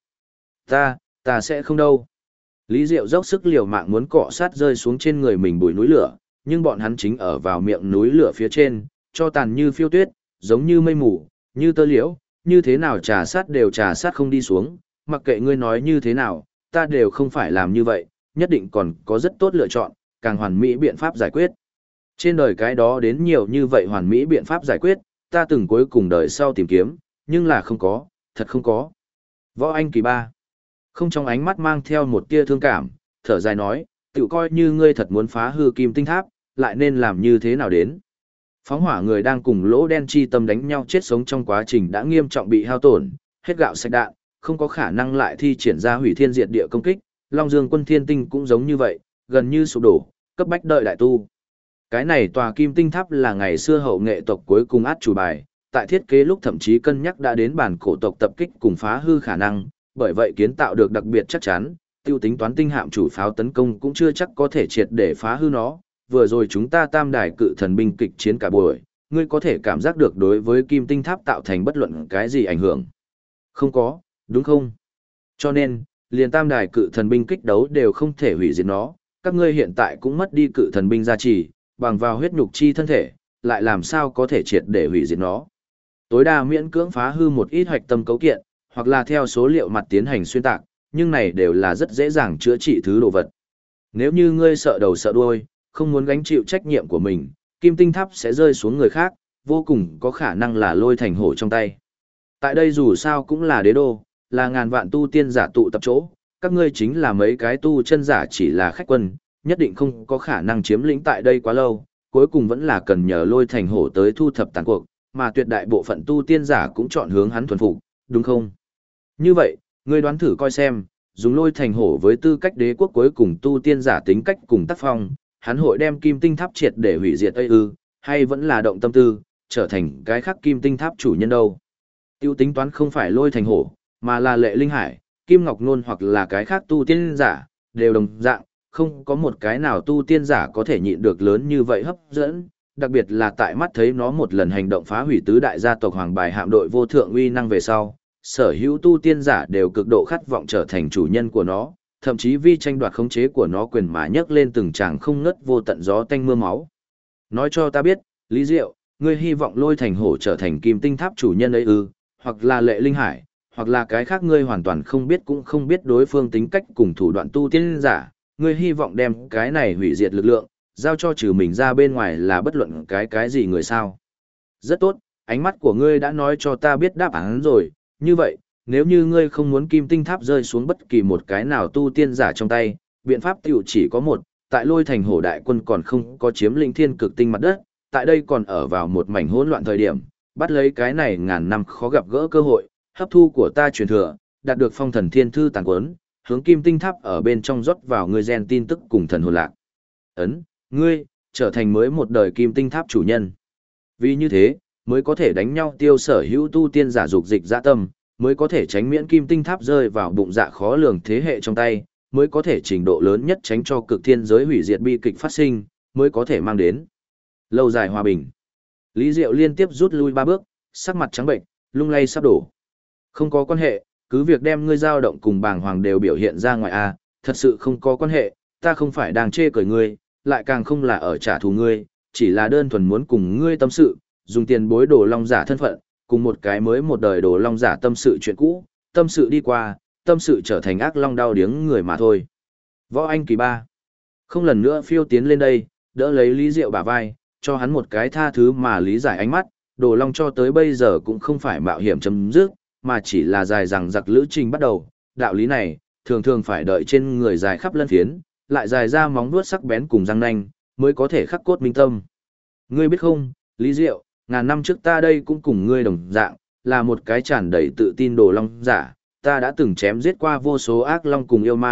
Speaker 1: Ta sẽ không đâu. Lý Diệu dốc sức liều mạng muốn cọ sát rơi xuống trên người mình bụi núi lửa, nhưng bọn hắn chính ở vào miệng núi lửa phía trên, cho tàn như phiêu tuyết, giống như mây mù, như tơ liễu, như thế nào trà sát đều trà sát không đi xuống, mặc kệ ngươi nói như thế nào, ta đều không phải làm như vậy, nhất định còn có rất tốt lựa chọn, càng hoàn mỹ biện pháp giải quyết. Trên đời cái đó đến nhiều như vậy hoàn mỹ biện pháp giải quyết, ta từng cuối cùng đời sau tìm kiếm, nhưng là không có, thật không có. Võ Anh Kỳ ba. Không, trong ánh mắt mang theo một tia thương cảm, thở dài nói, tự coi như ngươi thật muốn phá hư kim tinh tháp, lại nên làm như thế nào đến. Phóng hỏa người đang cùng lỗ đen chi tâm đánh nhau chết sống trong quá trình đã nghiêm trọng bị hao tổn, hết gạo sạch đạn, không có khả năng lại thi triển ra hủy thiên diệt địa công kích, Long Dương quân thiên tinh cũng giống như vậy, gần như sụp đổ, cấp bách đợi đại tu. Cái này tòa kim tinh tháp là ngày xưa hậu nghệ tộc cuối cùng át chủ bài, tại thiết kế lúc thậm chí cân nhắc đã đến bản cổ tộc tập kích cùng phá hư khả năng, bởi vậy kiến tạo được đặc biệt chắc chắn, tiêu tính toán tinh hạm chủ pháo tấn công cũng chưa chắc có thể triệt để phá hư nó. Vừa rồi chúng ta tam đài cự thần binh kịch chiến cả buổi, ngươi có thể cảm giác được đối với kim tinh tháp tạo thành bất luận cái gì ảnh hưởng. Không có, đúng không? Cho nên, liền tam đài cự thần binh kích đấu đều không thể hủy diệt nó, các ngươi hiện tại cũng mất đi cự thần binh gia trì, bằng vào huyết nhục chi thân thể, lại làm sao có thể triệt để hủy diệt nó. Tối đa miễn cưỡng phá hư một ít hoạch tâm cấu kiện, hoặc là theo số liệu mặt tiến hành xuyên tạc, nhưng này đều là rất dễ dàng chữa trị thứ đồ vật. Nếu như ngươi sợ đầu sợ đuôi, không muốn gánh chịu trách nhiệm của mình, kim tinh tháp sẽ rơi xuống người khác, vô cùng có khả năng là lôi thành hổ trong tay. Tại đây dù sao cũng là đế đô, là ngàn vạn tu tiên giả tụ tập chỗ, các ngươi chính là mấy cái tu chân giả chỉ là khách quân, nhất định không có khả năng chiếm lĩnh tại đây quá lâu, cuối cùng vẫn là cần nhờ lôi thành hổ tới thu thập tàn cuộc, mà tuyệt đại bộ phận tu tiên giả cũng chọn hướng hắn thuần phục, đúng không? Như vậy, ngươi đoán thử coi xem, dùng lôi thành hổ với tư cách đế quốc cuối cùng tu tiên giả tính cách cùng tác phong, hắn hội đem kim tinh tháp triệt để hủy diệt ư, hay vẫn là động tâm tư, trở thành cái khác kim tinh tháp chủ nhân đâu. Tiêu tính toán không phải lôi thành hổ, mà là Lệ Linh Hải, Kim Ngọc Nôn hoặc là cái khác tu tiên giả, đều đồng dạng, không có một cái nào tu tiên giả có thể nhịn được lớn như vậy hấp dẫn, đặc biệt là tại mắt thấy nó một lần hành động phá hủy tứ đại gia tộc Hoàng Bài hạm đội vô thượng uy năng về sau, sở hữu tu tiên giả đều cực độ khát vọng trở thành chủ nhân của nó, thậm chí vì tranh đoạt khống chế của nó quyền mà nhấc lên từng tràng không ngớt vô tận gió tanh mưa máu. Nói cho ta biết, Lý Diệu, ngươi hy vọng lôi thành hổ trở thành kim tinh tháp chủ nhân ấy ư, hoặc là Lệ Linh Hải, hoặc là cái khác ngươi hoàn toàn không biết cũng không biết đối phương tính cách cùng thủ đoạn tu tiên giả, ngươi hy vọng đem cái này hủy diệt lực lượng, giao cho trừ mình ra bên ngoài là bất luận cái gì người sao. Rất tốt, ánh mắt của ngươi đã nói cho ta biết đáp án rồi, như vậy, nếu như ngươi không muốn kim tinh tháp rơi xuống bất kỳ một cái nào tu tiên giả trong tay, biện pháp tiểu chỉ có một, tại lôi thành hổ đại quân còn không có chiếm lĩnh thiên cực tinh mặt đất, tại đây còn ở vào một mảnh hỗn loạn thời điểm, bắt lấy cái này ngàn năm khó gặp gỡ cơ hội, hấp thu của ta truyền thừa, đạt được phong thần thiên thư tàn quấn, hướng kim tinh tháp ở bên trong rót vào ngươi gen tin tức cùng thần hồn lạc. Ngươi, trở thành mới một đời kim tinh tháp chủ nhân. Vì như thế, mới có thể đánh nhau tiêu sở hữu tu tiên giả dục dịch dạ tâm, mới có thể tránh miễn kim tinh tháp rơi vào bụng dạ khó lường thế hệ trong tay, mới có thể trình độ lớn nhất tránh cho cực thiên giới hủy diệt bi kịch phát sinh, mới có thể mang đến lâu dài hòa bình. Lý Diệu liên tiếp rút lui 3 bước, sắc mặt trắng bệnh, lung lay sắp đổ. Không có quan hệ, cứ việc đem ngươi dao động cùng bàng hoàng đều biểu hiện ra ngoài a, thật sự không có quan hệ, ta không phải đang chê cười ngươi, lại càng không là ở trả thù ngươi, chỉ là đơn thuần muốn cùng ngươi tâm sự, dùng tiền bối đồ long giả thân phận, cùng một cái mới một đời đồ long giả tâm sự chuyện cũ, tâm sự đi qua, tâm sự trở thành ác long đau điếng người mà thôi. Võ Anh Kỳ ba. Không lần nữa phiêu tiến lên đây, đỡ lấy Lý Diệu bả vai, cho hắn một cái tha thứ mà lý giải ánh mắt, đồ long cho tới bây giờ cũng không phải mạo hiểm chấm dứt, mà chỉ là dài dằng dặc lữ trình bắt đầu, đạo lý này, thường thường phải đợi trên người dài khắp lân phiến, lại dài ra móng vuốt sắc bén cùng răng nanh, mới có thể khắc cốt minh tâm. Ngươi biết không, Lý Diệu, ngàn năm trước ta đây cũng cùng ngươi đồng dạng, là một cái tràn đầy tự tin đồ long giả, ta đã từng chém giết qua vô số ác long cùng yêu ma,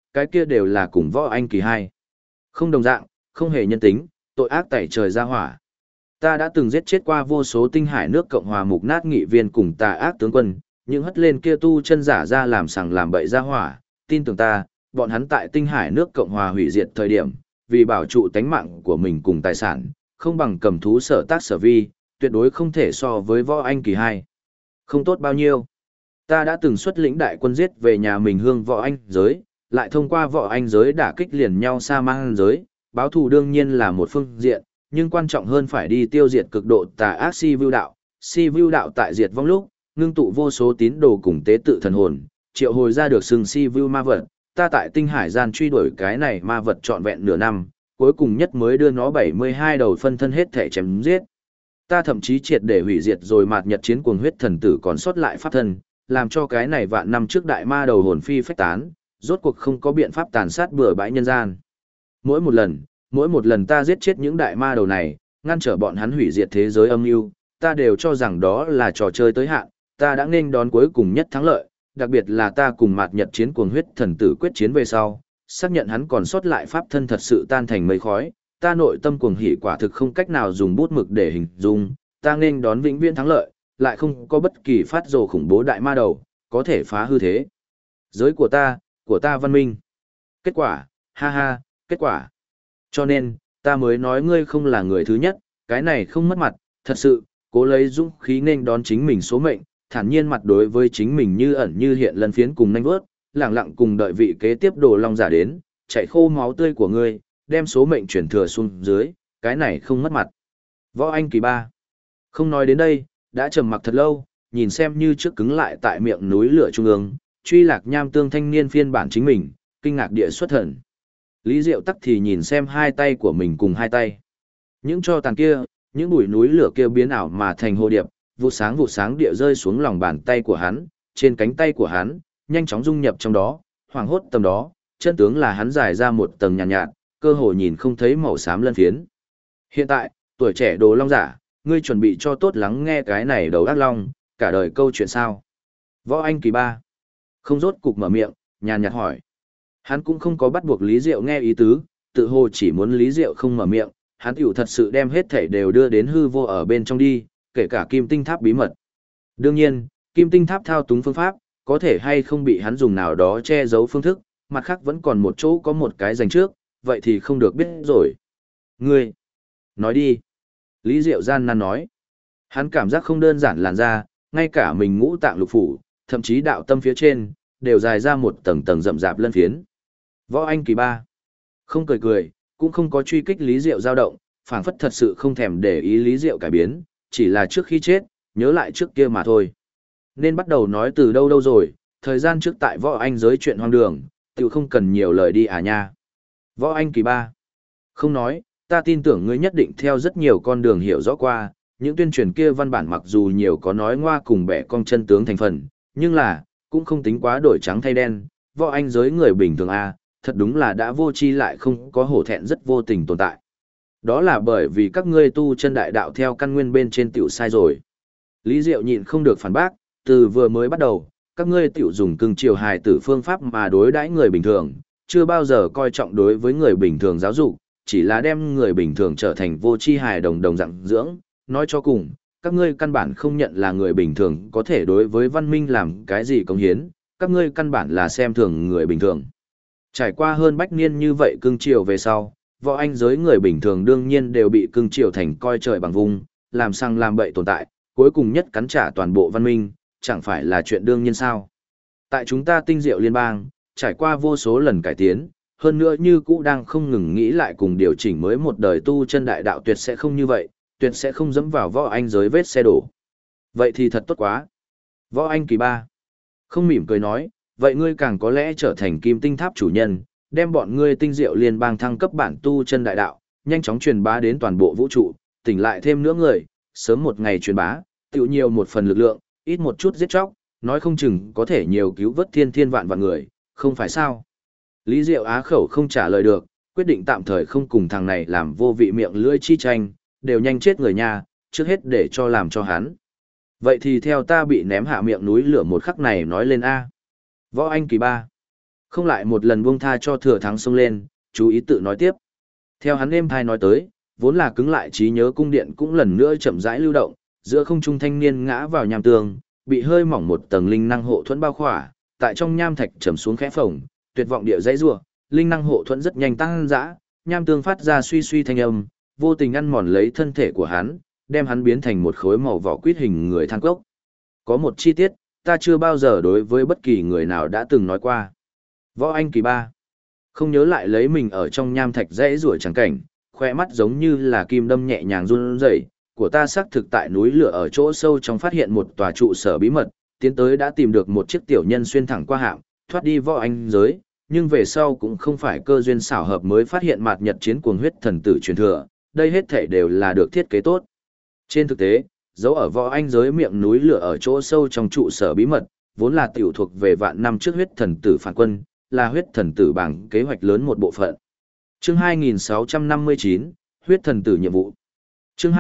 Speaker 1: cái kia đều là cùng võ anh kỳ hai. Không đồng dạng, không hề nhân tính, tội ác tẩy trời ra hỏa. Ta đã từng giết chết qua vô số tinh hải nước Cộng hòa mục nát nghị viên cùng tà ác tướng quân, những hất lên kia tu chân giả ra làm sằng làm bậy ra hỏa, tin tưởng ta, bọn hắn tại tinh hải nước Cộng hòa hủy diệt thời điểm, vì bảo trụ tánh mạng của mình cùng tài sản, không bằng cầm thú sở tác sở vi, tuyệt đối không thể so với võ anh kỳ hai. Không tốt bao nhiêu. Ta đã từng xuất lĩnh đại quân giết về nhà mình hương võ anh giới, lại thông qua võ anh giới đả kích liền nhau sa mang giới, báo thù đương nhiên là một phương diện, nhưng quan trọng hơn phải đi tiêu diệt cực độ tà ác si vưu đạo. Si vưu đạo tại diệt vong lúc, ngưng tụ vô số tín đồ cùng tế tự thần hồn, triệu hồi ra được sừng si vưu ma vật. Ta tại tinh hải gian truy đuổi cái này ma vật trọn vẹn nửa năm, cuối cùng nhất mới đưa nó 72 đầu phân thân hết thể chém giết. Ta thậm chí triệt để hủy diệt rồi mạt nhật chiến cuồng huyết thần tử còn sót lại pháp thân, làm cho cái này vạn năm trước đại ma đầu hồn phi phách tán, rốt cuộc không có biện pháp tàn sát bừa bãi nhân gian. Mỗi một lần ta giết chết những đại ma đầu này, ngăn trở bọn hắn hủy diệt thế giới âm mưu, ta đều cho rằng đó là trò chơi tới hạn, ta đã nên đón cuối cùng nhất thắng lợi, đặc biệt là ta cùng mạt nhật chiến cuồng huyết thần tử quyết chiến về sau, xác nhận hắn còn sót lại pháp thân thật sự tan thành mây khói, ta nội tâm cuồng hỉ quả thực không cách nào dùng bút mực để hình dung, ta nên đón vĩnh viễn thắng lợi, lại không có bất kỳ phát rồ khủng bố đại ma đầu, có thể phá hư thế giới của ta văn minh. Kết quả, ha ha, kết quả. Cho nên, ta mới nói ngươi không là người thứ nhất, cái này không mất mặt, thật sự, cố lấy dũng khí nên đón chính mình số mệnh, thản nhiên mặt đối với chính mình như ẩn như hiện lân phiến cùng nanh vớt, lẳng lặng cùng đợi vị kế tiếp đồ long giả đến, chạy khô máu tươi của ngươi, đem số mệnh chuyển thừa xuống dưới, cái này không mất mặt. Võ Anh kỳ ba. Không nói đến đây, đã trầm mặc thật lâu, nhìn xem như trước cứng lại tại miệng núi lửa trung ương, truy lạc nham tương thanh niên phiên bản chính mình, kinh ngạc địa xuất thần. Lý Diệu tắc thì nhìn xem hai tay của mình cùng hai tay. Những tro tàn kia, những bụi núi lửa kia biến ảo mà thành hồ điệp, vụ sáng địa rơi xuống lòng bàn tay của hắn, trên cánh tay của hắn, nhanh chóng dung nhập trong đó, hoảng hốt tầm đó, chân tướng là hắn dài ra một tầng nhàn nhạt, cơ hồ nhìn không thấy màu xám lân phiến. Hiện tại, tuổi trẻ đồ long giả, ngươi chuẩn bị cho tốt lắng nghe cái này đầu ác long, cả đời câu chuyện sao? Võ Anh kỳ ba. Không rốt cục mở miệng, nhàn nhạt hỏi. Hắn cũng không có bắt buộc Lý Diệu nghe ý tứ, tự hồ chỉ muốn Lý Diệu không mở miệng, hắn tiểu thật sự đem hết thảy đều đưa đến hư vô ở bên trong đi, kể cả kim tinh tháp bí mật. Đương nhiên, kim tinh tháp thao túng phương pháp, có thể hay không bị hắn dùng nào đó che giấu phương thức, mặt khác vẫn còn một chỗ có một cái dành trước, vậy thì không được biết rồi. Ngươi, nói đi. Lý Diệu gian nan nói. Hắn cảm giác không đơn giản làn ra, ngay cả mình ngũ tạng lục phủ, thậm chí đạo tâm phía trên, đều dài ra một tầng tầng rậm rạp lân phiến. Võ Anh kỳ ba. Không cười cười, cũng không có truy kích Lý Diệu dao động, phảng phất thật sự không thèm để ý Lý Diệu cải biến, chỉ là trước khi chết, nhớ lại trước kia mà thôi. Nên bắt đầu nói từ đâu rồi, thời gian trước tại Võ Anh giới chuyện hoang đường, tự không cần nhiều lời đi à nha. Võ Anh kỳ ba. Không nói, ta tin tưởng ngươi nhất định theo rất nhiều con đường hiểu rõ qua, những tuyên truyền kia văn bản mặc dù nhiều có nói ngoa cùng bẻ cong chân tướng thành phần, nhưng là, cũng không tính quá đổi trắng thay đen, Võ Anh giới người bình thường a, thật đúng là đã vô tri lại không có hổ thẹn rất vô tình tồn tại. Đó là bởi vì các ngươi tu chân đại đạo theo căn nguyên bên trên tiểu sai rồi. Lý Diệu nhịn không được phản bác, từ vừa mới bắt đầu, các ngươi tiểu dùng cưng chiều hài tử phương pháp mà đối đãi người bình thường, chưa bao giờ coi trọng đối với người bình thường giáo dục, chỉ là đem người bình thường trở thành vô tri hài đồng dạng dưỡng, nói cho cùng, các ngươi căn bản không nhận là người bình thường có thể đối với văn minh làm cái gì công hiến, các ngươi căn bản là xem thường người bình thường. Trải qua hơn bách niên như vậy cưng chiều về sau, Võ Anh giới người bình thường đương nhiên đều bị cưng chiều thành coi trời bằng vung, làm sang làm bậy tồn tại, cuối cùng nhất cắn trả toàn bộ văn minh, chẳng phải là chuyện đương nhiên sao. Tại chúng ta tinh diệu liên bang, trải qua vô số lần cải tiến, hơn nữa như cũ đang không ngừng nghĩ lại cùng điều chỉnh mới một đời tu chân đại đạo tuyệt sẽ không như vậy, tuyệt sẽ không dẫm vào Võ Anh giới vết xe đổ. Vậy thì thật tốt quá. Võ Anh kỳ ba. Không mỉm cười nói, vậy ngươi càng có lẽ trở thành kim tinh tháp chủ nhân, đem bọn ngươi tinh diệu liên bang thăng cấp bản tu chân đại đạo, nhanh chóng truyền bá đến toàn bộ vũ trụ, tỉnh lại thêm nữa người, sớm một ngày truyền bá, tiểu nhiều một phần lực lượng, ít một chút giết chóc, nói không chừng có thể nhiều cứu vớt thiên thiên vạn vạn người, không phải sao? Lý Diệu á khẩu không trả lời được, quyết định tạm thời không cùng thằng này làm vô vị miệng lưỡi chi tranh, đều nhanh chết người nhà, trước hết để cho làm cho hắn. Vậy thì theo ta bị ném hạ miệng núi lửa một khắc này nói lên A. Võ Anh kỳ ba. Không lại một lần buông tha cho Thừa Thắng xông lên, chú ý tự nói tiếp. Theo hắn êm thai nói tới, vốn là cứng lại trí nhớ cung điện cũng lần nữa chậm rãi lưu động, giữa không trung thanh niên ngã vào nham tường, bị hơi mỏng một tầng linh năng hộ thuẫn bao khỏa, tại trong nham thạch trầm xuống khẽ phồng, tuyệt vọng địa dãy rủa, linh năng hộ thuẫn rất nhanh tăng dã, nham tương phát ra suy suy thanh âm, vô tình ăn mòn lấy thân thể của hắn, đem hắn biến thành một khối màu vỏ quýt hình người than cốc. Có một chi tiết, ta chưa bao giờ đối với bất kỳ người nào đã từng nói qua. Võ Anh Kỳ ba, không nhớ lại lấy mình ở trong nham thạch dãy rủa chẳng cảnh, khoe mắt giống như là kim đâm nhẹ nhàng run rẩy, của ta xác thực tại núi lửa ở chỗ sâu trong phát hiện một tòa trụ sở bí mật, tiến tới đã tìm được một chiếc tiểu nhân xuyên thẳng qua hạm, thoát đi võ anh giới, nhưng về sau cũng không phải cơ duyên xảo hợp mới phát hiện mạt nhật chiến cuồng huyết thần tử truyền thừa, đây hết thảy đều là được thiết kế tốt. Trên thực tế, dấu ở võ anh giới miệng núi lửa ở chỗ sâu trong trụ sở bí mật, vốn là tiểu thuộc về vạn năm trước huyết thần tử phản quân, là huyết thần tử bảng kế hoạch lớn một bộ phận. Chương 2659, huyết thần tử nhiệm vụ. Chương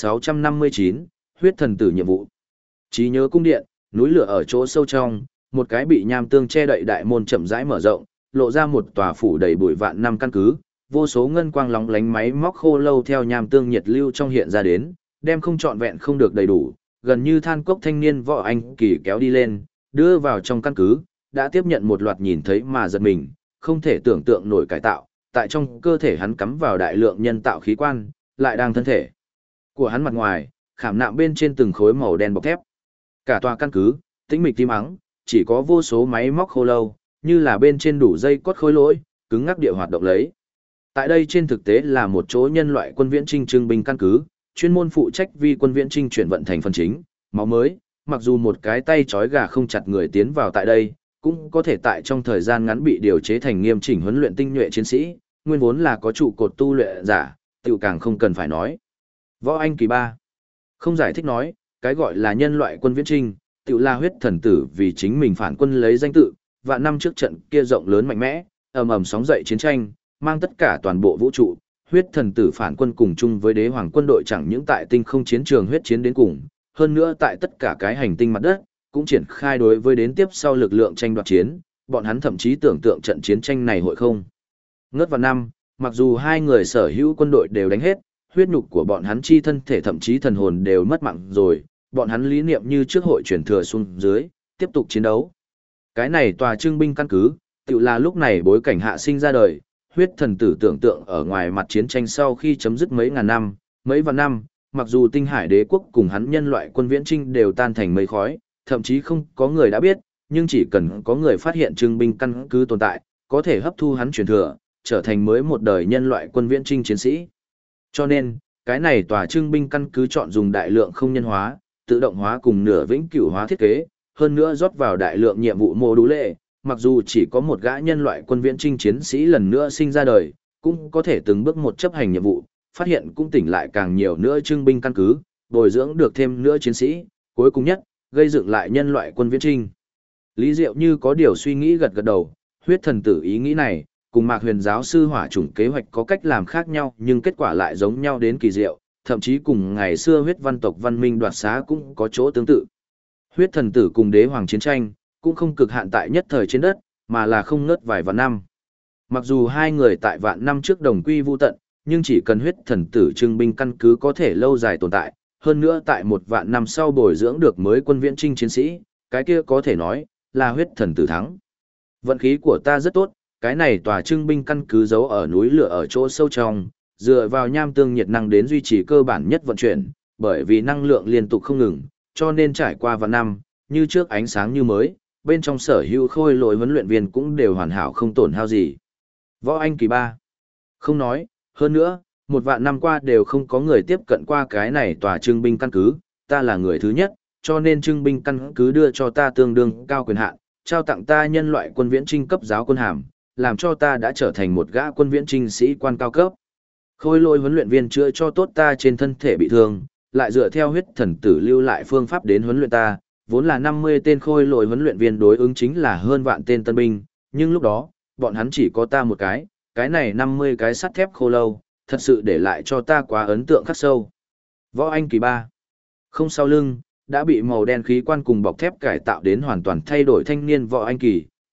Speaker 1: 2659, huyết thần tử nhiệm vụ. Trí nhớ cung điện, núi lửa ở chỗ sâu trong, một cái bị nham tương che đậy đại môn chậm rãi mở rộng, lộ ra một tòa phủ đầy bụi vạn năm căn cứ, vô số ngân quang lóng lánh máy móc khô lâu theo nham tương nhiệt lưu trong hiện ra đến, đem không trọn vẹn không được đầy đủ, gần như than cốc thanh niên Võ Anh Kỳ kéo đi lên, đưa vào trong căn cứ, đã tiếp nhận một loạt nhìn thấy mà giật mình, không thể tưởng tượng nổi cải tạo, tại trong cơ thể hắn cắm vào đại lượng nhân tạo khí quan, lại đang thân thể của hắn mặt ngoài, khảm nạm bên trên từng khối màu đen bọc thép. Cả tòa căn cứ, tĩnh mịch im ắng, chỉ có vô số máy móc khô lâu, như là bên trên đủ dây cót khối lỗi, cứng ngắc địa hoạt động lấy. Tại đây trên thực tế là một chỗ nhân loại quân viễn trinh trưng binh căn cứ, chuyên môn phụ trách vi quân viễn trinh chuyển vận thành phần chính, máu mới, mặc dù một cái tay trói gà không chặt người tiến vào tại đây, cũng có thể tại trong thời gian ngắn bị điều chế thành nghiêm chỉnh huấn luyện tinh nhuệ chiến sĩ, nguyên vốn là có trụ cột tu luyện giả, tiểu càng không cần phải nói. Võ Anh Kỳ ba không giải thích nói, cái gọi là nhân loại quân viễn trinh, tiểu là huyết thần tử vì chính mình phản quân lấy danh tự, và năm trước trận kia rộng lớn mạnh mẽ, ầm ầm sóng dậy chiến tranh, mang tất cả toàn bộ vũ trụ, huyết thần tử phản quân cùng chung với đế hoàng quân đội chẳng những tại tinh không chiến trường huyết chiến đến cùng, hơn nữa tại tất cả cái hành tinh mặt đất, cũng triển khai đối với đến tiếp sau lực lượng tranh đoạt chiến, bọn hắn thậm chí tưởng tượng trận chiến tranh này hội không. Ngớt vào năm, mặc dù hai người sở hữu quân đội đều đánh hết, huyết nhục của bọn hắn chi thân thể thậm chí thần hồn đều mất mạng rồi, bọn hắn lý niệm như trước hội truyền thừa xuống dưới, tiếp tục chiến đấu. Cái này tòa trưng binh căn cứ, tự là lúc này bối cảnh hạ sinh ra đời, huyết thần tử tưởng tượng ở ngoài mặt chiến tranh sau khi chấm dứt mấy ngàn năm, mấy vạn năm, mặc dù tinh hải đế quốc cùng hắn nhân loại quân viễn trinh đều tan thành mây khói, thậm chí không có người đã biết, nhưng chỉ cần có người phát hiện trưng binh căn cứ tồn tại, có thể hấp thu hắn truyền thừa, trở thành mới một đời nhân loại quân viễn trinh chiến sĩ. Cho nên, cái này tòa trưng binh căn cứ chọn dùng đại lượng không nhân hóa, tự động hóa cùng nửa vĩnh cửu hóa thiết kế, hơn nữa rót vào đại lượng nhiệm vụ mô đũ lệ, mặc dù chỉ có một gã nhân loại quân viễn trinh chiến sĩ lần nữa sinh ra đời, cũng có thể từng bước một chấp hành nhiệm vụ, phát hiện cũng tỉnh lại càng nhiều nữa trưng binh căn cứ, bồi dưỡng được thêm nữa chiến sĩ, cuối cùng nhất, gây dựng lại nhân loại quân viễn trinh. Lý Diệu như có điều suy nghĩ gật gật đầu, huyết thần tử ý nghĩ này, cùng Mạc Huyền giáo sư hỏa chủng kế hoạch có cách làm khác nhau nhưng kết quả lại giống nhau đến kỳ diệu, thậm chí cùng ngày xưa huyết văn tộc văn minh đoạt xá cũng có chỗ tương tự. Huyết thần tử cùng đế hoàng chiến tranh, cũng không cực hạn tại nhất thời trên đất, mà là không ngớt vài vạn năm. Mặc dù hai người tại vạn năm trước đồng quy vu tận, nhưng chỉ cần huyết thần tử trưng binh căn cứ có thể lâu dài tồn tại, hơn nữa tại một vạn năm sau bồi dưỡng được mới quân viễn trinh chiến sĩ, cái kia có thể nói là huyết thần tử thắng. Vận khí của ta rất tốt, cái này tòa trưng binh căn cứ giấu ở núi lửa ở chỗ sâu trong, dựa vào nham tương nhiệt năng đến duy trì cơ bản nhất vận chuyển, bởi vì năng lượng liên tục không ngừng, cho nên trải qua vạn năm, như trước ánh sáng như mới, bên trong sở hữu khôi lỗi huấn luyện viên cũng đều hoàn hảo không tổn hao gì. Võ Anh Kỳ ba không nói, hơn nữa, một vạn năm qua đều không có người tiếp cận qua cái này tòa trưng binh căn cứ, ta là người thứ nhất, cho nên trưng binh căn cứ đưa cho ta tương đương cao quyền hạn, trao tặng ta nhân loại quân viễn trinh cấp giáo quân hàm, làm cho ta đã trở thành một gã quân viễn trinh sĩ quan cao cấp. Khôi lỗi huấn luyện viên chữa cho tốt ta trên thân thể bị thương, lại dựa theo huyết thần tử lưu lại phương pháp đến huấn luyện ta, vốn là 50 tên khôi lỗi huấn luyện viên đối ứng chính là hơn vạn tên tân binh, nhưng lúc đó, bọn hắn chỉ có ta một cái này 50 cái sắt thép khô lâu, thật sự để lại cho ta quá ấn tượng khắc sâu. Võ Anh Kỳ ba không sau lưng, đã bị màu đen khí quan cùng bọc thép cải tạo đến hoàn toàn thay đổi thanh niên Võ Anh Kỳ,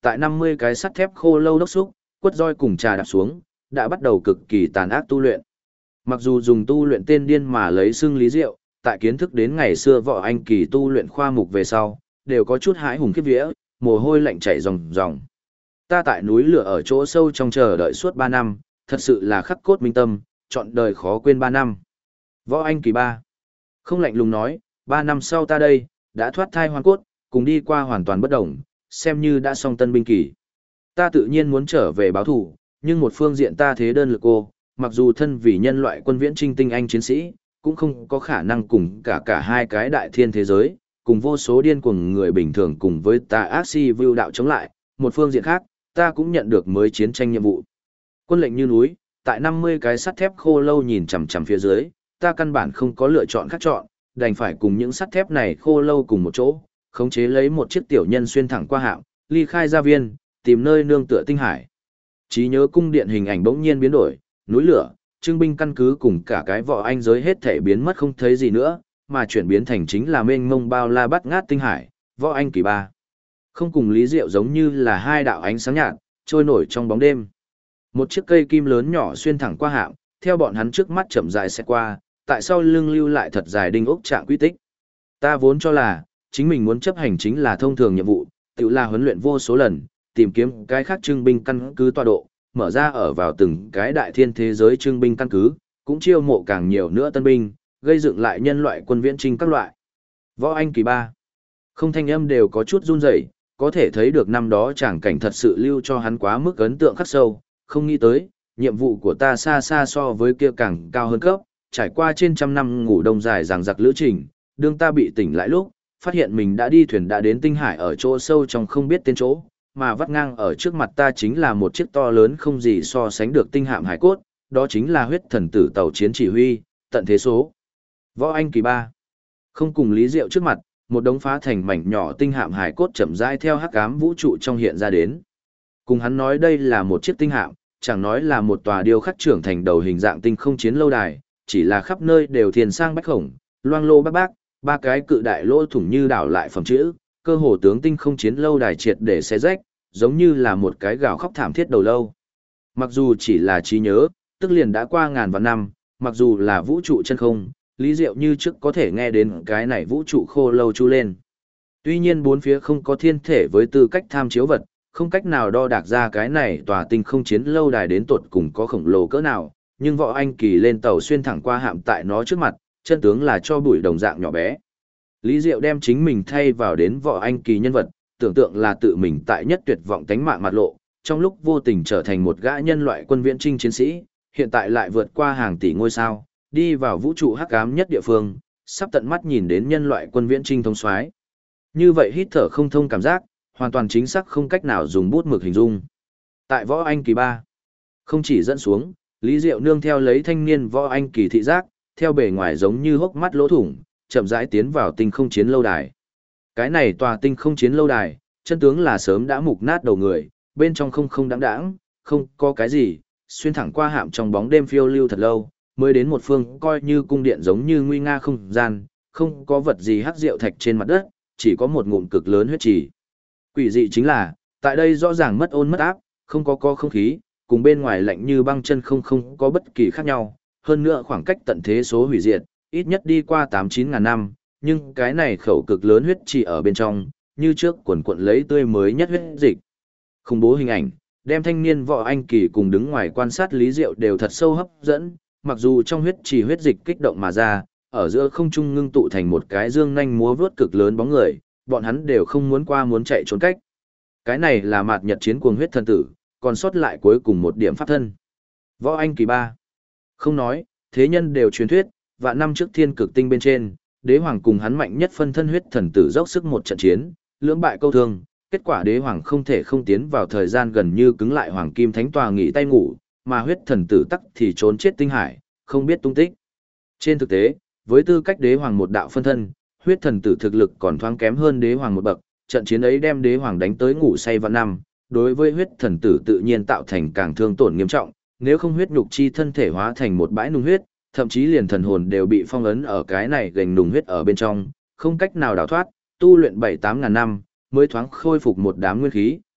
Speaker 1: tại 50 cái sắt thép khô lâu đốc xúc, quất roi cùng trà đạp xuống, đã bắt đầu cực kỳ tàn ác tu luyện. Mặc dù dùng tu luyện tên điên mà lấy xưng Lý Diệu, tại kiến thức đến ngày xưa võ anh kỳ tu luyện khoa mục về sau, đều có chút hãi hùng khiếp vía, mồ hôi lạnh chảy ròng ròng. Ta tại núi lửa ở chỗ sâu trong chờ đợi suốt 3 năm, thật sự là khắc cốt minh tâm, chọn đời khó quên 3 năm. Võ anh kỳ 3. Không lạnh lùng nói, 3 năm sau ta đây, đã thoát thai hoàn cốt, cùng đi qua hoàn toàn bất đồng, xem như đã xong tân binh kỳ. Ta tự nhiên muốn trở về báo thủ, nhưng một phương diện ta thế đơn lực cô, mặc dù thân vì nhân loại quân viễn trinh tinh anh chiến sĩ, cũng không có khả năng cùng cả hai cái đại thiên thế giới, cùng vô số điên cuồng người bình thường cùng với tà ác si view đạo chống lại. Một phương diện khác, ta cũng nhận được mới chiến tranh nhiệm vụ. Quân lệnh như núi, tại 50 cái sắt thép khô lâu nhìn chằm chằm phía dưới, ta căn bản không có lựa chọn khác chọn, đành phải cùng những sắt thép này khô lâu cùng một chỗ, khống chế lấy một chiếc tiểu nhân xuyên thẳng qua hạm, ly khai gia viên, tìm nơi nương tựa tinh hải. Trí nhớ cung điện hình ảnh bỗng nhiên biến đổi, núi lửa, trưng binh căn cứ cùng cả cái võ anh giới hết thể biến mất không thấy gì nữa, mà chuyển biến thành chính là mênh mông bao la bắt ngát tinh hải, võ anh kỳ 3. Không cùng Lý Diệu giống như là hai đạo ánh sáng nhạt, trôi nổi trong bóng đêm. Một chiếc cây kim lớn nhỏ xuyên thẳng qua hạm, theo bọn hắn trước mắt chậm dài xe qua, tại sau lưng lưu lại thật dài đinh ốc trạng quy tích. Ta vốn cho là, chính mình muốn chấp hành chính là thông thường nhiệm vụ, tự là huấn luyện vô số lần, tìm kiếm cái khác trưng binh căn cứ tọa độ, mở ra ở vào từng cái đại thiên thế giới trưng binh căn cứ, cũng chiêu mộ càng nhiều nữa tân binh, gây dựng lại nhân loại quân viễn trinh các loại. Võ anh kỳ 3. Không thanh âm đều có chút run rẩy, có thể thấy được năm đó tràng cảnh thật sự lưu cho hắn quá mức ấn tượng khắc sâu, không nghĩ tới, nhiệm vụ của ta xa xa so với kia càng cao hơn cấp, trải qua trên trăm năm ngủ đông dài dằng dặc lữ trình, đương ta bị tỉnh lại lúc, phát hiện mình đã đi thuyền đã đến tinh hải ở chỗ sâu trong không biết tên chỗ, mà vắt ngang ở trước mặt ta chính là một chiếc to lớn không gì so sánh được tinh hạm hải cốt, đó chính là huyết thần tử tàu chiến chỉ huy, tận thế số. Võ anh kỳ 3. Không cùng Lý Diệu trước mặt, một đống phá thành mảnh nhỏ tinh hạm hải cốt chậm rãi theo hắc ám vũ trụ trong hiện ra đến. Cùng hắn nói đây là một chiếc tinh hạm, chẳng nói là một tòa điêu khắc trưởng thành đầu hình dạng tinh không chiến lâu đài, chỉ là khắp nơi đều thiền sang bách khổng, loang lô bác bác, ba cái cự đại lỗ thủng như đảo lại phẩm chữ, cơ hồ tướng tinh không chiến lâu đài triệt để xé rách, giống như là một cái gào khóc thảm thiết đầu lâu. Mặc dù chỉ là trí nhớ, tức liền đã qua ngàn vạn năm, mặc dù là vũ trụ chân không, Lý Diệu như trước có thể nghe đến cái này vũ trụ khô lâu chu lên. Tuy nhiên bốn phía không có thiên thể với tư cách tham chiếu vật, không cách nào đo đạc ra cái này tòa tinh không chiến lâu đài đến tột cùng có khổng lồ cỡ nào, nhưng võ anh kỳ lên tàu xuyên thẳng qua hạm tại nó trước mặt, chân tướng là cho bụi đồng dạng nhỏ bé. Lý Diệu đem chính mình thay vào đến võ anh kỳ nhân vật, tưởng tượng là tự mình tại nhất tuyệt vọng tánh mạng mặt lộ, trong lúc vô tình trở thành một gã nhân loại quân viễn trinh chiến sĩ, hiện tại lại vượt qua hàng tỷ ngôi sao, đi vào vũ trụ hắc ám nhất địa phương, sắp tận mắt nhìn đến nhân loại quân viễn trinh thống soái. Như vậy hít thở không thông cảm giác, hoàn toàn chính xác không cách nào dùng bút mực hình dung. Tại võ anh kỳ 3, không chỉ dẫn xuống, Lý Diệu nương theo lấy thanh niên võ anh kỳ thị giác, theo bề ngoài giống như hốc mắt lỗ thủng, chậm rãi tiến vào tinh không chiến lâu đài. Cái này tòa tinh không chiến lâu đài, chân tướng là sớm đã mục nát đầu người, bên trong không đáng đáng, không có cái gì, xuyên thẳng qua hạm trong bóng đêm phiêu lưu thật lâu, mới đến một phương coi như cung điện giống như nguy nga không gian, không có vật gì hắc rượu thạch trên mặt đất, chỉ có một ngụm cực lớn huyết trì. Quỷ dị chính là, tại đây rõ ràng mất ôn mất áp, không có không khí, cùng bên ngoài lạnh như băng chân không có bất kỳ khác nhau, hơn nữa khoảng cách tận thế số hủy diệt, ít nhất đi qua 8-9 ngàn năm, nhưng cái này khẩu cực lớn huyết trì ở bên trong, như trước quần quận lấy tươi mới nhất huyết dịch. Khủng bố hình ảnh, đem thanh niên võ anh kỳ cùng đứng ngoài quan sát Lý Diệu đều thật sâu hấp dẫn, mặc dù trong huyết trì huyết dịch kích động mà ra, ở giữa không trung ngưng tụ thành một cái dương nhanh múa vớt cực lớn bóng người, bọn hắn đều không muốn qua muốn chạy trốn cách. Cái này là mạt nhật chiến cuồng huyết thần tử, còn sót lại cuối cùng một điểm pháp thân. Võ anh kỳ 3. Không nói, thế nhân đều truyền thuyết, vạn năm trước thiên cực tinh bên trên, đế hoàng cùng hắn mạnh nhất phân thân huyết thần tử dốc sức một trận chiến, lưỡng bại câu thương, kết quả đế hoàng không thể không tiến vào thời gian gần như cứng lại hoàng kim thánh tòa nghỉ tay ngủ, mà huyết thần tử tắc thì trốn chết tinh hải, không biết tung tích. Trên thực tế, với tư cách đế hoàng một đạo phân thân, huyết thần tử thực lực còn thoáng kém hơn đế hoàng một bậc, trận chiến ấy đem đế hoàng đánh tới ngủ say vạn năm, đối với huyết thần tử tự nhiên tạo thành càng thương tổn nghiêm trọng, nếu không huyết nhục chi thân thể hóa thành một bãi nung huyết, thậm chí liền thần hồn đều bị phong ấn ở cái này gành nung huyết ở bên trong, không cách nào đào thoát, tu luyện 7-8 ngàn năm, mới thoáng khôi phục một đám nguyên khí,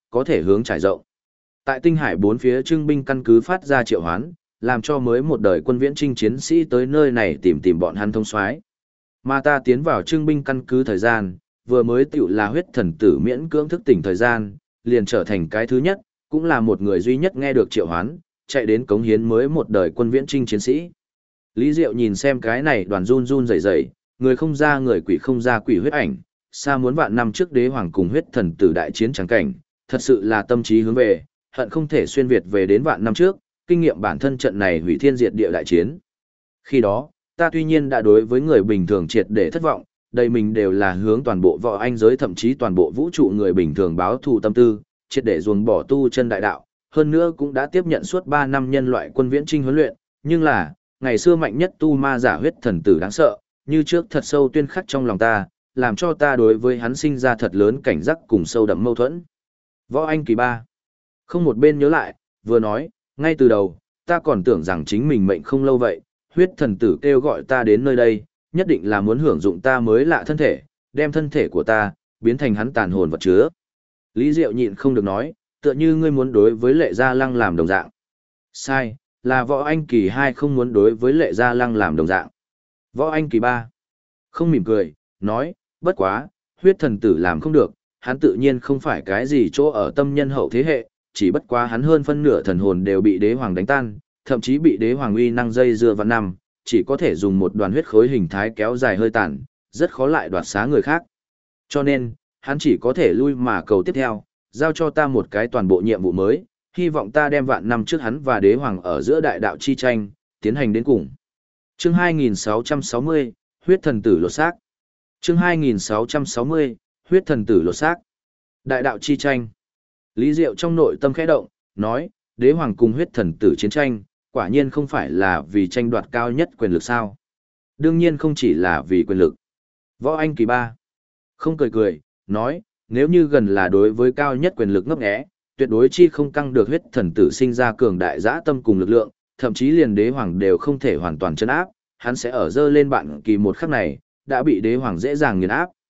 Speaker 1: có thể hướng trải rộng. Tại tinh hải bốn phía trưng binh căn cứ phát ra triệu hoán, làm cho mới một đời quân viễn trinh chiến sĩ tới nơi này tìm bọn hắn thông soái. Mà ta tiến vào trưng binh căn cứ thời gian, vừa mới tiểu là huyết thần tử miễn cưỡng thức tỉnh thời gian, liền trở thành cái thứ nhất, cũng là một người duy nhất nghe được triệu hoán, chạy đến cống hiến mới một đời quân viễn trinh chiến sĩ. Lý Diệu nhìn xem cái này đoàn run run rẩy rẩy, người không ra người quỷ không ra quỷ huyết ảnh, xa muốn vạn năm trước đế hoàng cùng huyết thần tử đại chiến trắng cảnh, thật sự là tâm trí hướng về, hận không thể xuyên việt về đến vạn năm trước, kinh nghiệm bản thân trận này hủy thiên diệt địa đại chiến. Khi đó, ta tuy nhiên đã đối với người bình thường triệt để thất vọng, đây mình đều là hướng toàn bộ võ anh giới thậm chí toàn bộ vũ trụ người bình thường báo thù tâm tư, triệt để ruồng bỏ tu chân đại đạo, hơn nữa cũng đã tiếp nhận suốt 3 năm nhân loại quân viễn trinh huấn luyện, nhưng là, ngày xưa mạnh nhất tu ma giả huyết thần tử đáng sợ, như trước thật sâu tuyên khắc trong lòng ta, làm cho ta đối với hắn sinh ra thật lớn cảnh giác cùng sâu đậm mâu thuẫn. Võ Anh kỳ 3. Không một bên nhớ lại, vừa nói, ngay từ đầu, ta còn tưởng rằng chính mình mệnh không lâu vậy, huyết thần tử kêu gọi ta đến nơi đây, nhất định là muốn hưởng dụng ta mới lạ thân thể, đem thân thể của ta, biến thành hắn tàn hồn vật chứa. Lý Diệu nhịn không được nói, tựa như ngươi muốn đối với Lệ Gia Lăng làm đồng dạng. Sai, là Võ Anh kỳ 2 không muốn đối với Lệ Gia Lăng làm đồng dạng. Võ Anh kỳ 3. Không mỉm cười, nói, bất quá, huyết thần tử làm không được, hắn tự nhiên không phải cái gì chỗ ở tâm nhân hậu thế hệ, chỉ bất quá hắn hơn phân nửa thần hồn đều bị đế hoàng đánh tan, thậm chí bị đế hoàng uy năng dây dưa vạn năm, chỉ có thể dùng một đoàn huyết khối hình thái kéo dài hơi tàn, rất khó lại đoạt xá người khác. Cho nên, hắn chỉ có thể lui mà cầu tiếp theo, giao cho ta một cái toàn bộ nhiệm vụ mới, hy vọng ta đem vạn năm trước hắn và đế hoàng ở giữa đại đạo chi tranh, tiến hành đến cùng. Chương 2660, huyết thần tử lột xác. Chương 2660, huyết thần tử lột xác. Đại đạo chi tranh. Lý Diệu trong nội tâm khẽ động, nói, đế hoàng cùng huyết thần tử chiến tranh, quả nhiên không phải là vì tranh đoạt cao nhất quyền lực sao. Đương nhiên không chỉ là vì quyền lực. Võ Anh kỳ 3. Không cười, nói, nếu như gần là đối với cao nhất quyền lực ngấp nghé, tuyệt đối chi không căng được huyết thần tử sinh ra cường đại dã tâm cùng lực lượng, thậm chí liền đế hoàng đều không thể hoàn toàn chấn áp, hắn sẽ ở dơ lên bạn kỳ một khắc này, đã bị đế hoàng dễ dàng nghiền áp.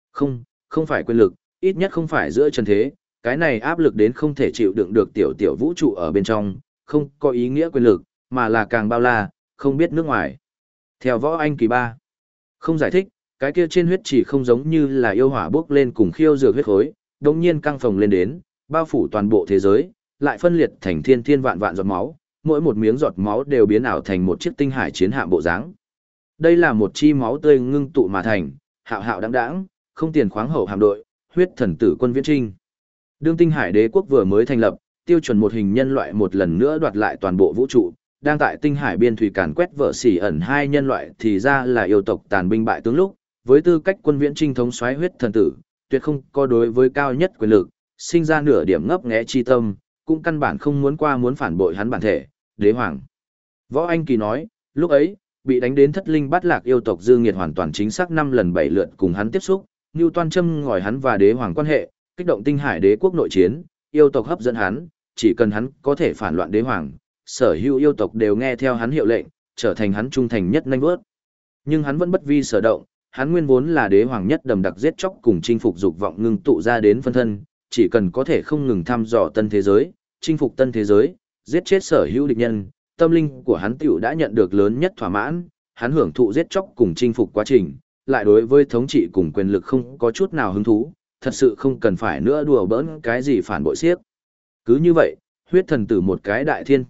Speaker 1: Không phải quyền lực, ít nhất không phải giữa chân thế, cái này áp lực đến không thể chịu đựng được tiểu vũ trụ ở bên trong, không có ý nghĩa quyền lực, mà là càng bao la, không biết nước ngoài. Theo Võ Anh kỳ 3, không giải thích, cái kia trên huyết chỉ không giống như là yêu hỏa bốc lên cùng khiêu dược huyết khối, đồng nhiên căng phồng lên đến, bao phủ toàn bộ thế giới, lại phân liệt thành thiên vạn giọt máu, mỗi một miếng giọt máu đều biến ảo thành một chiếc tinh hải chiến hạm bộ dáng. Đây là một chi máu tươi ngưng tụ mà thành, hạo đãng đãng, không tiền khoáng hậu hạm đội, huyết thần tử quân viễn trinh. Đương tinh hải đế quốc vừa mới thành lập, tiêu chuẩn một hình nhân loại một lần nữa đoạt lại toàn bộ vũ trụ, đang tại tinh hải biên thủy càn quét vợ xỉ ẩn hai nhân loại thì ra là yêu tộc tàn binh bại tướng lúc, với tư cách quân viễn trinh thống soái huyết thần tử, tuyệt không có đối với cao nhất quyền lực, sinh ra nửa điểm ngấp nghé chi tâm, cũng căn bản không muốn phản bội hắn bản thể, đế hoàng. Võ Anh Kỳ nói, lúc ấy, bị đánh đến thất linh bát lạc yêu tộc Dương Nghiệt hoàn toàn chính xác 5 lần 7 lượt cùng hắn tiếp xúc, Nưu Toan châm ngòi hắn và đế hoàng quan hệ, kích động tinh hải đế quốc nội chiến, yêu tộc hấp dẫn hắn, chỉ cần hắn có thể phản loạn đế hoàng, sở hữu yêu tộc đều nghe theo hắn hiệu lệnh, trở thành hắn trung thành nhất nanh vớt. Nhưng hắn vẫn bất vi sở động, hắn nguyên vốn là đế hoàng nhất đầm đặc giết chóc cùng chinh phục dục vọng ngưng tụ ra đến phân thân, chỉ cần có thể không ngừng thăm dò tân thế giới, chinh phục tân thế giới, giết chết sở hữu địch nhân, tâm linh của hắn tiểu đã nhận được lớn nhất thỏa mãn, hắn hưởng thụ giết chóc cùng chinh phục quá trình, lại đối với thống trị cùng quyền lực không có chút nào hứng thú, thật sự không cần phải nữa đùa bỡn cái gì phản bội xiếc. Cứ như vậy, huyết thần tử một cái đại thiên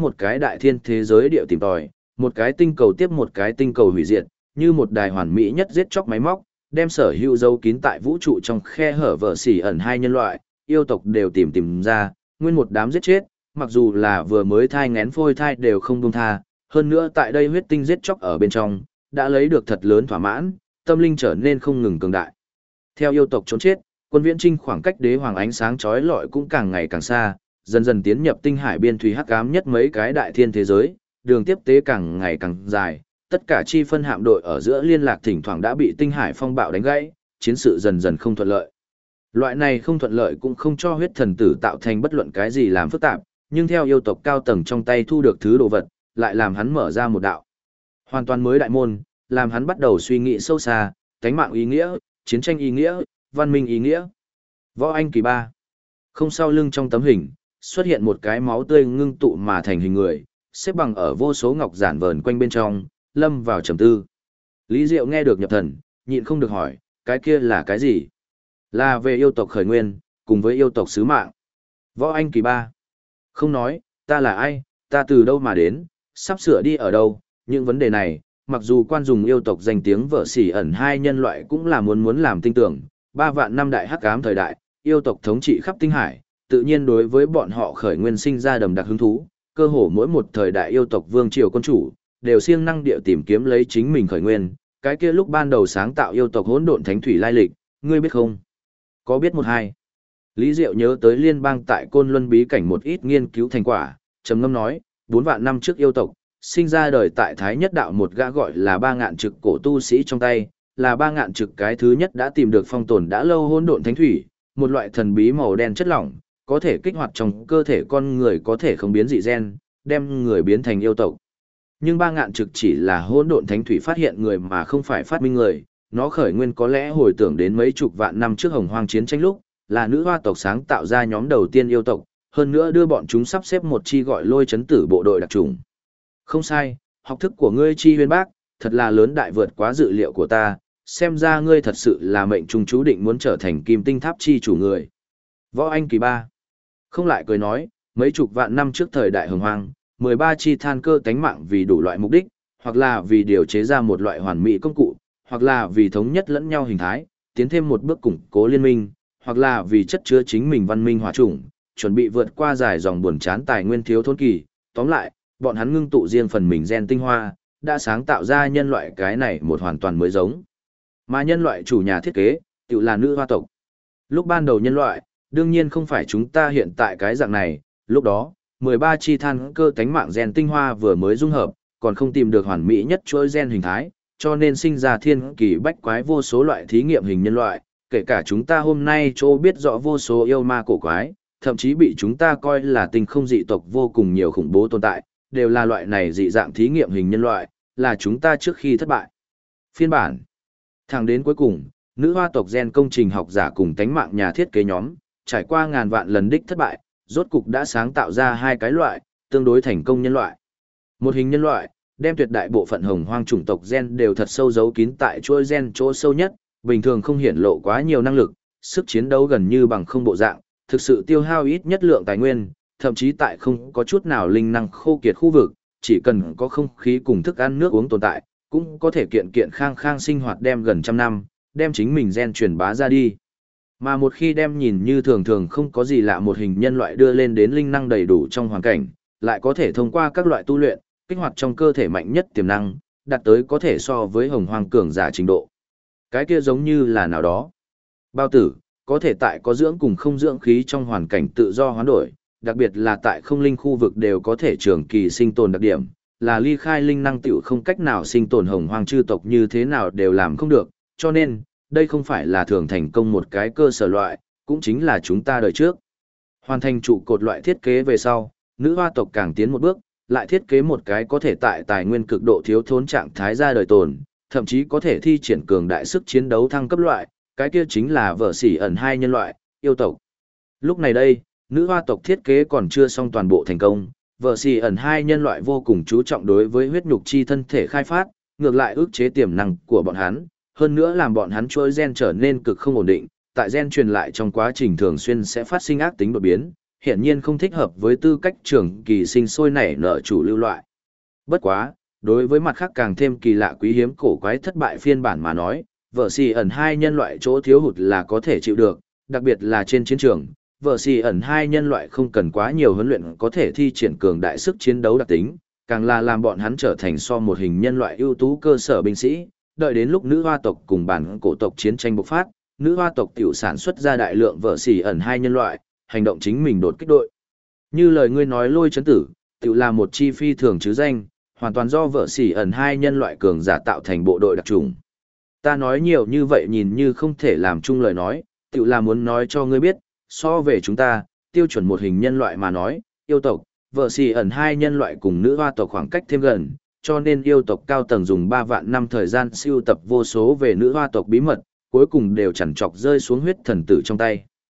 Speaker 1: thế giới điệu tìm tòi, một cái tinh cầu tiếp một cái tinh cầu hủy diệt, như một đài hoàn mỹ nhất giết chóc máy móc, đem sở hữu dấu kín tại vũ trụ trong khe hở vợ xỉ ẩn hai nhân loại, yêu tộc đều tìm ra, nguyên một đám giết chết, mặc dù là vừa mới thai ngén phôi thai đều không buông tha, hơn nữa tại đây huyết tinh giết chóc ở bên trong, đã lấy được thật lớn thỏa mãn, tâm linh trở nên không ngừng cường đại. Theo yêu tộc trốn chết, quân viễn trinh khoảng cách đế hoàng ánh sáng chói lọi cũng càng ngày càng xa, dần dần tiến nhập tinh hải biên thủy hắc ám nhất mấy cái đại thiên thế giới, đường tiếp tế càng ngày càng dài, tất cả chi phân hạm đội ở giữa liên lạc thỉnh thoảng đã bị tinh hải phong bạo đánh gãy, chiến sự dần dần không thuận lợi. Loại này không thuận lợi cũng không cho huyết thần tử tạo thành bất luận cái gì làm phức tạp, nhưng theo yêu tộc cao tầng trong tay thu được thứ đồ vật, lại làm hắn mở ra một đạo hoàn toàn mới đại môn, làm hắn bắt đầu suy nghĩ sâu xa, tánh mạng ý nghĩa, chiến tranh ý nghĩa, văn minh ý nghĩa. Võ Anh kỳ 3. Không sau lưng trong tấm hình, xuất hiện một cái máu tươi ngưng tụ mà thành hình người, xếp bằng ở vô số ngọc giản vờn quanh bên trong, lâm vào trầm tư. Lý Diệu nghe được nhập thần, nhịn không được hỏi, cái kia là cái gì? Là về yêu tộc khởi nguyên, cùng với yêu tộc sứ mạng. Võ Anh Kỳ Ba. Không nói, ta là ai, ta từ đâu mà đến, sắp sửa đi ở đâu, những vấn đề này, mặc dù quan dùng yêu tộc danh tiếng vợ xỉ ẩn hai nhân loại cũng là muốn làm tin tưởng, 3 vạn năm đại hắc ám thời đại, yêu tộc thống trị khắp tinh hải, tự nhiên đối với bọn họ khởi nguyên sinh ra đầm đặc hứng thú, cơ hồ mỗi một thời đại yêu tộc vương triều quân chủ, đều siêng năng địa tìm kiếm lấy chính mình khởi nguyên, cái kia lúc ban đầu sáng tạo yêu tộc hỗn độn thánh thủy lai lịch, ngươi biết không? Có biết một hai? Lý Diệu nhớ tới liên bang tại Côn Luân bí cảnh một ít nghiên cứu thành quả, trầm ngâm nói, 4 vạn năm trước yêu tộc, sinh ra đời tại Thái Nhất Đạo một gã gọi là Ba Ngạn Trực cổ tu sĩ trong tay, là Ba Ngạn Trực cái thứ nhất đã tìm được phong tồn đã lâu hỗn độn thánh thủy, một loại thần bí màu đen chất lỏng, có thể kích hoạt trong cơ thể con người có thể không biến dị gen, đem người biến thành yêu tộc. Nhưng Ba Ngạn Trực chỉ là hỗn độn thánh thủy phát hiện người mà không phải phát minh người, nó khởi nguyên có lẽ hồi tưởng đến mấy chục vạn năm trước Hồng Hoang chiến tranh lúc, là nữ hoa tộc sáng tạo ra nhóm đầu tiên yêu tộc, hơn nữa đưa bọn chúng sắp xếp một chi gọi Lôi Chấn Tử bộ đội đặc trùng. Không sai, học thức của ngươi chi huyên bác, thật là lớn đại vượt quá dự liệu của ta, xem ra ngươi thật sự là mệnh trung chú định muốn trở thành Kim Tinh Tháp chi chủ người. Võ Anh Kỳ Ba. Không lại cười nói, mấy chục vạn năm trước thời đại Hồng Hoang, 13 chi than cơ tánh mạng vì đủ loại mục đích, hoặc là vì điều chế ra một loại hoàn mỹ công cụ, hoặc là vì thống nhất lẫn nhau hình thái, tiến thêm một bước củng cố liên minh, hoặc là vì chất chứa chính mình văn minh hòa chủng, chuẩn bị vượt qua dài dòng buồn chán tài nguyên thiếu thốn kỳ. Tóm lại, bọn hắn ngưng tụ riêng phần mình gen tinh hoa, đã sáng tạo ra nhân loại cái này một hoàn toàn mới giống. Mà nhân loại chủ nhà thiết kế, tự là nữ hoa tộc. Lúc ban đầu nhân loại, đương nhiên không phải chúng ta hiện tại cái dạng này, lúc đó, 13 chi than cơ tánh mạng gen tinh hoa vừa mới dung hợp, còn không tìm được hoàn mỹ nhất chuỗi gen hình thái, cho nên sinh ra thiên kỳ bách quái vô số loại thí nghiệm hình nhân loại, kể cả chúng ta hôm nay chỗ biết rõ vô số yêu ma cổ quái, thậm chí bị chúng ta coi là tinh không dị tộc vô cùng nhiều khủng bố tồn tại, đều là loại này dị dạng thí nghiệm hình nhân loại, là chúng ta trước khi thất bại. Phiên bản. Thẳng đến cuối cùng, nữ hoa tộc gen công trình học giả cùng tánh mạng nhà thiết kế nhóm, trải qua ngàn vạn lần đích thất bại, rốt cục đã sáng tạo ra hai cái loại, tương đối thành công nhân loại. Một hình nhân loại, đem tuyệt đại bộ phận hồng hoang chủng tộc gen đều thật sâu giấu kín tại chuỗi gen chỗ sâu nhất, bình thường không hiển lộ quá nhiều năng lực, sức chiến đấu gần như bằng không bộ dạng, thực sự tiêu hao ít nhất lượng tài nguyên, thậm chí tại không có chút nào linh năng khô kiệt khu vực, chỉ cần có không khí cùng thức ăn nước uống tồn tại, cũng có thể kiện kiện khang khang sinh hoạt đem gần trăm năm, đem chính mình gen truyền bá ra đi. Mà một khi đem nhìn như thường thường không có gì lạ một hình nhân loại đưa lên đến linh năng đầy đủ trong hoàn cảnh, lại có thể thông qua các loại tu luyện, kích hoạt trong cơ thể mạnh nhất tiềm năng, đạt tới có thể so với hồng hoang cường giả trình độ. Cái kia giống như là nào đó. Bao tử, có thể tại có dưỡng cùng không dưỡng khí trong hoàn cảnh tự do hoán đổi, đặc biệt là tại không linh khu vực đều có thể trường kỳ sinh tồn đặc điểm, là ly khai linh năng tiểu không cách nào sinh tồn hồng hoang chư tộc như thế nào đều làm không được, cho nên, đây không phải là thường thành công một cái cơ sở loại, cũng chính là chúng ta đời trước. Hoàn thành trụ cột loại thiết kế về sau, nữ hoa tộc càng tiến một bước, lại thiết kế một cái có thể tại tài nguyên cực độ thiếu thốn trạng thái ra đời tồn, thậm chí có thể thi triển cường đại sức chiến đấu thăng cấp loại, cái kia chính là vợ xỉ ẩn hai nhân loại, yêu tộc. Lúc này đây, nữ hoa tộc thiết kế còn chưa xong toàn bộ thành công, vợ xỉ ẩn hai nhân loại vô cùng chú trọng đối với huyết nhục chi thân thể khai phát, ngược lại ức chế tiềm năng của bọn hắn, hơn nữa làm bọn hắn chuỗi gen trở nên cực không ổn định, tại gen truyền lại trong quá trình thường xuyên sẽ phát sinh ác tính đột biến, hiển nhiên không thích hợp với tư cách trưởng kỳ sinh sôi nảy nở chủ lưu loại. Bất quá, đối với mặt khác càng thêm kỳ lạ quý hiếm cổ quái thất bại phiên bản mà nói, vợ xì ẩn hai nhân loại chỗ thiếu hụt là có thể chịu được, đặc biệt là trên chiến trường, vợ xì ẩn hai nhân loại không cần quá nhiều huấn luyện có thể thi triển cường đại sức chiến đấu đặc tính, càng là làm bọn hắn trở thành so một hình nhân loại ưu tú cơ sở binh sĩ, đợi đến lúc nữ hoa tộc cùng bản cổ tộc chiến tranh bộc phát, nữ hoa tộc tiểu sản xuất ra đại lượng vợ xì ẩn hai nhân loại, hành động chính mình đột kích đội. Như lời ngươi nói Lôi Chấn Tử, tiểu là một chi phi thường chứ danh, hoàn toàn do vợ xỉ ẩn hai nhân loại cường giả tạo thành bộ đội đặc trùng. Ta nói nhiều như vậy nhìn như không thể làm chung lời nói, tiểu là muốn nói cho ngươi biết, so về chúng ta, tiêu chuẩn một hình nhân loại mà nói, yêu tộc, vợ xỉ ẩn hai nhân loại cùng nữ hoa tộc khoảng cách thêm gần, cho nên yêu tộc cao tầng dùng 3 vạn năm thời gian siêu tập vô số về nữ hoa tộc bí mật, cuối cùng đều chẳng chọc rơi xuống huyết thần tử trong tay.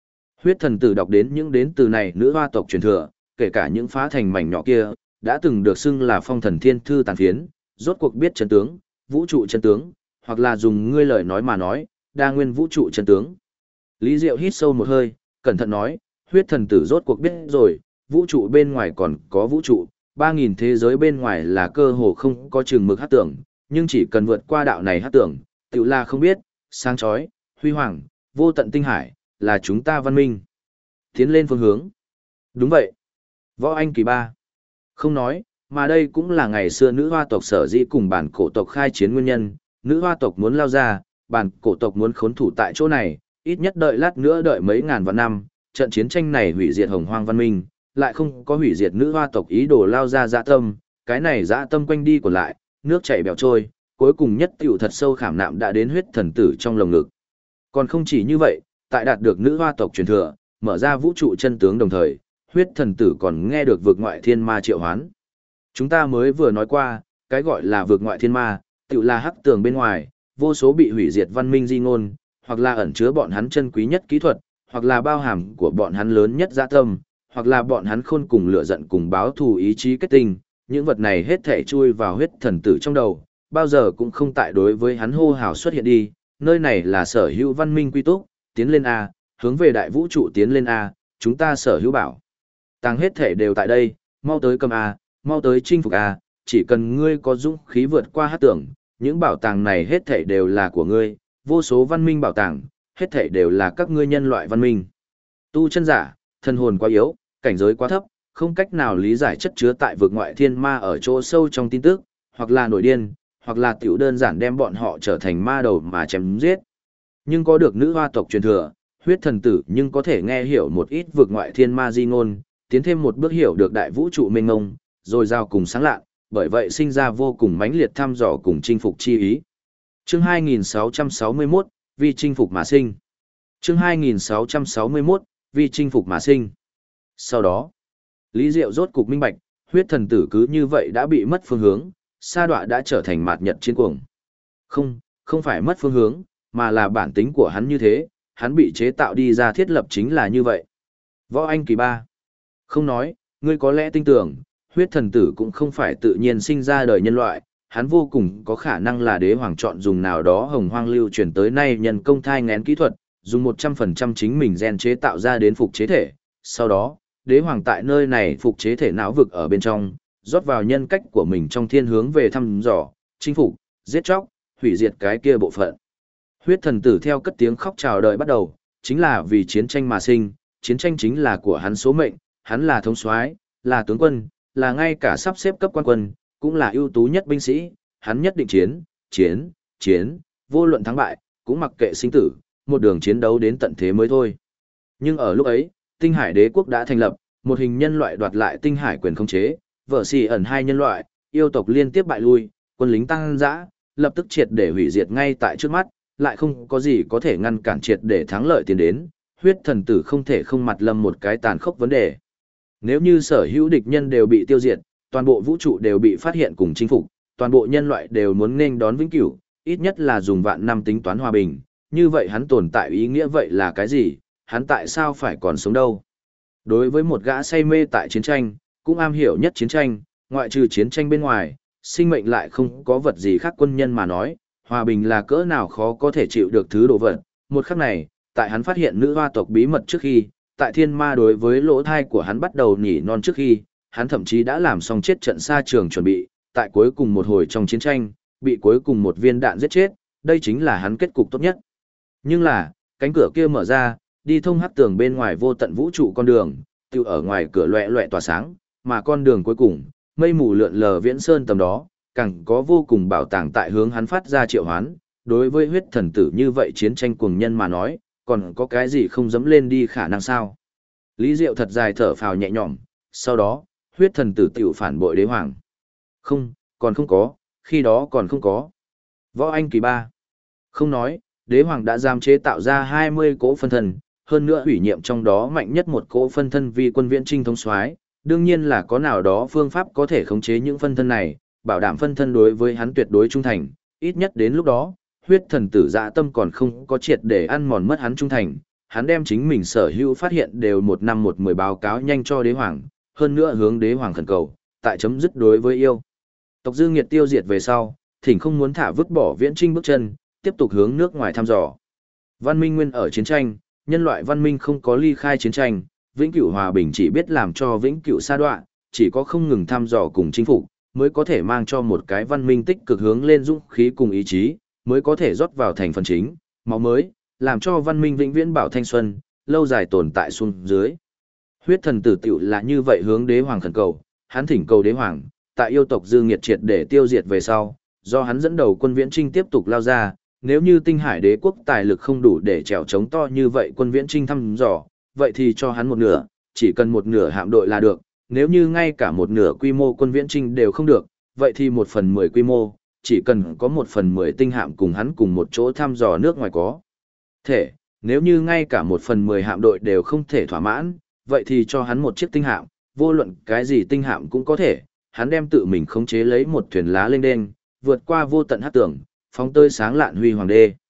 Speaker 1: Huyết thần tử đọc đến những đến từ này nữ hoa tộc truyền thừa, kể cả những phá thành mảnh nhỏ kia, đã từng được xưng là phong thần thiên thư tàn phiến, rốt cuộc biết chân tướng, vũ trụ chân tướng, hoặc là dùng ngươi lời nói mà nói, đa nguyên vũ trụ chân tướng. Lý Diệu hít sâu một hơi, cẩn thận nói, huyết thần tử rốt cuộc biết rồi, vũ trụ bên ngoài còn có vũ trụ, 3.000 thế giới bên ngoài là cơ hồ không có chừng mực hát tưởng, nhưng chỉ cần vượt qua đạo này hát tưởng, tự là không biết, sáng chói, huy hoàng, vô tận tinh hải, là chúng ta văn minh. Tiến lên phương hướng. Đúng vậy. Võ Anh kỳ ba. Không nói, mà đây cũng là ngày xưa nữ hoa tộc sở dĩ cùng bản cổ tộc khai chiến nguyên nhân, nữ hoa tộc muốn lao ra, bản cổ tộc muốn khốn thủ tại chỗ này, ít nhất đợi lát nữa đợi mấy ngàn vạn năm, trận chiến tranh này hủy diệt hồng hoang văn minh, lại không có hủy diệt nữ hoa tộc ý đồ lao ra dã tâm, cái này dã tâm quanh đi còn lại, nước chảy bèo trôi, cuối cùng nhất tiểu thật sâu khảm nạm đã đến huyết thần tử trong lồng ngực. Còn không chỉ như vậy, tại đạt được nữ hoa tộc truyền thừa, mở ra vũ trụ chân tướng đồng thời, huyết thần tử còn nghe được vực ngoại thiên ma triệu hoán. Chúng ta mới vừa nói qua, cái gọi là vực ngoại thiên ma, tự là hắc tường bên ngoài, vô số bị hủy diệt văn minh di ngôn, hoặc là ẩn chứa bọn hắn chân quý nhất kỹ thuật, hoặc là bao hàm của bọn hắn lớn nhất dã tâm, hoặc là bọn hắn khôn cùng lửa giận cùng báo thù ý chí kết tinh, những vật này hết thể chui vào huyết thần tử trong đầu, bao giờ cũng không tại đối với hắn hô hào xuất hiện đi, nơi này là sở hữu văn minh quy túc, tiến lên A, hướng về đại vũ trụ tiến lên A, chúng ta sở hữu bảo. Tàng hết thể đều tại đây, mau tới cầm A, mau tới chinh phục A, chỉ cần ngươi có dũng khí vượt qua hát tưởng, những bảo tàng này hết thể đều là của ngươi, vô số văn minh bảo tàng, hết thể đều là các ngươi nhân loại văn minh. Tu chân giả, thân hồn quá yếu, cảnh giới quá thấp, không cách nào lý giải chất chứa tại vực ngoại thiên ma ở chỗ sâu trong tin tức, hoặc là nổi điên, hoặc là tiểu đơn giản đem bọn họ trở thành ma đầu mà chém giết. Nhưng có được nữ hoa tộc truyền thừa, huyết thần tử nhưng có thể nghe hiểu một ít vực ngoại thiên ma di ngôn, tiến thêm một bước hiểu được đại vũ trụ mênh mông, rồi giao cùng sáng lạ, bởi vậy sinh ra vô cùng mãnh liệt thăm dò cùng chinh phục chi ý. Chương 2661, vì chinh phục mà sinh. Chương 2661, vì chinh phục mà sinh. Sau đó, Lý Diệu rốt cục minh bạch, huyết thần tử cứ như vậy đã bị mất phương hướng, sa đọa đã trở thành mạt nhật chiến cuồng. Không phải mất phương hướng, mà là bản tính của hắn như thế, hắn bị chế tạo đi ra thiết lập chính là như vậy. Võ Anh kỳ ba. Không nói, ngươi có lẽ tin tưởng, huyết thần tử cũng không phải tự nhiên sinh ra đời nhân loại, hắn vô cùng có khả năng là đế hoàng chọn dùng nào đó hồng hoang lưu truyền tới nay nhân công thai ngén kỹ thuật, dùng 100% chính mình gen chế tạo ra đến phục chế thể. Sau đó, đế hoàng tại nơi này phục chế thể não vực ở bên trong, rót vào nhân cách của mình trong thiên hướng về thăm dò, chinh phục, giết chóc, hủy diệt cái kia bộ phận. Huyết thần tử theo cất tiếng khóc chào đời bắt đầu, chính là vì chiến tranh mà sinh, chiến tranh chính là của hắn số mệnh, hắn là thống soái, là tướng quân, là ngay cả sắp xếp cấp quan quân, cũng là ưu tú nhất binh sĩ, hắn nhất định chiến, vô luận thắng bại, cũng mặc kệ sinh tử, một đường chiến đấu đến tận thế mới thôi. Nhưng ở lúc ấy, Tinh Hải Đế quốc đã thành lập, một hình nhân loại đoạt lại Tinh Hải quyền khống chế, vợ xì ẩn hai nhân loại, yêu tộc liên tiếp bại lui, quân lính tăng dã, lập tức triệt để hủy diệt ngay tại trước mắt, lại không có gì có thể ngăn cản triệt để thắng lợi tiến đến, huyết thần tử không thể không mặt lâm một cái tàn khốc vấn đề. Nếu như sở hữu địch nhân đều bị tiêu diệt, toàn bộ vũ trụ đều bị phát hiện cùng chinh phục, toàn bộ nhân loại đều muốn nên đón vĩnh cửu, ít nhất là dùng vạn năm tính toán hòa bình, như vậy hắn tồn tại ý nghĩa vậy là cái gì, hắn tại sao phải còn sống đâu? Đối với một gã say mê tại chiến tranh, cũng am hiểu nhất chiến tranh, ngoại trừ chiến tranh bên ngoài, sinh mệnh lại không có vật gì khác quân nhân mà nói, hòa bình là cỡ nào khó có thể chịu được thứ đồ vật. Một khắc này, tại hắn phát hiện nữ hoa tộc bí mật trước khi, tại thiên ma đối với lỗ thai của hắn bắt đầu nỉ non trước khi, hắn thậm chí đã làm xong chết trận xa trường chuẩn bị, tại cuối cùng một hồi trong chiến tranh, bị cuối cùng một viên đạn giết chết, đây chính là hắn kết cục tốt nhất. Nhưng là, cánh cửa kia mở ra, đi thông hắc tường bên ngoài vô tận vũ trụ con đường, tiêu ở ngoài cửa loẹ loẹ tỏa sáng, mà con đường cuối cùng, mây mù lượn lờ viễn sơn tầm đó, càng có vô cùng bảo tàng tại hướng hắn phát ra triệu hoán. Đối với huyết thần tử như vậy chiến tranh cuồng nhân mà nói, còn có cái gì không dám lên đi khả năng sao? Lý Diệu thật dài thở phào nhẹ nhõm, sau đó, huyết thần tử tiểu phản bội đế hoàng. Không, còn không có, khi đó còn không có. Võ Anh kỳ ba. Không nói, đế hoàng đã giam chế tạo ra 20 cỗ phân thân, hơn nữa ủy nhiệm trong đó mạnh nhất một cỗ phân thân vì quân viễn trinh thống soái, đương nhiên là có nào đó phương pháp có thể khống chế những phân thân này, bảo đảm phân thân đối với hắn tuyệt đối trung thành, ít nhất đến lúc đó, huyết thần tử dạ tâm còn không có triệt để ăn mòn mất hắn trung thành, hắn đem chính mình sở hữu phát hiện đều 1 năm 1 10 báo cáo nhanh cho đế hoàng, hơn nữa hướng đế hoàng khẩn cầu, tại chấm dứt đối với yêu. Tộc dư nghiệt tiêu diệt về sau, thỉnh không muốn thả vứt bỏ Viễn Trinh bước chân, tiếp tục hướng nước ngoài thăm dò. Văn minh nguyên ở chiến tranh, nhân loại văn minh không có ly khai chiến tranh, vĩnh cửu hòa bình chỉ biết làm cho vĩnh cửu sa đoạn, chỉ có không ngừng thăm dò cùng chinh phục, mới có thể mang cho một cái văn minh tích cực hướng lên dũng khí cùng ý chí, mới có thể rót vào thành phần chính, máu mới, làm cho văn minh vĩnh viễn bảo thanh xuân, lâu dài tồn tại xuống dưới. Huyết thần tử tiểu là như vậy hướng đế hoàng khẩn cầu, hắn thỉnh cầu đế hoàng, tại yêu tộc dư nghiệt triệt để tiêu diệt về sau, do hắn dẫn đầu quân Viễn Trinh tiếp tục lao ra, nếu như Tinh Hải đế quốc tài lực không đủ để trèo chống to như vậy quân Viễn Trinh thăm dò, vậy thì cho hắn một nửa, chỉ cần một nửa hạm đội là được, nếu như ngay cả một nửa quy mô quân Viễn Trinh đều không được, vậy thì 1/10 quy mô, chỉ cần có 1/10 tinh hạm cùng hắn cùng một chỗ thăm dò nước ngoài có thể, nếu như ngay cả 1/10 hạm đội đều không thể thỏa mãn, vậy thì cho hắn một chiếc tinh hạm, vô luận cái gì tinh hạm cũng có thể, hắn đem tự mình khống chế lấy một thuyền lá lênh đênh, vượt qua vô tận hắc tưởng, phóng tơi sáng lạn huy hoàng đê.